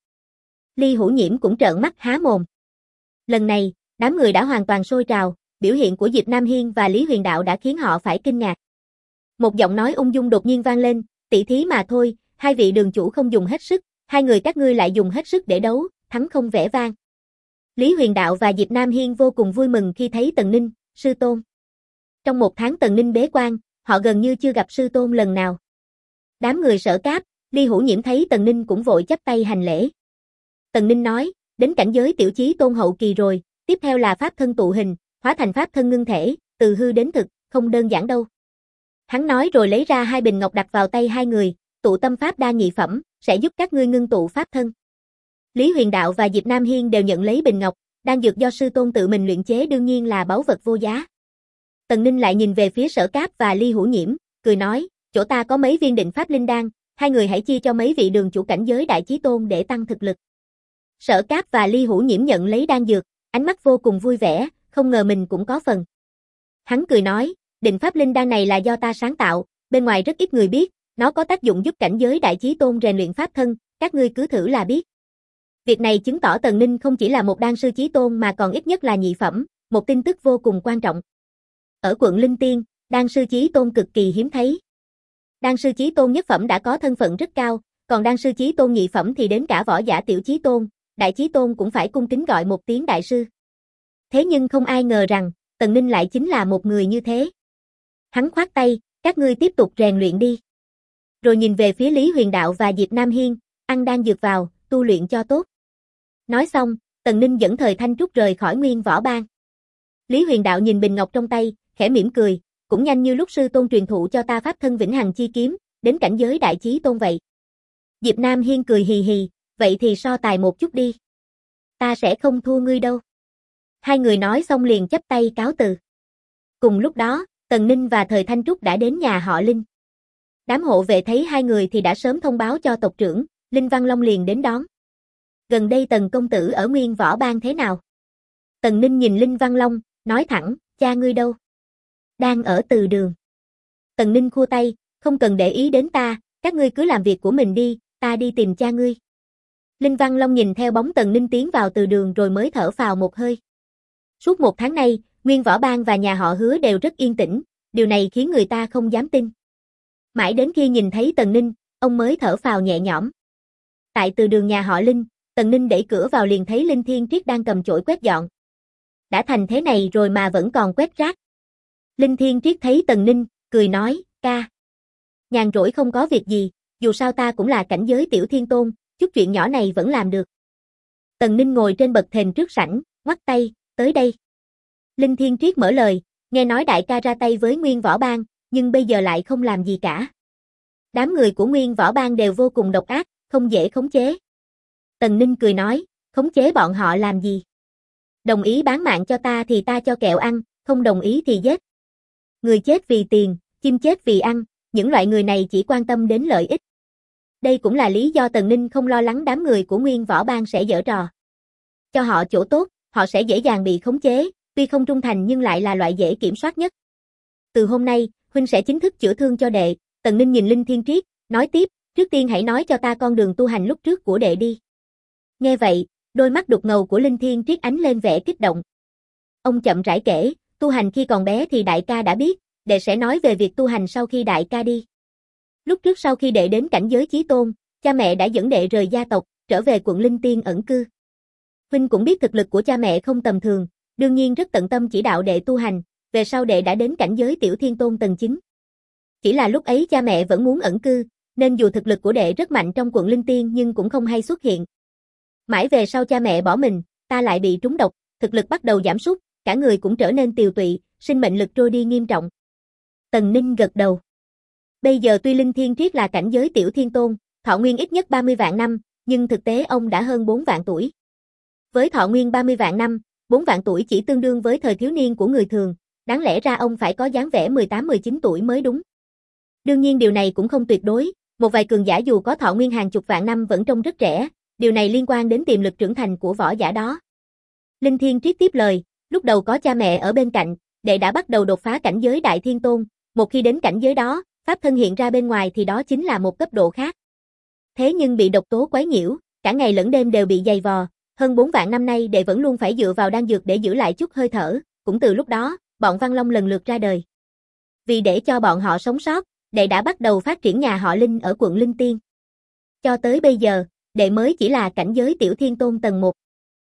A: Ly Hữu Nhiễm cũng trợn mắt há mồm. Lần này, đám người đã hoàn toàn sôi trào, biểu hiện của Diệp Nam Hiên và Lý Huyền Đạo đã khiến họ phải kinh ngạc. Một giọng nói ung dung đột nhiên vang lên, tỷ thí mà thôi, hai vị đường chủ không dùng hết sức, hai người các ngươi lại dùng hết sức để đấu, thắng không vẻ vang. Lý Huyền Đạo và Diệp Nam Hiên vô cùng vui mừng khi thấy Tần Ninh, sư tôn. Trong một tháng Tần Ninh bế quan, họ gần như chưa gặp sư tôn lần nào. Đám người Sở Cáp, Ly Hữu Nhiễm thấy Tần Ninh cũng vội chắp tay hành lễ. Tần Ninh nói, đến cảnh giới tiểu chí tôn hậu kỳ rồi, tiếp theo là pháp thân tụ hình, hóa thành pháp thân ngưng thể, từ hư đến thực, không đơn giản đâu. Hắn nói rồi lấy ra hai bình ngọc đặt vào tay hai người, tụ tâm pháp đa nhị phẩm, sẽ giúp các ngươi ngưng tụ pháp thân. Lý Huyền Đạo và Diệp Nam Hiên đều nhận lấy bình ngọc, đan dược do sư tôn tự mình luyện chế đương nhiên là báu vật vô giá. Tần Ninh lại nhìn về phía Sở Cáp và Ly Hữu Nhiễm, cười nói, chỗ ta có mấy viên định pháp linh đan, hai người hãy chia cho mấy vị đường chủ cảnh giới đại chí tôn để tăng thực lực. Sở Cáp và Ly Hữu Nhiễm nhận lấy đan dược, ánh mắt vô cùng vui vẻ, không ngờ mình cũng có phần. Hắn cười nói, định pháp linh đan này là do ta sáng tạo, bên ngoài rất ít người biết, nó có tác dụng giúp cảnh giới đại chí tôn rèn luyện pháp thân, các ngươi cứ thử là biết. Việc này chứng tỏ Tần Ninh không chỉ là một đan sư chí tôn mà còn ít nhất là nhị phẩm, một tin tức vô cùng quan trọng. Ở quận Linh Tiên, đan sư chí tôn cực kỳ hiếm thấy. Đan sư chí tôn nhất phẩm đã có thân phận rất cao, còn đan sư chí tôn nhị phẩm thì đến cả võ giả tiểu chí tôn, đại chí tôn cũng phải cung kính gọi một tiếng đại sư. Thế nhưng không ai ngờ rằng, Tần Ninh lại chính là một người như thế. Hắn khoát tay, các ngươi tiếp tục rèn luyện đi. Rồi nhìn về phía Lý Huyền Đạo và Diệp Nam Hiên, ăn đan dược vào, tu luyện cho tốt. Nói xong, Tần Ninh dẫn Thời Thanh Trúc rời khỏi Nguyên Võ Bang. Lý Huyền Đạo nhìn bình ngọc trong tay, khẽ mỉm cười, cũng nhanh như lúc sư tôn truyền thụ cho ta pháp thân vĩnh hằng chi kiếm, đến cảnh giới đại chí tôn vậy. Diệp Nam Hiên cười hì hì, vậy thì so tài một chút đi. Ta sẽ không thua ngươi đâu. Hai người nói xong liền chắp tay cáo từ. Cùng lúc đó, Tần Ninh và Thời Thanh Trúc đã đến nhà họ Linh. Đám hộ vệ thấy hai người thì đã sớm thông báo cho tộc trưởng, Linh Văn Long liền đến đón. Gần đây Tần công tử ở Nguyên Võ Bang thế nào? Tần Ninh nhìn Linh Văn Long, nói thẳng, cha ngươi đâu? Đang ở từ đường. Tần Ninh khua tay, không cần để ý đến ta, các ngươi cứ làm việc của mình đi, ta đi tìm cha ngươi. Linh Văn Long nhìn theo bóng Tần Ninh tiến vào từ đường rồi mới thở phào một hơi. Suốt một tháng nay, Nguyên Võ Bang và nhà họ Hứa đều rất yên tĩnh, điều này khiến người ta không dám tin. Mãi đến khi nhìn thấy Tần Ninh, ông mới thở phào nhẹ nhõm. Tại từ đường nhà họ Linh, Tần Ninh đẩy cửa vào liền thấy Linh Thiên Triết đang cầm chổi quét dọn. Đã thành thế này rồi mà vẫn còn quét rác. Linh Thiên Triết thấy Tần Ninh, cười nói, ca. Nhàn rỗi không có việc gì, dù sao ta cũng là cảnh giới tiểu thiên tôn, chút chuyện nhỏ này vẫn làm được. Tần Ninh ngồi trên bậc thềm trước sảnh, ngoắc tay, tới đây. Linh Thiên Triết mở lời, nghe nói đại ca ra tay với Nguyên Võ Bang, nhưng bây giờ lại không làm gì cả. Đám người của Nguyên Võ Bang đều vô cùng độc ác, không dễ khống chế. Tần Ninh cười nói, khống chế bọn họ làm gì? Đồng ý bán mạng cho ta thì ta cho kẹo ăn, không đồng ý thì giết. Người chết vì tiền, chim chết vì ăn, những loại người này chỉ quan tâm đến lợi ích. Đây cũng là lý do Tần Ninh không lo lắng đám người của Nguyên Võ Bang sẽ giở trò. Cho họ chỗ tốt, họ sẽ dễ dàng bị khống chế, tuy không trung thành nhưng lại là loại dễ kiểm soát nhất. Từ hôm nay, huynh sẽ chính thức chữa thương cho đệ. Tần Ninh nhìn Linh Thiên Triết, nói tiếp, trước tiên hãy nói cho ta con đường tu hành lúc trước của đệ đi. Nghe vậy, đôi mắt đục ngầu của Linh Thiên Triết ánh lên vẻ kích động. Ông chậm rãi kể, tu hành khi còn bé thì đại ca đã biết, đệ sẽ nói về việc tu hành sau khi đại ca đi. Lúc trước sau khi đệ đến cảnh giới chí tôn, cha mẹ đã dẫn đệ rời gia tộc, trở về quận Linh Tiên ẩn cư. Huynh cũng biết thực lực của cha mẹ không tầm thường, đương nhiên rất tận tâm chỉ đạo đệ tu hành, về sau đệ đã đến cảnh giới tiểu thiên tôn tầng 9. Chỉ là lúc ấy cha mẹ vẫn muốn ẩn cư, nên dù thực lực của đệ rất mạnh trong quận Linh Tiên nhưng cũng không hay xuất hiện. Mãi về sau cha mẹ bỏ mình, ta lại bị trúng độc, thực lực bắt đầu giảm sút, cả người cũng trở nên tiều tụy, sinh mệnh lực trôi đi nghiêm trọng. Tần Ninh gật đầu. Bây giờ tuy Linh Thiên Triết là cảnh giới tiểu thiên tôn, thọ nguyên ít nhất 30 vạn năm, nhưng thực tế ông đã hơn 4 vạn tuổi. Với thọ nguyên 30 vạn năm, 4 vạn tuổi chỉ tương đương với thời thiếu niên của người thường, đáng lẽ ra ông phải có dáng vẻ 18-19 tuổi mới đúng. Đương nhiên điều này cũng không tuyệt đối, một vài cường giả dù có thọ nguyên hàng chục vạn năm vẫn trông rất trẻ, điều này liên quan đến tiềm lực trưởng thành của võ giả đó. Linh Thiên Triết tiếp lời, lúc đầu có cha mẹ ở bên cạnh, đệ đã bắt đầu đột phá cảnh giới Đại Thiên Tôn, một khi đến cảnh giới đó, pháp thân hiện ra bên ngoài thì đó chính là một cấp độ khác. Thế nhưng bị độc tố quấy nhiễu, cả ngày lẫn đêm đều bị dày vò, hơn 4 vạn năm nay đệ vẫn luôn phải dựa vào đan dược để giữ lại chút hơi thở, cũng từ lúc đó, bọn Văn Long lần lượt ra đời. Vì để cho bọn họ sống sót, đệ đã bắt đầu phát triển nhà họ Linh ở quận Linh Tiên. Cho tới bây giờ, đệ mới chỉ là cảnh giới Tiểu Thiên Tôn tầng 1.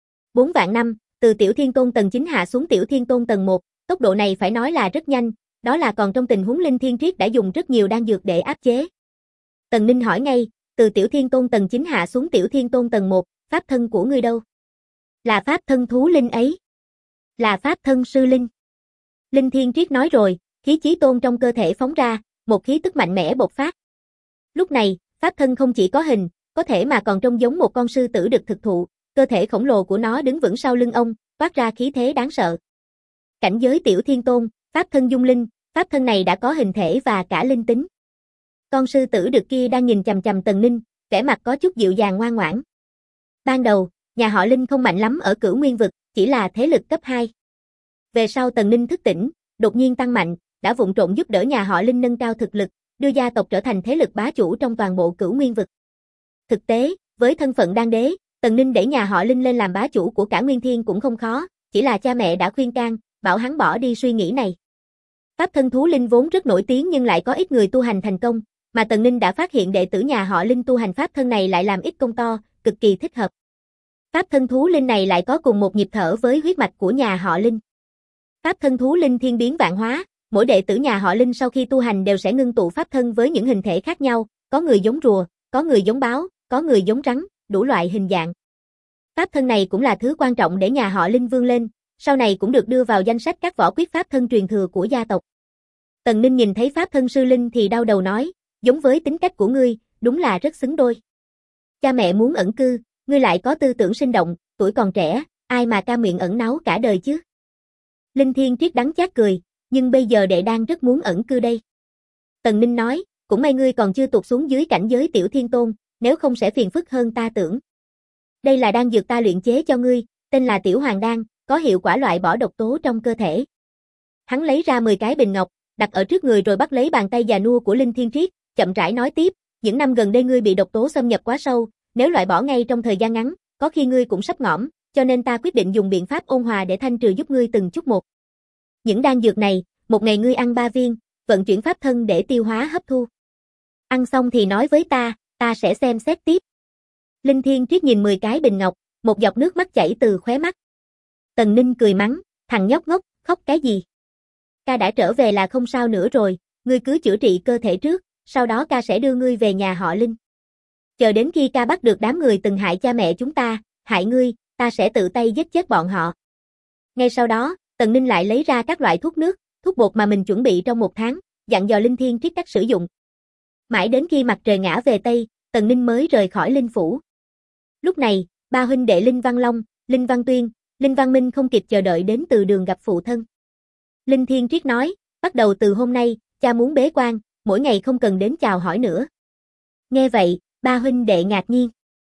A: 4 vạn năm, từ Tiểu Thiên Tôn tầng 9 hạ xuống Tiểu Thiên Tôn tầng 1, tốc độ này phải nói là rất nhanh, đó là còn trong tình huống Linh Thiên Triết đã dùng rất nhiều đan dược để áp chế. Tần Ninh hỏi ngay, từ Tiểu Thiên Tôn tầng 9 hạ xuống Tiểu Thiên Tôn tầng 1, pháp thân của ngươi đâu? Là pháp thân thú linh ấy. Là pháp thân sư linh. Linh Thiên Triết nói rồi, khí chí tôn trong cơ thể phóng ra, một khí tức mạnh mẽ bộc phát. Lúc này, pháp thân không chỉ có hình, có thể mà còn trông giống một con sư tử đực thực thụ, cơ thể khổng lồ của nó đứng vững sau lưng ông, toát ra khí thế đáng sợ. Cảnh giới Tiểu Thiên Tôn, pháp thân dung linh, pháp thân này đã có hình thể và cả linh tính. Con sư tử đực kia đang nhìn chằm chằm Tần Ninh, vẻ mặt có chút dịu dàng ngoan ngoãn. Ban đầu, nhà họ Linh không mạnh lắm ở Cửu Nguyên vực, chỉ là thế lực cấp 2. Về sau Tần Ninh thức tỉnh, đột nhiên tăng mạnh, đã vụng trộn giúp đỡ nhà họ Linh nâng cao thực lực, đưa gia tộc trở thành thế lực bá chủ trong toàn bộ Cửu Nguyên vực. Thực tế, với thân phận đan đế, Tần Ninh đẩy nhà họ Linh lên làm bá chủ của cả Nguyên Thiên cũng không khó, chỉ là cha mẹ đã khuyên can, bảo hắn bỏ đi suy nghĩ này. Pháp thân thú linh vốn rất nổi tiếng nhưng lại có ít người tu hành thành công, mà Tần Ninh đã phát hiện đệ tử nhà họ Linh tu hành pháp thân này lại làm ít công to, cực kỳ thích hợp. Pháp thân thú linh này lại có cùng một nhịp thở với huyết mạch của nhà họ Linh. Pháp thân thú linh thiên biến vạn hóa, mỗi đệ tử nhà họ Linh sau khi tu hành đều sẽ ngưng tụ pháp thân với những hình thể khác nhau, có người giống rùa, có người giống báo, có người giống rắn, đủ loại hình dạng. Pháp thân này cũng là thứ quan trọng để nhà họ Linh vươn lên, sau này cũng được đưa vào danh sách các võ quyết pháp thân truyền thừa của gia tộc. Tần Ninh nhìn thấy pháp thân sư linh thì đau đầu nói, giống với tính cách của ngươi, đúng là rất xứng đôi. Cha mẹ muốn ẩn cư, ngươi lại có tư tưởng sinh động, tuổi còn trẻ, ai mà cam nguyện ẩn náu cả đời chứ? Linh Thiên Triết đắng chát cười, nhưng bây giờ đệ đang rất muốn ẩn cư đây. Tần Ninh nói, cũng may ngươi còn chưa tụt xuống dưới cảnh giới Tiểu Thiên Tôn, nếu không sẽ phiền phức hơn ta tưởng. Đây là đan dược ta luyện chế cho ngươi, tên là Tiểu Hoàng Đan, có hiệu quả loại bỏ độc tố trong cơ thể. Hắn lấy ra 10 cái bình ngọc, đặt ở trước người rồi bắt lấy bàn tay già nua của Linh Thiên Triết, chậm rãi nói tiếp, những năm gần đây ngươi bị độc tố xâm nhập quá sâu, nếu loại bỏ ngay trong thời gian ngắn, có khi ngươi cũng sắp ngõm, cho nên ta quyết định dùng biện pháp ôn hòa để thanh trừ giúp ngươi từng chút một. Những đan dược này, một ngày ngươi ăn 3 viên, vận chuyển pháp thân để tiêu hóa hấp thu. Ăn xong thì nói với ta sẽ xem xét tiếp. Linh Thiên Triết nhìn 10 cái bình ngọc, một giọt nước mắt chảy từ khóe mắt. Tần Ninh cười mắng, thằng nhóc ngốc, khóc cái gì? Ca đã trở về là không sao nữa rồi, ngươi cứ chữa trị cơ thể trước, sau đó ca sẽ đưa ngươi về nhà họ Linh. Chờ đến khi ca bắt được đám người từng hại cha mẹ chúng ta, hại ngươi, ta sẽ tự tay giết chết bọn họ. Ngay sau đó, Tần Ninh lại lấy ra các loại thuốc nước, thuốc bột mà mình chuẩn bị trong 1 tháng, dặn dò Linh Thiên Triết cách sử dụng. Mãi đến khi mặt trời ngã về Tây, Tần Ninh mới rời khỏi Linh Phủ. Lúc này, ba huynh đệ Linh Văn Long, Linh Văn Tuyên, Linh Văn Minh không kịp chờ đợi đến từ đường gặp phụ thân. Linh Thiên Triết nói, bắt đầu từ hôm nay, cha muốn bế quan, mỗi ngày không cần đến chào hỏi nữa. Nghe vậy, ba huynh đệ ngạc nhiên.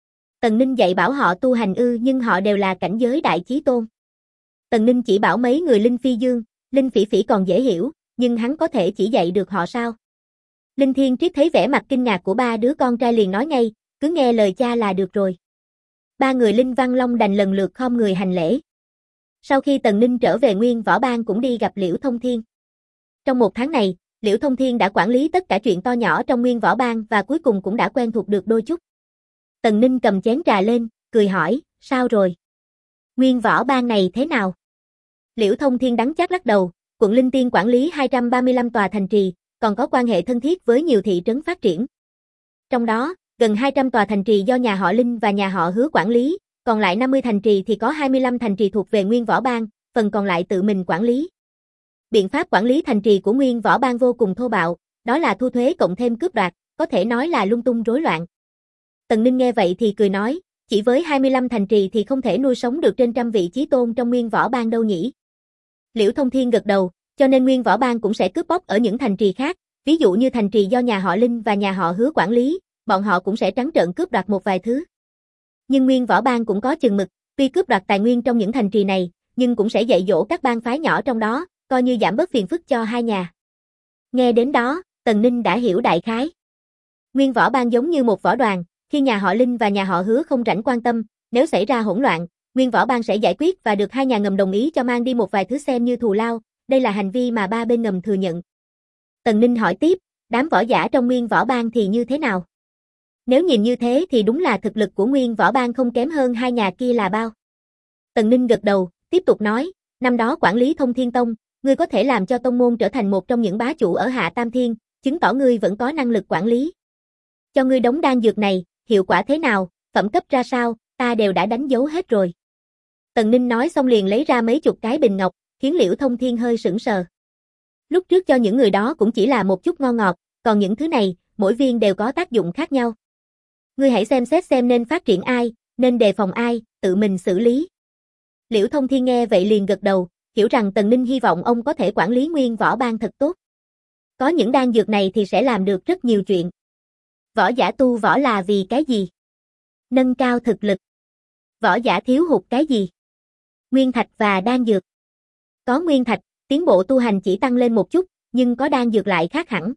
A: Tần Ninh dạy bảo họ tu hành nhưng họ đều là cảnh giới Đại Chí Tôn. Tần Ninh chỉ bảo mấy người Linh Phi Dương, Linh Phỉ Phỉ còn dễ hiểu, nhưng hắn có thể chỉ dạy được họ sao? Linh Thiên Triết thấy vẻ mặt kinh ngạc của ba đứa con trai liền nói ngay, cứ nghe lời cha là được rồi. Ba người Linh Văn Long đành lần lượt khom người hành lễ. Sau khi Tần Ninh trở về Nguyên Võ Bang cũng đi gặp Liễu Thông Thiên. Trong 1 tháng này, Liễu Thông Thiên đã quản lý tất cả chuyện to nhỏ trong Nguyên Võ Bang và cuối cùng cũng đã quen thuộc được đôi chút. Tần Ninh cầm chén trà lên, cười hỏi, sao rồi? Nguyên Võ Bang này thế nào? Liễu Thông Thiên đắng chát lắc đầu, quận Linh Tiên quản lý 235 tòa thành trì, còn có quan hệ thân thiết với nhiều thị trấn phát triển. Trong đó, gần 200 tòa thành trì do nhà họ Linh và nhà họ Hứa quản lý, còn lại 50 thành trì thì có 25 thành trì thuộc về Nguyên Võ Bang, phần còn lại tự mình quản lý. Biện pháp quản lý thành trì của Nguyên Võ Bang vô cùng thô bạo, đó là thu thuế cộng thêm cướp đoạt, có thể nói là lung tung rối loạn. Tần Ninh nghe vậy thì cười nói, chỉ với 25 thành trì thì không thể nuôi sống được trên 100 vị chí tôn trong Nguyên Võ Bang đâu nhỉ. Liễu Thông Thiên gật đầu, cho nên Nguyên Võ Bang cũng sẽ cướp bóc ở những thành trì khác, ví dụ như thành trì do nhà họ Linh và nhà họ Hứa quản lý, bọn họ cũng sẽ trắng trợn cướp đoạt một vài thứ. Nhưng Nguyên Võ Bang cũng có chừng mực, Tuy cướp đoạt tài nguyên trong những thành trì này, nhưng cũng sẽ dạy dỗ các bang phái nhỏ trong đó, coi như giảm bớt phiền phức cho hai nhà. Nghe đến đó, Tần Ninh đã hiểu đại khái. Nguyên Võ Bang giống như một võ đoàn, khi nhà họ Linh và nhà họ Hứa không rảnh quan tâm, nếu xảy ra hỗn loạn, Nguyên Võ Bang sẽ giải quyết và được hai nhà ngầm đồng ý cho mang đi một vài thứ xem như thù lao, đây là hành vi mà ba bên ngầm thừa nhận. Tần Ninh hỏi tiếp, đám võ giả trong Nguyên Võ Bang thì như thế nào? Nếu nhìn như thế thì đúng là thực lực của Nguyên Võ Bang không kém hơn hai nhà kia là bao. Tần Ninh gật đầu, tiếp tục nói, năm đó quản lý Thông Thiên Tông, ngươi có thể làm cho tông môn trở thành một trong những bá chủ ở Hạ Tam Thiên, chứng tỏ ngươi vẫn có năng lực quản lý. Cho ngươi đống đan dược này, hiệu quả thế nào, phẩm cấp ra sao, ta đều đã đánh dấu hết rồi. Tần Ninh nói xong liền lấy ra mấy chục cái bình ngọc, khiến Liễu Thông Thiên hơi sững sờ. Lúc trước cho những người đó cũng chỉ là một chút ngon ngọt, còn những thứ này, mỗi viên đều có tác dụng khác nhau. Ngươi hãy xem xét xem nên phát triển ai, nên đề phòng ai, tự mình xử lý. Liễu Thông Thiên nghe vậy liền gật đầu, hiểu rằng Tần Ninh hy vọng ông có thể quản lý Nguyên Võ Bang thật tốt. Có những đan dược này thì sẽ làm được rất nhiều chuyện. Võ giả tu võ là vì cái gì? Nâng cao thực lực. Võ giả thiếu hụt cái gì? Nguyên thạch và đan dược. Có nguyên thạch, tiến bộ tu hành chỉ tăng lên một chút, nhưng có đan dược lại khác hẳn.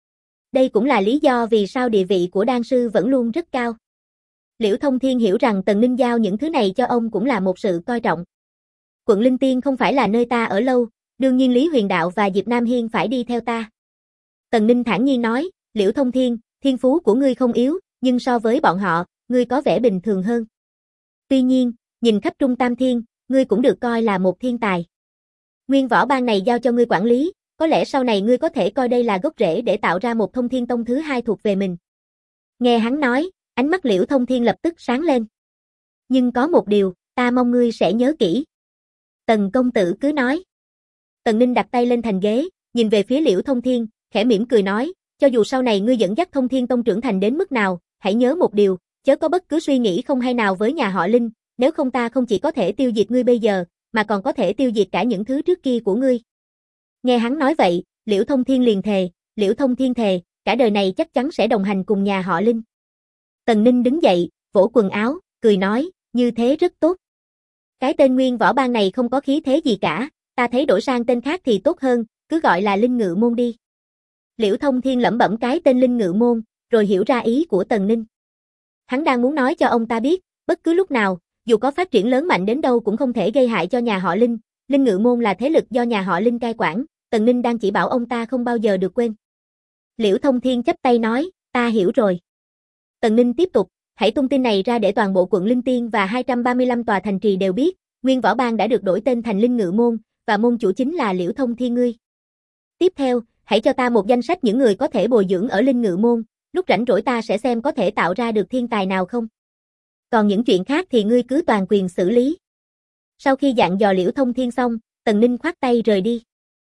A: Đây cũng là lý do vì sao địa vị của đan sư vẫn luôn rất cao. Liễu Thông Thiên hiểu rằng Tần Ninh giao những thứ này cho ông cũng là một sự coi trọng. Quận Linh Tiên không phải là nơi ta ở lâu, đương nhiên Lý Huyền Đạo và Diệp Nam Hiên phải đi theo ta. Tần Ninh thản nhiên nói, Liễu Thông Thiên, thiên phú của ngươi không yếu, nhưng so với bọn họ, ngươi có vẻ bình thường hơn. Tuy nhiên, nhìn khắp Trung Tam Thiên, ngươi cũng được coi là một thiên tài. Nguyên Võ Bang này giao cho ngươi quản lý, có lẽ sau này ngươi có thể coi đây là gốc rễ để tạo ra một Thông Thiên Tông thứ hai thuộc về mình. Nghe hắn nói, ánh mắt Liễu Thông Thiên lập tức sáng lên. Nhưng có một điều, ta mong ngươi sẽ nhớ kỹ. Tần công tử cứ nói. Tần Ninh đặt tay lên thành ghế, nhìn về phía Liễu Thông Thiên, khẽ mỉm cười nói, cho dù sau này ngươi dẫn dắt Thông Thiên Tông trưởng thành đến mức nào, hãy nhớ một điều, chớ có bất cứ suy nghĩ không hay nào với nhà họ Linh, nếu không ta không chỉ có thể tiêu diệt ngươi bây giờ, mà còn có thể tiêu diệt cả những thứ trước kia của ngươi. Nghe hắn nói vậy, Liễu Thông Thiên liền thề, Liễu Thông Thiên thề, cả đời này chắc chắn sẽ đồng hành cùng nhà họ Linh. Tần Ninh đứng dậy, vỗ quần áo, cười nói, như thế rất tốt. Cái tên Nguyên Võ Bang này không có khí thế gì cả, ta thấy đổi sang tên khác thì tốt hơn, cứ gọi là Linh Ngự Môn đi. Liễu Thông Thiên lẩm bẩm cái tên Linh Ngự Môn, rồi hiểu ra ý của Tần Ninh. Hắn đang muốn nói cho ông ta biết, bất cứ lúc nào, dù có phát triển lớn mạnh đến đâu cũng không thể gây hại cho nhà họ Linh. Linh Ngự Môn là thế lực do nhà họ Linh cai quản, Tần Ninh đang chỉ bảo ông ta không bao giờ được quên. Liễu Thông Thiên chắp tay nói, ta hiểu rồi. Tần Ninh tiếp tục, hãy tung tin này ra để toàn bộ quận Linh Tiên và 235 tòa thành trì đều biết, Nguyên Võ Bang đã được đổi tên thành Linh Ngự Môn, và môn chủ chính là Liễu Thông Thiên ngươi. Tiếp theo, hãy cho ta một danh sách những người có thể bồi dưỡng ở Linh Ngự Môn, lúc rảnh rỗi ta sẽ xem có thể tạo ra được thiên tài nào không. Còn những chuyện khác thì ngươi cứ toàn quyền xử lý. Sau khi dặn dò Liễu Thông Thiên xong, Tần Ninh khoát tay rời đi.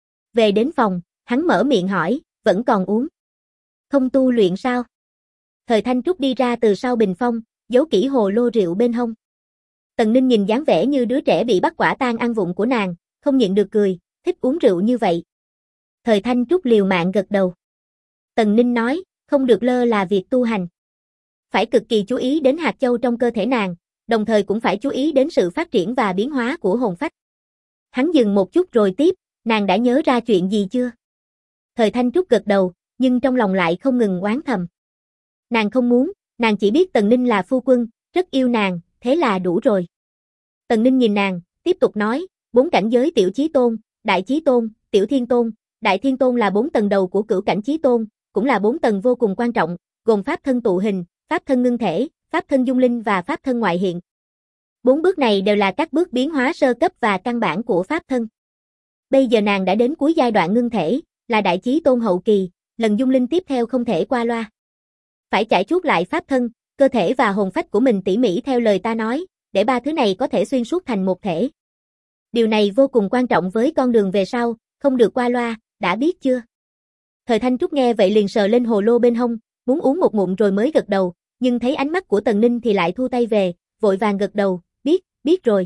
A: Về đến phòng, hắn mở miệng hỏi, vẫn còn uống. Không tu luyện sao? Thời Thanh Trúc đi ra từ sau bình phong, giấu kỹ hồ lô rượu bên hông. Tần Ninh nhìn dáng vẻ như đứa trẻ bị bắt quả tang ăn vụng của nàng, không nhịn được cười, thích uống rượu như vậy. Thời Thanh Trúc liều mạng gật đầu. Tần Ninh nói, không được lơ là việc tu hành. Phải cực kỳ chú ý đến hạt châu trong cơ thể nàng, đồng thời cũng phải chú ý đến sự phát triển và biến hóa của hồn phách. Hắn dừng một chút rồi tiếp, nàng đã nhớ ra chuyện gì chưa? Thời Thanh Trúc gật đầu, nhưng trong lòng lại không ngừng oán thầm. Nàng không muốn, nàng chỉ biết Tần Ninh là phu quân, rất yêu nàng, thế là đủ rồi. Tần Ninh nhìn nàng, tiếp tục nói, 4 cảnh giới tiểu chí tôn, đại chí tôn, tiểu thiên tôn, đại thiên tôn là 4 tầng đầu của cửu cảnh chí tôn, cũng là 4 tầng vô cùng quan trọng, gồm pháp thân tụ hình, pháp thân ngưng thể, pháp thân dung linh và pháp thân ngoại hiện. 4 bước này đều là các bước biến hóa sơ cấp và căn bản của pháp thân. Bây giờ nàng đã đến cuối giai đoạn ngưng thể, là đại chí tôn hậu kỳ, lần dung linh tiếp theo không thể qua loa. Phải trải chuốt lại pháp thân, cơ thể và hồn phách của mình tỉ mỉ theo lời ta nói, để 3 thứ này có thể xuyên suốt thành một thể. Điều này vô cùng quan trọng với con đường về sau, không được qua loa, đã biết chưa? Thời Thanh Trúc nghe vậy liền sờ lên hồ lô bên hông, muốn uống một ngụm rồi mới gật đầu, nhưng thấy ánh mắt của Tần Ninh thì lại thu tay về, vội vàng gật đầu, biết rồi.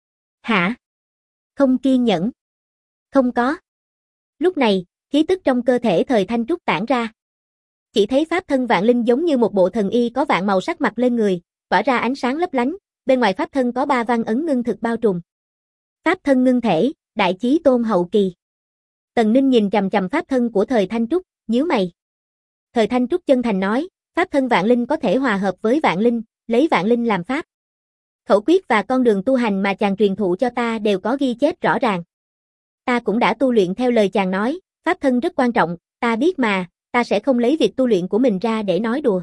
A: Hả? Không kiên nhẫn. Không có. Lúc này, khí tức trong cơ thể Thời Thanh Trúc tản ra. Chỉ thấy pháp thân vạn linh giống như một bộ thần y có vạn màu sắc mặc lên người, tỏa ra ánh sáng lấp lánh, bên ngoài pháp thân có 3 văn ấn ngưng thực bao trùm. Pháp thân ngưng thể, đại chí tôn hậu kỳ. Tần Ninh nhìn chằm chằm pháp thân của Thời Thanh Trúc, nhíu mày. Thời Thanh Trúc chân thành nói, pháp thân vạn linh có thể hòa hợp với vạn linh, lấy vạn linh làm pháp. Khẩu quyết và con đường tu hành mà chàng truyền thụ cho ta đều có ghi chép rõ ràng. Ta cũng đã tu luyện theo lời chàng nói, pháp thân rất quan trọng, ta biết mà, ta sẽ không lấy việc tu luyện của mình ra để nói đùa.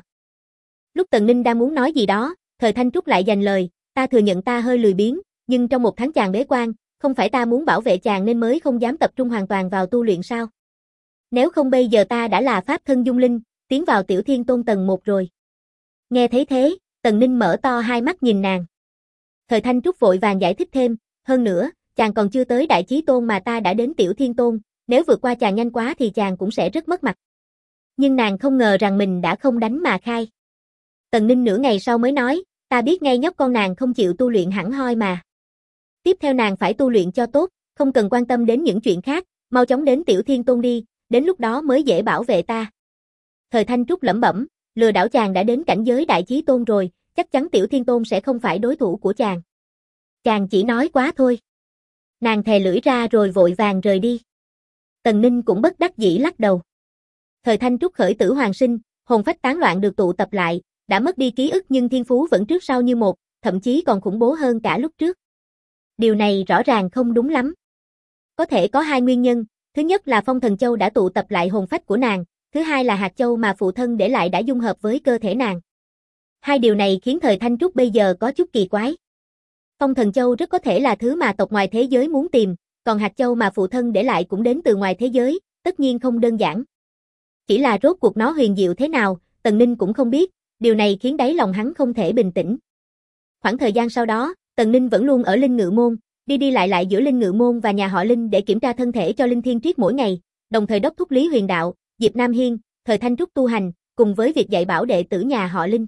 A: Lúc Tần Ninh đang muốn nói gì đó, Thời Thanh Trúc lại giành lời, ta thừa nhận ta hơi lười biếng, nhưng trong 1 tháng chàng bế quan, không phải ta muốn bảo vệ chàng nên mới không dám tập trung hoàn toàn vào tu luyện sao? Nếu không bây giờ ta đã là pháp thân dung linh, tiến vào Tiểu Thiên Tôn tầng 1 rồi. Nghe thấy thế, Tần Ninh mở to hai mắt nhìn nàng. Thời Thanh Trúc vội vàng giải thích thêm, hơn nữa, chàng còn chưa tới Đại Chí Tôn mà ta đã đến Tiểu Thiên Tôn, nếu vượt qua chàng nhanh quá thì chàng cũng sẽ rất mất mặt. Nhưng nàng không ngờ rằng mình đã không đánh mà khai. Tần Ninh nửa ngày sau mới nói, ta biết ngay nhóc con nàng không chịu tu luyện hẳn hoi mà. Tiếp theo nàng phải tu luyện cho tốt, không cần quan tâm đến những chuyện khác, mau chóng đến Tiểu Thiên Tôn đi, đến lúc đó mới dễ bảo vệ ta. Thời Thanh Trúc lẩm bẩm, lừa đảo chàng đã đến cảnh giới Đại Chí Tôn rồi, chắc chắn Tiểu Thiên Tôn sẽ không phải đối thủ của chàng. Chàng chỉ nói quá thôi. Nàng thè lưỡi ra rồi vội vàng rời đi. Tần Ninh cũng bất đắc dĩ lắc đầu. Thời Thanh Trúc khởi tử hoàn sinh, hồn phách tán loạn được tụ tập lại, đã mất đi ký ức nhưng thiên phú vẫn trước sau như một, thậm chí còn khủng bố hơn cả lúc trước. Điều này rõ ràng không đúng lắm. Có thể có 2 nguyên nhân, thứ nhất là Phong Thần Châu đã tụ tập lại hồn phách của nàng, thứ hai là hạt châu mà phụ thân để lại đã dung hợp với cơ thể nàng. Hai điều này khiến Thời Thanh Trúc bây giờ có chút kỳ quái. Phong Thần Châu rất có thể là thứ mà tộc ngoài thế giới muốn tìm, còn hạt châu mà phụ thân để lại cũng đến từ ngoài thế giới, tất nhiên không đơn giản. Chỉ là rốt cuộc nó huyền diệu thế nào, Tần Ninh cũng không biết, điều này khiến đáy lòng hắn không thể bình tĩnh. Khoảng thời gian sau đó, Tần Ninh vẫn luôn ở Linh Ngự Môn, đi đi lại lại giữa Linh Ngự Môn và nhà họ Linh để kiểm tra thân thể cho Linh Thiên Triết mỗi ngày, đồng thời đốc thúc Lý Huyền Đạo, Diệp Nam Hiên, Thời Thanh Trúc tu hành, cùng với việc dạy bảo đệ tử nhà họ Linh.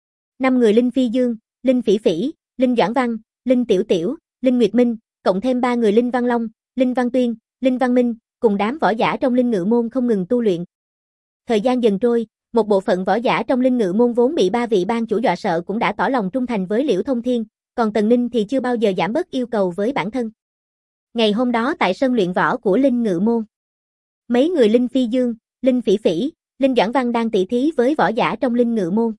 A: 5 người Linh Phi Dương, Linh Phỉ Phỉ, Linh Doãn Văn, Linh Tiểu Tiểu, Linh Nguyệt Minh, cộng thêm 3 người Linh Văn Long, Linh Văn Tuyên, Linh Văn Minh, cùng đám võ giả trong Linh Ngự Môn không ngừng tu luyện. Thời gian dần trôi, một bộ phận võ giả trong Linh Ngự Môn vốn bị 3 vị ban chủ dọa sợ cũng đã tỏ lòng trung thành với Liễu Thông Thiên, còn Tần Ninh thì chưa bao giờ giảm bớt yêu cầu với bản thân. Ngày hôm đó tại sân luyện võ của Linh Ngự Môn, mấy người Linh Phi Dương, Linh Phỉ Phỉ, Linh Doãn Văn đang tỉ thí với võ giả trong Linh Ngự Môn.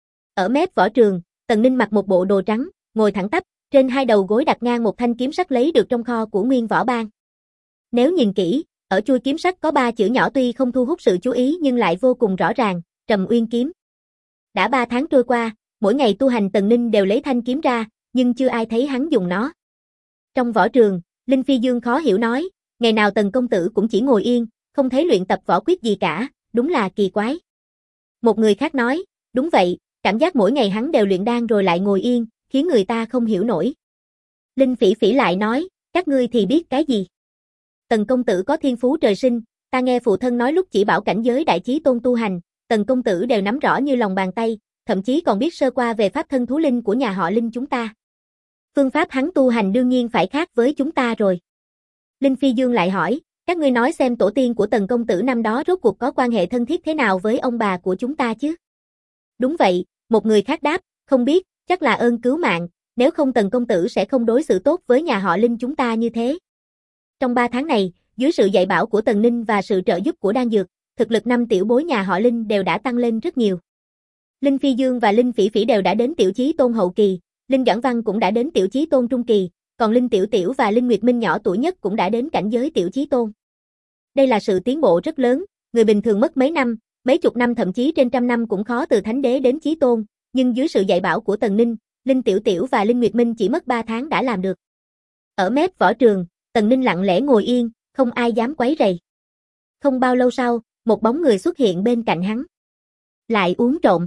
A: Ở mép võ trường, Tần Ninh mặc một bộ đồ trắng, ngồi thẳng tắp, trên 2 đầu gối đặt ngang một thanh kiếm sắt lấy được trong kho của Nguyên Võ Bang. Nếu nhìn kỹ, ở chuôi kiếm sắt có 3 chữ nhỏ tuy không thu hút sự chú ý nhưng lại vô cùng rõ ràng, Trầm Uyên kiếm. Đã 3 tháng trôi qua, mỗi ngày tu hành Tần Ninh đều lấy thanh kiếm ra, nhưng chưa ai thấy hắn dùng nó. Trong võ trường, Linh Phi Dương khó hiểu nói, ngày nào Tần công tử cũng chỉ ngồi yên, không thấy luyện tập võ quyết gì cả, đúng là kỳ quái. Một người khác nói, đúng vậy, cảm giác mỗi ngày hắn đều luyện đan rồi lại ngồi yên, khiến người ta không hiểu nổi. Linh Phỉ Phỉ lại nói, các ngươi thì biết cái gì? Tần công tử có thiên phú trời sinh, ta nghe phụ thân nói lúc chỉ bảo cảnh giới Đại Chí Tôn tu hành, Tần công tử đều nắm rõ như lòng bàn tay, thậm chí còn biết sơ qua về pháp thân thú linh của nhà họ Linh chúng ta. Phương pháp hắn tu hành đương nhiên phải khác với chúng ta rồi. Linh Phi Dương lại hỏi, các ngươi nói xem tổ tiên của Tần công tử năm đó rốt cuộc có quan hệ thân thiết thế nào với ông bà của chúng ta chứ? Đúng vậy, một người khác đáp, không biết, chắc là ơn cứu mạng, nếu không Tần công tử sẽ không đối xử tốt với nhà họ Linh chúng ta như thế. Trong 3 tháng này, dưới sự dạy bảo của Tần Ninh và sự trợ giúp của đan dược, thực lực 5 tiểu bối nhà họ Linh đều đã tăng lên rất nhiều. Linh Phi Dương và Linh Phỉ Phỉ đều đã đến Tiểu Chí Tôn hậu kỳ, Linh Doãn Văn cũng đã đến Tiểu Chí Tôn trung kỳ, còn Linh Tiểu Tiểu và Linh Nguyệt Minh nhỏ tuổi nhất cũng đã đến cảnh giới Tiểu Chí Tôn. Đây là sự tiến bộ rất lớn, người bình thường mất mấy năm, mấy chục năm thậm chí trên trăm năm cũng khó từ thánh đế đến chí tôn, nhưng dưới sự dạy bảo của Tần Ninh, Linh Tiểu Tiểu và Linh Nguyệt Minh chỉ mất 3 tháng đã làm được. Ở mép võ trường, Tần Ninh lặng lẽ ngồi yên, không ai dám quấy rầy. Không bao lâu sau, một bóng người xuất hiện bên cạnh hắn. Lại uống trộm.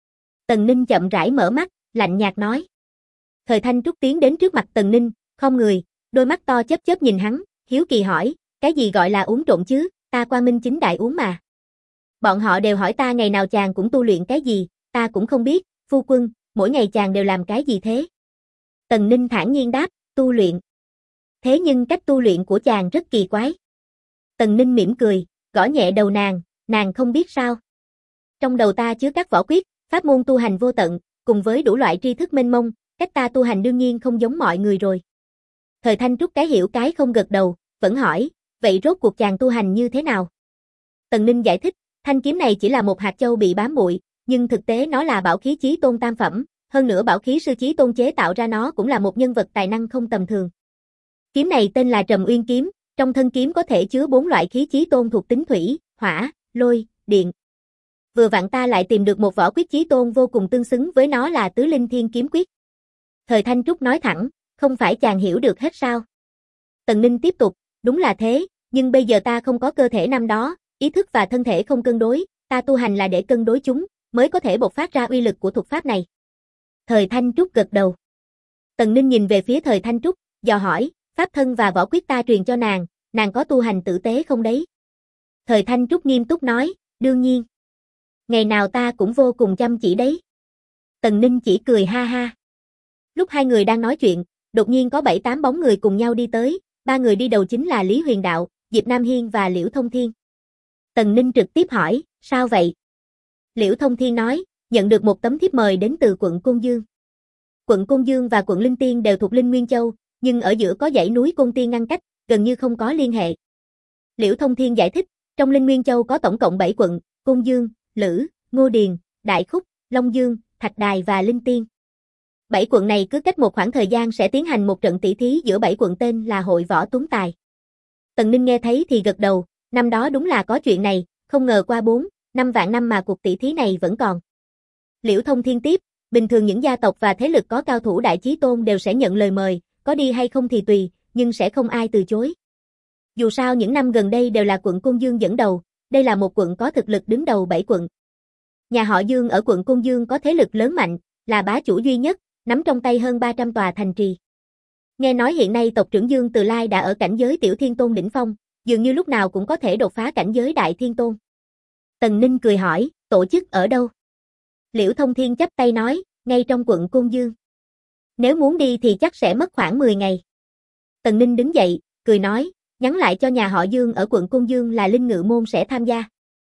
A: Tần Ninh chậm rãi mở mắt, lạnh nhạt nói. Thời Thanh Trúc tiến đến trước mặt Tần Ninh, khom người, đôi mắt to chớp chớp nhìn hắn, hiếu kỳ hỏi, cái gì gọi là uống trộm chứ, ta quang minh chính đại uống mà. Bọn họ đều hỏi ta ngày nào chàng cũng tu luyện cái gì, ta cũng không biết, phu quân, mỗi ngày chàng đều làm cái gì thế? Tần Ninh thản nhiên đáp, tu luyện. Thế nhưng cách tu luyện của chàng rất kỳ quái. Tần Ninh mỉm cười, gõ nhẹ đầu nàng không biết sao. Trong đầu ta chứa các võ quyết, pháp môn tu hành vô tận, cùng với đủ loại tri thức mênh mông, cách ta tu hành đương nhiên không giống mọi người rồi. Thời Thanh Trúc cái hiểu cái không gật đầu, vẫn hỏi, vậy rốt cuộc chàng tu hành như thế nào? Tần Ninh giải thích, thanh kiếm này chỉ là một hạt châu bị bám bụi, nhưng thực tế nó là bảo khí chí tôn tam phẩm, hơn nữa bảo khí sư chí tôn chế tạo ra nó cũng là một nhân vật tài năng không tầm thường. Kiếm này tên là Trầm Uyên kiếm, trong thân kiếm có thể chứa 4 loại khí chí tôn thuộc tính thủy, hỏa, lôi, điện. Vừa vặn ta lại tìm được một võ quyết chí tôn vô cùng tương xứng với nó là Tứ Linh Thiên Kiếm Quyết. Thời Thanh Trúc nói thẳng, không phải chàng hiểu được hết sao? Tần Ninh tiếp tục, đúng là thế, nhưng bây giờ ta không có cơ thể năm đó, ý thức và thân thể không cân đối, ta tu hành là để cân đối chúng, mới có thể bộc phát ra uy lực của thuật pháp này. Thời Thanh Trúc gật đầu. Tần Ninh nhìn về phía Thời Thanh Trúc, dò hỏi, pháp thân và võ quyết ta truyền cho nàng có tu hành tử tế không đấy? Thời Thanh Trúc nghiêm túc nói, đương nhiên. Ngày nào ta cũng vô cùng chăm chỉ đấy. Tần Ninh chỉ cười ha ha. Lúc hai người đang nói chuyện, đột nhiên có 7-8 bóng người cùng nhau đi tới, 3 người đi đầu chính là Lý Huyền Đạo, Diệp Nam Hiên và Liễu Thông Thiên. Tần Ninh trực tiếp hỏi, sao vậy? Liễu Thông Thiên nói, nhận được một tấm thiếp mời đến từ quận Côn Dương. Quận Côn Dương và quận Linh Tiên đều thuộc Linh Nguyên Châu, nhưng ở giữa có dãy núi Côn Tiên ngăn cách, gần như không có liên hệ. Liễu Thông Thiên giải thích, trong Linh Nguyên Châu có tổng cộng 7 quận, Côn Dương, Lữ, Ngô Điền, Đại Khúc, Long Dương, Thạch Đài và Linh Tiên. 7 quận này cứ cách một khoảng thời gian sẽ tiến hành một trận tỷ thí giữa 7 quận tên là Hội Võ Tuấn Tài. Tần Ninh nghe thấy thì gật đầu, năm đó đúng là có chuyện này, không ngờ qua 4-5 vạn năm mà cuộc tỷ thí này vẫn còn. Liễu Thông Thiên tiếp, bình thường những gia tộc và thế lực có cao thủ đại chí tôn đều sẽ nhận lời mời, có đi hay không thì tùy, nhưng sẽ không ai từ chối. Dù sao những năm gần đây đều là quận Côn Dương dẫn đầu, đây là một quận có thực lực đứng đầu 7 quận. Nhà họ Dương ở quận Côn Dương có thế lực lớn mạnh, là bá chủ duy nhất, nắm trong tay hơn 300 tòa thành trì. Nghe nói hiện nay tộc trưởng Dương Từ Lai đã ở cảnh giới Tiểu Thiên Tôn đỉnh phong, dường như lúc nào cũng có thể đột phá cảnh giới Đại Thiên Tôn. Tần Ninh cười hỏi, tổ chức ở đâu? Liễu Thông Thiên chắp tay nói, ngay trong quận Côn Dương. Nếu muốn đi thì chắc sẽ mất khoảng 10 ngày. Tần Ninh đứng dậy, cười nói, nhắn lại cho nhà họ Dương ở quận Côn Dương là Linh Ngự Môn sẽ tham gia.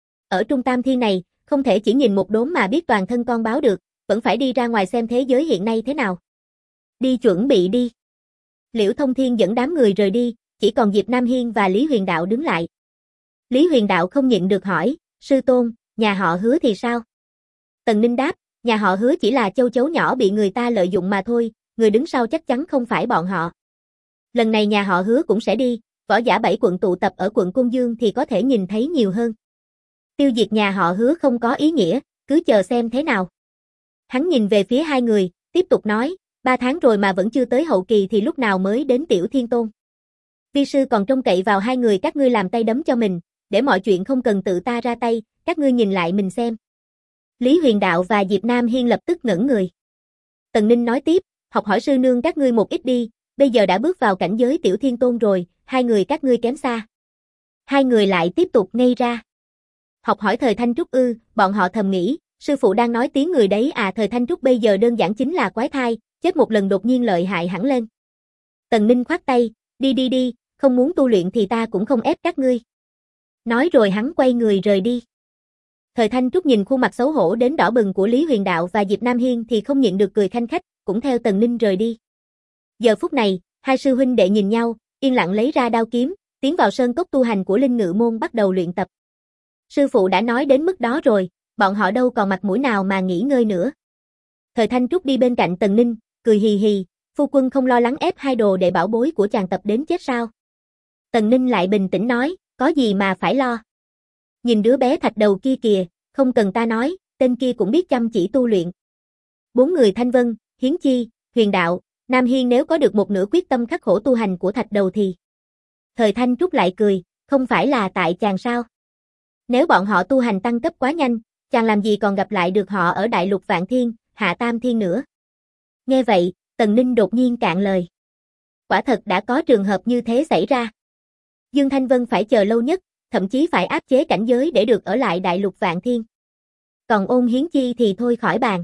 A: Ở Trung Tam Thiên này, không thể chỉ nhìn một đốm mà biết toàn thân con báo được, vẫn phải đi ra ngoài xem thế giới hiện nay thế nào. Đi chuẩn bị đi. Liễu Thông Thiên dẫn đám người rời đi, chỉ còn Diệp Nam Hiên và Lý Huyền Đạo đứng lại. Lý Huyền Đạo không nhịn được hỏi, sư tôn, nhà họ Hứa thì sao? Tần Ninh đáp, nhà họ Hứa chỉ là châu chấu nhỏ bị người ta lợi dụng mà thôi, người đứng sau chắc chắn không phải bọn họ. Lần này nhà họ Hứa cũng sẽ đi, võ giả 7 quận tụ tập ở quận Côn Dương thì có thể nhìn thấy nhiều hơn. Tiêu diệt nhà họ Hứa không có ý nghĩa, cứ chờ xem thế nào. Hắn nhìn về phía hai người, tiếp tục nói, 3 tháng rồi mà vẫn chưa tới hậu kỳ thì lúc nào mới đến Tiểu Thiên Tôn. Vi sư còn trông cậy vào hai người các ngươi làm tay đấm cho mình, để mọi chuyện không cần tự ta ra tay, các ngươi nhìn lại mình xem. Lý Huyền Đạo và Diệp Nam Hiên lập tức ngẩn người. Tần Ninh nói tiếp, học hỏi sư nương các ngươi một ít đi, bây giờ đã bước vào cảnh giới Tiểu Thiên Tôn rồi, hai người các ngươi kém xa. Hai người lại tiếp tục ngây ra. Học hỏi Thời Thanh Trúc ư, bọn họ thầm nghĩ, sư phụ đang nói tiếng người đấy à. Thời Thanh Trúc bây giờ đơn giản chính là quái thai, chết một lần đột nhiên lợi hại hẳn lên. Tần Ninh khoát tay, đi, không muốn tu luyện thì ta cũng không ép các ngươi. Nói rồi hắn quay người rời đi. Thời Thanh Trúc nhìn khuôn mặt xấu hổ đến đỏ bừng của Lý Huyền Đạo và Diệp Nam Hiên thì không nhịn được cười khanh khách, cũng theo Tần Ninh rời đi. Giờ phút này, hai sư huynh đệ nhìn nhau, yên lặng lấy ra đao kiếm, tiến vào sơn cốc tu hành của Linh Ngự Môn bắt đầu luyện tập. Sư phụ đã nói đến mức đó rồi, bọn họ đâu còn mặt mũi nào mà nghỉ ngơi nữa. Thời Thanh Trúc đi bên cạnh Tần Ninh, cười hì hì, phu quân không lo lắng ép hai đồ đệ bảo bối của chàng tập đến chết sao? Tần Ninh lại bình tĩnh nói, có gì mà phải lo. Nhìn đứa bé thạch đầu kia kìa, không cần ta nói, tên kia cũng biết chăm chỉ tu luyện. 4 người Thanh Vân, Hiến Chi, Huyền Đạo, Nam Hiên nếu có được một nửa quyết tâm khắc khổ tu hành của thạch đầu thì. Thời Thanh Trúc lại cười, không phải là tại chàng sao? Nếu bọn họ tu hành tăng cấp quá nhanh, chàng làm gì còn gặp lại được họ ở Đại Lục Vạn Thiên, Hạ Tam Thiên nữa. Nghe vậy, Tần Ninh đột nhiên cạn lời. Quả thật đã có trường hợp như thế xảy ra. Dương Thanh Vân phải chờ lâu nhất, thậm chí phải áp chế cảnh giới để được ở lại Đại Lục Vạn Thiên. Còn Ôn Hiến Chi thì thôi khỏi bàn.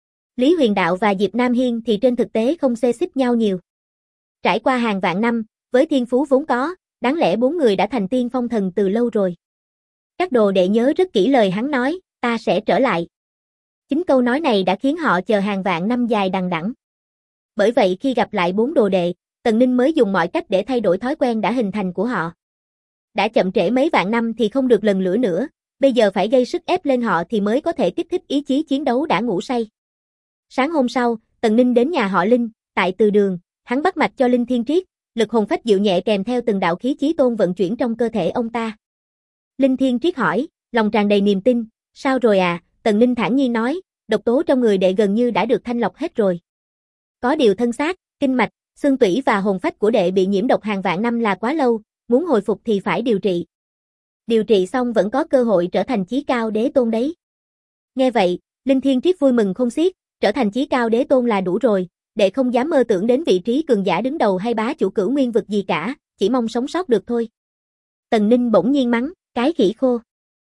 A: Lý Huyền Đạo và Diệp Nam Hiên thì trên thực tế không xê xích nhau nhiều. Trải qua hàng vạn năm, với thiên phú vốn có, đáng lẽ 4 người đã thành tiên phong thần từ lâu rồi. Các đồ đệ nhớ rất kỹ lời hắn nói, ta sẽ trở lại. Chính câu nói này đã khiến họ chờ hàng vạn năm dài đằng đẵng. Bởi vậy khi gặp lại 4 đồ đệ, Tần Ninh mới dùng mọi cách để thay đổi thói quen đã hình thành của họ. Đã chậm trễ mấy vạn năm thì không được lần lữa nữa, bây giờ phải gây sức ép lên họ thì mới có thể kích thích ý chí chiến đấu đã ngủ say. Sáng hôm sau, Tần Ninh đến nhà họ Linh, tại từ đường, hắn bắt mạch cho Linh Thiên Triết, lực hồn phách dịu nhẹ kèm theo từng đạo khí chí tôn vận chuyển trong cơ thể ông ta. Linh Thiên Triết hỏi, lòng tràn đầy niềm tin, sao rồi à? Tần Ninh thản nhiên nói, độc tố trong người đệ gần như đã được thanh lọc hết rồi. Có điều thân xác, kinh mạch, xương tủy và hồn phách của đệ bị nhiễm độc hàng vạn năm là quá lâu, muốn hồi phục thì phải điều trị. Điều trị xong vẫn có cơ hội trở thành chí cao đế tôn đấy. Nghe vậy, Linh Thiên Triết vui mừng khôn xiết, trở thành chí cao đế tôn là đủ rồi, đệ không dám mơ tưởng đến vị trí cường giả đứng đầu hay bá chủ cửu nguyên vực gì cả, chỉ mong sống sót được thôi. Tần Ninh bỗng nhiên mắng, cái khỉ khô.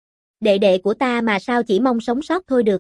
A: Đệ của ta mà sao chỉ mong sống sót thôi được.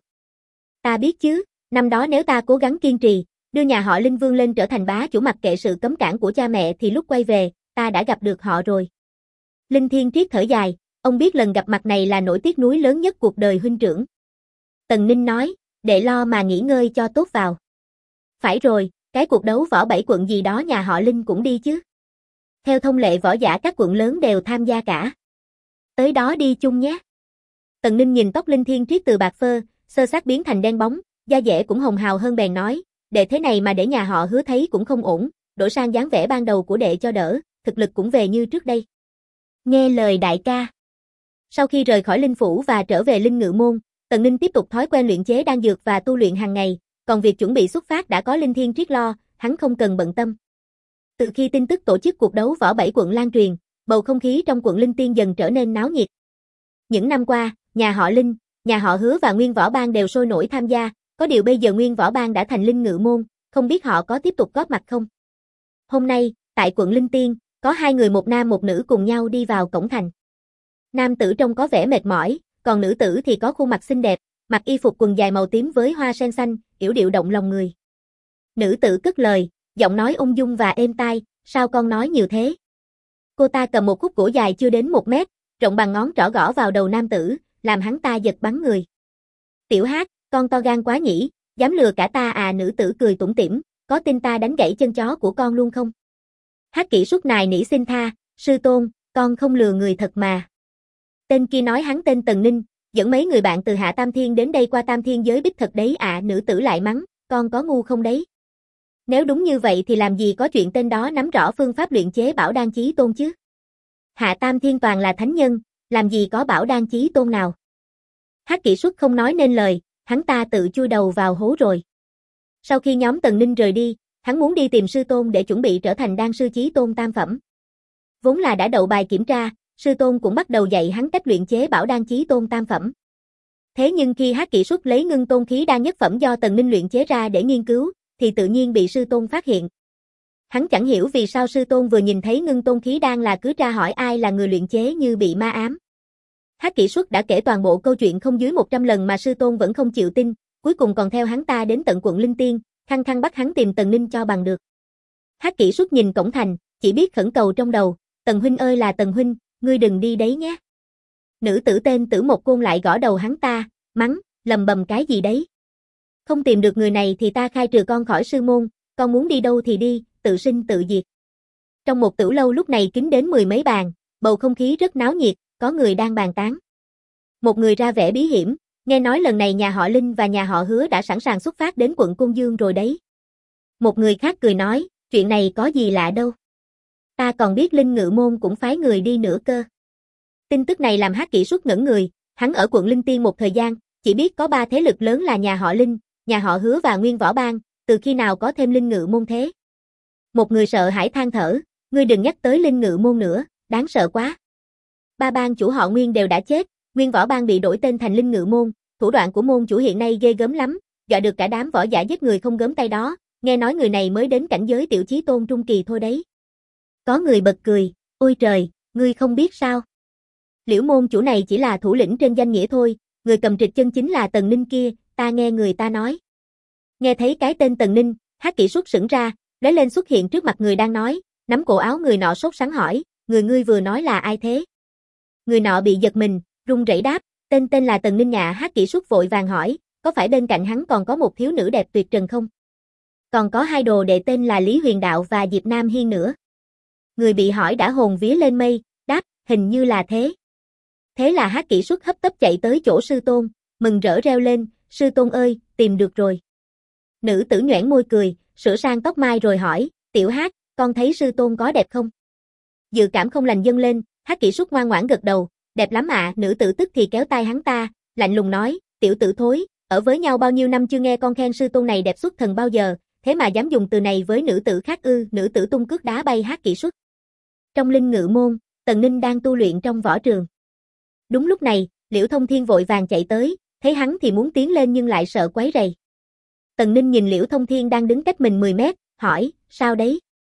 A: Ta biết chứ, năm đó nếu ta cố gắng kiên trì, đưa nhà họ Linh vươn lên trở thành bá chủ mặc kệ sự cấm cản của cha mẹ thì lúc quay về, ta đã gặp được họ rồi. Linh Thiên Triết thở dài, ông biết lần gặp mặt này là nỗi tiếc nuối lớn nhất cuộc đời huynh trưởng. Tần Ninh nói, đệ lo mà nghỉ ngơi cho tốt vào. Phải rồi, cái cuộc đấu võ 7 quận gì đó nhà họ Linh cũng đi chứ. Theo thông lệ võ giả các quận lớn đều tham gia cả. Tới đó đi chung nhé. Tần Ninh nhìn tóc Linh Thiên Triết từ bạc phơ, sơ xác biến thành đen bóng, da dẻ cũng hồng hào hơn bèn nói, đệ thế này mà để nhà họ Hứa thấy cũng không ổn, đổi sang dáng vẻ ban đầu của đệ cho đỡ, thực lực cũng về như trước đây. Nghe lời đại ca. Sau khi rời khỏi Linh Phủ và trở về Linh Ngự Môn, Tần Ninh tiếp tục thói quen luyện chế đan dược và tu luyện hàng ngày, còn việc chuẩn bị xuất phát đã có Linh Thiên Triết lo, hắn không cần bận tâm. Từ khi tin tức tổ chức cuộc đấu võ 7 quận lan truyền, bầu không khí trong quận Linh Tiên dần trở nên náo nhiệt. Những năm qua, nhà họ Linh, nhà họ Hứa và Nguyên Võ Bang đều sôi nổi tham gia, có điều bây giờ Nguyên Võ Bang đã thành Linh Ngự Môn, không biết họ có tiếp tục góp mặt không. Hôm nay, tại quận Linh Tiên, có 2 người một nam một nữ cùng nhau đi vào cổng thành. Nam tử trông có vẻ mệt mỏi, còn nữ tử thì có khuôn mặt xinh đẹp, mặc y phục quần dài màu tím với hoa sen xanh, yểu điệu động lòng người. Nữ tử cất lời, giọng nói ung dung và êm tai, sao con nói nhiều thế? Cô ta cầm một khúc gỗ dài chưa đến 1 mét, rộng bằng ngón trỏ gõ vào đầu nam tử, làm hắn ta giật bắn người. Tiểu Hát, con to gan quá nhỉ, dám lừa cả ta à? Nữ tử cười tủm tỉm, có tin ta đánh gãy chân chó của con luôn không? Hát Kỷ Suất nài nỉ xin tha, sư tôn, con không lừa người thật mà. Tên kia nói hắn tên Tần Ninh, dẫn mấy người bạn từ Hạ Tam Thiên đến đây qua Tam Thiên giới đích thật đấy ạ. Nữ tử lại mắng, con có ngu không đấy? Nếu đúng như vậy thì làm gì có chuyện tên đó nắm rõ phương pháp luyện chế bảo đan chí tôn chứ? Hạ Tam Thiên toàn là thánh nhân, làm gì có bảo đan chí tôn nào? Hát Kỷ Suất không nói nên lời, hắn ta tự chui đầu vào hố rồi. Sau khi nhóm Tần Ninh rời đi, hắn muốn đi tìm sư tôn để chuẩn bị trở thành đan sư chí tôn tam phẩm. Vốn là đã đậu bài kiểm tra, sư tôn cũng bắt đầu dạy hắn cách luyện chế bảo đan chí tôn tam phẩm. Thế nhưng khi Hát Kỷ Suất lấy ngưng tôn khí đan nhất phẩm do Tần Ninh luyện chế ra để nghiên cứu, thì tự nhiên bị sư tôn phát hiện. Hắn chẳng hiểu vì sao sư tôn vừa nhìn thấy ngưng tôn khí đan là cứ tra hỏi ai là người luyện chế như bị ma ám. Hát Kỷ Suất đã kể toàn bộ câu chuyện không dưới 100 lần mà sư tôn vẫn không chịu tin, cuối cùng còn theo hắn ta đến tận quận Linh Tiên, khăng khăng bắt hắn tìm Tần Ninh cho bằng được. Hát Kỷ Suất nhìn cổng thành, chỉ biết khẩn cầu trong đầu, Tần huynh ơi là Tần huynh, ngươi đừng đi đấy nhé. Nữ tử tên Tử Một Côn lại gõ đầu hắn ta, mắng, lầm bầm cái gì đấy. Không tìm được người này thì ta khai trừ con khỏi sư môn, con muốn đi đâu thì đi, tự sinh tự diệt. Trong một tửu lâu lúc này kín đến 10 mấy bàn, bầu không khí rất náo nhiệt, có người đang bàn tán. Một người ra vẻ bí hiểm, nghe nói lần này nhà họ Linh và nhà họ Hứa đã sẵn sàng xuất phát đến quận Côn Dương rồi đấy. Một người khác cười nói, chuyện này có gì lạ đâu. Ta còn biết Linh Ngự Môn cũng phái người đi nữa cơ. Tin tức này làm Hát Kỷ Suất ngẩn người, hắn ở quận Linh Tiên một thời gian, chỉ biết có 3 thế lực lớn là nhà họ Linh, nhà họ Hứa và Nguyên Võ Bang, từ khi nào có thêm Linh Ngự Môn thế? Một người sợ hãi than thở, ngươi đừng nhắc tới Linh Ngự Môn nữa, đáng sợ quá. 3 bang chủ họ Nguyên đều đã chết, Nguyên Võ Bang bị đổi tên thành Linh Ngự Môn, thủ đoạn của môn chủ hiện nay ghê gớm lắm, dọa được cả đám võ giả giết người không gớm tay đó, nghe nói người này mới đến cảnh giới tiểu chí tôn trung kỳ thôi đấy. Có người bật cười, ôi trời, ngươi không biết sao? Liễu môn chủ này chỉ là thủ lĩnh trên danh nghĩa thôi, người cầm trịch chân chính là Tần Ninh kia, ta nghe người ta nói. Nghe thấy cái tên Tần Ninh, Hát Kỷ Suất sững ra, lấy lên xuất hiện trước mặt người đang nói, nắm cổ áo người nọ sốt sắng hỏi, ngươi vừa nói là ai thế? Người nọ bị giật mình, run rẩy đáp, tên là Tần Ninh nhạ. Hát Kỷ Suất vội vàng hỏi, có phải bên cạnh hắn còn có một thiếu nữ đẹp tuyệt trần không? Còn có hai đồ đệ tên là Lý Huyền Đạo và Diệp Nam Hiên nữa. Người bị hỏi đã hồn vía lên mây, đáp, hình như là thế. Thế là Hắc Kỷ Xuất hấp tấp chạy tới chỗ sư tôn, mừng rỡ reo lên, sư tôn ơi, tìm được rồi. Nữ tử nhoẻn môi cười, sửa sang tóc mai rồi hỏi, tiểu Hắc, con thấy sư tôn có đẹp không? Dự cảm không lành dâng lên, Hắc Kỷ Xuất ngoan ngoãn gật đầu, đẹp lắm ạ. Nữ tử tức thì kéo tay hắn ta, lạnh lùng nói, tiểu tử thối, ở với nhau bao nhiêu năm chưa nghe con khen sư tôn này đẹp xuất thần bao giờ, thế mà dám dùng từ này với nữ tử khác ư? Nữ tử tung cước đá bay Hắc Kỷ Xuất. Trong Linh Ngự môn, Tần Ninh đang tu luyện trong võ trường. Đúng lúc này, Liễu Thông Thiên vội vàng chạy tới, thấy hắn thì muốn tiến lên nhưng lại sợ quấy rầy. Tần Ninh nhìn Liễu Thông Thiên đang đứng cách mình 10 mét, hỏi, sao đấy?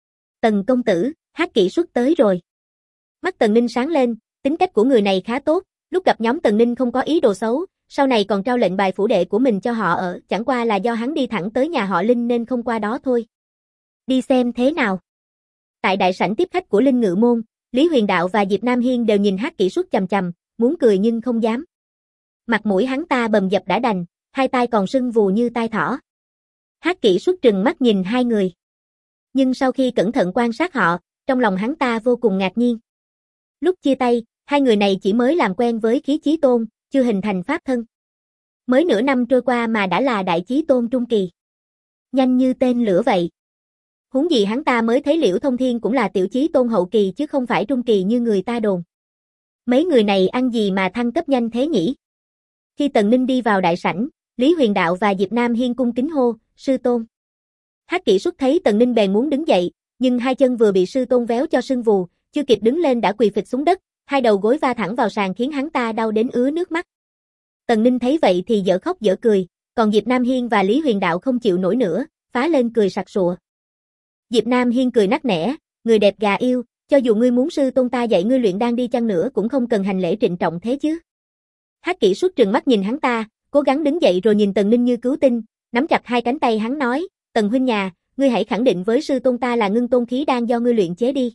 A: Tần công tử, Hắc Kỷ Xuất tới rồi. Mắt Tần Ninh sáng lên, tính cách của người này khá tốt, lúc gặp nhóm Tần Ninh không có ý đồ xấu, sau này còn trao lệnh bài phủ đệ của mình cho họ ở, chẳng qua là do hắn đi thẳng tới nhà họ Linh nên không qua đó thôi. Đi xem thế nào. Tại đại sảnh tiếp khách của Linh Ngự môn, Lý Huyền Đạo và Diệp Nam Hiên đều nhìn Hắc Kỷ Xuất chằm chằm, muốn cười nhưng không dám. Mặt mũi hắn ta bầm dập đã đành, hai tai còn sưng vù như tai thỏ. Hắc Kỷ Xuất trừng mắt nhìn hai người. Nhưng sau khi cẩn thận quan sát họ, trong lòng hắn ta vô cùng ngạc nhiên. Lúc chia tay, hai người này chỉ mới làm quen với khí chí tôn, chưa hình thành pháp thân. Mới nửa năm trôi qua mà đã là đại chí tôn trung kỳ. Nhanh như tên lửa vậy. Huống gì hắn ta mới thấy Liễu Thông Thiên cũng là tiểu chí tôn hậu kỳ chứ không phải trung kỳ như người ta đồn. Mấy người này ăn gì mà thăng cấp nhanh thế nhỉ? Khi Tần Ninh đi vào đại sảnh, Lý Huyền Đạo và Diệp Nam Hiên cung kính hô, sư tôn. Hắc Kỷ Xuất thấy Tần Ninh bèn muốn đứng dậy, nhưng hai chân vừa bị sư tôn véo cho sưng vù, chưa kịp đứng lên đã quỳ phịch xuống đất, hai đầu gối va thẳng vào sàn khiến hắn ta đau đến ứa nước mắt. Tần Ninh thấy vậy thì dở khóc dở cười, còn Diệp Nam Hiên và Lý Huyền Đạo không chịu nổi nữa, phá lên cười sặc sụa. Diệp Nam Hiên cười nắc nẻ, người đẹp gà yêu, cho dù ngươi muốn sư tôn ta dạy ngươi luyện đan đi chăng nữa cũng không cần hành lễ trịnh trọng thế chứ. Hắc Kỷ Xuất trừng mắt nhìn hắn ta, cố gắng đứng dậy rồi nhìn Tần Ninh như cứu tinh, nắm chặt hai cánh tay hắn nói, Tần huynh nhà, ngươi hãy khẳng định với sư tôn ta là ngưng tôn khí đan do ngươi luyện chế đi.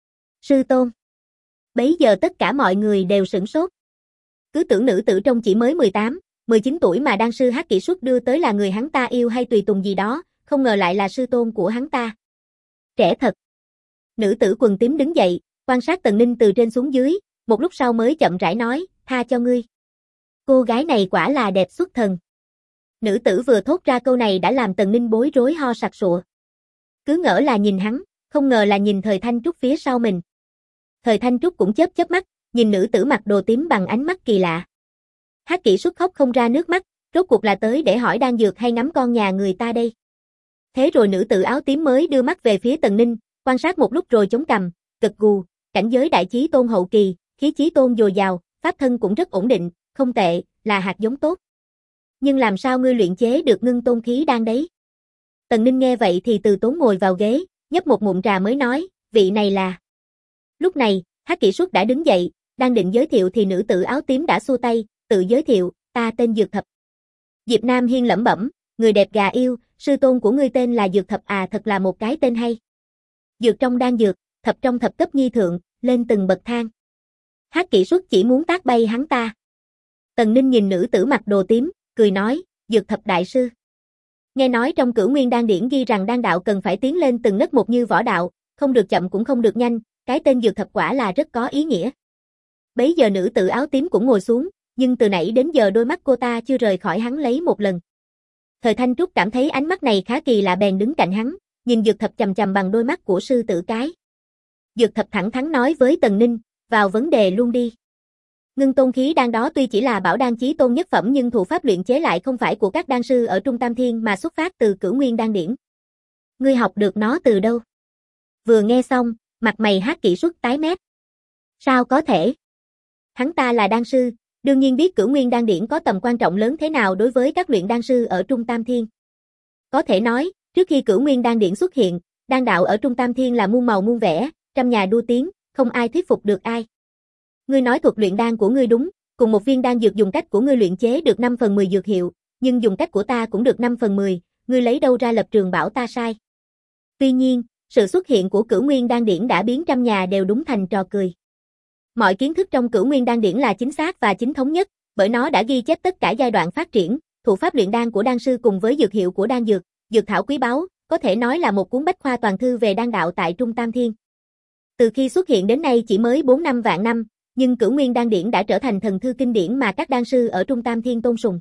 A: Sư tôn. Bấy giờ tất cả mọi người đều sửng sốt. Cứ tưởng nữ tử trông chỉ mới 18, 19 tuổi mà đan sư Hắc Kỷ Xuất đưa tới là người hắn ta yêu hay tùy tùng gì đó, không ngờ lại là sư tôn của hắn ta. Trẻ thật. Nữ tử quần tím đứng dậy, quan sát Tần Ninh từ trên xuống dưới, một lúc sau mới chậm rãi nói, tha cho ngươi. Cô gái này quả là đẹp xuất thần. Nữ tử vừa thốt ra câu này đã làm Tần Ninh bối rối ho sặc sụa. Cứ ngỡ là nhìn hắn, không ngờ là nhìn Thời Thanh Trúc phía sau mình. Thời Thanh Trúc cũng chớp chớp mắt, nhìn nữ tử mặc đồ tím bằng ánh mắt kỳ lạ. Hắc Kỷ Xuất khóc không ra nước mắt, rốt cuộc là tới để hỏi đan dược hay ngắm con nhà người ta đây. Thế rồi nữ tử áo tím mới đưa mắt về phía Tần Ninh, quan sát một lúc rồi chống cằm, gật gù, cảnh giới đại chí tôn hậu kỳ, khí chí tôn dồi dào, pháp thân cũng rất ổn định, không tệ, là hạt giống tốt. Nhưng làm sao ngươi luyện chế được ngưng tôn khí đan đấy? Tần Ninh nghe vậy thì từ tốn ngồi vào ghế, nhấp một ngụm trà mới nói, vị này là. Lúc này, Hắc Kỷ Xuất đã đứng dậy, đang định giới thiệu thì nữ tử áo tím đã xua tay, tự giới thiệu, ta tên Dược Thập. Diệp Nam Hiên lẩm bẩm, người đẹp gà yêu, sư tôn của ngươi tên là Dược Thập à, thật là một cái tên hay. Dược trong đan dược, thập trong thập cấp nhi thượng, lên từng bậc thang. Hắc Kỷ Xuất chỉ muốn tát bay hắn ta. Tần Ninh nhìn nữ tử mặc đồ tím, cười nói, Dược Thập đại sư. Nghe nói trong Cửu Nguyên Đan điển ghi rằng đan đạo cần phải tiến lên từng nấc một như võ đạo, không được chậm cũng không được nhanh, cái tên Dược Thập quả là rất có ý nghĩa. Bấy giờ nữ tử áo tím cũng ngồi xuống, nhưng từ nãy đến giờ đôi mắt cô ta chưa rời khỏi hắn lấy một lần. Thời Thanh Trúc cảm thấy ánh mắt này khá kỳ lạ bèn đứng cạnh hắn, nhìn Dược Thập chằm chằm bằng đôi mắt của sư tử cái. Dược Thập thẳng thắn nói với Tần Ninh, vào vấn đề luôn đi. Ngưng tôn khí đan đó tuy chỉ là bảo đan chí tôn nhất phẩm nhưng thủ pháp luyện chế lại không phải của các đan sư ở Trung Tam Thiên mà xuất phát từ Cửu Nguyên Đan điển. Ngươi học được nó từ đâu? Vừa nghe xong, mặt mày Hắc Kỷ Xuất tái mét. Sao có thể? Hắn ta là đan sư, đương nhiên biết Cửu Nguyên Đan điển có tầm quan trọng lớn thế nào đối với các luyện đan sư ở Trung Tam Thiên. Có thể nói, trước khi Cửu Nguyên Đan điển xuất hiện, đan đạo ở Trung Tam Thiên là muôn màu muôn vẻ, trăm nhà đua tiếng, không ai thuyết phục được ai. Ngươi nói thuật luyện đan của ngươi đúng, cùng một viên đan dược dùng cách của ngươi luyện chế được 5 phần 10 dược hiệu, nhưng dùng cách của ta cũng được 5 phần 10, ngươi lấy đâu ra lập trường bảo ta sai. Tuy nhiên, sự xuất hiện của Cửu Nguyên Đan điển đã biến trăm nhà đều đúng thành trò cười. Mọi kiến thức trong Cửu Nguyên Đan điển là chính xác và chính thống nhất, bởi nó đã ghi chép tất cả giai đoạn phát triển, thủ pháp luyện đan của đan sư cùng với dược hiệu của đan dược, dược thảo quý báu, có thể nói là một cuốn bách khoa toàn thư về đan đạo tại Trung Tam Thiên. Từ khi xuất hiện đến nay chỉ mới 4-5 vạn năm, nhưng Cửu Nguyên Đan Điển đã trở thành thần thư kinh điển mà các đan sư ở Trung Tam Thiên tôn sùng.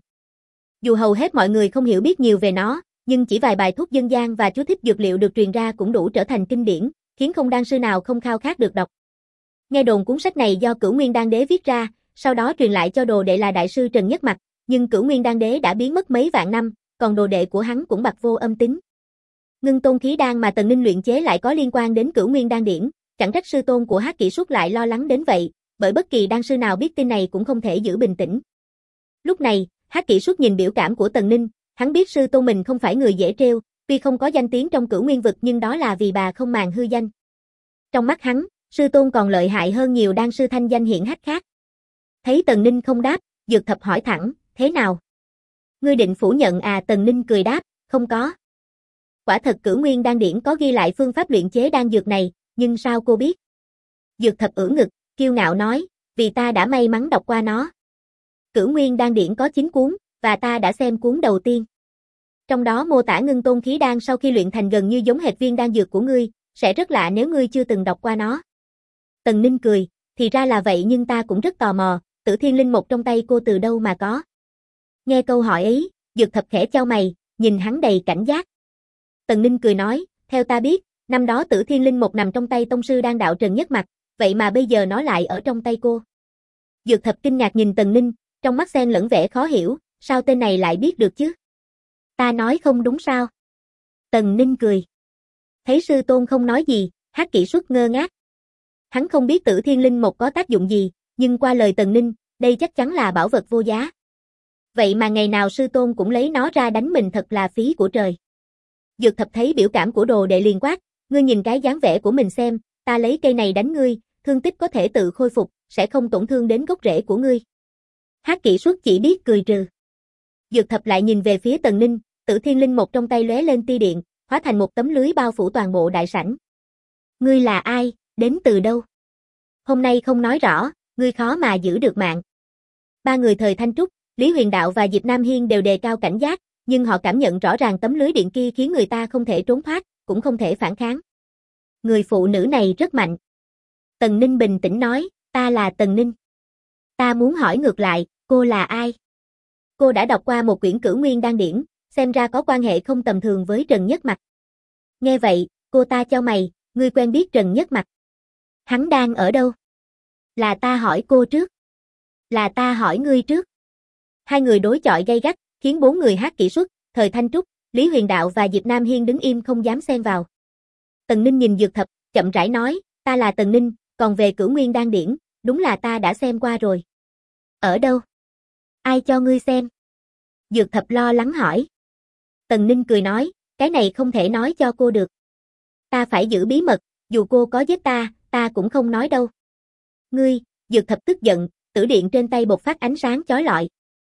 A: Dù hầu hết mọi người không hiểu biết nhiều về nó, nhưng chỉ vài bài thuốc dân gian và chú thích dược liệu được truyền ra cũng đủ trở thành kinh điển, khiến không đan sư nào không khao khát được đọc. Nghe đồn cuốn sách này do Cửu Nguyên Đan Đế viết ra, sau đó truyền lại cho đồ đệ là đại sư Trần Nhất Mặc, nhưng Cửu Nguyên Đan Đế đã biến mất mấy vạn năm, còn đồ đệ của hắn cũng bặt vô âm tín. Ngưng tôn khí đan mà Tần Ninh luyện chế lại có liên quan đến Cửu Nguyên Đan Điển, chẳng trách sư tôn của Hắc Kỷ Xuất lại lo lắng đến vậy, bởi bất kỳ đan sư nào biết tin này cũng không thể giữ bình tĩnh. Lúc này, Hắc Kỷ Xuất nhìn biểu cảm của Tần Ninh, hắn biết sư tôn mình không phải người dễ trêu, tuy không có danh tiếng trong Cửu Nguyên vực nhưng đó là vì bà không màng hư danh. Trong mắt hắn, sư tôn còn lợi hại hơn nhiều đan sư thanh danh hiển hách khác. Thấy Tần Ninh không đáp, Dược Thập hỏi thẳng, thế nào? Ngươi định phủ nhận à? Tần Ninh cười đáp, không có. Quả thật Cửu Nguyên Đan Điển có ghi lại phương pháp luyện chế đan dược này, nhưng sao cô biết? Dược Thập ưỡn ngực, kiêu ngạo nói, vì ta đã may mắn đọc qua nó. Cửu Nguyên Đan Điển có 9 cuốn, và ta đã xem cuốn đầu tiên. Trong đó mô tả ngưng tôn khí đan sau khi luyện thành gần như giống hệt viên đan dược của ngươi, sẽ rất lạ nếu ngươi chưa từng đọc qua nó. Tần Ninh cười, thì ra là vậy nhưng ta cũng rất tò mò, Tử Thiên Linh Mục trong tay cô từ đâu mà có? Nghe câu hỏi ấy, Dược Thập khẽ chau mày, nhìn hắn đầy cảnh giác. Tần Ninh cười nói, theo ta biết, năm đó Tử Thiên Linh Mục nằm trong tay tông sư đan đạo Trần Nhất Mặc, vậy mà bây giờ nó lại ở trong tay cô. Dược Thập kinh ngạc nhìn Tần Ninh, trong mắt xen lẫn vẻ khó hiểu, sao tên này lại biết được chứ? Ta nói không đúng sao? Tần Ninh cười. Thấy sư tôn không nói gì, Hắc Kỷ Xuất ngơ ngác. Hắn không biết Tử Thiên Linh Mục có tác dụng gì, nhưng qua lời Tần Ninh, đây chắc chắn là bảo vật vô giá. Vậy mà ngày nào sư tôn cũng lấy nó ra đánh mình thật là phí của trời. Dược Thập thấy biểu cảm của đồ đệ liền quát, ngươi nhìn cái dáng vẻ của mình xem, ta lấy cây này đánh ngươi, thương tích có thể tự khôi phục, sẽ không tổn thương đến gốc rễ của ngươi. Hắc Kỷ Xuất chỉ biết cười trừ. Dược Thập lại nhìn về phía Tần Ninh, Tử Thiên Linh Mục trong tay lóe lên tia điện, hóa thành một tấm lưới bao phủ toàn bộ đại sảnh. Ngươi là ai, đến từ đâu? Hôm nay không nói rõ, ngươi khó mà giữ được mạng. Ba người thời Thanh Trúc, Lý Huyền Đạo và Diệp Nam Hiên đều đề cao cảnh giác, nhưng họ cảm nhận rõ ràng tấm lưới điện kia khiến người ta không thể trốn thoát, cũng không thể phản kháng. Người phụ nữ này rất mạnh. Tần Ninh bình tĩnh nói, ta là Tần Ninh. Ta muốn hỏi ngược lại, cô là ai? Cô đã đọc qua một quyển Cửu Nguyên Đan Điển, xem ra có quan hệ không tầm thường với Trần Nhất Mặc. Nghe vậy, cô ta chau mày, ngươi quen biết Trần Nhất Mặc? Hắn đang ở đâu? Là ta hỏi cô trước. Là ta hỏi ngươi trước. Hai người đối chọi gay gắt, khiến bốn người Hắc Kỷ Xuất, thời Thanh Trúc, Lý Huyền Đạo và Diệp Nam Hiên đứng im không dám xen vào. Tần Ninh nhìn Dược Thập, chậm rãi nói, ta là Tần Ninh, còn về Cửu Nguyên Đan Điển, đúng là ta đã xem qua rồi. Ở đâu? Ai cho ngươi xem? Dược Thập lo lắng hỏi. Tần Ninh cười nói, cái này không thể nói cho cô được. Ta phải giữ bí mật, dù cô có giết ta cũng không nói đâu. Ngươi, Dược Thập tức giận, tử điện trên tay bộc phát ánh sáng chói lọi.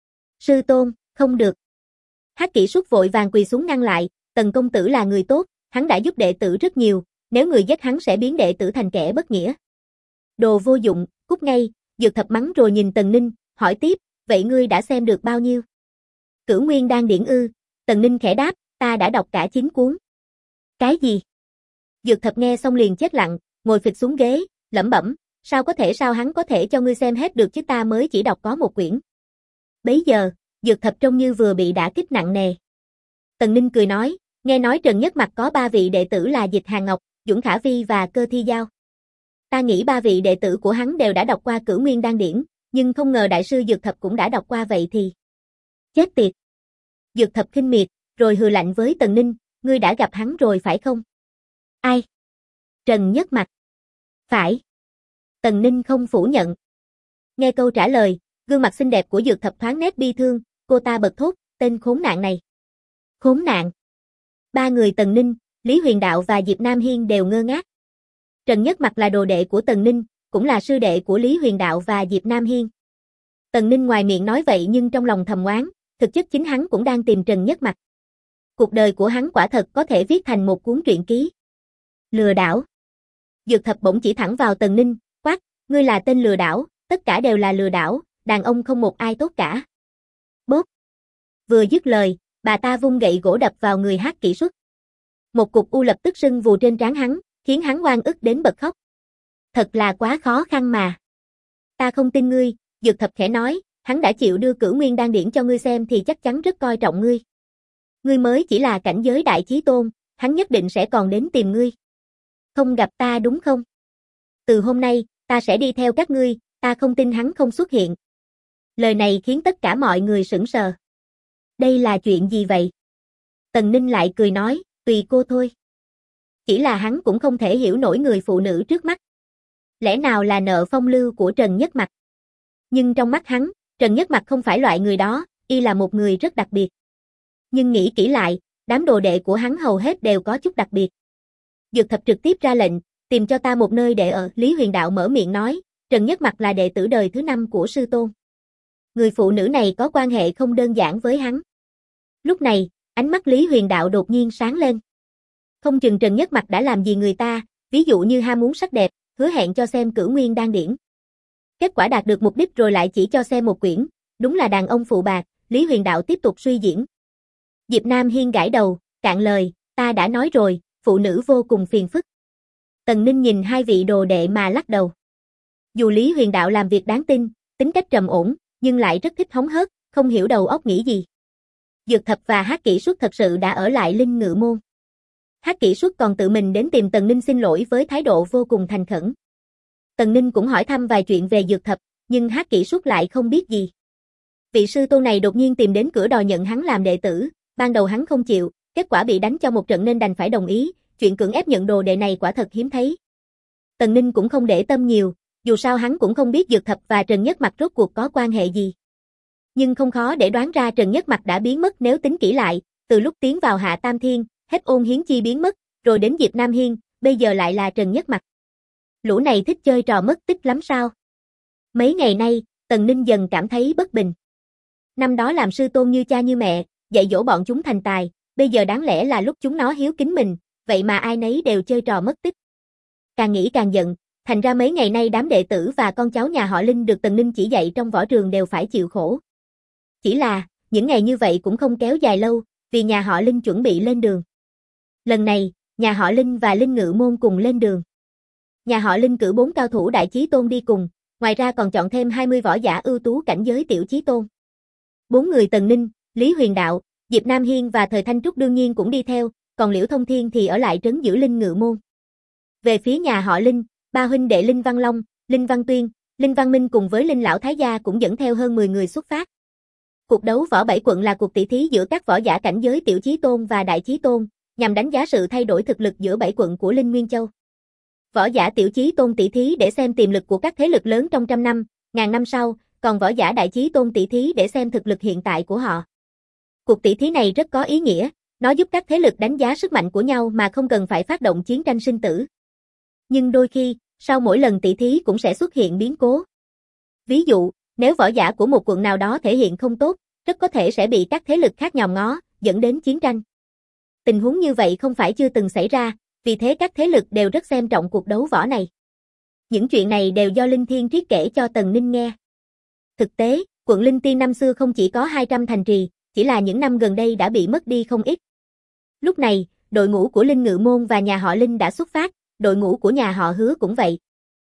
A: Sư tôn, không được. Hắc Kỷ Xuất vội vàng quỳ xuống ngăn lại, Tần công tử là người tốt, hắn đã giúp đệ tử rất nhiều, nếu người giết hắn sẽ biến đệ tử thành kẻ bất nghĩa. Đồ vô dụng, cút ngay, Dược Thập mắng rồi nhìn Tần Ninh, hỏi tiếp, vậy ngươi đã xem được bao nhiêu? Cửu Nguyên Đan Điển ư? Tần Ninh khẽ đáp, ta đã đọc cả 9 cuốn. Cái gì? Dược Thập nghe xong liền chết lặng, ngồi phịch xuống ghế, lẩm bẩm, sao hắn có thể cho ngươi xem hết được chứ ta mới chỉ đọc có một quyển. Bấy giờ, Dược Thập trông như vừa bị đả kích nặng nề. Tần Ninh cười nói, nghe nói Trần Nhất Mặc có 3 vị đệ tử là Dịch Hàn Ngọc, Dũng Khả Vi và Cơ Thi Giao. Ta nghĩ 3 vị đệ tử của hắn đều đã đọc qua Cửu Nguyên Đan Điển, nhưng không ngờ đại sư Dược Thập cũng đã đọc qua vậy thì. Chết tiệt. Dược Thập khinh miệt, rồi hừ lạnh với Tần Ninh, ngươi đã gặp hắn rồi phải không? Ai? Trần Nhất Mặc. Phải. Tần Ninh không phủ nhận. Nghe câu trả lời, gương mặt xinh đẹp của Dược Thập thoáng nét bi thương, cô ta bật thốt, tên khốn nạn này. Khốn nạn. Ba người Tần Ninh, Lý Huyền Đạo và Diệp Nam Hiên đều ngơ ngác. Trần Nhất Mặc là đồ đệ của Tần Ninh, cũng là sư đệ của Lý Huyền Đạo và Diệp Nam Hiên. Tần Ninh ngoài miệng nói vậy nhưng trong lòng thầm oán, thực chất chính hắn cũng đang tìm Trần Nhất Mặc. Cuộc đời của hắn quả thật có thể viết thành một cuốn truyện ký. Lừa đảo. Dược Thập bỗng chỉ thẳng vào Tần Ninh, quát, ngươi là tên lừa đảo, tất cả đều là lừa đảo, đàn ông không một ai tốt cả. Bốp. Vừa dứt lời, bà ta vung gậy gỗ đập vào người Hắc Kỷ Xuất. Một cục u lập tức sưng vù trên trán hắn, khiến hắn oan ức đến bật khóc. Thật là quá khó khăn mà. Ta không tin ngươi, Dược Thập khẽ nói, hắn đã chịu đưa Cửu Nguyên Đan Điển cho ngươi xem thì chắc chắn rất coi trọng ngươi. Ngươi mới chỉ là cảnh giới đại chí tôn, hắn nhất định sẽ còn đến tìm ngươi. Không gặp ta đúng không? Từ hôm nay, ta sẽ đi theo các ngươi, ta không tin hắn không xuất hiện. Lời này khiến tất cả mọi người sững sờ. Đây là chuyện gì vậy? Tần Ninh lại cười nói, tùy cô thôi. Chỉ là hắn cũng không thể hiểu nổi người phụ nữ trước mắt. Lẽ nào là nợ phong lưu của Trần Nhất Mặc? Nhưng trong mắt hắn, Trần Nhất Mặc không phải loại người đó, y là một người rất đặc biệt. Nhưng nghĩ kỹ lại, đám đồ đệ của hắn hầu hết đều có chút đặc biệt. Dược Thập trực tiếp ra lệnh, tìm cho ta một nơi để ở. Lý Huyền Đạo mở miệng nói, Trần Nhất Mặc là đệ tử đời thứ 5 của sư tôn. Người phụ nữ này có quan hệ không đơn giản với hắn. Lúc này, ánh mắt Lý Huyền Đạo đột nhiên sáng lên. Không chừng Trần Nhất Mặc đã làm gì người ta, ví dụ như ham muốn sắc đẹp, hứa hẹn cho xem Cửu Nguyên Đan Điển. Kết quả đạt được mục đích rồi lại chỉ cho xem một quyển, đúng là đàn ông phụ bạc. Lý Huyền Đạo tiếp tục suy diễn. Diệp Nam Hiên gãi đầu, cạn lời, ta đã nói rồi, phụ nữ vô cùng phiền phức. Tần Ninh nhìn hai vị đồ đệ mà lắc đầu. Dù Lý Huyền Đạo làm việc đáng tin, tính cách trầm ổn, nhưng lại rất thích hóng hớt, không hiểu đầu óc nghĩ gì. Dược Thập và Hắc Kỷ Xuất thật sự đã ở lại Linh Ngự Môn. Hắc Kỷ Xuất còn tự mình đến tìm Tần Ninh xin lỗi với thái độ vô cùng thành khẩn. Tần Ninh cũng hỏi thăm vài chuyện về Dược Thập, nhưng Hắc Kỷ Xuất lại không biết gì. Vị sư tôn này đột nhiên tìm đến cửa đòi nhận hắn làm đệ tử, ban đầu hắn không chịu, kết quả bị đánh cho một trận nên đành phải đồng ý, chuyện cưỡng ép nhận đồ đệ này quả thật hiếm thấy. Tần Ninh cũng không để tâm nhiều, dù sao hắn cũng không biết Dược Thập và Trần Nhất Mặc rốt cuộc có quan hệ gì. Nhưng không khó để đoán ra Trần Nhất Mặc đã biến mất nếu tính kỹ lại, từ lúc tiến vào Hạ Tam Thiên, hết Ôn Hiến Chi biến mất, rồi đến Diệp Nam Hiên, bây giờ lại là Trần Nhất Mặc. Lũ này thích chơi trò mất tích lắm sao? Mấy ngày nay, Tần Ninh dần cảm thấy bất bình. Năm đó làm sư tôn như cha như mẹ, dạy dỗ bọn chúng thành tài, bây giờ đáng lẽ là lúc chúng nó hiếu kính mình, vậy mà ai nấy đều chơi trò mất tích. Càng nghĩ càng giận, thành ra mấy ngày nay đám đệ tử và con cháu nhà họ Linh được Tần Ninh chỉ dạy trong võ trường đều phải chịu khổ. Chỉ là, những ngày như vậy cũng không kéo dài lâu, vì nhà họ Linh chuẩn bị lên đường. Lần này, nhà họ Linh và Linh Ngự Môn cùng lên đường. Nhà họ Linh cử 4 cao thủ đại chí tôn đi cùng, ngoài ra còn chọn thêm 20 võ giả ưu tú cảnh giới tiểu chí tôn. 4 người Tần Ninh, Lý Huyền Đạo, Diệp Nam Hiên và Thời Thanh Trúc đương nhiên cũng đi theo, còn Liễu Thông Thiên thì ở lại trấn giữ Linh Ngự Môn. Về phía nhà họ Linh, ba huynh đệ Linh Văn Long, Linh Văn Tuyên, Linh Văn Minh cùng với Linh Lão Thái Gia cũng dẫn theo hơn 10 người xuất phát. Cuộc đấu võ 7 quận là cuộc tỷ thí giữa các võ giả cảnh giới tiểu chí tôn và đại chí tôn, nhằm đánh giá sự thay đổi thực lực giữa 7 quận của Linh Nguyên Châu. Võ giả tiểu chí tôn tỷ thí để xem tiềm lực của các thế lực lớn trong trăm năm, ngàn năm sau, còn võ giả đại chí tôn tỷ thí để xem thực lực hiện tại của họ. Cuộc tỷ thí này rất có ý nghĩa, nó giúp các thế lực đánh giá sức mạnh của nhau mà không cần phải phát động chiến tranh sinh tử. Nhưng đôi khi, sau mỗi lần tỷ thí cũng sẽ xuất hiện biến cố. Ví dụ, nếu võ giả của một quận nào đó thể hiện không tốt, rất có thể sẽ bị các thế lực khác nhòm ngó, dẫn đến chiến tranh. Tình huống như vậy không phải chưa từng xảy ra, vì thế các thế lực đều rất xem trọng cuộc đấu võ này. Những chuyện này đều do Linh Thiên Triết kể cho Tần Ninh nghe. Thực tế, quận Linh Tiên năm xưa không chỉ có 200 thành trì, chỉ là những năm gần đây đã bị mất đi không ít. Lúc này, đội ngũ của Linh Ngự Môn và nhà họ Linh đã xuất phát, đội ngũ của nhà họ Hứa cũng vậy.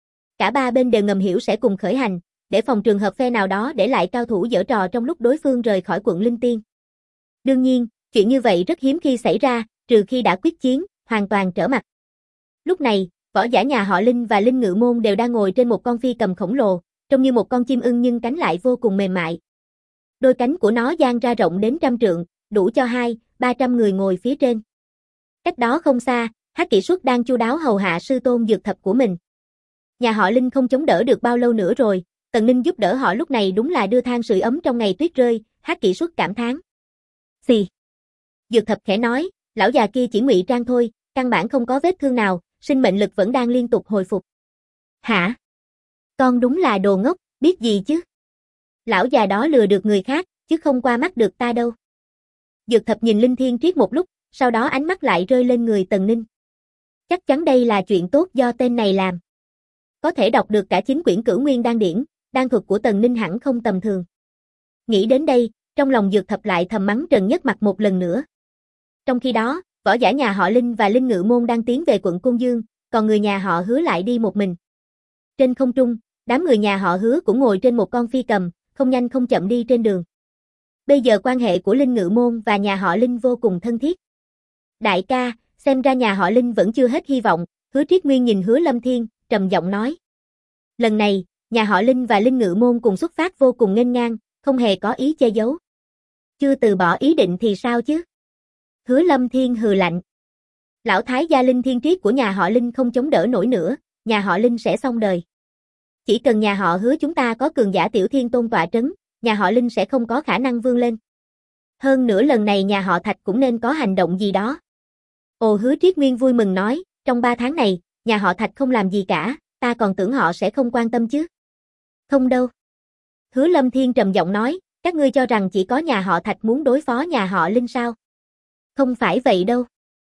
A: Cả ba bên đều ngầm hiểu sẽ cùng khởi hành, để phòng trường hợp phe nào đó để lại cao thủ giở trò trong lúc đối phương rời khỏi quận Linh Tiên. Đương nhiên, chuyện như vậy rất hiếm khi xảy ra, trừ khi đã quyết chiến, hoàn toàn trở mặt. Lúc này, võ giả nhà họ Linh và Linh Ngự Môn đều đang ngồi trên một con phi cầm khổng lồ, trông như một con chim ưng nhưng cánh lại vô cùng mềm mại. Đôi cánh của nó dang ra rộng đến 100 trượng, đủ cho 200-300 người ngồi phía trên. Cách đó không xa, Hắc Kỷ Xuất đang chu đáo hầu hạ sư tôn Dược Thập của mình. Nhà họ Linh không chống đỡ được bao lâu nữa rồi, Tần Ninh giúp đỡ họ lúc này đúng là đưa than sưởi ấm trong ngày tuyết rơi, Hắc Kỷ Xuất cảm thán. Xì. Dược Thập khẽ nói, lão già kia chỉ ngụy trang thôi, căn bản không có vết thương nào, sinh mệnh lực vẫn đang liên tục hồi phục. Hả? Con đúng là đồ ngốc, biết gì chứ? Lão già đó lừa được người khác, chứ không qua mắt được ta đâu. Dược Thập nhìn Linh Thiên Triết một lúc, sau đó ánh mắt lại rơi lên người Tần Ninh. Chắc chắn đây là chuyện tốt do tên này làm. Có thể đọc được cả 9 quyển Cửu Nguyên Đan Điển, đan thuật của Tần Ninh hẳn không tầm thường. Nghĩ đến đây, trong lòng Dược Thập lại thầm mắng Trần Nhất Mặc một lần nữa. Trong khi đó, Võ giả nhà họ Linh và Linh Ngự Môn đang tiến về quận Côn Dương, còn người nhà họ Hứa lại đi một mình. Trên không trung, đám người nhà họ Hứa cũng ngồi trên một con phi cầm, không nhanh không chậm đi trên đường. Bây giờ quan hệ của Linh Ngự Môn và nhà họ Linh vô cùng thân thiết. Đại ca, xem ra nhà họ Linh vẫn chưa hết hy vọng, Hứa Triết Nguyên nhìn Hứa Lâm Thiên, trầm giọng nói. Lần này, nhà họ Linh và Linh Ngự Môn cùng xuất phát vô cùng nghênh ngang, không hề có ý che giấu. Chưa từ bỏ ý định thì sao chứ? Hứa Lâm Thiên hừ lạnh. Lão thái gia Linh Thiên Triết của nhà họ Linh không chống đỡ nổi nữa, nhà họ Linh sẽ xong đời. Chỉ cần nhà họ Hứa chúng ta có cường giả Tiểu Thiên Tôn tọa trấn, nhà họ Linh sẽ không có khả năng vươn lên. Hơn nữa lần này nhà họ Thạch cũng nên có hành động gì đó. Ồ, Hứa Triết Nguyên vui mừng nói, trong 3 tháng này, nhà họ Thạch không làm gì cả, ta còn tưởng họ sẽ không quan tâm chứ. Không đâu. Hứa Lâm Thiên trầm giọng nói, các ngươi cho rằng chỉ có nhà họ Thạch muốn đối phó nhà họ Linh sao? Không phải vậy đâu.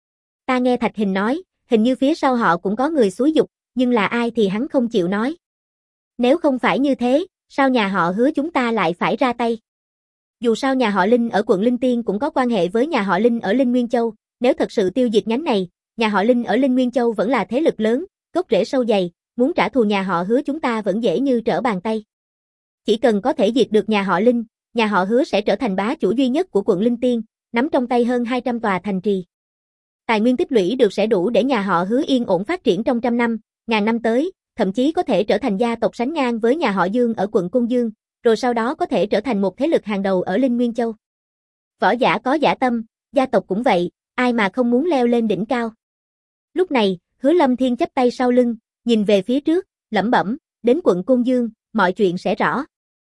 A: Ta nghe Thạch Hình nói, hình như phía sau họ cũng có người xúi giục, nhưng là ai thì hắn không chịu nói. Nếu không phải như thế, sao nhà họ Hứa chúng ta lại phải ra tay? Dù sao nhà họ Linh ở quận Linh Tiên cũng có quan hệ với nhà họ Linh ở Linh Nguyên Châu, nếu thật sự tiêu diệt nhánh này, nhà họ Linh ở Linh Nguyên Châu vẫn là thế lực lớn, gốc rễ sâu dày, muốn trả thù nhà họ Hứa chúng ta vẫn dễ như trở bàn tay. Chỉ cần có thể diệt được nhà họ Linh, nhà họ Hứa sẽ trở thành bá chủ duy nhất của quận Linh Tiên, nắm trong tay hơn 200 tòa thành trì. Tài nguyên tích lũy được sẽ đủ để nhà họ Hứa yên ổn phát triển trong trăm năm, ngàn năm tới, thậm chí có thể trở thành gia tộc sánh ngang với nhà họ Dương ở quận Côn Dương, rồi sau đó có thể trở thành một thế lực hàng đầu ở Linh Nguyên Châu. Võ giả có dã tâm, gia tộc cũng vậy, ai mà không muốn leo lên đỉnh cao. Lúc này, Hứa Lâm Thiên chắp tay sau lưng, nhìn về phía trước, lẩm bẩm, đến quận Côn Dương, mọi chuyện sẽ rõ.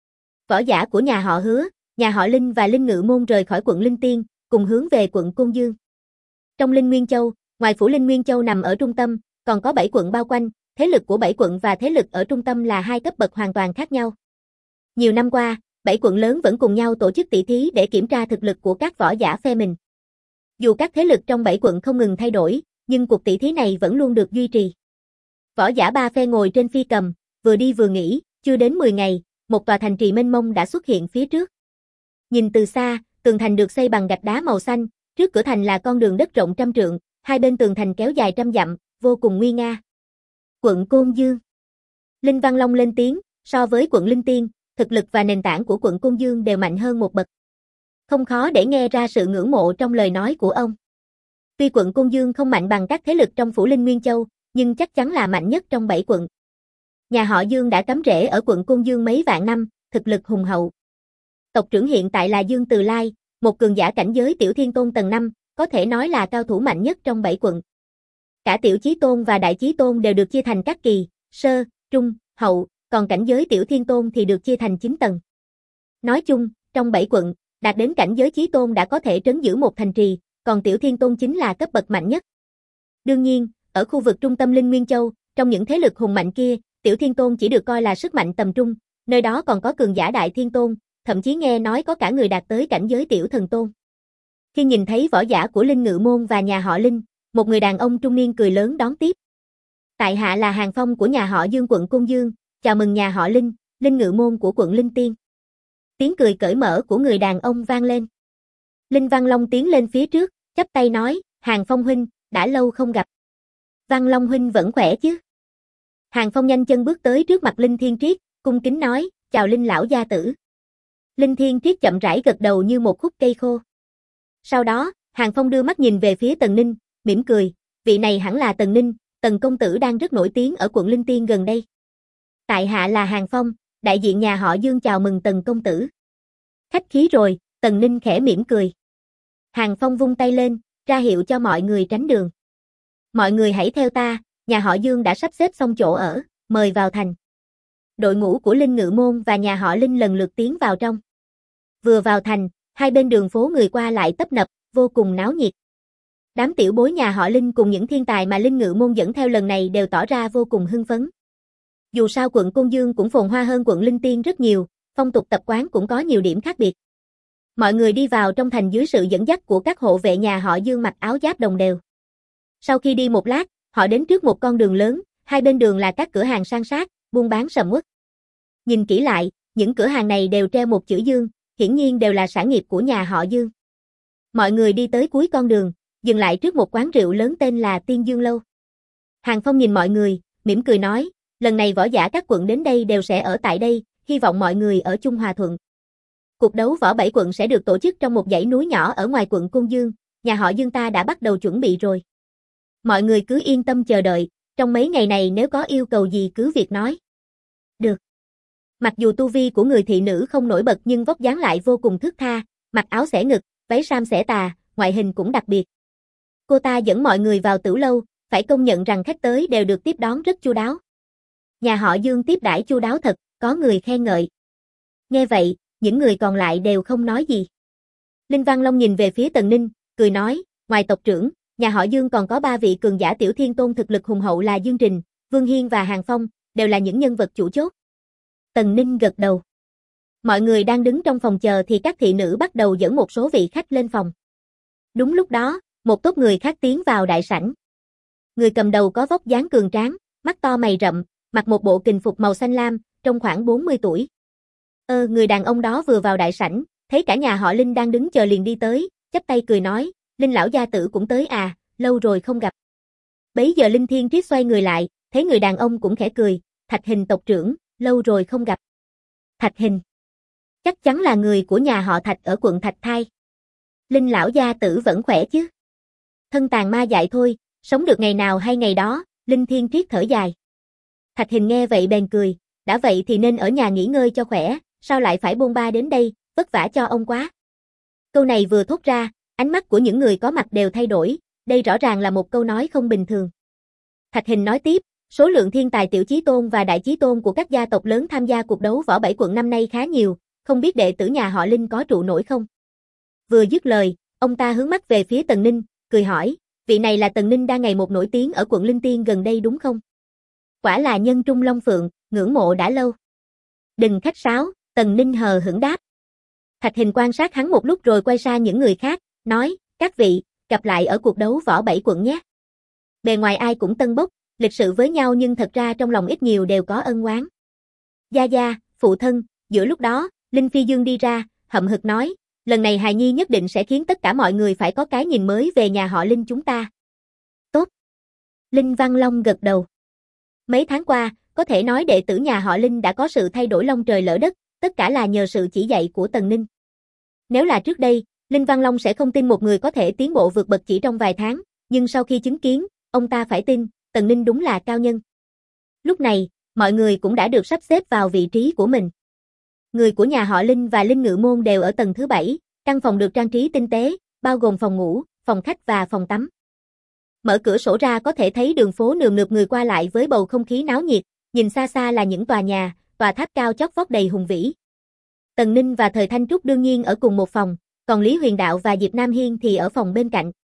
A: Võ giả của nhà họ Hứa, nhà họ Linh và Linh Ngự Môn rời khỏi quận Linh Tiên, cùng hướng về quận Côn Dương. Trong Linh Nguyên Châu, ngoài phủ Linh Nguyên Châu nằm ở trung tâm, còn có 7 quận bao quanh, thế lực của 7 quận và thế lực ở trung tâm là 2 cấp bậc hoàn toàn khác nhau. Nhiều năm qua, 7 quận lớn vẫn cùng nhau tổ chức tỷ thí để kiểm tra thực lực của các võ giả phe mình. Dù các thế lực trong 7 quận không ngừng thay đổi, nhưng cuộc tỷ thí này vẫn luôn được duy trì. Võ giả 3 phe ngồi trên phi cầm, vừa đi vừa nghỉ, chưa đến 10 ngày, một tòa thành trì mênh mông đã xuất hiện phía trước. Nhìn từ xa, tường thành được xây bằng gạch đá màu xanh, trước cửa thành là con đường đất rộng trăm trượng, hai bên tường thành kéo dài trăm dặm, vô cùng nguy nga. Quận Côn Dương. Linh Văn Long lên tiếng, so với quận Linh Tiên, thực lực và nền tảng của quận Côn Dương đều mạnh hơn một bậc. Không khó để nghe ra sự ngưỡng mộ trong lời nói của ông. Tuy quận Côn Dương không mạnh bằng các thế lực trong phủ Linh Nguyên Châu, nhưng chắc chắn là mạnh nhất trong 7 quận. Nhà họ Dương đã cắm rễ ở quận Côn Dương mấy vạn năm, thực lực hùng hậu. Tộc trưởng hiện tại là Dương Từ Lai, một cường giả cảnh giới Tiểu Thiên Tôn tầng 5, có thể nói là cao thủ mạnh nhất trong 7 quận. Cả Tiểu Chí Tôn và Đại Chí Tôn đều được chia thành các kỳ, sơ, trung, hậu, còn cảnh giới Tiểu Thiên Tôn thì được chia thành 9 tầng. Nói chung, trong 7 quận, đạt đến cảnh giới Chí Tôn đã có thể trấn giữ một thành trì, còn Tiểu Thiên Tôn chính là cấp bậc mạnh nhất. Đương nhiên, ở khu vực trung tâm Linh Nguyên Châu, trong những thế lực hùng mạnh kia, Tiểu Thiên Tôn chỉ được coi là sức mạnh tầm trung, nơi đó còn có cường giả Đại Thiên Tôn, thậm chí nghe nói có cả người đạt tới cảnh giới Tiểu Thần Tôn. Khi nhìn thấy võ giả của Linh Ngự Môn và nhà họ Linh, một người đàn ông trung niên cười lớn đón tiếp. Tại hạ là Hàng Phong của nhà họ Dương quận Côn Dương, chào mừng nhà họ Linh, Linh Ngự Môn của quận Linh Tiên. Tiếng cười cởi mở của người đàn ông vang lên. Linh Văn Long tiến lên phía trước, chắp tay nói, Hàng Phong huynh, đã lâu không gặp. Văn Long huynh vẫn khỏe chứ? Hàng Phong nhanh chân bước tới trước mặt Linh Thiên Triết, cung kính nói, chào Linh lão gia tử. Linh Thiên Triết chậm rãi gật đầu như một khúc cây khô. Sau đó, Hàng Phong đưa mắt nhìn về phía Tần Ninh, mỉm cười, vị này hẳn là Tần Ninh, Tần công tử đang rất nổi tiếng ở quận Linh Tiên gần đây. Tại hạ là Hàng Phong, đại diện nhà họ Dương chào mừng Tần công tử. Khách khí rồi, Tần Ninh khẽ mỉm cười. Hàng Phong vung tay lên, ra hiệu cho mọi người tránh đường. Mọi người hãy theo ta, nhà họ Dương đã sắp xếp xong chỗ ở, mời vào thành. Đội ngũ của Linh Ngự Môn và nhà họ Linh lần lượt tiến vào trong. Vừa vào thành, hai bên đường phố người qua lại tấp nập, vô cùng náo nhiệt. Đám tiểu bối nhà họ Linh cùng những thiên tài mà Linh Ngự Môn dẫn theo lần này đều tỏ ra vô cùng hưng phấn. Dù sao quận Côn Dương cũng phồn hoa hơn quận Linh Tiên rất nhiều, phong tục tập quán cũng có nhiều điểm khác biệt. Mọi người đi vào trong thành dưới sự dẫn dắt của các hộ vệ nhà họ Dương mặc áo giáp đồng đều. Sau khi đi một lát, họ đến trước một con đường lớn, hai bên đường là các cửa hàng san sát, buôn bán sầm uất. Nhìn kỹ lại, những cửa hàng này đều treo một chữ Dương, hiển nhiên đều là sản nghiệp của nhà họ Dương. Mọi người đi tới cuối con đường, dừng lại trước một quán rượu lớn tên là Tiên Dương Lâu. Hàng Phong nhìn mọi người, mỉm cười nói, lần này võ giả các quận đến đây đều sẽ ở tại đây, hy vọng mọi người ở chung hòa thuận. Cuộc đấu võ 7 quận sẽ được tổ chức trong một dãy núi nhỏ ở ngoài quận Côn Dương, nhà họ Dương ta đã bắt đầu chuẩn bị rồi. Mọi người cứ yên tâm chờ đợi, trong mấy ngày này nếu có yêu cầu gì cứ việc nói. Được. Mặc dù tu vi của người thị nữ không nổi bật nhưng vóc dáng lại vô cùng thướt tha, mặc áo xẻ ngực, váy sam xẻ tà, ngoại hình cũng đặc biệt. Cô ta dẫn mọi người vào tửu lâu, phải công nhận rằng khách tới đều được tiếp đón rất chu đáo. Nhà họ Dương tiếp đãi chu đáo thật, có người khen ngợi. Nghe vậy, những người còn lại đều không nói gì. Linh Văn Long nhìn về phía Tần Ninh, cười nói, ngoài tộc trưởng, nhà họ Dương còn có 3 vị cường giả tiểu thiên tôn thực lực hùng hậu là Dương Trình, Vương Hiên và Hàng Phong, đều là những nhân vật chủ chốt. Tần Ninh gật đầu. Mọi người đang đứng trong phòng chờ thì các thị nữ bắt đầu dẫn một số vị khách lên phòng. Đúng lúc đó, một tốp người khác tiến vào đại sảnh. Người cầm đầu có vóc dáng cường tráng, mắt to mày rậm, mặc một bộ kình phục màu xanh lam, trông khoảng 40 tuổi. Người đàn ông đó vừa vào đại sảnh, thấy cả nhà họ Linh đang đứng chờ liền đi tới, chắp tay cười nói, Linh lão gia tử cũng tới à, lâu rồi không gặp. Bấy giờ Linh Thiên Triết xoay người lại, thấy người đàn ông cũng khẽ cười, Thạch Hình tộc trưởng, lâu rồi không gặp. Thạch Hình. Chắc chắn là người của nhà họ Thạch ở quận Thạch Thai. Linh lão gia tử vẫn khỏe chứ? Thân tàn ma dại thôi, sống được ngày nào hay ngày đó, Linh Thiên Triết thở dài. Thạch Hình nghe vậy bèn cười, đã vậy thì nên ở nhà nghỉ ngơi cho khỏe, sao lại phải bôn ba đến đây, vất vả cho ông quá. Câu này vừa thốt ra, ánh mắt của những người có mặt đều thay đổi, đây rõ ràng là một câu nói không bình thường. Thạch Hình nói tiếp, số lượng thiên tài tiểu chí tôn và đại chí tôn của các gia tộc lớn tham gia cuộc đấu võ 7 quận năm nay khá nhiều, không biết đệ tử nhà họ Linh có trụ nổi không? Vừa dứt lời, ông ta hướng mắt về phía Tần Ninh, cười hỏi, vị này là Tần Ninh đang ngày một nổi tiếng ở quận Linh Tiên gần đây đúng không? Quả là nhân trung long phượng, ngưỡng mộ đã lâu. Đừng khách sáo, Tần Ninh hờ hững đáp. Thạch Hình quan sát hắn một lúc rồi quay sang những người khác, nói, các vị, gặp lại ở cuộc đấu võ 7 quận nhé. Bề ngoài ai cũng tân bốc, lịch sự với nhau nhưng thật ra trong lòng ít nhiều đều có ân oán. Gia Gia, phụ thân, giữa lúc đó, Linh Phi Dương đi ra, hậm hực nói, lần này hài nhi nhất định sẽ khiến tất cả mọi người phải có cái nhìn mới về nhà họ Linh chúng ta. Tốt. Linh Văn Long gật đầu. Mấy tháng qua, có thể nói đệ tử nhà họ Linh đã có sự thay đổi long trời lỡ đất, tất cả là nhờ sự chỉ dạy của Tần Ninh. Nếu là trước đây, Linh Văn Long sẽ không tin một người có thể tiến bộ vượt bậc chỉ trong vài tháng, nhưng sau khi chứng kiến, ông ta phải tin, Tần Ninh đúng là cao nhân. Lúc này, mọi người cũng đã được sắp xếp vào vị trí của mình. Người của nhà họ Linh và Linh Ngự Môn đều ở tầng thứ 7, căn phòng được trang trí tinh tế, bao gồm phòng ngủ, phòng khách và phòng tắm. Mở cửa sổ ra có thể thấy đường phố nườm nượp người qua lại với bầu không khí náo nhiệt, nhìn xa xa là những tòa nhà, tòa tháp cao chót vót đầy hùng vĩ. Tần Ninh và Thời Thanh Trúc đương nhiên ở cùng một phòng, còn Lý Huyền Đạo và Diệp Nam Hiên thì ở phòng bên cạnh.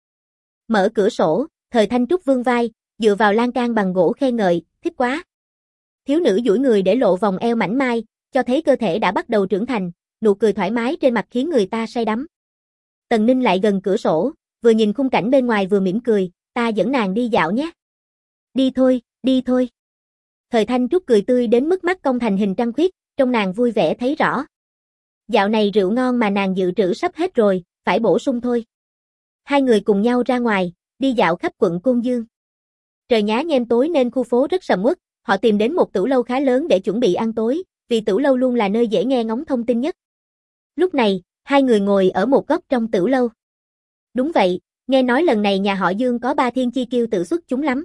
A: Mở cửa sổ, Thời Thanh Trúc vươn vai, dựa vào lan can bằng gỗ khen ngợi, thích quá. Thiếu nữ duỗi người để lộ vòng eo mảnh mai, cho thấy cơ thể đã bắt đầu trưởng thành, nụ cười thoải mái trên mặt khiến người ta say đắm. Tần Ninh lại gần cửa sổ, vừa nhìn khung cảnh bên ngoài vừa mỉm cười, ta dẫn nàng đi dạo nhé. Đi thôi, đi thôi. Thời Thanh Trúc cười tươi đến mức mắt cong thành hình trăng khuyết, trông nàng vui vẻ thấy rõ. Dạo này rượu ngon mà nàng dự trữ sắp hết rồi, phải bổ sung thôi. Hai người cùng nhau ra ngoài, đi dạo khắp quận Côn Dương. Trời nhá nhem tối nên khu phố rất sầm uất, họ tìm đến một tửu lâu khá lớn để chuẩn bị ăn tối, vì tửu lâu luôn là nơi dễ nghe ngóng thông tin nhất. Lúc này, hai người ngồi ở một góc trong tửu lâu. Đúng vậy, nghe nói lần này nhà họ Dương có 3 thiên chi kiêu tự xuất chúng lắm.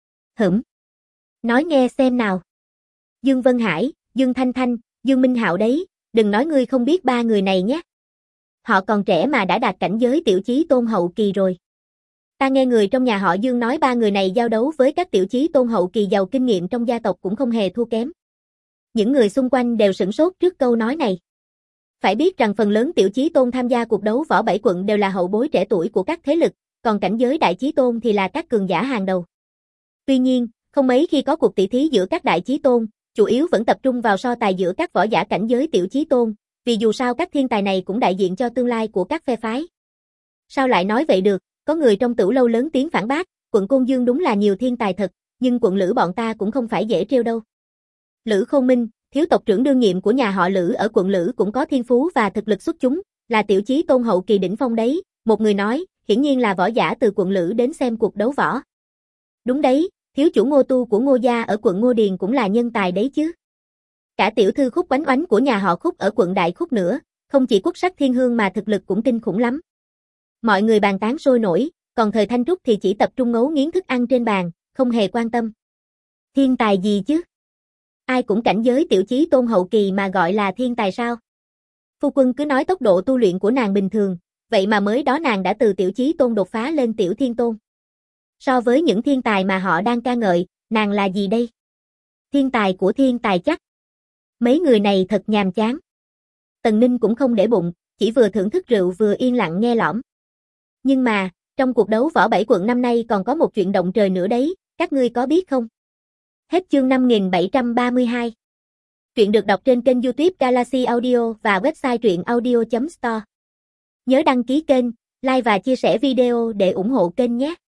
A: Nói nghe xem nào. Dương Vân Hải, Dương Thanh Thanh, Dương Minh Hạo đấy, đừng nói ngươi không biết 3 người này nhé. Họ còn trẻ mà đã đạt cảnh giới tiểu chí tôn hậu kỳ rồi. Ta nghe người trong nhà họ Dương nói 3 người này giao đấu với các tiểu chí tôn hậu kỳ giàu kinh nghiệm trong gia tộc cũng không hề thua kém. Những người xung quanh đều sửng sốt trước câu nói này. Phải biết rằng phần lớn tiểu chí tôn tham gia cuộc đấu võ 7 quận đều là hậu bối trẻ tuổi của các thế lực, còn cảnh giới đại chí tôn thì là các cường giả hàng đầu. Tuy nhiên, không mấy khi có cuộc tỷ thí giữa các đại chí tôn, chủ yếu vẫn tập trung vào so tài giữa các võ giả cảnh giới tiểu chí tôn, vì dù sao các thiên tài này cũng đại diện cho tương lai của các phe phái. Sao lại nói vậy được, có người trong tửu lâu lớn tiếng phản bác, quận Côn Dương đúng là nhiều thiên tài thật, nhưng quận Lữ bọn ta cũng không phải dễ trêu đâu. Lữ Khôn Minh, thiếu tộc trưởng đương nhiệm của nhà họ Lữ ở quận Lữ cũng có thiên phú và thực lực xuất chúng, là tiểu chí tôn hậu kỳ đỉnh phong đấy, một người nói, hiển nhiên là võ giả từ quận Lữ đến xem cuộc đấu võ. Đúng đấy, thiếu chủ Ngô Tu của Ngô gia ở quận Ngô Điền cũng là nhân tài đấy chứ. Cả tiểu thư Khúc Oánh Oánh của nhà họ Khúc ở quận Đại Khúc nữa, không chỉ quốc sắc thiên hương mà thực lực cũng kinh khủng lắm. Mọi người bàn tán sôi nổi, còn thời Thanh Trúc thì chỉ tập trung ngấu nghiến thức ăn trên bàn, không hề quan tâm. Thiên tài gì chứ? Ai cũng cảnh giới tiểu chí tôn hậu kỳ mà gọi là thiên tài sao? Phu quân cứ nói tốc độ tu luyện của nàng bình thường, vậy mà mới đó nàng đã từ tiểu chí tôn đột phá lên tiểu thiên tôn. So với những thiên tài mà họ đang ca ngợi, nàng là gì đây? Thiên tài của thiên tài chắc. Mấy người này thật nhàm chán. Tần Ninh cũng không để bụng, chỉ vừa thưởng thức rượu vừa yên lặng nghe lỏm. Nhưng mà, trong cuộc đấu võ 7 quận năm nay còn có một chuyện động trời nữa đấy, các ngươi có biết không? Hết chương 5732. Truyện được đọc trên kênh YouTube Galaxy Audio và website truyệnaudio.store. Nhớ đăng ký kênh, like và chia sẻ video để ủng hộ kênh nhé.